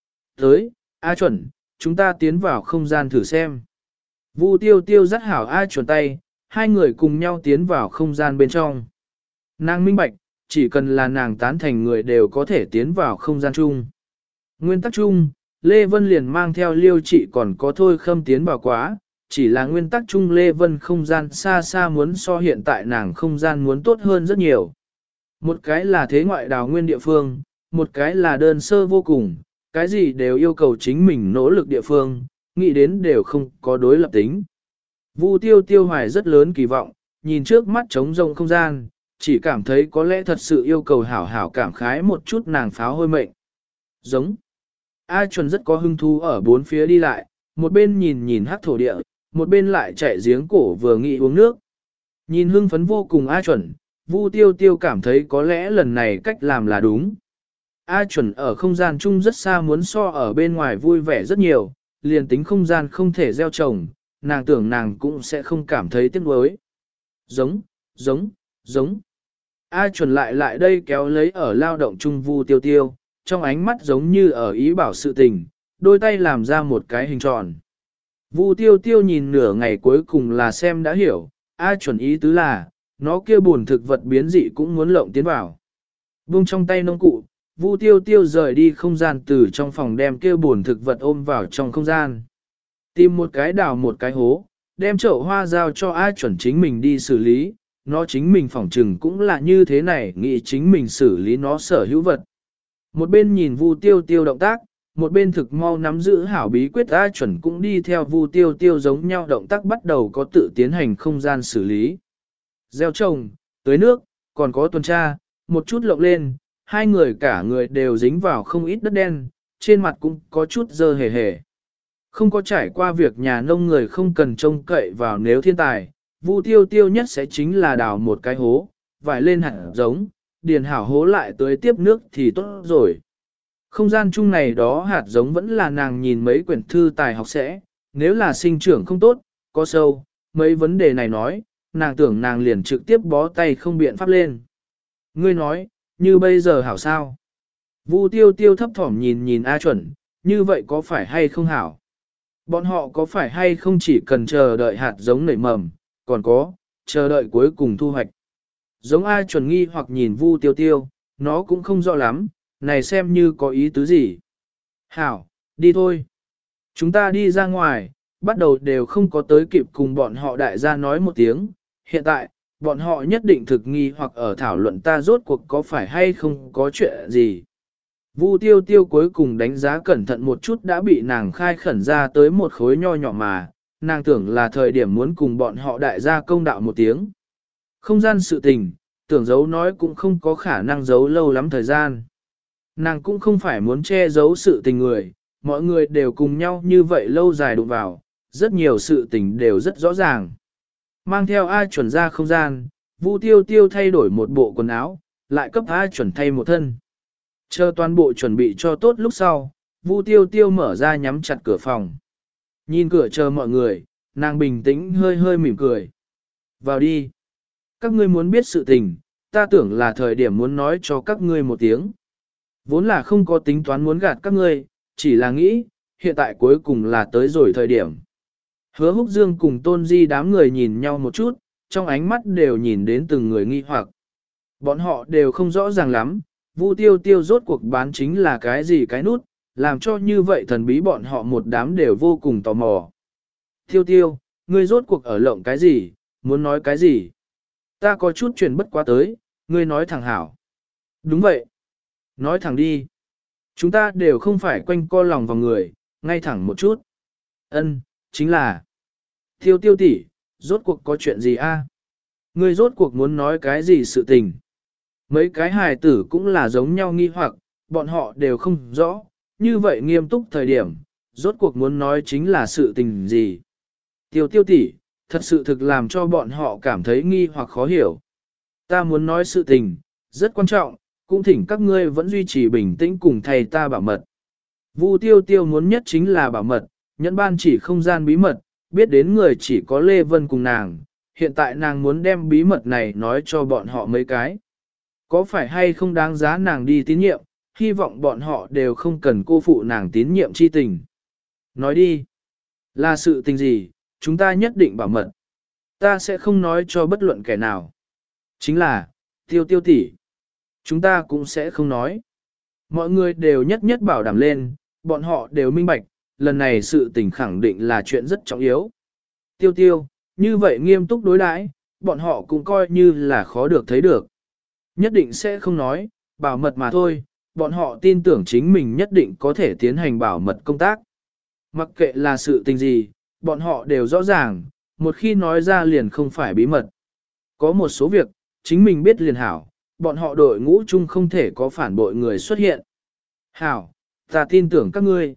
Tới, A chuẩn, chúng ta tiến vào không gian thử xem. Vu tiêu tiêu dắt hảo A chuẩn tay, hai người cùng nhau tiến vào không gian bên trong. Nàng minh bạch, chỉ cần là nàng tán thành người đều có thể tiến vào không gian chung. Nguyên tắc chung, Lê Vân liền mang theo liêu trị còn có thôi khâm tiến vào quá, chỉ là nguyên tắc chung Lê Vân không gian xa xa muốn so hiện tại nàng không gian muốn tốt hơn rất nhiều. Một cái là thế ngoại đào nguyên địa phương, một cái là đơn sơ vô cùng, cái gì đều yêu cầu chính mình nỗ lực địa phương, nghĩ đến đều không có đối lập tính. Vu tiêu tiêu hoài rất lớn kỳ vọng, nhìn trước mắt trống rông không gian, chỉ cảm thấy có lẽ thật sự yêu cầu hảo hảo cảm khái một chút nàng pháo hôi mệnh. Giống. A chuẩn rất có hứng thú ở bốn phía đi lại, một bên nhìn nhìn hắc thổ địa, một bên lại chạy giếng cổ vừa nghĩ uống nước. Nhìn hưng phấn vô cùng A chuẩn, Vu tiêu tiêu cảm thấy có lẽ lần này cách làm là đúng. A chuẩn ở không gian chung rất xa muốn so ở bên ngoài vui vẻ rất nhiều, liền tính không gian không thể gieo trồng, nàng tưởng nàng cũng sẽ không cảm thấy tiếc nuối. Giống, giống, giống. A chuẩn lại lại đây kéo lấy ở lao động chung Vu tiêu tiêu, trong ánh mắt giống như ở ý bảo sự tình, đôi tay làm ra một cái hình tròn. Vu tiêu tiêu nhìn nửa ngày cuối cùng là xem đã hiểu, A chuẩn ý tứ là, nó kia buồn thực vật biến dị cũng muốn lộng tiến vào. Vung trong tay nông cụ, Vu tiêu tiêu rời đi không gian từ trong phòng đem kia buồn thực vật ôm vào trong không gian. Tìm một cái đào một cái hố, đem chậu hoa giao cho A chuẩn chính mình đi xử lý, nó chính mình phỏng trừng cũng là như thế này, nghĩ chính mình xử lý nó sở hữu vật. Một bên nhìn Vu tiêu tiêu động tác, một bên thực mau nắm giữ hảo bí quyết A chuẩn cũng đi theo Vu tiêu tiêu giống nhau động tác bắt đầu có tự tiến hành không gian xử lý. Gieo trồng, tưới nước, còn có tuần tra, một chút lộng lên, hai người cả người đều dính vào không ít đất đen, trên mặt cũng có chút dơ hề hề. Không có trải qua việc nhà nông người không cần trông cậy vào nếu thiên tài, Vu tiêu tiêu nhất sẽ chính là đào một cái hố, vải lên hạt giống, điền hảo hố lại tới tiếp nước thì tốt rồi. Không gian chung này đó hạt giống vẫn là nàng nhìn mấy quyển thư tài học sẽ, nếu là sinh trưởng không tốt, có sâu, mấy vấn đề này nói, nàng tưởng nàng liền trực tiếp bó tay không biện pháp lên. Ngươi nói, như bây giờ hảo sao? Vu tiêu tiêu thấp thỏm nhìn nhìn A chuẩn, như vậy có phải hay không hảo? Bọn họ có phải hay không chỉ cần chờ đợi hạt giống nảy mầm, còn có, chờ đợi cuối cùng thu hoạch. Giống A chuẩn nghi hoặc nhìn Vu tiêu tiêu, nó cũng không rõ lắm, này xem như có ý tứ gì. Hảo, đi thôi. Chúng ta đi ra ngoài, bắt đầu đều không có tới kịp cùng bọn họ đại gia nói một tiếng. Hiện tại, bọn họ nhất định thực nghi hoặc ở thảo luận ta rốt cuộc có phải hay không có chuyện gì. Vu tiêu tiêu cuối cùng đánh giá cẩn thận một chút đã bị nàng khai khẩn ra tới một khối nho nhỏ mà, nàng tưởng là thời điểm muốn cùng bọn họ đại gia công đạo một tiếng. Không gian sự tình, tưởng giấu nói cũng không có khả năng giấu lâu lắm thời gian. Nàng cũng không phải muốn che giấu sự tình người, mọi người đều cùng nhau như vậy lâu dài đụng vào, rất nhiều sự tình đều rất rõ ràng. Mang theo A chuẩn ra không gian, Vu tiêu tiêu thay đổi một bộ quần áo, lại cấp A chuẩn thay một thân. Chờ toàn bộ chuẩn bị cho tốt lúc sau, Vu tiêu tiêu mở ra nhắm chặt cửa phòng. Nhìn cửa chờ mọi người, nàng bình tĩnh hơi hơi mỉm cười. Vào đi. Các ngươi muốn biết sự tình, ta tưởng là thời điểm muốn nói cho các ngươi một tiếng. Vốn là không có tính toán muốn gạt các ngươi, chỉ là nghĩ, hiện tại cuối cùng là tới rồi thời điểm. Hứa Húc Dương cùng Tôn Di đám người nhìn nhau một chút, trong ánh mắt đều nhìn đến từng người nghi hoặc. Bọn họ đều không rõ ràng lắm, Vu tiêu tiêu rốt cuộc bán chính là cái gì cái nút, làm cho như vậy thần bí bọn họ một đám đều vô cùng tò mò. Tiêu tiêu, ngươi rốt cuộc ở lộng cái gì, muốn nói cái gì? Ta có chút chuyện bất quá tới, ngươi nói thẳng hảo. Đúng vậy. Nói thẳng đi. Chúng ta đều không phải quanh co lòng vào người, ngay thẳng một chút. Ân, chính là. Tiêu tiêu tỷ, rốt cuộc có chuyện gì a? Ngươi rốt cuộc muốn nói cái gì sự tình? Mấy cái hài tử cũng là giống nhau nghi hoặc, bọn họ đều không rõ, như vậy nghiêm túc thời điểm, rốt cuộc muốn nói chính là sự tình gì? Tiêu tiêu tỷ, thật sự thực làm cho bọn họ cảm thấy nghi hoặc khó hiểu. Ta muốn nói sự tình, rất quan trọng, cũng thỉnh các ngươi vẫn duy trì bình tĩnh cùng thầy ta bảo mật. Vu tiêu tiêu muốn nhất chính là bảo mật, nhẫn ban chỉ không gian bí mật, biết đến người chỉ có Lê Vân cùng nàng, hiện tại nàng muốn đem bí mật này nói cho bọn họ mấy cái. Có phải hay không đáng giá nàng đi tín nhiệm, hy vọng bọn họ đều không cần cô phụ nàng tín nhiệm chi tình. Nói đi, là sự tình gì, chúng ta nhất định bảo mật. Ta sẽ không nói cho bất luận kẻ nào. Chính là, tiêu tiêu tỷ, chúng ta cũng sẽ không nói. Mọi người đều nhất nhất bảo đảm lên, bọn họ đều minh bạch, lần này sự tình khẳng định là chuyện rất trọng yếu. Tiêu tiêu, như vậy nghiêm túc đối đãi, bọn họ cũng coi như là khó được thấy được. Nhất định sẽ không nói, bảo mật mà thôi, bọn họ tin tưởng chính mình nhất định có thể tiến hành bảo mật công tác. Mặc kệ là sự tình gì, bọn họ đều rõ ràng, một khi nói ra liền không phải bí mật. Có một số việc, chính mình biết liền hảo, bọn họ đội ngũ chung không thể có phản bội người xuất hiện. Hảo, ta tin tưởng các ngươi.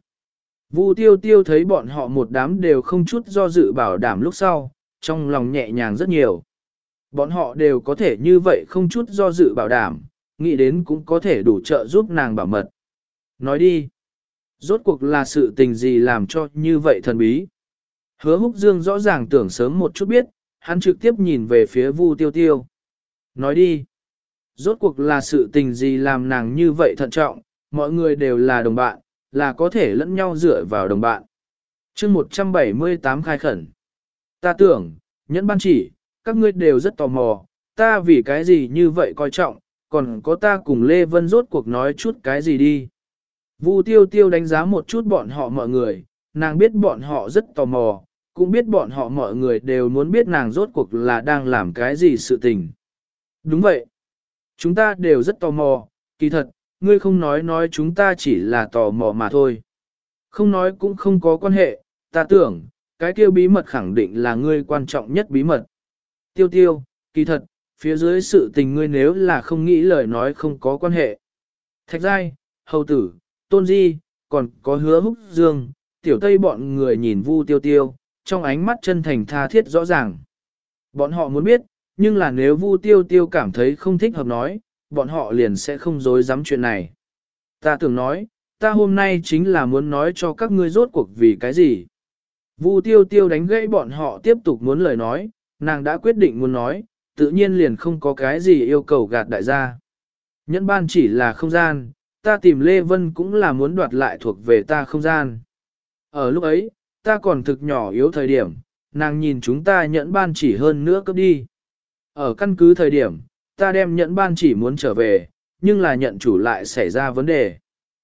Vu tiêu tiêu thấy bọn họ một đám đều không chút do dự bảo đảm lúc sau, trong lòng nhẹ nhàng rất nhiều. Bọn họ đều có thể như vậy không chút do dự bảo đảm, nghĩ đến cũng có thể đủ trợ giúp nàng bảo mật. Nói đi, rốt cuộc là sự tình gì làm cho như vậy thần bí? Hứa Húc Dương rõ ràng tưởng sớm một chút biết, hắn trực tiếp nhìn về phía Vu tiêu tiêu. Nói đi, rốt cuộc là sự tình gì làm nàng như vậy thận trọng, mọi người đều là đồng bạn, là có thể lẫn nhau dựa vào đồng bạn. chương một trăm bảy mươi tám khai khẩn. Ta tưởng, nhẫn ban chỉ, các ngươi đều rất tò mò, ta vì cái gì như vậy coi trọng, còn có ta cùng Lê Vân rốt cuộc nói chút cái gì đi. Vu tiêu tiêu đánh giá một chút bọn họ mọi người, nàng biết bọn họ rất tò mò, cũng biết bọn họ mọi người đều muốn biết nàng rốt cuộc là đang làm cái gì sự tình. Đúng vậy. Chúng ta đều rất tò mò, kỳ thật, ngươi không nói nói chúng ta chỉ là tò mò mà thôi. Không nói cũng không có quan hệ, ta tưởng, cái kia bí mật khẳng định là ngươi quan trọng nhất bí mật. Tiêu tiêu, kỳ thật, phía dưới sự tình ngươi nếu là không nghĩ lời nói không có quan hệ. Thạch giai, hầu tử, tôn di, còn có hứa húc dương, tiểu tây bọn người nhìn Vu tiêu tiêu, trong ánh mắt chân thành tha thiết rõ ràng. Bọn họ muốn biết, nhưng là nếu Vu tiêu tiêu cảm thấy không thích hợp nói, bọn họ liền sẽ không dối dám chuyện này. Ta tưởng nói, ta hôm nay chính là muốn nói cho các ngươi rốt cuộc vì cái gì. Vu tiêu tiêu đánh gãy bọn họ tiếp tục muốn lời nói, nàng đã quyết định muốn nói, tự nhiên liền không có cái gì yêu cầu gạt đại gia. Nhẫn ban chỉ là không gian, ta tìm Lê Vân cũng là muốn đoạt lại thuộc về ta không gian. Ở lúc ấy, ta còn thực nhỏ yếu thời điểm, nàng nhìn chúng ta nhẫn ban chỉ hơn nữa cấp đi. Ở căn cứ thời điểm, ta đem nhẫn ban chỉ muốn trở về, nhưng là nhận chủ lại xảy ra vấn đề.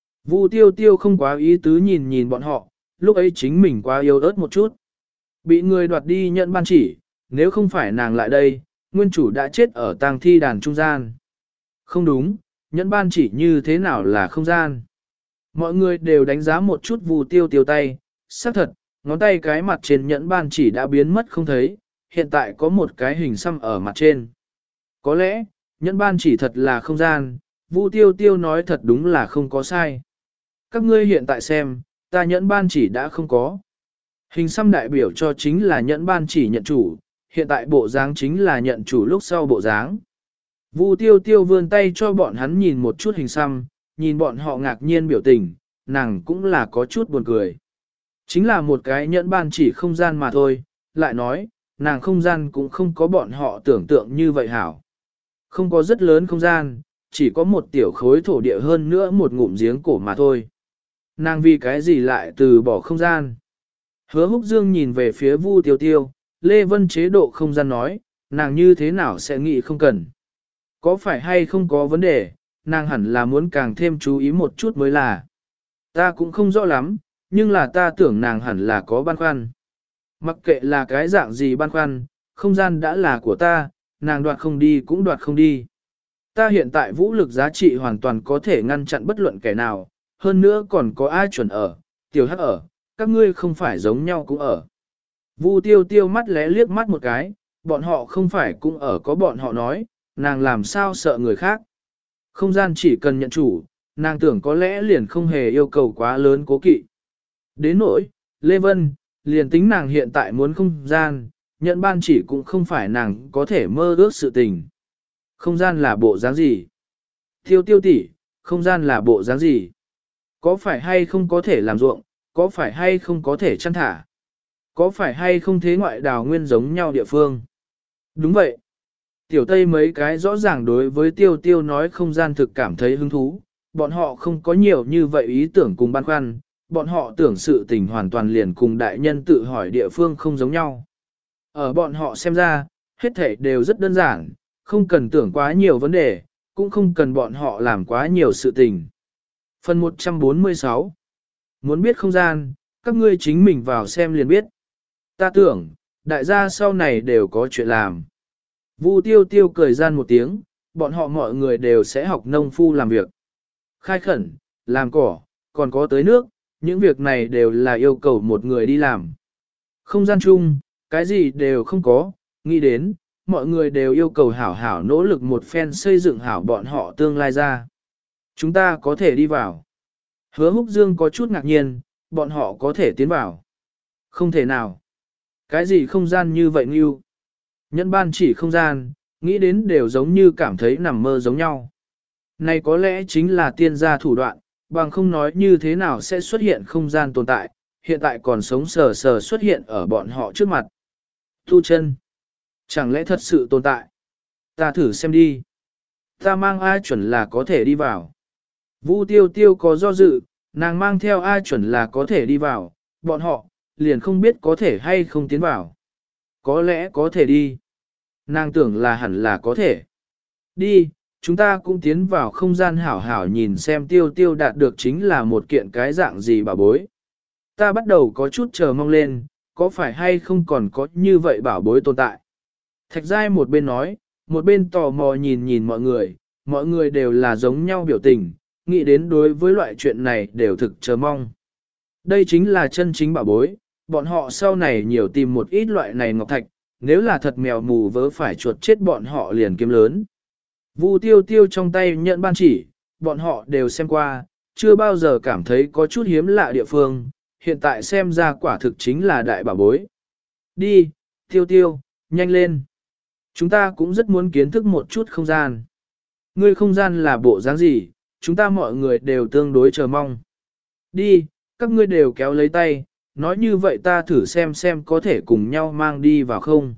Vu tiêu tiêu không quá ý tứ nhìn nhìn bọn họ, lúc ấy chính mình quá yếu ớt một chút. Bị người đoạt đi nhẫn ban chỉ, nếu không phải nàng lại đây, nguyên chủ đã chết ở tang thi đàn trung gian. Không đúng, nhẫn ban chỉ như thế nào là không gian. Mọi người đều đánh giá một chút Vu tiêu tiêu tay, xác thật, ngón tay cái mặt trên nhẫn ban chỉ đã biến mất không thấy, hiện tại có một cái hình xăm ở mặt trên. Có lẽ, nhẫn ban chỉ thật là không gian, Vu tiêu tiêu nói thật đúng là không có sai. Các ngươi hiện tại xem, ta nhẫn ban chỉ đã không có. Hình xăm đại biểu cho chính là nhẫn ban chỉ nhận chủ, hiện tại bộ dáng chính là nhận chủ lúc sau bộ dáng. Vu tiêu tiêu vươn tay cho bọn hắn nhìn một chút hình xăm, nhìn bọn họ ngạc nhiên biểu tình, nàng cũng là có chút buồn cười. Chính là một cái nhẫn ban chỉ không gian mà thôi, lại nói, nàng không gian cũng không có bọn họ tưởng tượng như vậy hảo. Không có rất lớn không gian, chỉ có một tiểu khối thổ địa hơn nữa một ngụm giếng cổ mà thôi. Nàng vì cái gì lại từ bỏ không gian? Hứa Húc Dương nhìn về phía Vu tiêu tiêu, Lê Vân chế độ không gian nói, nàng như thế nào sẽ nghĩ không cần. Có phải hay không có vấn đề, nàng hẳn là muốn càng thêm chú ý một chút mới là. Ta cũng không rõ lắm, nhưng là ta tưởng nàng hẳn là có băn khoăn. Mặc kệ là cái dạng gì băn khoăn, không gian đã là của ta, nàng đoạt không đi cũng đoạt không đi. Ta hiện tại vũ lực giá trị hoàn toàn có thể ngăn chặn bất luận kẻ nào, hơn nữa còn có ai chuẩn ở, tiểu hắc ở, các ngươi không phải giống nhau cũng ở. Vu tiêu tiêu mắt lé liếc mắt một cái, bọn họ không phải cũng ở có bọn họ nói, nàng làm sao sợ người khác. Không gian chỉ cần nhận chủ, nàng tưởng có lẽ liền không hề yêu cầu quá lớn cố kỵ. Đến nỗi, Lê Vân, liền tính nàng hiện tại muốn không gian, nhận ban chỉ cũng không phải nàng có thể mơ ước sự tình. Không gian là bộ dáng gì? Tiêu tiêu tỷ, không gian là bộ dáng gì? Có phải hay không có thể làm ruộng, có phải hay không có thể chăn thả? Có phải hay không thế ngoại đào nguyên giống nhau địa phương? Đúng vậy. Tiểu Tây mấy cái rõ ràng đối với tiêu tiêu nói không gian thực cảm thấy hứng thú, bọn họ không có nhiều như vậy ý tưởng cùng băn khoăn, bọn họ tưởng sự tình hoàn toàn liền cùng đại nhân tự hỏi địa phương không giống nhau. Ở bọn họ xem ra, hết thảy đều rất đơn giản, không cần tưởng quá nhiều vấn đề, cũng không cần bọn họ làm quá nhiều sự tình. Phần một trăm bốn mươi sáu. Muốn biết không gian, các ngươi chính mình vào xem liền biết. Ta tưởng, đại gia sau này đều có chuyện làm. Vu tiêu tiêu cười gian một tiếng, bọn họ mọi người đều sẽ học nông phu làm việc. Khai khẩn, làm cỏ, còn có tới nước, những việc này đều là yêu cầu một người đi làm. Không gian chung, cái gì đều không có, nghĩ đến, mọi người đều yêu cầu hảo hảo nỗ lực một phen xây dựng hảo bọn họ tương lai ra. Chúng ta có thể đi vào. Hứa Húc Dương có chút ngạc nhiên, bọn họ có thể tiến vào. Không thể nào. Cái gì không gian như vậy Ngưu? Nhân ban chỉ không gian, nghĩ đến đều giống như cảm thấy nằm mơ giống nhau. Này có lẽ chính là tiên gia thủ đoạn, bằng không nói như thế nào sẽ xuất hiện không gian tồn tại, hiện tại còn sống sờ sờ xuất hiện ở bọn họ trước mặt. Tu chân. Chẳng lẽ thật sự tồn tại? Ta thử xem đi. Ta mang A chuẩn là có thể đi vào. Vu tiêu tiêu có do dự, nàng mang theo A chuẩn là có thể đi vào, bọn họ, liền không biết có thể hay không tiến vào. Có lẽ có thể đi. Nàng tưởng là hẳn là có thể. Đi, chúng ta cũng tiến vào không gian hảo hảo nhìn xem tiêu tiêu đạt được chính là một kiện cái dạng gì bảo bối. Ta bắt đầu có chút chờ mong lên, có phải hay không còn có như vậy bảo bối tồn tại. Thạch giai một bên nói, một bên tò mò nhìn nhìn mọi người, mọi người đều là giống nhau biểu tình, nghĩ đến đối với loại chuyện này đều thực chờ mong. Đây chính là chân chính bảo bối, bọn họ sau này nhiều tìm một ít loại này ngọc thạch, nếu là thật mèo mù vớ phải chuột chết bọn họ liền kiếm lớn. Vu tiêu tiêu trong tay nhận ban chỉ, bọn họ đều xem qua, chưa bao giờ cảm thấy có chút hiếm lạ địa phương, hiện tại xem ra quả thực chính là đại bảo bối. Đi, tiêu tiêu, nhanh lên. Chúng ta cũng rất muốn kiến thức một chút không gian. Ngươi không gian là bộ dáng gì, chúng ta mọi người đều tương đối chờ mong. Đi, các ngươi đều kéo lấy tay, nói như vậy ta thử xem xem có thể cùng nhau mang đi vào không.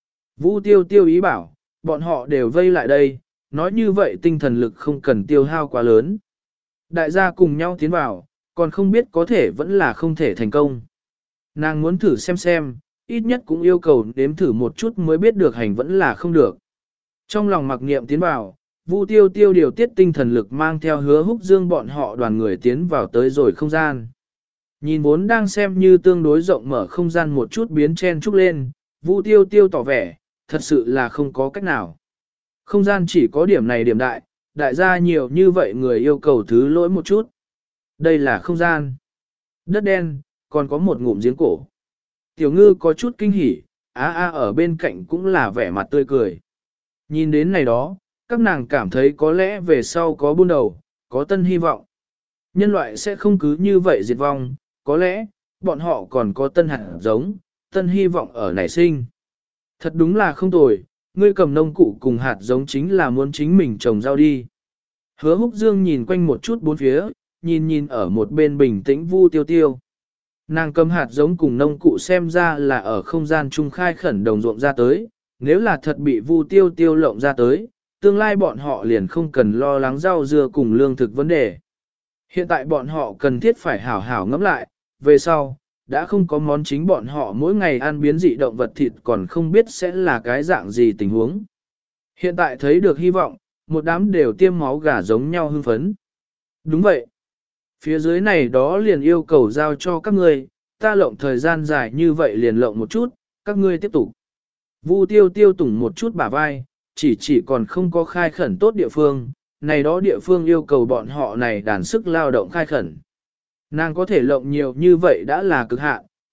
Vũ tiêu tiêu ý bảo, bọn họ đều vây lại đây, nói như vậy tinh thần lực không cần tiêu hao quá lớn. Đại gia cùng nhau tiến vào, còn không biết có thể vẫn là không thể thành công. Nàng muốn thử xem xem, ít nhất cũng yêu cầu đếm thử một chút mới biết được hành vẫn là không được. Trong lòng mặc niệm tiến vào, Vu tiêu tiêu điều tiết tinh thần lực mang theo Hứa Húc Dương bọn họ đoàn người tiến vào tới rồi không gian. Nhìn vốn đang xem như tương đối rộng mở không gian một chút biến chen trúc lên, Vu tiêu tiêu tỏ vẻ, thật sự là không có cách nào. Không gian chỉ có điểm này điểm đại, đại gia nhiều như vậy người yêu cầu thứ lỗi một chút. Đây là không gian. Đất đen, còn có một ngụm giếng cổ. Tiểu ngư có chút kinh hỉ, á á ở bên cạnh cũng là vẻ mặt tươi cười. Nhìn đến này đó, các nàng cảm thấy có lẽ về sau có buôn đầu, có tân hy vọng. Nhân loại sẽ không cứ như vậy diệt vong, có lẽ, bọn họ còn có tân hạt giống, tân hy vọng ở nảy sinh. Thật đúng là không tồi, ngươi cầm nông cụ cùng hạt giống chính là muốn chính mình trồng rau đi. Hứa Húc Dương nhìn quanh một chút bốn phía, nhìn nhìn ở một bên bình tĩnh Vu tiêu tiêu. Nàng cầm hạt giống cùng nông cụ xem ra là ở không gian trung khai khẩn đồng ruộng ra tới, nếu là thật bị Vu tiêu tiêu lộng ra tới, tương lai bọn họ liền không cần lo lắng rau dưa cùng lương thực vấn đề. Hiện tại bọn họ cần thiết phải hảo hảo ngẫm lại, về sau, đã không có món chính bọn họ mỗi ngày ăn biến dị động vật thịt còn không biết sẽ là cái dạng gì tình huống. Hiện tại thấy được hy vọng, một đám đều tiêm máu gà giống nhau hưng phấn. Đúng vậy. Phía dưới này đó liền yêu cầu giao cho các ngươi, ta lộng thời gian dài như vậy liền lộng một chút, các ngươi tiếp tục. Vu tiêu tiêu tủng một chút bả vai, chỉ chỉ còn không có khai khẩn tốt địa phương, này đó địa phương yêu cầu bọn họ này đàn sức lao động khai khẩn. Nàng có thể lộng nhiều như vậy đã là cực hạn,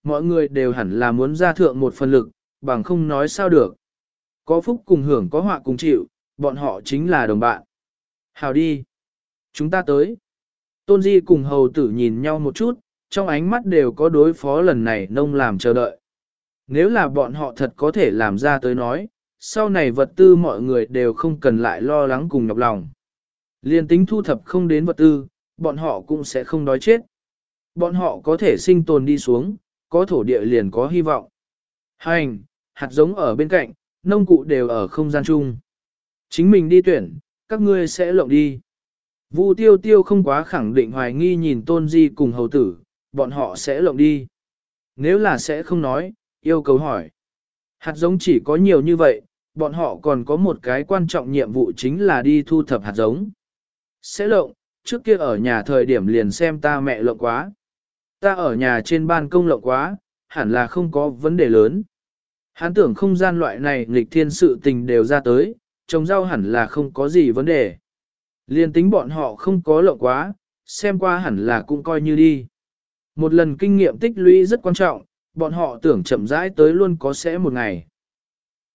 mọi người đều hẳn là muốn ra thượng một phần lực, bằng không nói sao được. Có phúc cùng hưởng có họa cùng chịu, bọn họ chính là đồng bạn. Hào đi. Chúng ta tới. Tôn Di cùng hầu tử nhìn nhau một chút, trong ánh mắt đều có đối phó lần này nông làm chờ đợi. Nếu là bọn họ thật có thể làm ra tới nói, sau này vật tư mọi người đều không cần lại lo lắng cùng nhọc lòng. Liên tính thu thập không đến vật tư, bọn họ cũng sẽ không đói chết. Bọn họ có thể sinh tồn đi xuống, có thổ địa liền có hy vọng. Hành, hạt giống ở bên cạnh, nông cụ đều ở không gian chung. Chính mình đi tuyển, các ngươi sẽ lộng đi. Vu tiêu tiêu không quá khẳng định hoài nghi nhìn Tôn Di cùng hầu tử, bọn họ sẽ lộng đi. Nếu là sẽ không nói, yêu cầu hỏi. Hạt giống chỉ có nhiều như vậy, bọn họ còn có một cái quan trọng nhiệm vụ chính là đi thu thập hạt giống. Sẽ lộng, trước kia ở nhà thời điểm liền xem ta mẹ lộng quá. Ta ở nhà trên ban công lộng quá, hẳn là không có vấn đề lớn. Hắn tưởng không gian loại này nghịch thiên sự tình đều ra tới, trồng rau hẳn là không có gì vấn đề. Liên tính bọn họ không có lộng quá, xem qua hẳn là cũng coi như đi. Một lần kinh nghiệm tích lũy rất quan trọng, bọn họ tưởng chậm rãi tới luôn có sẽ một ngày.